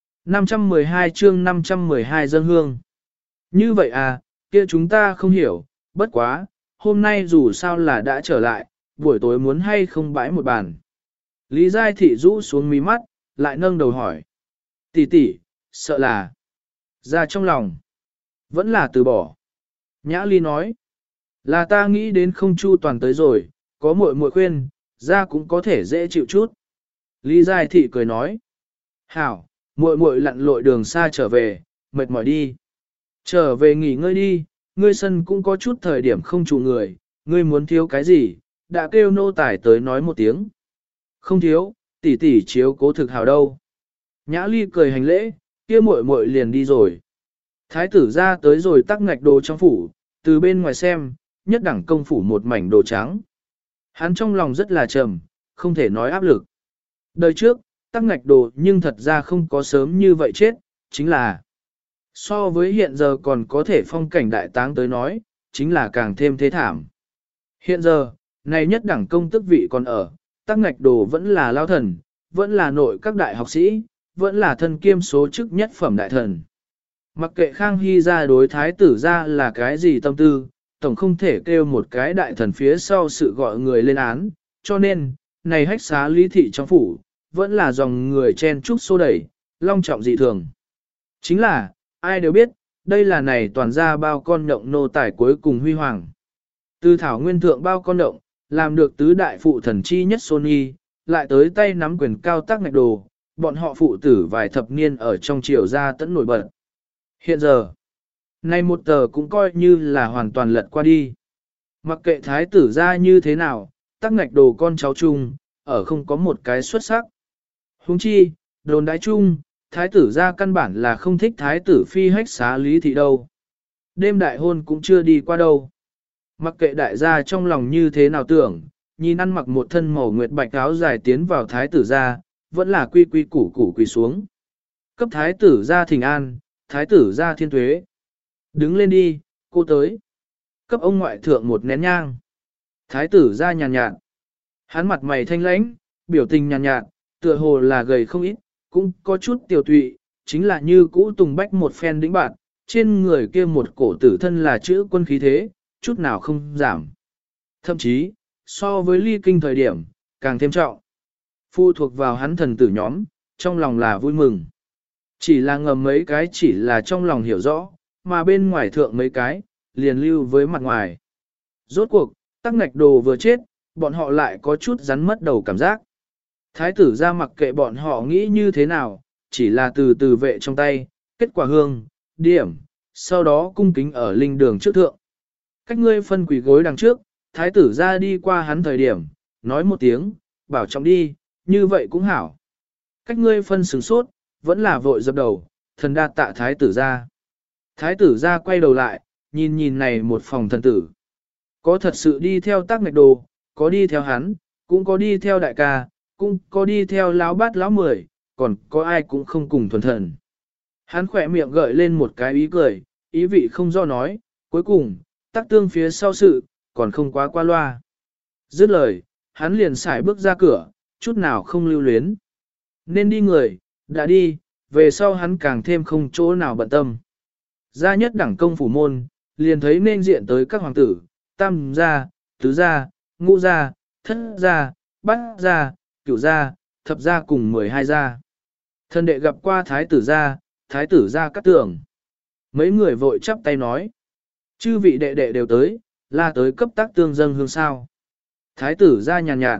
Speaker 1: 512 chương 512 dân hương. Như vậy à, kia chúng ta không hiểu, bất quá, hôm nay dù sao là đã trở lại, buổi tối muốn hay không bãi một bàn. Lý Giai Thị rũ xuống mí mắt, lại nâng đầu hỏi. Tỷ tỷ, sợ là, ra trong lòng, vẫn là từ bỏ. Nhã Ly nói, là ta nghĩ đến không chu toàn tới rồi, có muội muội khuyên, ra cũng có thể dễ chịu chút. Lý Giai Thị cười nói, hảo, muội muội lặn lội đường xa trở về, mệt mỏi đi. Trở về nghỉ ngơi đi, ngươi sân cũng có chút thời điểm không trụ người, ngươi muốn thiếu cái gì, đã kêu nô tài tới nói một tiếng. Không thiếu, tỷ tỷ chiếu cố thực hảo đâu. Nhã Ly cười hành lễ, kia muội muội liền đi rồi. Thái tử ra tới rồi Tắc Ngạch Đồ trong phủ, từ bên ngoài xem, nhất đẳng công phủ một mảnh đồ trắng. Hắn trong lòng rất là trầm, không thể nói áp lực. Đời trước, Tắc Ngạch Đồ nhưng thật ra không có sớm như vậy chết, chính là so với hiện giờ còn có thể phong cảnh đại táng tới nói, chính là càng thêm thế thảm. Hiện giờ, này nhất đẳng công tức vị còn ở, Tắc Ngạch Đồ vẫn là lao thần, vẫn là nội các đại học sĩ, vẫn là thân kiêm số chức nhất phẩm đại thần. Mặc kệ Khang Hy ra đối thái tử ra là cái gì tâm tư, tổng không thể kêu một cái đại thần phía sau sự gọi người lên án, cho nên, này hách xá lý thị trong phủ, vẫn là dòng người chen trúc xô đẩy, long trọng dị thường. Chính là, ai đều biết, đây là này toàn ra bao con nhộng nô tài cuối cùng huy hoàng. Từ thảo nguyên thượng bao con nhộng, làm được tứ đại phụ thần chi nhất Sony, lại tới tay nắm quyền cao Tắc Ngạch Đồ, bọn họ phụ tử vài thập niên ở trong triều gia tẫn nổi bật. Hiện giờ, nay một tờ cũng coi như là hoàn toàn lật qua đi. Mặc kệ thái tử ra như thế nào, Tắc Ngạch Đồ con cháu chung, ở không có một cái xuất sắc. Huống chi, đồn đái chung, thái tử ra căn bản là không thích thái tử phi hách xá lý thị đâu. Đêm đại hôn cũng chưa đi qua đâu. Mặc kệ đại gia trong lòng như thế nào tưởng, nhìn ăn mặc một thân màu nguyệt bạch áo dài tiến vào thái tử gia, vẫn là quy quy củ củ quỳ xuống. Cấp thái tử gia thỉnh an, thái tử gia thiên tuế. Đứng lên đi, cô tới. Cấp ông ngoại thượng một nén nhang. Thái tử gia nhàn nhạt. Hắn mặt mày thanh lãnh, biểu tình nhàn nhạt, tựa hồ là gầy không ít, cũng có chút tiểu tụy, chính là như cũ tùng bách một phen đĩnh bạn, trên người kia một cổ tử thân là chữ quân khí thế, chút nào không giảm. Thậm chí, so với ly kinh thời điểm, càng thêm trọng. Phụ thuộc vào hắn thần tử nhóm, trong lòng là vui mừng. Chỉ là ngầm mấy cái chỉ là trong lòng hiểu rõ, mà bên ngoài thượng mấy cái, liền lưu với mặt ngoài. Rốt cuộc, tắc ngạch đồ vừa chết, bọn họ lại có chút rắn mất đầu cảm giác. Thái tử ra mặc kệ bọn họ nghĩ như thế nào, chỉ là từ từ vệ trong tay, kết quả hương, điểm, sau đó cung kính ở linh đường trước thượng. Cách ngươi phân quỷ gối đằng trước, thái tử ra đi qua hắn thời điểm, nói một tiếng, bảo trọng đi, như vậy cũng hảo. Cách ngươi phân sừng sốt, vẫn là vội dập đầu, thần đa tạ thái tử ra. Thái tử ra quay đầu lại, nhìn nhìn này một phòng thần tử. Có thật sự đi theo tác ngạch đồ, có đi theo hắn, cũng có đi theo đại ca, cũng có đi theo lão bát lão mười, còn có ai cũng không cùng thuần thần. Hắn khỏe miệng gợi lên một cái ý cười, ý vị không do nói, cuối cùng, tác tương phía sau sự, còn không quá qua loa. Dứt lời, hắn liền xài bước ra cửa, chút nào không lưu luyến. Nên đi người, đã đi, về sau hắn càng thêm không chỗ nào bận tâm. Ra nhất đẳng công phủ môn, liền thấy nên diện tới các hoàng tử, tam gia, tứ gia, ngũ gia, thất gia, bát gia, cửu gia, thập gia cùng 12 gia. Thân đệ gặp qua thái tử gia cắt tưởng. Mấy người vội chắp tay nói. Chư vị đệ đệ đều tới, là tới cấp tác tương dâng hương sao. Thái tử gia nhàn nhạt.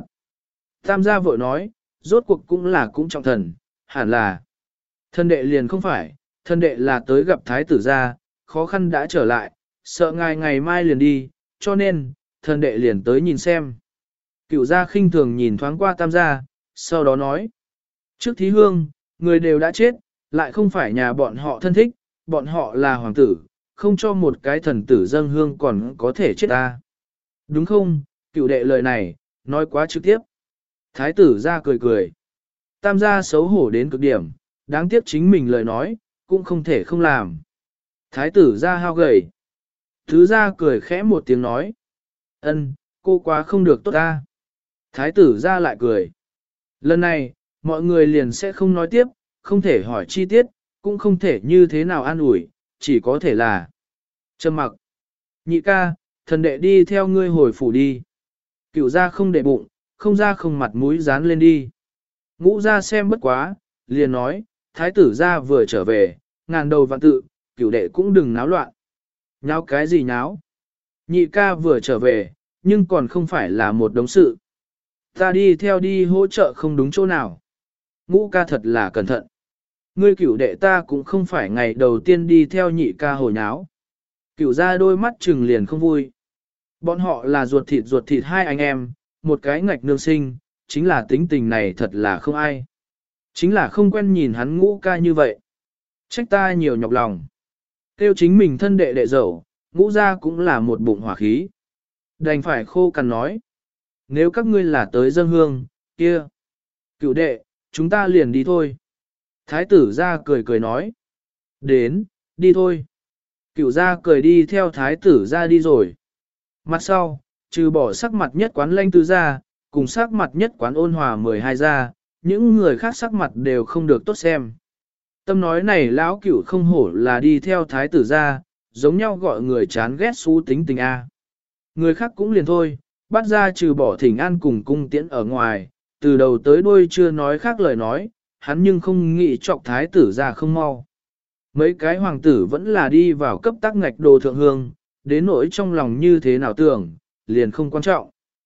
Speaker 1: Tam gia vội nói, rốt cuộc cũng trọng thần, hẳn là. Thân đệ liền không phải, thân đệ là tới gặp thái tử gia, khó khăn đã trở lại, sợ ngài ngày mai liền đi, cho nên, thân đệ liền tới nhìn xem. Cửu gia khinh thường nhìn thoáng qua tam gia, sau đó nói. Trước thí hương, người đều đã chết, lại không phải nhà bọn họ thân thích, bọn họ là hoàng tử, không cho một cái thần tử dâng hương còn có thể chết ta. Đúng không, cửu đệ lời này, nói quá trực tiếp. Thái tử gia cười cười. Tam gia xấu hổ đến cực điểm, đáng tiếc chính mình lời nói, cũng không thể không làm. Thái tử gia hao gầy. Thứ gia cười khẽ một tiếng nói. Ân, cô quá không được tốt ta. Thái tử gia lại cười. Lần này, mọi người liền sẽ không nói tiếp, không thể hỏi chi tiết, cũng không thể như thế nào an ủi, chỉ có thể là trầm mặc. Nhị ca, thần đệ đi theo ngươi hồi phủ đi. Cửu gia không để bụng, không ra không mặt mũi dán lên đi. Ngũ gia xem bất quá, liền nói, thái tử gia vừa trở về, ngàn đầu vạn tự, cửu đệ cũng đừng náo loạn. Nháo cái gì nháo? Nhị ca vừa trở về, nhưng còn không phải là một đống sự. Ta đi theo đi hỗ trợ không đúng chỗ nào. Ngũ ca thật là cẩn thận. Ngươi cửu đệ ta cũng không phải ngày đầu tiên đi theo nhị ca hồi nháo. Cửu ra đôi mắt trừng liền không vui. Bọn họ là ruột thịt hai anh em, một cái ngạch nương sinh, chính là tính tình này thật là không ai. Chính là không quen nhìn hắn ngũ ca như vậy. Trách ta nhiều nhọc lòng. Kêu chính mình thân đệ đệ dẫu, ngũ ra cũng là một bụng hỏa khí. Đành phải khô cằn nói. Nếu các ngươi là tới dâng hương, kia. Cửu đệ, chúng ta liền đi thôi. Thái tử ra cười cười nói. Đến, đi thôi. Cửu ra cười đi theo thái tử ra đi rồi. Mặt sau, trừ bỏ sắc mặt nhất quán lanh tứ ra, cùng sắc mặt nhất quán ôn hòa 12 ra, những người khác sắc mặt đều không được tốt xem. Tâm nói này lão cửu không hổ là đi theo thái tử ra, giống nhau gọi người chán ghét xú tính tình A. Người khác cũng liền thôi, bắt ra trừ bỏ thỉnh an cùng cung tiễn ở ngoài, từ đầu tới đuôi chưa nói khác lời nói, hắn nhưng không nghĩ trọc thái tử ra không mau. Mấy cái hoàng tử vẫn là đi vào cấp tác ngạch đồ thượng hương, đến nỗi trong lòng như thế nào tưởng, liền không quan trọng.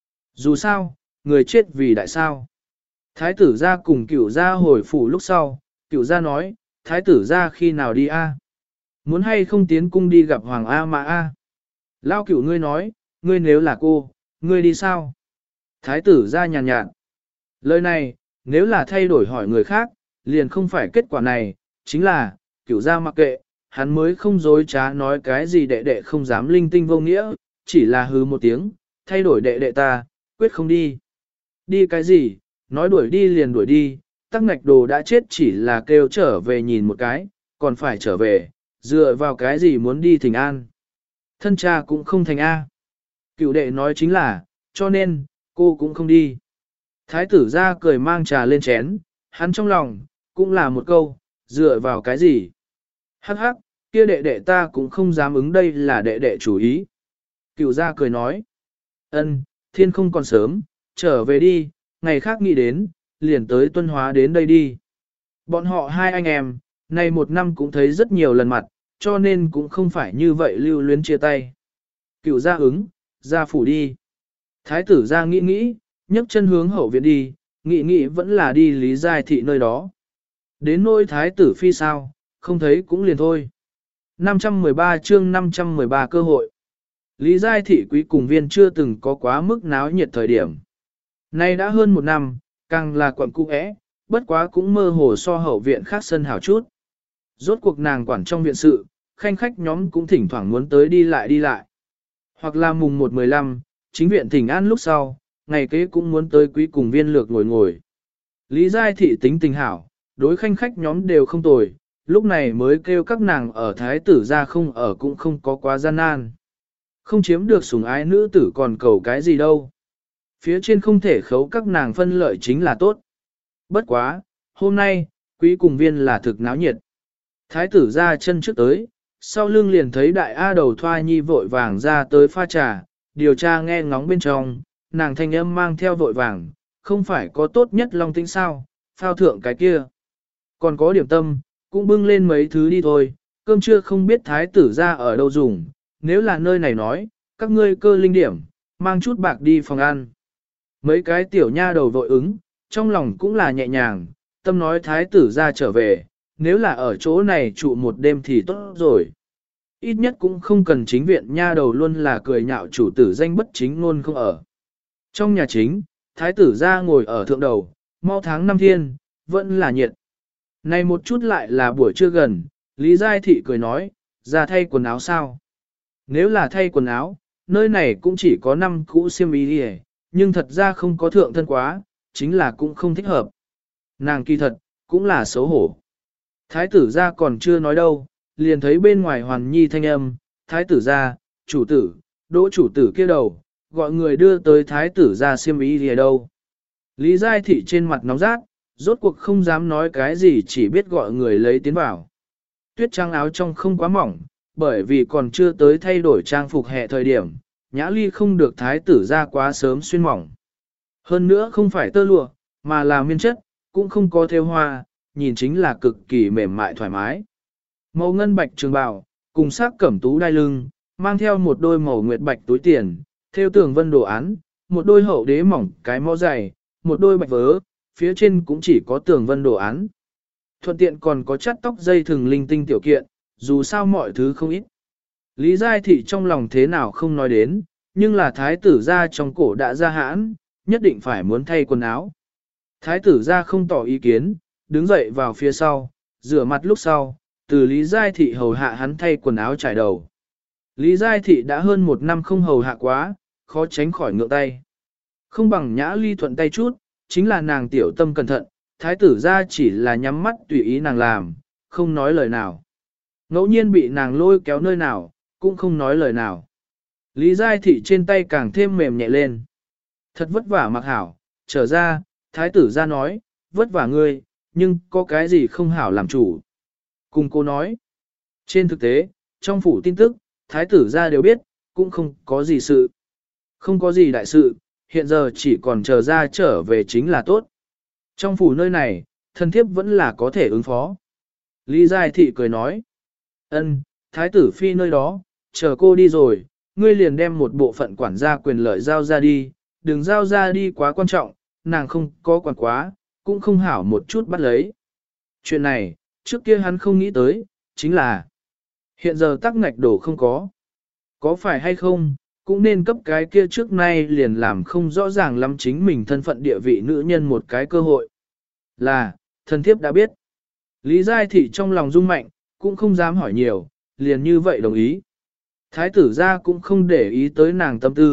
Speaker 1: Dù sao, người chết vì đại sao. Thái tử ra cùng cửu gia hồi phủ lúc sau, cửu gia nói, thái tử ra khi nào đi a? Muốn hay không tiến cung đi gặp hoàng A mà a? Lao cửu ngươi nói, ngươi nếu là cô, ngươi đi sao? Thái tử ra nhàn nhạt. Lời này, nếu là thay đổi hỏi người khác, liền không phải kết quả này, chính là, cửu gia mặc kệ, hắn mới không dối trá nói cái gì đệ đệ không dám linh tinh vô nghĩa, chỉ là hứ một tiếng, thay đổi đệ đệ ta, quyết không đi. Đi cái gì, nói đuổi đi liền đuổi đi, tắc ngạch đồ đã chết chỉ là kêu trở về nhìn một cái, còn phải trở về, dựa vào cái gì muốn đi thỉnh an. Thân cha cũng không thành A. Cựu đệ nói chính là, cho nên, cô cũng không đi. Thái tử ra cười mang trà lên chén, hắn trong lòng, cũng là một câu, dựa vào cái gì. Hắc hắc, kia đệ đệ ta cũng không dám ứng đây là đệ đệ chủ ý. Cựu gia cười nói, ân, thiên không còn sớm, trở về đi, ngày khác nghĩ đến, liền tới Tuân Hóa đến đây đi. Bọn họ hai anh em, này một năm cũng thấy rất nhiều lần mặt, cho nên cũng không phải như vậy lưu luyến chia tay. Cựu gia ứng, ra phủ đi. Thái tử gia nghĩ nghĩ, nhấc chân hướng hậu viện đi, nghĩ vẫn là đi Lý Giai Thị nơi đó. Đến nỗi thái tử phi sao, không thấy cũng liền thôi. 513 chương 513 cơ hội. Lý Giai Thị quý cùng viên chưa từng có quá mức náo nhiệt thời điểm. Nay đã hơn một năm, càng là quận cũ é, bất quá cũng mơ hồ so hậu viện khác sân hảo chút. Rốt cuộc nàng quản trong viện sự, khanh khách nhóm cũng thỉnh thoảng muốn tới đi lại. Hoặc là mùng 1-15, chính viện thỉnh an lúc sau, ngày kế cũng muốn tới quý cùng viên lược ngồi. Lý Giai Thị tính tình hảo, đối khanh khách nhóm đều không tồi, lúc này mới kêu các nàng ở thái tử ra không ở cũng không có quá gian nan. Không chiếm được sủng ái nữ tử còn cầu cái gì đâu. Phía trên không thể khấu các nàng phân lợi chính là tốt. Bất quá, hôm nay, quý cùng viên là thực náo nhiệt. Thái tử ra chân trước tới, sau lưng liền thấy đại A đầu thoa nhi vội vàng ra tới pha trà, điều tra nghe ngóng bên trong, nàng thanh âm mang theo vội vàng, không phải có tốt nhất long tĩnh sao, phao thượng cái kia. Còn có điểm tâm, cũng bưng lên mấy thứ đi thôi, cơm trưa không biết thái tử ra ở đâu dùng, nếu là nơi này nói, các ngươi cơ linh điểm, mang chút bạc đi phòng ăn. Mấy cái tiểu nha đầu vội ứng, trong lòng cũng là nhẹ nhàng, tâm nói thái tử ra trở về, nếu là ở chỗ này trụ một đêm thì tốt rồi. Ít nhất cũng không cần chính viện nha đầu luôn là cười nhạo chủ tử danh bất chính luôn không ở. Trong nhà chính, thái tử ra ngồi ở thượng đầu, mau tháng năm thiên, vẫn là nhiệt. Này một chút lại là buổi trưa gần, Lý Giai Thị cười nói, ra thay quần áo sao? Nếu là thay quần áo, nơi này cũng chỉ có 5 cũ xiêm y đi, nhưng thật ra không có thượng thân quá, chính là cũng không thích hợp. Nàng kỳ thật, cũng là xấu hổ. Thái tử ra còn chưa nói đâu, liền thấy bên ngoài hoàn nhi thanh âm, thái tử ra, chủ tử, đỗ chủ tử kia đầu, gọi người đưa tới thái tử ra xiêm y đi đâu. Lý Giai Thị trên mặt nóng rát, rốt cuộc không dám nói cái gì chỉ biết gọi người lấy tiến vào. Tuyết trang áo trong không quá mỏng, bởi vì còn chưa tới thay đổi trang phục hè thời điểm, Nhã Ly không được thái tử ra quá sớm xuyên mỏng. Hơn nữa không phải tơ lụa, mà là miên chất, cũng không có thêu hoa, nhìn chính là cực kỳ mềm mại thoải mái. Màu ngân bạch trường bào, cùng sắc cẩm tú đai lưng, mang theo một đôi màu nguyệt bạch túi tiền, thêu tường vân đồ án, một đôi hậu đế mỏng cái mõ dày, một đôi bạch vớ, phía trên cũng chỉ có tường vân đồ án. Thuận tiện còn có chắt tóc dây thừng linh tinh tiểu kiện, dù sao mọi thứ không ít. Lý Giai Thị trong lòng thế nào không nói đến, nhưng là thái tử ra trong cổ đã ra hãn, nhất định phải muốn thay quần áo. Thái tử ra không tỏ ý kiến, đứng dậy vào phía sau, rửa mặt lúc sau, từ Lý Giai Thị hầu hạ hắn thay quần áo trải đầu. Lý Giai Thị đã hơn một năm không hầu hạ quá, khó tránh khỏi ngượng tay. Không bằng Nhã Ly thuận tay chút, chính là nàng tiểu tâm cẩn thận, thái tử ra chỉ là nhắm mắt tùy ý nàng làm, không nói lời nào. Ngẫu nhiên bị nàng lôi kéo nơi nào, cũng không nói lời nào. Lý Giai Thị trên tay càng thêm mềm nhẹ lên. Thật vất vả mặc hảo, trở ra, thái tử ra nói, vất vả ngươi, nhưng có cái gì không hảo làm chủ. Cùng cô nói, trên thực tế, trong phủ tin tức, thái tử ra đều biết, cũng không có gì sự. Không có gì đại sự, hiện giờ chỉ còn chờ ra trở về chính là tốt. Trong phủ nơi này, thân thiếp vẫn là có thể ứng phó. Lý Giai Thị cười nói, ân, thái tử phi nơi đó, chờ cô đi rồi, ngươi liền đem một bộ phận quản gia quyền lợi giao ra đi, đừng giao ra đi quá quan trọng, nàng không có quản quá, cũng không hảo một chút bắt lấy. Chuyện này, trước kia hắn không nghĩ tới, chính là hiện giờ tắc ngạch đổ không có. Có phải hay không, cũng nên cấp cái kia trước nay liền làm không rõ ràng lắm chính mình thân phận địa vị nữ nhân một cái cơ hội. Là, thân thiếp đã biết. Lý Giai Thị trong lòng rung mạnh, cũng không dám hỏi nhiều, liền như vậy đồng ý. Thái tử ra cũng không để ý tới nàng tâm tư,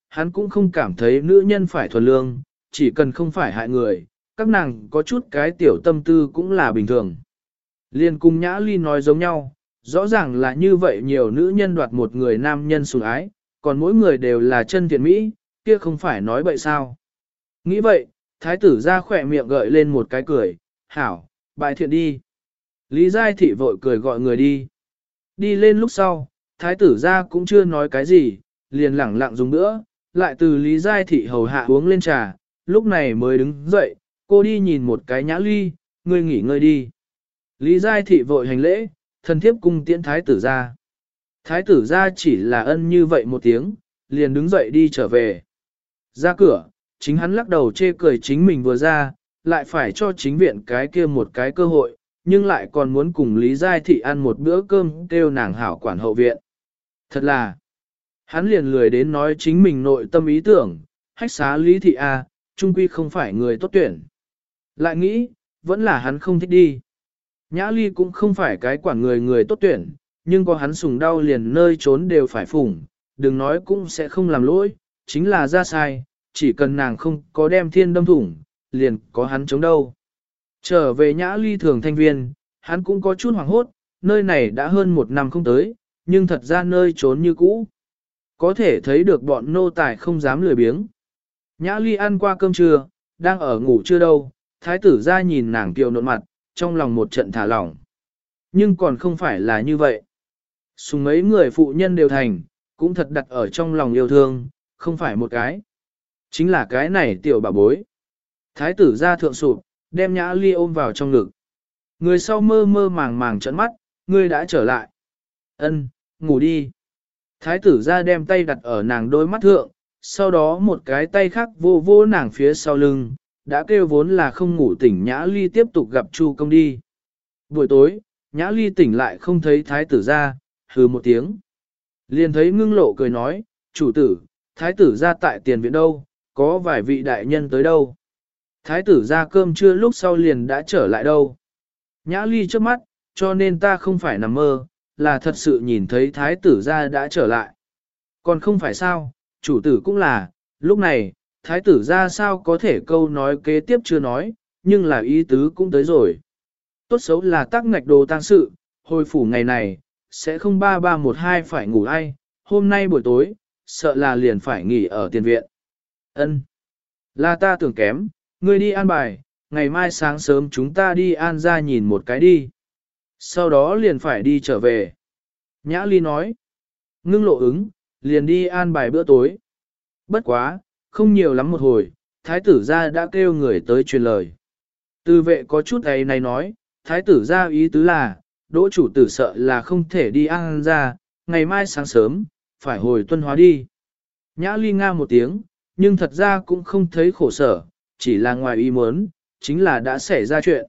Speaker 1: hắn cũng không cảm thấy nữ nhân phải thuần lương, chỉ cần không phải hại người, các nàng có chút cái tiểu tâm tư cũng là bình thường. Liên cung Nhã Ly nói giống nhau, rõ ràng là như vậy nhiều nữ nhân đoạt một người nam nhân sủng ái, còn mỗi người đều là chân thiện mỹ, kia không phải nói bậy sao. Nghĩ vậy, thái tử ra khỏe miệng gợi lên một cái cười, hảo, bài thiện đi. Lý Giai Thị vội cười gọi người đi. Đi lên lúc sau, thái tử ra cũng chưa nói cái gì, liền lẳng lặng dùng nữa, lại từ Lý Giai Thị hầu hạ uống lên trà, lúc này mới đứng dậy, cô đi nhìn một cái Nhã Ly, ngươi nghỉ ngơi đi. Lý Giai Thị vội hành lễ, thân thiếp cung tiễn thái tử ra. Thái tử ra chỉ là ân như vậy một tiếng, liền đứng dậy đi trở về. Ra cửa, chính hắn lắc đầu chê cười chính mình vừa ra, lại phải cho chính viện cái kia một cái cơ hội, nhưng lại còn muốn cùng Lý Giai Thị ăn một bữa cơm kêu nàng hảo quản hậu viện. Thật là, hắn liền lười đến nói chính mình nội tâm ý tưởng, hách xá Lý Thị A, trung quy không phải người tốt tuyển. Lại nghĩ, vẫn là hắn không thích đi. Nhã Ly cũng không phải cái quản người tốt tuyển, nhưng có hắn sùng đau liền nơi trốn đều phải phủng, đừng nói cũng sẽ không làm lỗi, chính là ra sai, chỉ cần nàng không có đem thiên đâm thủng, liền có hắn chống đâu. Trở về Nhã Ly thường thanh viên, hắn cũng có chút hoảng hốt, nơi này đã hơn một năm không tới, nhưng thật ra nơi trốn như cũ. Có thể thấy được bọn nô tài không dám lười biếng. Nhã Ly ăn qua cơm trưa, đang ở ngủ chưa đâu, thái tử ra nhìn nàng kiều nộn mặt, trong lòng một trận thả lỏng. Nhưng còn không phải là như vậy. Sùng mấy người phụ nhân đều thành, cũng thật đặt ở trong lòng yêu thương, không phải một cái. Chính là cái này tiểu bà bối. Thái tử ra thượng sụp, đem Nhã Ly ôm vào trong ngực. Người sau mơ mơ màng màng trợn mắt, ngươi đã trở lại. Ân, ngủ đi. Thái tử ra đem tay đặt ở nàng đôi mắt thượng, sau đó một cái tay khác vô vô nàng phía sau lưng, đã kêu vốn là không ngủ tỉnh Nhã Ly tiếp tục gặp Chu Công đi. Buổi tối, Nhã Ly tỉnh lại không thấy thái tử ra, hừ một tiếng. Liền thấy Ngưng Lộ cười nói, chủ tử, thái tử ra tại tiền viện đâu, có vài vị đại nhân tới đâu. Thái tử ra cơm trưa lúc sau liền đã trở lại đâu. Nhã Ly trước mắt, cho nên ta không phải nằm mơ, là thật sự nhìn thấy thái tử ra đã trở lại. Còn không phải sao, chủ tử cũng là, lúc này, thái tử ra sao có thể câu nói kế tiếp chưa nói, nhưng là ý tứ cũng tới rồi. Tốt xấu là tắc ngạch đồ tang sự, hồi phủ ngày này, sẽ không 3312 phải ngủ ai, hôm nay buổi tối, sợ là liền phải nghỉ ở tiền viện. Ân, là ta tưởng kém, ngươi đi an bài, ngày mai sáng sớm chúng ta đi an ra nhìn một cái đi. Sau đó liền phải đi trở về. Nhã Ly nói, Ngưng Lộ ứng, liền đi an bài bữa tối. Bất quá, không nhiều lắm một hồi, thái tử gia đã kêu người tới truyền lời. Tư vệ có chút ấy này nói, thái tử gia ý tứ là, đỗ chủ tử sợ là không thể đi an ra, ngày mai sáng sớm, phải hồi Tuân Hóa đi. Nhã Ly nga một tiếng, nhưng thật ra cũng không thấy khổ sở, chỉ là ngoài ý muốn, chính là đã xảy ra chuyện.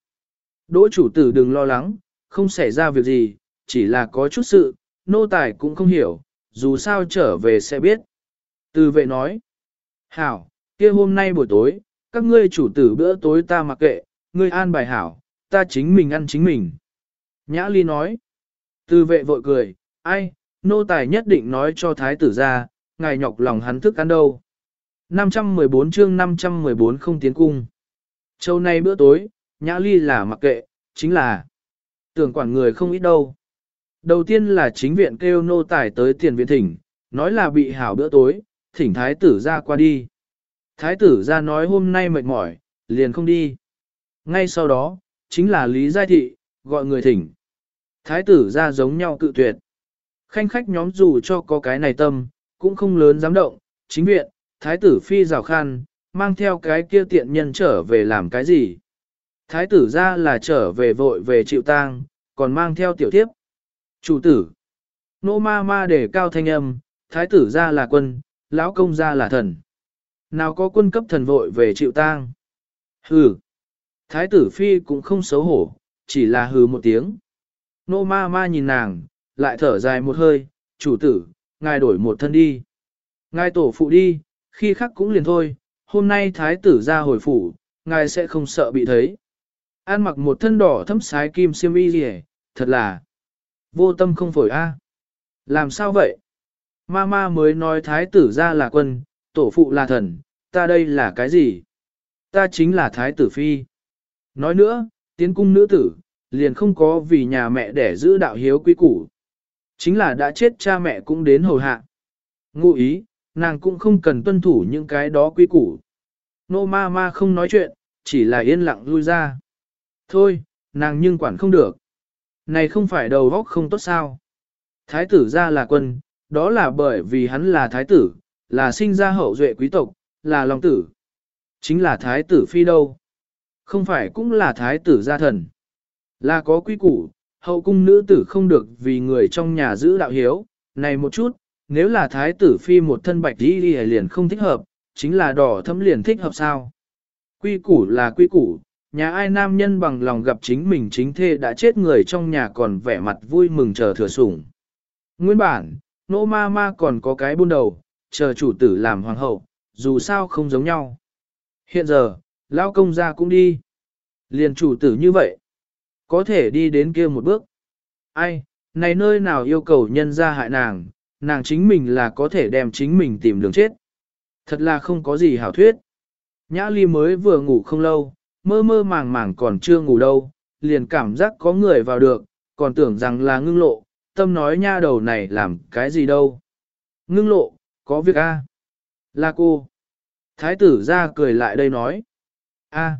Speaker 1: Đỗ chủ tử đừng lo lắng, không xảy ra việc gì, chỉ là có chút sự, nô tài cũng không hiểu, dù sao trở về sẽ biết. Tư vệ nói, hảo, kia hôm nay buổi tối, các ngươi chủ tử bữa tối ta mặc kệ, ngươi an bài hảo, ta chính mình ăn chính mình. Nhã Ly nói, tư vệ vội cười, ai, nô tài nhất định nói cho thái tử ra, ngài nhọc lòng hắn thức ăn đâu. 514 chương 514 không tiến cung. Châu nay bữa tối, Nhã Ly là mặc kệ, chính là tưởng quản người không ít đâu. Đầu tiên là chính viện kêu nô tài tới tiền viện thỉnh, nói là bị hảo bữa tối, thỉnh thái tử ra qua đi. Thái tử ra nói hôm nay mệt mỏi, liền không đi. Ngay sau đó, chính là Lý Giai Thị, gọi người thỉnh. Thái tử ra giống nhau cự tuyệt. Khanh khách nhóm dù cho có cái này tâm, cũng không lớn dám động, chính viện, thái tử phi rào khan, mang theo cái kia tiện nhân trở về làm cái gì. Thái tử ra là trở về vội về chịu tang, còn mang theo tiểu thiếp. Chủ tử, nô ma ma để cao thanh âm, thái tử ra là quân, lão công ra là thần. Nào có quân cấp thần vội về chịu tang. Hừ, thái tử phi cũng không xấu hổ, chỉ là hừ một tiếng. Nô ma ma nhìn nàng, lại thở dài một hơi, chủ tử, ngài đổi một thân đi. Ngài tổ phụ đi, khi khác cũng liền thôi, hôm nay thái tử ra hồi phủ, ngài sẽ không sợ bị thấy. An mặc một thân đỏ thấm sái kim xiêm y gì thật là vô tâm không phổi a. Làm sao vậy? Mama mới nói thái tử ra là quân, tổ phụ là thần, ta đây là cái gì? Ta chính là thái tử phi. Nói nữa, tiến cung nữ tử, liền không có vì nhà mẹ để giữ đạo hiếu quý củ. Chính là đã chết cha mẹ cũng đến hầu hạ. Ngụ ý, nàng cũng không cần tuân thủ những cái đó quý củ. Nô ma ma không nói chuyện, chỉ là yên lặng lui ra. Thôi, nàng nhưng quản không được. Này không phải đầu óc không tốt sao. Thái tử ra là quân, đó là bởi vì hắn là thái tử, là sinh ra hậu duệ quý tộc, là long tử. Chính là thái tử phi đâu. Không phải cũng là thái tử gia thần. Là có quý củ, hậu cung nữ tử không được vì người trong nhà giữ đạo hiếu. Này một chút, nếu là thái tử phi một thân bạch đi liền không thích hợp, chính là đỏ thấm liền thích hợp sao. Quy củ là quy củ, nhà ai nam nhân bằng lòng gặp chính mình chính thê đã chết người trong nhà còn vẻ mặt vui mừng chờ thừa sủng. Nguyên bản, nô ma ma còn có cái buôn đầu, chờ chủ tử làm hoàng hậu, dù sao không giống nhau. Hiện giờ, lão công gia cũng đi. Liền chủ tử như vậy, có thể đi đến kia một bước. Ai, này nơi nào yêu cầu nhân gia hại nàng, nàng chính mình là có thể đem chính mình tìm đường chết. Thật là không có gì hảo thuyết. Nhã Ly mới vừa ngủ không lâu, mơ mơ màng màng còn chưa ngủ đâu, liền cảm giác có người vào được, còn tưởng rằng là Ngưng Lộ, tâm nói nha đầu này làm cái gì đâu. Ngưng Lộ, có việc a? Là cô. Thái tử ra cười lại đây nói. A,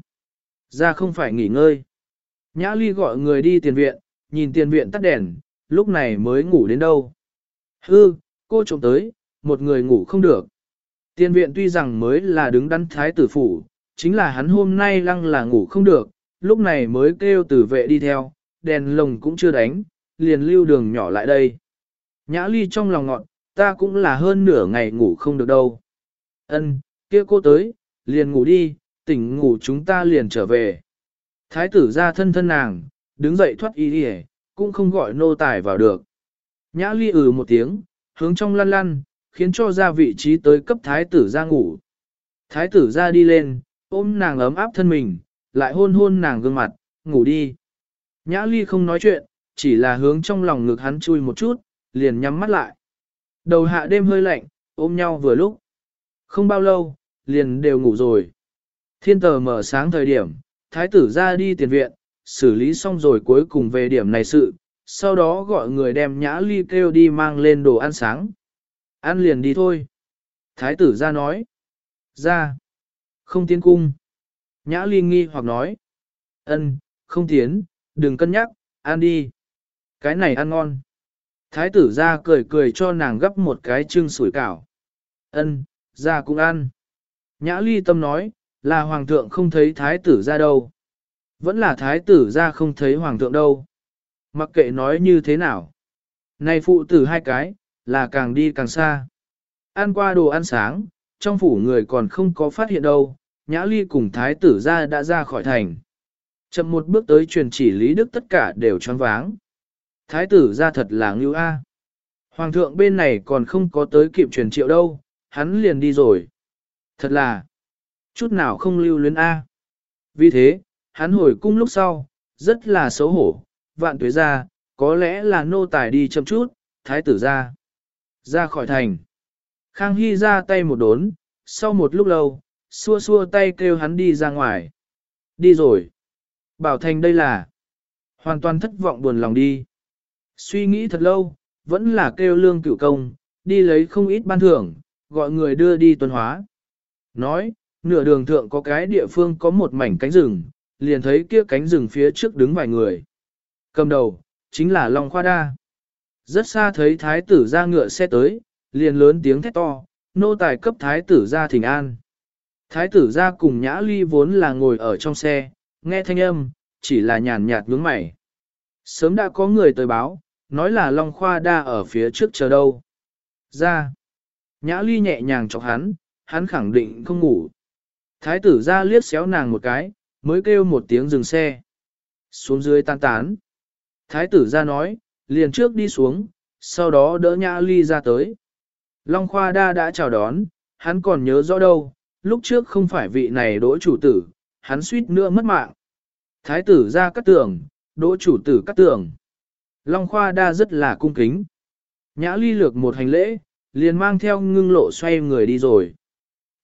Speaker 1: ra không phải nghỉ ngơi. Nhã Ly gọi người đi tiền viện, nhìn tiền viện tắt đèn, lúc này mới ngủ đến đâu. Hư, cô trộm tới, một người ngủ không được. Tiền viện tuy rằng mới là đứng đắn thái tử phủ, chính là hắn hôm nay lăng là ngủ không được, lúc này mới kêu tử vệ đi theo, đèn lồng cũng chưa đánh, liền lưu đường nhỏ lại đây. Nhã Ly trong lòng ngọn, ta cũng là hơn nửa ngày ngủ không được đâu. Ân, kia cô tới, liền ngủ đi, tỉnh ngủ chúng ta liền trở về. Thái tử ra thân thân nàng, đứng dậy thoát y đi cũng không gọi nô tài vào được. Nhã Ly một tiếng, hướng trong lăn lăn, khiến cho ra vị trí tới cấp thái tử ra ngủ. Thái tử ra đi lên, ôm nàng ấm áp thân mình, lại hôn hôn nàng gương mặt, ngủ đi. Nhã Ly không nói chuyện, chỉ là hướng trong lòng ngực hắn chui một chút, liền nhắm mắt lại. Đầu hạ đêm hơi lạnh, ôm nhau vừa lúc. Không bao lâu, liền đều ngủ rồi. Thiên tờ mở sáng thời điểm, thái tử ra đi tiền viện, xử lý xong rồi cuối cùng về điểm này sự, sau đó gọi người đem Nhã Ly kêu đi mang lên đồ ăn sáng. Ăn liền đi thôi. Thái tử ra nói. Ra. Không tiến cung. Nhã Ly nghi hoặc nói. Ân, không tiến, đừng cân nhắc, ăn đi. Cái này ăn ngon. Thái tử ra cười cười cho nàng gấp một cái trưng sủi cảo. Ân, ra cũng ăn. Nhã Ly tâm nói, là hoàng thượng không thấy thái tử ra đâu. Vẫn là thái tử ra không thấy hoàng thượng đâu. Mặc kệ nói như thế nào. Này phụ tử hai cái, là càng đi càng xa. Ăn qua đồ ăn sáng, trong phủ người còn không có phát hiện đâu, Nhã Ly cùng thái tử ra đã ra khỏi thành. Chậm một bước tới truyền chỉ Lý Đức tất cả đều choáng váng. Thái tử ra thật là ngưu a. Hoàng thượng bên này còn không có tới kịp truyền triệu đâu, hắn liền đi rồi. Thật là, chút nào không lưu luyến a. Vì thế, hắn hồi cung lúc sau, rất là xấu hổ, vạn tuế ra, có lẽ là nô tài đi chậm chút, thái tử ra khỏi thành. Khang Hy ra tay một đốn, sau một lúc lâu, xua xua tay kêu hắn đi ra ngoài. Đi rồi. Bảo Thành đây là hoàn toàn thất vọng buồn lòng đi. Suy nghĩ thật lâu, vẫn là kêu Lương Cửu Công, đi lấy không ít ban thưởng, gọi người đưa đi tuần hóa. Nói, nửa đường thượng có cái địa phương có một mảnh cánh rừng, liền thấy kia cánh rừng phía trước đứng vài người. Cầm đầu, chính là Long Khoa Đa. Rất xa thấy thái tử ra ngựa xe tới, liền lớn tiếng thét to, nô tài cấp thái tử ra thỉnh an. Thái tử ra cùng Nhã Ly vốn là ngồi ở trong xe, nghe thanh âm, chỉ là nhàn nhạt nhướng mày. Sớm đã có người tới báo, nói là Long Khoa Đa ở phía trước chờ đâu. Ra. Nhã Ly nhẹ nhàng chọc hắn khẳng định không ngủ. Thái tử ra liếc xéo nàng một cái, mới kêu một tiếng dừng xe. Xuống dưới tan tán. Thái tử ra nói, liền trước đi xuống, sau đó đỡ Nhã Ly ra tới. Long Khoa Đa đã chào đón, hắn còn nhớ rõ đâu, lúc trước không phải vị này đỗ chủ tử, hắn suýt nữa mất mạng. Thái tử ra cắt tường, đỗ chủ tử cắt tường. Long Khoa Đa rất là cung kính. Nhã Ly lược một hành lễ, liền mang theo Ngưng Lộ xoay người đi rồi.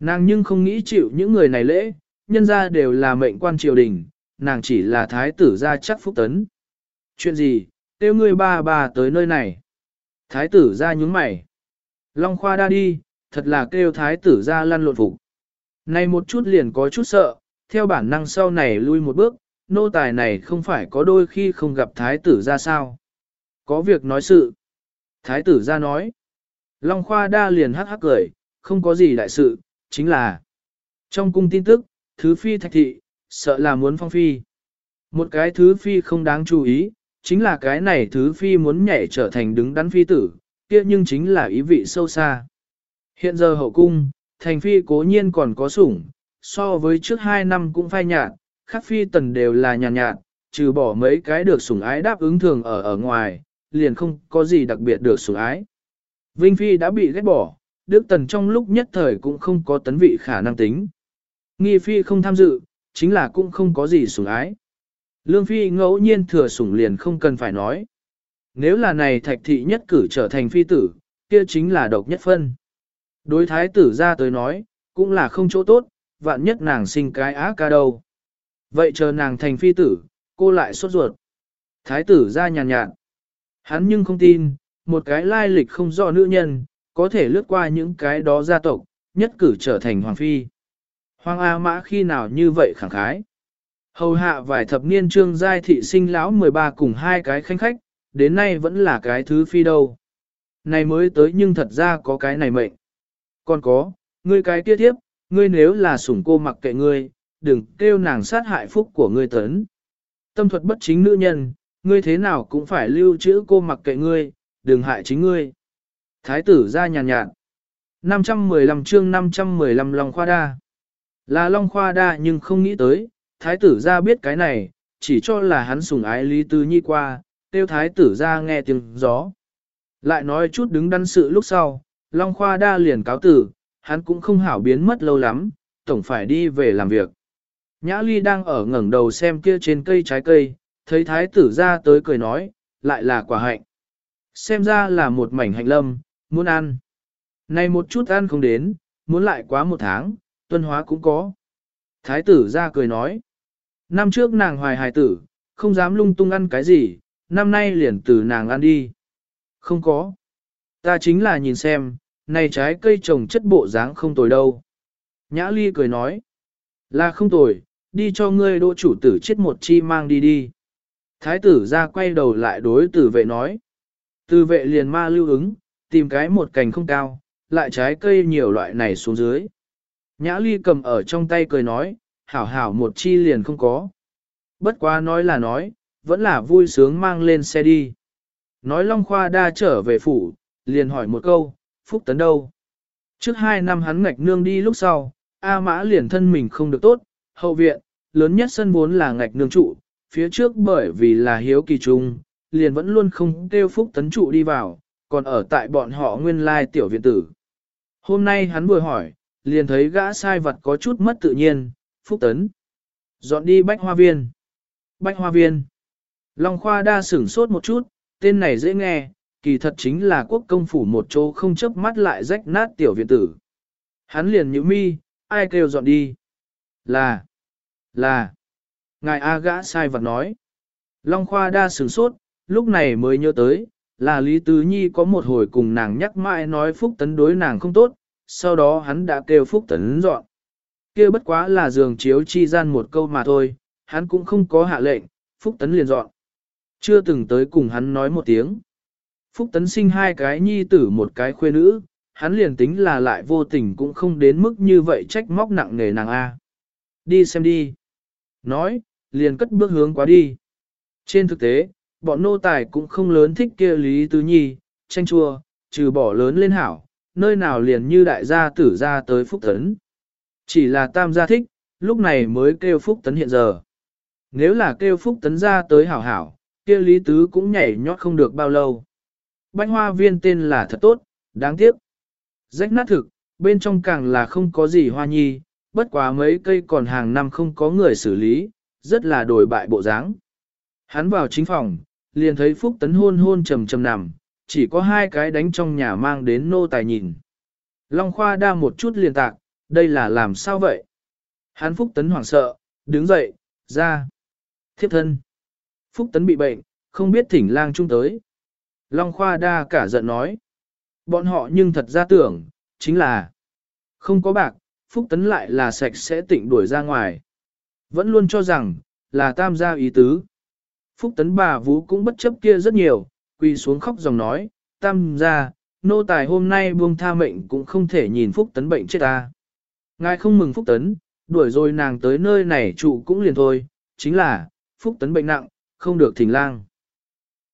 Speaker 1: Nàng nhưng không nghĩ chịu những người này lễ, nhân ra đều là mệnh quan triều đình, nàng chỉ là thái tử gia chắc phúc tấn. Chuyện gì, kêu ngươi bà tới nơi này. Thái tử gia nhúng mày. Long Khoa đa đi, thật là kêu thái tử gia lăn lộn phục. Này một chút liền có chút sợ, theo bản năng sau này lui một bước, nô tài này không phải có đôi khi không gặp thái tử gia sao. Có việc nói sự. Thái tử gia nói. Long Khoa đa liền hắc hắc cười, không có gì đại sự, chính là trong cung tin tức, thứ phi thạch thị, sợ là muốn phong phi. Một cái thứ phi không đáng chú ý, chính là cái này thứ phi muốn nhảy trở thành đứng đắn phi tử, kia nhưng chính là ý vị sâu xa. Hiện giờ hậu cung, thành phi cố nhiên còn có sủng, so với trước 2 năm cũng phai nhạt, khác phi tần đều là nhàn nhạt, trừ bỏ mấy cái được sủng ái đáp ứng thường ở ngoài, liền không có gì đặc biệt được sủng ái. Vinh phi đã bị ghét bỏ, Đức Tần trong lúc nhất thời cũng không có tấn vị khả năng tính. Nghi phi không tham dự, chính là cũng không có gì sủng ái. Lương phi ngẫu nhiên thừa sủng liền không cần phải nói. Nếu là này thạch thị nhất cử trở thành phi tử, kia chính là độc nhất phân. Đối thái tử ra tới nói, cũng là không chỗ tốt, vạn nhất nàng sinh cái á ca đâu. Vậy chờ nàng thành phi tử, cô lại sốt ruột. Thái tử ra nhàn nhạt. Hắn nhưng không tin, một cái lai lịch không rõ nữ nhân, có thể lướt qua những cái đó gia tộc, nhất cử trở thành hoàng phi. Hoàng A Mã khi nào như vậy khẳng khái. Hầu hạ vài thập niên trương giai thị sinh lão 13 cùng 2 cái khanh khách, đến nay vẫn là cái thứ phi đâu. Này mới tới nhưng thật ra có cái này mệnh. Còn có, ngươi cái kia thiếp, ngươi nếu là sủng cô mặc kệ ngươi, đừng kêu nàng sát hại phúc của ngươi tấn. Tâm thuật bất chính nữ nhân, ngươi thế nào cũng phải lưu trữ cô mặc kệ ngươi, đừng hại chính ngươi. Thái tử ra nhàn nhạt. 515 chương 515 Long Khoa Đa. Là Long Khoa Đa nhưng không nghĩ tới, thái tử ra biết cái này, chỉ cho là hắn sủng ái Lý Tư Nhi qua, tiêu thái tử ra nghe tiếng gió. Lại nói chút đứng đắn sự lúc sau, Long Khoa Đa liền cáo tử, hắn cũng không hảo biến mất lâu lắm, tổng phải đi về làm việc. Nhã Ly đang ở ngẩng đầu xem kia trên cây trái cây, thấy thái tử ra tới cười nói, lại là quả hạnh. Xem ra là một mảnh hạnh lâm, muốn ăn. Này một chút ăn không đến, muốn lại quá 1 tháng, tuân hóa cũng có. Thái tử ra cười nói. Năm trước nàng hoài hài tử, không dám lung tung ăn cái gì, năm nay liền từ nàng ăn đi. Không có. Ta chính là nhìn xem, này trái cây trồng chất bộ dáng không tồi đâu. Nhã Ly cười nói. Là không tồi, đi cho ngươi đỗ chủ tử chết một chi mang đi đi. Thái tử ra quay đầu lại đối tử vệ nói. Tử vệ liền ma lưu ứng, tìm cái một cành không cao, lại trái cây nhiều loại này xuống dưới. Nhã Ly cầm ở trong tay cười nói, hảo hảo một chi liền không có. Bất quá nói là nói, vẫn là vui sướng mang lên xe đi. Nói Long Khoa Đa trở về phủ, liền hỏi một câu, Phúc Tấn đâu? Trước 2 năm hắn ngạch nương đi lúc sau, A Mã liền thân mình không được tốt, hậu viện, lớn nhất sân vốn là ngạch nương trụ, phía trước bởi vì là hiếu kỳ trung, liền vẫn luôn không kêu Phúc Tấn trụ đi vào, còn ở tại bọn họ nguyên lai tiểu viện tử. Hôm nay hắn vừa hỏi, liền thấy gã sai vật có chút mất tự nhiên, Phúc Tấn. Dọn đi Bách Hoa Viên. Bách Hoa Viên. Long Khoa Đa sửng sốt một chút, tên này dễ nghe, kỳ thật chính là quốc công phủ một chỗ không chớp mắt lại rách nát tiểu viện tử. Hắn liền nhíu mi, ai kêu dọn đi? Là. Ngài A gã sai vật nói. Long Khoa Đa sửng sốt, lúc này mới nhớ tới, là Lý Tứ Nhi có một hồi cùng nàng nhắc mãi nói Phúc Tấn đối nàng không tốt, sau đó hắn đã kêu Phúc Tấn dọn. Kia bất quá là giường chiếu chi gian một câu mà thôi, hắn cũng không có hạ lệnh, Phúc Tấn liền dọn. Chưa từng tới cùng hắn nói một tiếng. Phúc Tấn sinh 2 cái nhi tử một cái khuê nữ, hắn liền tính là lại vô tình cũng không đến mức như vậy trách móc nặng nề nàng A. Đi xem đi. Nói, liền cất bước hướng qua đi. Trên thực tế, bọn nô tài cũng không lớn thích kia Lý Tứ Nhi, tranh chua, trừ bỏ lớn lên hảo, nơi nào liền như đại gia tử ra tới Phúc Tấn. Chỉ là tam gia thích, lúc này mới kêu Phúc Tấn hiện giờ. Nếu là kêu Phúc Tấn ra tới hảo hảo, kia Lý Tứ cũng nhảy nhót không được bao lâu. Bách Hoa Viên tên là thật tốt, đáng tiếc. Rách nát thực, bên trong càng là không có gì hoa nhi, bất quá mấy cây còn hàng năm không có người xử lý, rất là đổi bại bộ dáng. Hắn vào chính phòng, liền thấy Phúc Tấn hôn hôn trầm trầm nằm, chỉ có 2 cái đánh trong nhà mang đến nô tài nhìn. Long Khoa Đa một chút liền tạc, đây là làm sao vậy? Hắn Phúc Tấn hoảng sợ, đứng dậy, ra. Thiếp thân. Phúc Tấn bị bệnh, không biết thỉnh lang trung tới. Long Khoa Đa cả giận nói. Bọn họ nhưng thật ra tưởng, chính là không có bạc, Phúc Tấn lại là sạch sẽ tịnh đuổi ra ngoài. Vẫn luôn cho rằng, là tam gia ý tứ. Phúc Tấn bà Vú cũng bất chấp kia rất nhiều, quỳ xuống khóc dòng nói, tam gia, nô tài hôm nay buông tha mệnh cũng không thể nhìn Phúc Tấn bệnh chết ta. Ngài không mừng Phúc Tấn, đuổi rồi nàng tới nơi này trụ cũng liền thôi, chính là, Phúc Tấn bệnh nặng, không được thỉnh lang.